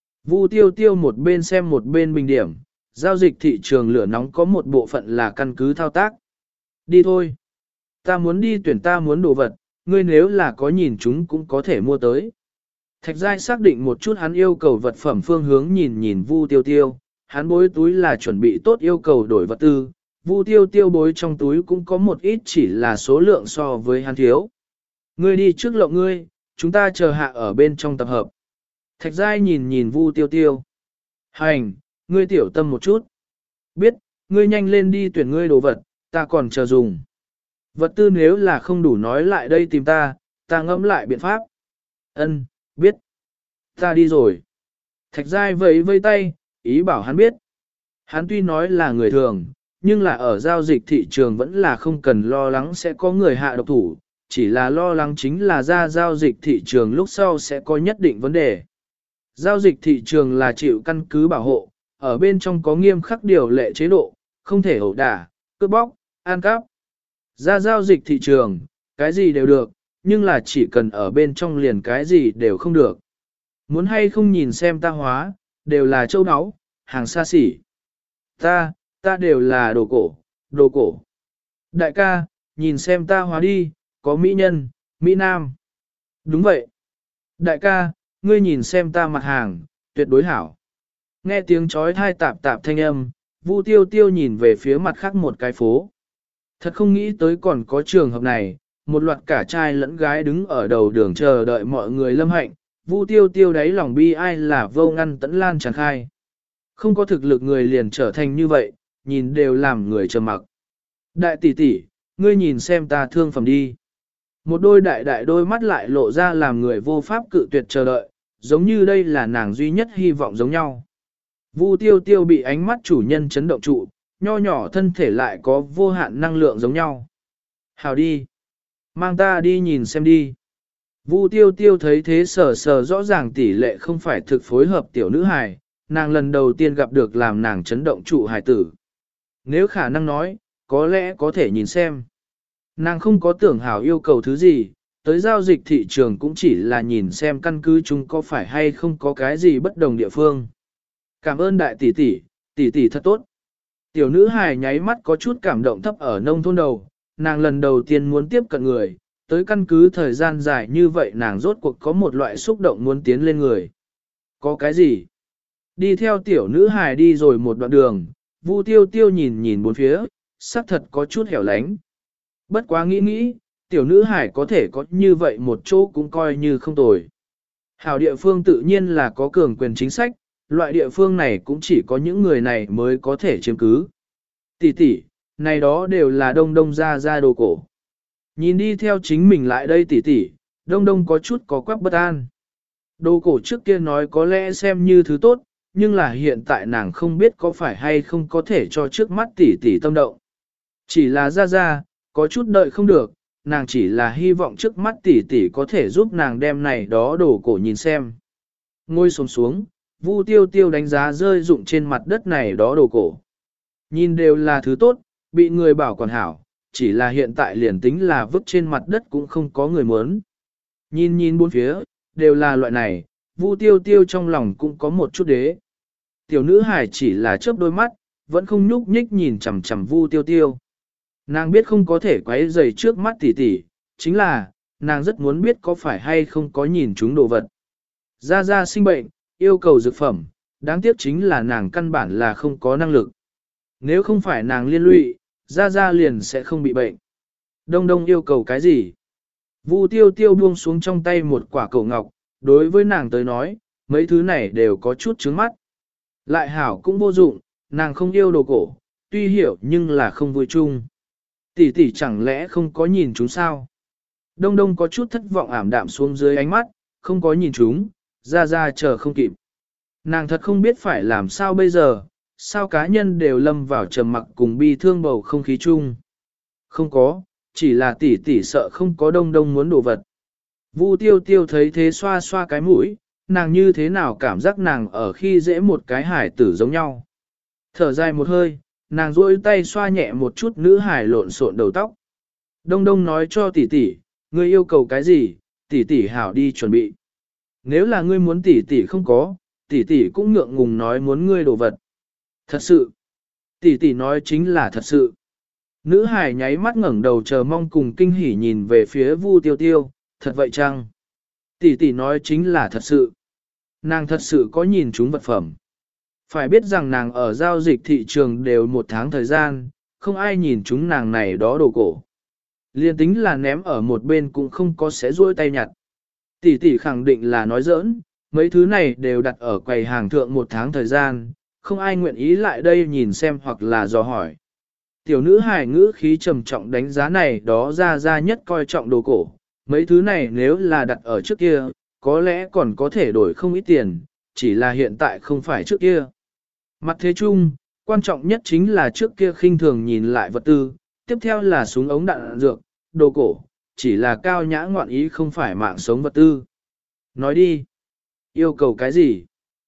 Vu Tiêu Tiêu một bên xem một bên bình điểm, giao dịch thị trường lửa nóng có một bộ phận là căn cứ thao tác. Đi thôi. Ta muốn đi tuyển ta muốn đồ vật, ngươi nếu là có nhìn chúng cũng có thể mua tới. Thạch Giai xác định một chút hắn yêu cầu vật phẩm phương hướng nhìn nhìn Vu Tiêu Tiêu, hắn bối túi là chuẩn bị tốt yêu cầu đổi vật tư, Vu Tiêu Tiêu bối trong túi cũng có một ít chỉ là số lượng so với hắn thiếu. Ngươi đi trước lộng ngươi, chúng ta chờ hạ ở bên trong tập hợp. Thạch Giai nhìn nhìn Vu Tiêu Tiêu. Hành, ngươi tiểu tâm một chút. Biết, ngươi nhanh lên đi tuyển ngươi đồ vật, ta còn chờ dùng. Vật tư nếu là không đủ nói lại đây tìm ta, ta ngẫm lại biện pháp. Ân, biết. Ta đi rồi. Thạch Giai vẫy vây tay, ý bảo hắn biết. Hắn tuy nói là người thường, nhưng là ở giao dịch thị trường vẫn là không cần lo lắng sẽ có người hạ độc thủ, chỉ là lo lắng chính là ra giao dịch thị trường lúc sau sẽ có nhất định vấn đề. Giao dịch thị trường là chịu căn cứ bảo hộ, ở bên trong có nghiêm khắc điều lệ chế độ, không thể ẩu đả, cướp bóc, ăn cắp. Ra giao dịch thị trường, cái gì đều được, nhưng là chỉ cần ở bên trong liền cái gì đều không được. Muốn hay không nhìn xem ta hóa, đều là châu áo, hàng xa xỉ. Ta, ta đều là đồ cổ, đồ cổ. Đại ca, nhìn xem ta hóa đi, có mỹ nhân, mỹ nam. Đúng vậy. Đại ca, ngươi nhìn xem ta mặt hàng, tuyệt đối hảo. Nghe tiếng chói thai tạp tạp thanh âm, Vu Tiêu Tiêu nhìn về phía mặt khác một cái phố. Thật không nghĩ tới còn có trường hợp này, một loạt cả trai lẫn gái đứng ở đầu đường chờ đợi mọi người lâm hạnh, Vu Tiêu Tiêu đáy lòng bi ai là vô ngăn tẫn lan tràn khai. Không có thực lực người liền trở thành như vậy, nhìn đều làm người trầm mặc. Đại tỷ tỷ, ngươi nhìn xem ta thương phẩm đi. Một đôi đại đại đôi mắt lại lộ ra làm người vô pháp cự tuyệt chờ đợi, giống như đây là nàng duy nhất hy vọng giống nhau. Vu Tiêu Tiêu bị ánh mắt chủ nhân chấn động trụ, nho nhỏ thân thể lại có vô hạn năng lượng giống nhau. Hào đi. Mang ta đi nhìn xem đi. Vu Tiêu Tiêu thấy thế sờ sờ rõ ràng tỷ lệ không phải thực phối hợp tiểu nữ hài, nàng lần đầu tiên gặp được làm nàng chấn động trụ hài tử. Nếu khả năng nói, có lẽ có thể nhìn xem. Nàng không có tưởng hảo yêu cầu thứ gì, Tới giao dịch thị trường cũng chỉ là nhìn xem căn cứ chúng có phải hay không có cái gì bất đồng địa phương. Cảm ơn đại tỷ tỷ, tỷ tỷ thật tốt. Tiểu nữ hài nháy mắt có chút cảm động thấp ở nông thôn đầu, nàng lần đầu tiên muốn tiếp cận người, tới căn cứ thời gian dài như vậy nàng rốt cuộc có một loại xúc động muốn tiến lên người. Có cái gì? Đi theo tiểu nữ hài đi rồi một đoạn đường, Vu Tiêu Tiêu nhìn nhìn bốn phía, xác thật có chút hẻo lánh. Bất quá nghĩ nghĩ, tiểu nữ hài có thể có như vậy một chỗ cũng coi như không tồi. Hảo địa phương tự nhiên là có cường quyền chính sách, loại địa phương này cũng chỉ có những người này mới có thể chiếm cứ. Tỷ tỷ, này đó đều là đông đông ra ra đồ cổ. Nhìn đi theo chính mình lại đây tỷ tỷ, đông đông có chút có quắc bất an. Đồ cổ trước kia nói có lẽ xem như thứ tốt, nhưng là hiện tại nàng không biết có phải hay không có thể cho trước mắt tỷ tỷ tâm động. Chỉ là ra ra, có chút đợi không được, nàng chỉ là hy vọng trước mắt tỷ tỷ có thể giúp nàng đem này đó đồ cổ nhìn xem. Ngồi xổm xuống, Vu Tiêu Tiêu đánh giá rơi rụng trên mặt đất này đó đồ cổ. Nhìn đều là thứ tốt, bị người bảo quản hảo, chỉ là hiện tại liền tính là vứt trên mặt đất cũng không có người muốn. Nhìn nhìn bốn phía, đều là loại này, Vu Tiêu Tiêu trong lòng cũng có một chút đế. Tiểu nữ hải chỉ là chớp đôi mắt, vẫn không nhúc nhích nhìn chằm chằm Vu Tiêu Tiêu. Nàng biết không có thể quấy rầy trước mắt tỷ tỷ, chính là, nàng rất muốn biết có phải hay không có nhìn chúng đồ vật. Gia Gia sinh bệnh, yêu cầu dược phẩm, đáng tiếc chính là nàng căn bản là không có năng lực. Nếu không phải nàng liên lụy, Gia Gia liền sẽ không bị bệnh. Đông Đông yêu cầu cái gì? Vu Tiêu Tiêu buông xuống trong tay một quả cầu ngọc, đối với nàng tới nói, mấy thứ này đều có chút trướng mắt. Lại hảo cũng vô dụng, nàng không yêu đồ cổ, tuy hiểu nhưng là không vui chung. Tỷ tỷ chẳng lẽ không có nhìn chúng sao? Đông Đông có chút thất vọng ảm đạm xuống dưới ánh mắt, không có nhìn chúng, Gia Gia chờ không kịp. Nàng thật không biết phải làm sao bây giờ, sao cá nhân đều lâm vào trầm mặc cùng bi thương bầu không khí chung. Không có, chỉ là tỷ tỷ sợ không có Đông Đông muốn đồ vật. Vu Tiêu Tiêu thấy thế xoa xoa cái mũi, nàng như thế nào cảm giác nàng ở khi dễ một cái hải tử giống nhau. Thở dài một hơi, nàng duỗi tay xoa nhẹ một chút nữ hải lộn xộn đầu tóc. Đông Đông nói cho tỷ tỷ, ngươi yêu cầu cái gì, tỷ tỷ hảo đi chuẩn bị. Nếu là ngươi muốn tỷ tỷ không có, tỷ tỷ cũng ngượng ngùng nói muốn ngươi đồ vật. Thật sự, tỷ tỷ nói chính là thật sự. Nữ hải nháy mắt ngẩng đầu chờ mong cùng kinh hỉ nhìn về phía Vu Tiêu Tiêu, thật vậy chăng? Tỷ tỷ nói chính là thật sự. Nàng thật sự có nhìn chúng vật phẩm. Phải biết rằng nàng ở giao dịch thị trường đều một tháng thời gian, không ai nhìn chúng nàng này đó đồ cổ. Liên tính là ném ở một bên cũng không có sẽ duỗi tay nhặt. Tỷ tỷ khẳng định là nói giỡn, mấy thứ này đều đặt ở quầy hàng thượng một tháng thời gian, không ai nguyện ý lại đây nhìn xem hoặc là dò hỏi. Tiểu nữ hài ngữ khí trầm trọng đánh giá này đó ra ra nhất coi trọng đồ cổ, mấy thứ này nếu là đặt ở trước kia, có lẽ còn có thể đổi không ít tiền, chỉ là hiện tại không phải trước kia. Mặt thế chung, quan trọng nhất chính là trước kia khinh thường nhìn lại vật tư, tiếp theo là súng ống đạn dược, đồ cổ, chỉ là cao nhã ngoạn ý không phải mạng sống vật tư. Nói đi, yêu cầu cái gì?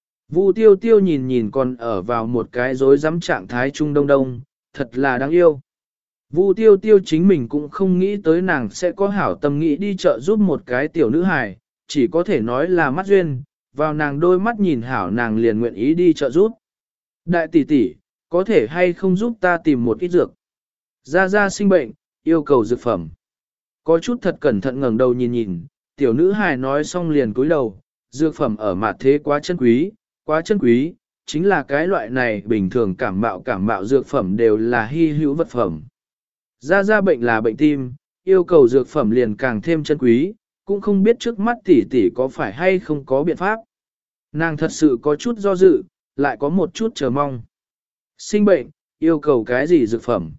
Vu Tiêu Tiêu nhìn nhìn còn ở vào một cái rối rắm trạng thái trung đông đông, thật là đáng yêu. Vu Tiêu Tiêu chính mình cũng không nghĩ tới nàng sẽ có hảo tâm nghĩ đi chợ giúp một cái tiểu nữ hài, chỉ có thể nói là mắt duyên, vào nàng đôi mắt nhìn hảo nàng liền nguyện ý đi chợ giúp. Đại tỷ tỷ, có thể hay không giúp ta tìm một ít dược? Gia Gia sinh bệnh, yêu cầu dược phẩm. Có chút thật cẩn thận ngẩng đầu nhìn nhìn, tiểu nữ hài nói xong liền cúi đầu, dược phẩm ở mặt thế quá chân quý, quá chân quý, chính là cái loại này bình thường cảm mạo cảm mạo dược phẩm đều là hy hữu vật phẩm. Gia Gia bệnh là bệnh tim, yêu cầu dược phẩm liền càng thêm chân quý, cũng không biết trước mắt tỷ tỷ có phải hay không có biện pháp. Nàng thật sự có chút do dự, lại có một chút chờ mong. Sinh bệnh, yêu cầu cái gì dược phẩm?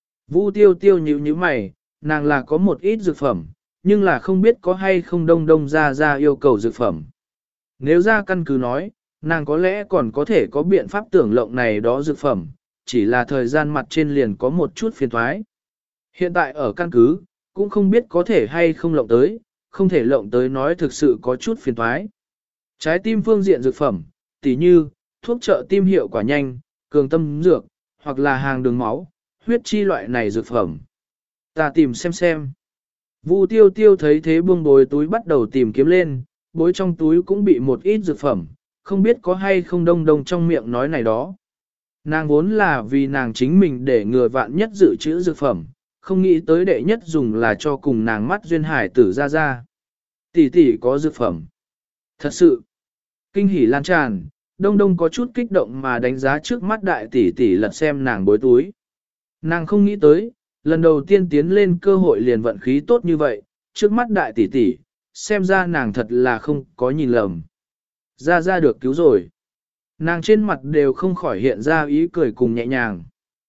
Vu Tiêu Tiêu nhíu nhíu mày, nàng là có một ít dược phẩm, nhưng là không biết có hay không đông đông ra ra yêu cầu dược phẩm. Nếu ra căn cứ nói, nàng có lẽ còn có thể có biện pháp tưởng lộng này đó dược phẩm, chỉ là thời gian mặt trên liền có một chút phiền thoái. Hiện tại ở căn cứ, cũng không biết có thể hay không lộng tới, không thể lộng tới nói thực sự có chút phiền thoái. Trái tim phương diện dược phẩm, tỉ như, thuốc trợ tim hiệu quả nhanh, cường tâm dược, hoặc là hàng đường máu, huyết chi loại này dược phẩm. Ta tìm xem xem. Vu tiêu tiêu thấy thế buông bối túi bắt đầu tìm kiếm lên, bối trong túi cũng bị một ít dược phẩm, không biết có hay không đông đông trong miệng nói này đó. Nàng vốn là vì nàng chính mình để ngừa vạn nhất dự trữ dược phẩm, không nghĩ tới đệ nhất dùng là cho cùng nàng mắt duyên hải tử ra ra. Tỷ tỷ có dược phẩm. Thật sự, kinh hỉ lan tràn, đông đông có chút kích động mà đánh giá trước mắt đại tỷ tỷ lật xem nàng bối túi. Nàng không nghĩ tới, lần đầu tiên tiến lên cơ hội liền vận khí tốt như vậy, trước mắt đại tỷ tỷ, xem ra nàng thật là không có nhìn lầm. Ra ra được cứu rồi. Nàng trên mặt đều không khỏi hiện ra ý cười cùng nhẹ nhàng.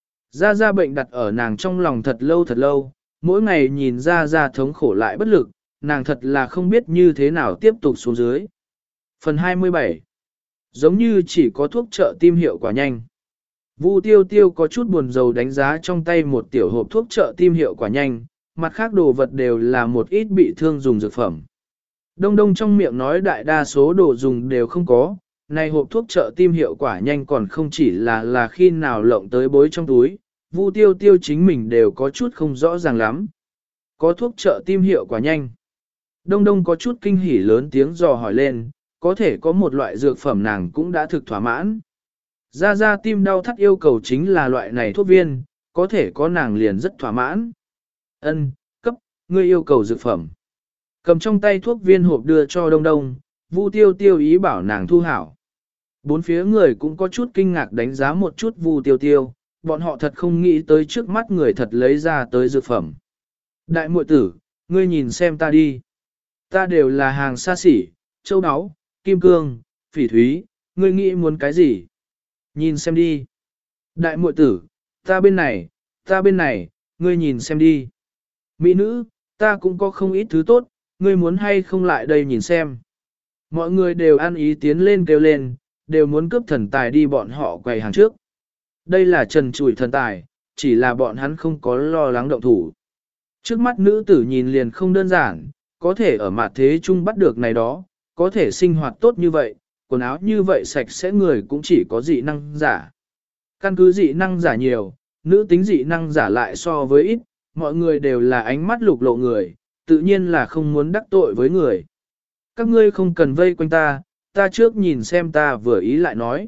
Ra ra bệnh đặt ở nàng trong lòng thật lâu thật lâu, mỗi ngày nhìn ra ra thống khổ lại bất lực, nàng thật là không biết như thế nào tiếp tục xuống dưới. Phần hai mươi bảy. Giống như chỉ có thuốc trợ tim hiệu quả nhanh. Vu tiêu tiêu có chút buồn rầu đánh giá trong tay một tiểu hộp thuốc trợ tim hiệu quả nhanh, mặt khác đồ vật đều là một ít bị thương dùng dược phẩm. Đông đông trong miệng nói đại đa số đồ dùng đều không có, này hộp thuốc trợ tim hiệu quả nhanh còn không chỉ là là khi nào lộng tới bối trong túi, Vu tiêu tiêu chính mình đều có chút không rõ ràng lắm. Có thuốc trợ tim hiệu quả nhanh. Đông đông có chút kinh hỉ lớn tiếng dò hỏi lên, có thể có một loại dược phẩm nàng cũng đã thực thỏa mãn. Ra ra tim đau thắt yêu cầu chính là loại này thuốc viên, có thể có nàng liền rất thỏa mãn. Ân, cấp, ngươi yêu cầu dược phẩm. Cầm trong tay thuốc viên hộp đưa cho đông đông, Vu tiêu tiêu ý bảo nàng thu hảo. Bốn phía người cũng có chút kinh ngạc đánh giá một chút Vu tiêu tiêu, bọn họ thật không nghĩ tới trước mắt người thật lấy ra tới dược phẩm. Đại muội tử, ngươi nhìn xem ta đi. Ta đều là hàng xa xỉ, châu áo, kim cương, phỉ thúy, ngươi nghĩ muốn cái gì? Nhìn xem đi. Đại muội tử, ta bên này, ta bên này, ngươi nhìn xem đi. Mỹ nữ, ta cũng có không ít thứ tốt, ngươi muốn hay không lại đây nhìn xem. Mọi người đều ăn ý tiến lên kêu lên, đều muốn cướp thần tài đi bọn họ quầy hàng trước. Đây là trần trụi thần tài, chỉ là bọn hắn không có lo lắng động thủ. Trước mắt nữ tử nhìn liền không đơn giản, có thể ở mặt thế chung bắt được này đó, có thể sinh hoạt tốt như vậy, quần áo như vậy sạch sẽ người cũng chỉ có dị năng giả. Căn cứ dị năng giả nhiều, nữ tính dị năng giả lại so với ít, mọi người đều là ánh mắt lục lộ người, tự nhiên là không muốn đắc tội với người. Các ngươi không cần vây quanh ta, ta trước nhìn xem ta vừa ý lại nói.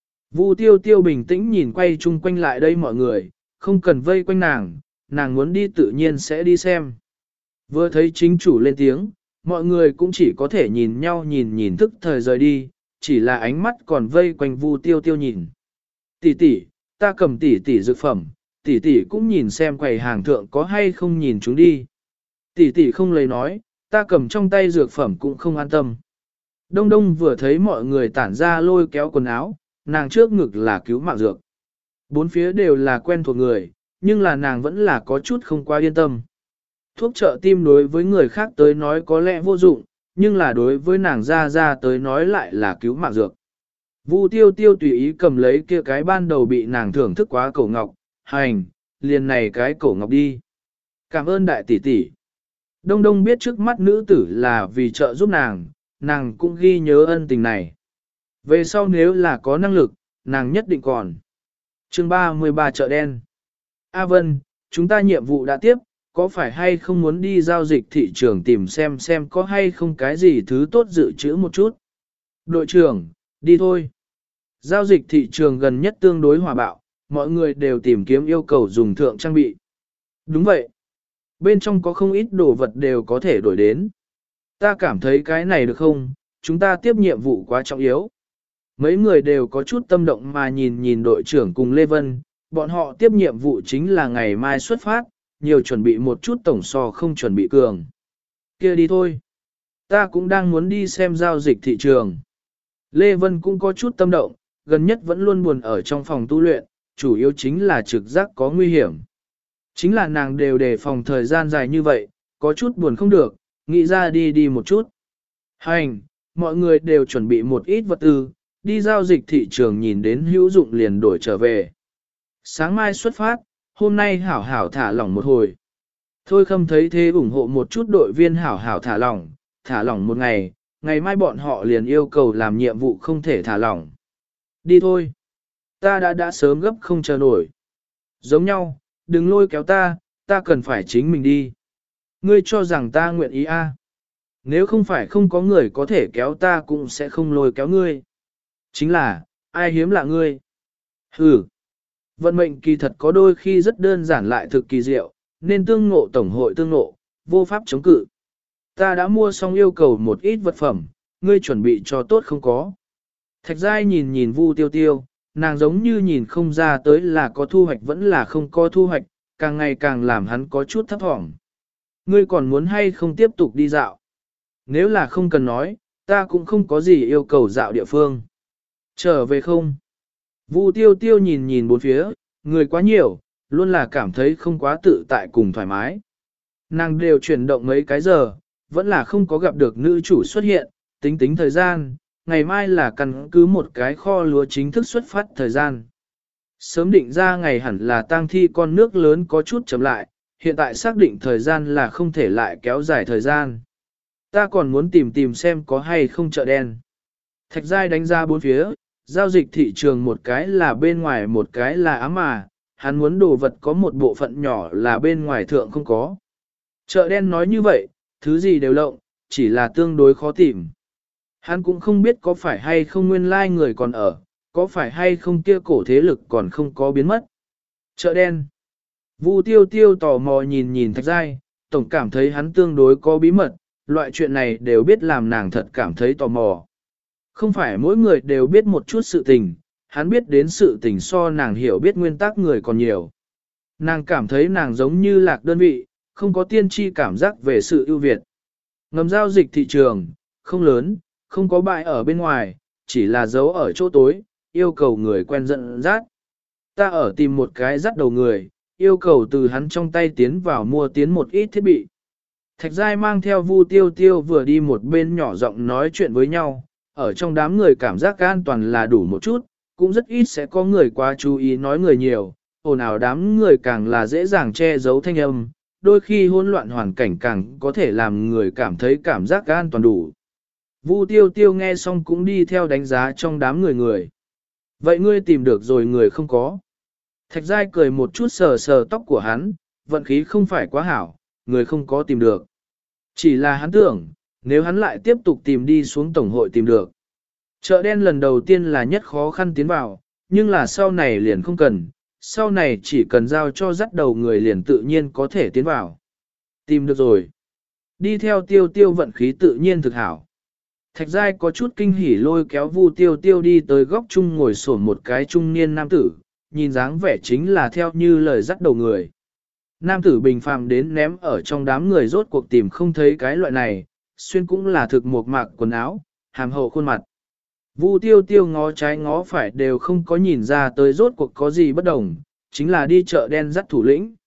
Vu tiêu tiêu bình tĩnh nhìn quay chung quanh lại đây mọi người, không cần vây quanh nàng, nàng muốn đi tự nhiên sẽ đi xem. Vừa thấy chính chủ lên tiếng, mọi người cũng chỉ có thể nhìn nhau nhìn nhìn thức thời rời đi, chỉ là ánh mắt còn vây quanh Vu tiêu tiêu nhìn. Tỷ tỷ, ta cầm tỷ tỷ dược phẩm, tỷ tỷ cũng nhìn xem quầy hàng thượng có hay không nhìn chúng đi. Tỷ tỷ không lấy nói, ta cầm trong tay dược phẩm cũng không an tâm. Đông đông vừa thấy mọi người tản ra lôi kéo quần áo, nàng trước ngực là cứu mạng dược. Bốn phía đều là quen thuộc người, nhưng là nàng vẫn là có chút không quá yên tâm. Thuốc trợ tim đối với người khác tới nói có lẽ vô dụng, nhưng là đối với nàng ra ra tới nói lại là cứu mạng dược. Vu tiêu tiêu tùy ý cầm lấy kia cái ban đầu bị nàng thưởng thức quá cổ ngọc, hành, liền này cái cổ ngọc đi. Cảm ơn đại tỷ tỷ. Đông đông biết trước mắt nữ tử là vì trợ giúp nàng, nàng cũng ghi nhớ ân tình này. Về sau nếu là có năng lực, nàng nhất định còn. Chương ba mươi ba chợ đen. A Vân, chúng ta nhiệm vụ đã tiếp, có phải hay không muốn đi giao dịch thị trường tìm xem xem có hay không cái gì thứ tốt dự trữ một chút. Đội trưởng, đi thôi. Giao dịch thị trường gần nhất tương đối hòa bạo, mọi người đều tìm kiếm yêu cầu dùng thượng trang bị. Đúng vậy. Bên trong có không ít đồ vật đều có thể đổi đến. Ta cảm thấy cái này được không, chúng ta tiếp nhiệm vụ quá trọng yếu. Mấy người đều có chút tâm động mà nhìn nhìn đội trưởng cùng Lê Vân, bọn họ tiếp nhiệm vụ chính là ngày mai xuất phát, nhiều chuẩn bị một chút tổng so không chuẩn bị cường. Kia đi thôi. Ta cũng đang muốn đi xem giao dịch thị trường. Lê Vân cũng có chút tâm động, gần nhất vẫn luôn buồn ở trong phòng tu luyện, chủ yếu chính là trực giác có nguy hiểm. Chính là nàng đều đề phòng thời gian dài như vậy, có chút buồn không được, nghĩ ra đi đi một chút. Hành, mọi người đều chuẩn bị một ít vật tư, đi giao dịch thị trường nhìn đến hữu dụng liền đổi trở về. Sáng mai xuất phát, hôm nay hảo hảo thả lỏng một hồi. Thôi Khâm thấy thế ủng hộ một chút đội viên hảo hảo thả lỏng, thả lỏng một ngày, ngày mai bọn họ liền yêu cầu làm nhiệm vụ không thể thả lỏng. Đi thôi. Ta đã đã sớm gấp không chờ nổi. Giống nhau, đừng lôi kéo ta, ta cần phải chính mình đi. Ngươi cho rằng ta nguyện ý a? Nếu không phải không có người có thể kéo ta cũng sẽ không lôi kéo ngươi. Chính là, ai hiếm lạ ngươi? Hừ. Vận mệnh kỳ thật có đôi khi rất đơn giản lại thực kỳ diệu, nên tương ngộ tổng hội tương ngộ, vô pháp chống cự. Ta đã mua xong yêu cầu một ít vật phẩm, ngươi chuẩn bị cho tốt không có. Thạch Giai nhìn nhìn Vu Tiêu Tiêu, nàng giống như nhìn không ra tới là có thu hoạch vẫn là không có thu hoạch, càng ngày càng làm hắn có chút thấp thỏm. Ngươi còn muốn hay không tiếp tục đi dạo? Nếu là không cần nói, ta cũng không có gì yêu cầu dạo địa phương. Trở về không? Vu Tiêu Tiêu nhìn nhìn bốn phía, người quá nhiều, luôn là cảm thấy không quá tự tại cùng thoải mái. Nàng đều chuyển động mấy cái giờ, vẫn là không có gặp được nữ chủ xuất hiện, tính tính thời gian, ngày mai là căn cứ một cái kho lúa chính thức xuất phát thời gian. Sớm định ra ngày hẳn là tang thi con nước lớn có chút chậm lại, hiện tại xác định thời gian là không thể lại kéo dài thời gian. Ta còn muốn tìm tìm xem có hay không chợ đen. Thạch Giai đánh ra bốn phía, giao dịch thị trường một cái là bên ngoài một cái là ám mà, hắn muốn đồ vật có một bộ phận nhỏ là bên ngoài thượng không có. Chợ đen nói như vậy, thứ gì đều lộng, chỉ là tương đối khó tìm. Hắn cũng không biết có phải hay không nguyên lai người còn ở, có phải hay không kia cổ thế lực còn không có biến mất. Chợ đen. Vu Tiêu Tiêu tò mò nhìn nhìn Thạch Giai, tổng cảm thấy hắn tương đối có bí mật, loại chuyện này đều biết làm nàng thật cảm thấy tò mò. Không phải mỗi người đều biết một chút sự tình, hắn biết đến sự tình so nàng hiểu biết nguyên tắc người còn nhiều. Nàng cảm thấy nàng giống như lạc đơn vị, không có tiên tri cảm giác về sự ưu việt. Ngầm giao dịch thị trường, không lớn, không có bãi ở bên ngoài, chỉ là giấu ở chỗ tối, yêu cầu người quen dẫn dắt. Ta ở tìm một cái dắt đầu người, yêu cầu từ hắn trong tay tiến vào mua tiến một ít thiết bị. Thạch Giai mang theo Vu Tiêu Tiêu vừa đi một bên nhỏ giọng nói chuyện với nhau, ở trong đám người cảm giác an toàn là đủ một chút, cũng rất ít sẽ có người quá chú ý nói người nhiều, ồn ào đám người càng là dễ dàng che giấu thanh âm, đôi khi hỗn loạn hoàn cảnh càng có thể làm người cảm thấy cảm giác an toàn đủ. Vu Tiêu Tiêu nghe xong cũng đi theo đánh giá trong đám người người. Vậy ngươi tìm được rồi người không có? Thạch Giai cười một chút sờ sờ tóc của hắn, vận khí không phải quá hảo, người không có tìm được. Chỉ là hắn tưởng, nếu hắn lại tiếp tục tìm đi xuống tổng hội tìm được. Chợ đen lần đầu tiên là nhất khó khăn tiến vào, nhưng là sau này liền không cần, sau này chỉ cần giao cho dắt đầu người liền tự nhiên có thể tiến vào. Tìm được rồi. Đi theo Tiêu Tiêu vận khí tự nhiên thực hảo. Thạch Giai có chút kinh hỉ lôi kéo Vu Tiêu Tiêu đi tới góc chung ngồi sổn một cái trung niên nam tử, nhìn dáng vẻ chính là theo như lời dắt đầu người. Nam tử bình phàm đến ném ở trong đám người rốt cuộc tìm không thấy cái loại này, xuyên cũng là thực một mạc quần áo, hàm hậu khuôn mặt. Vu Tiêu Tiêu ngó trái ngó phải đều không có nhìn ra tới rốt cuộc có gì bất đồng, chính là đi chợ đen dắt thủ lĩnh.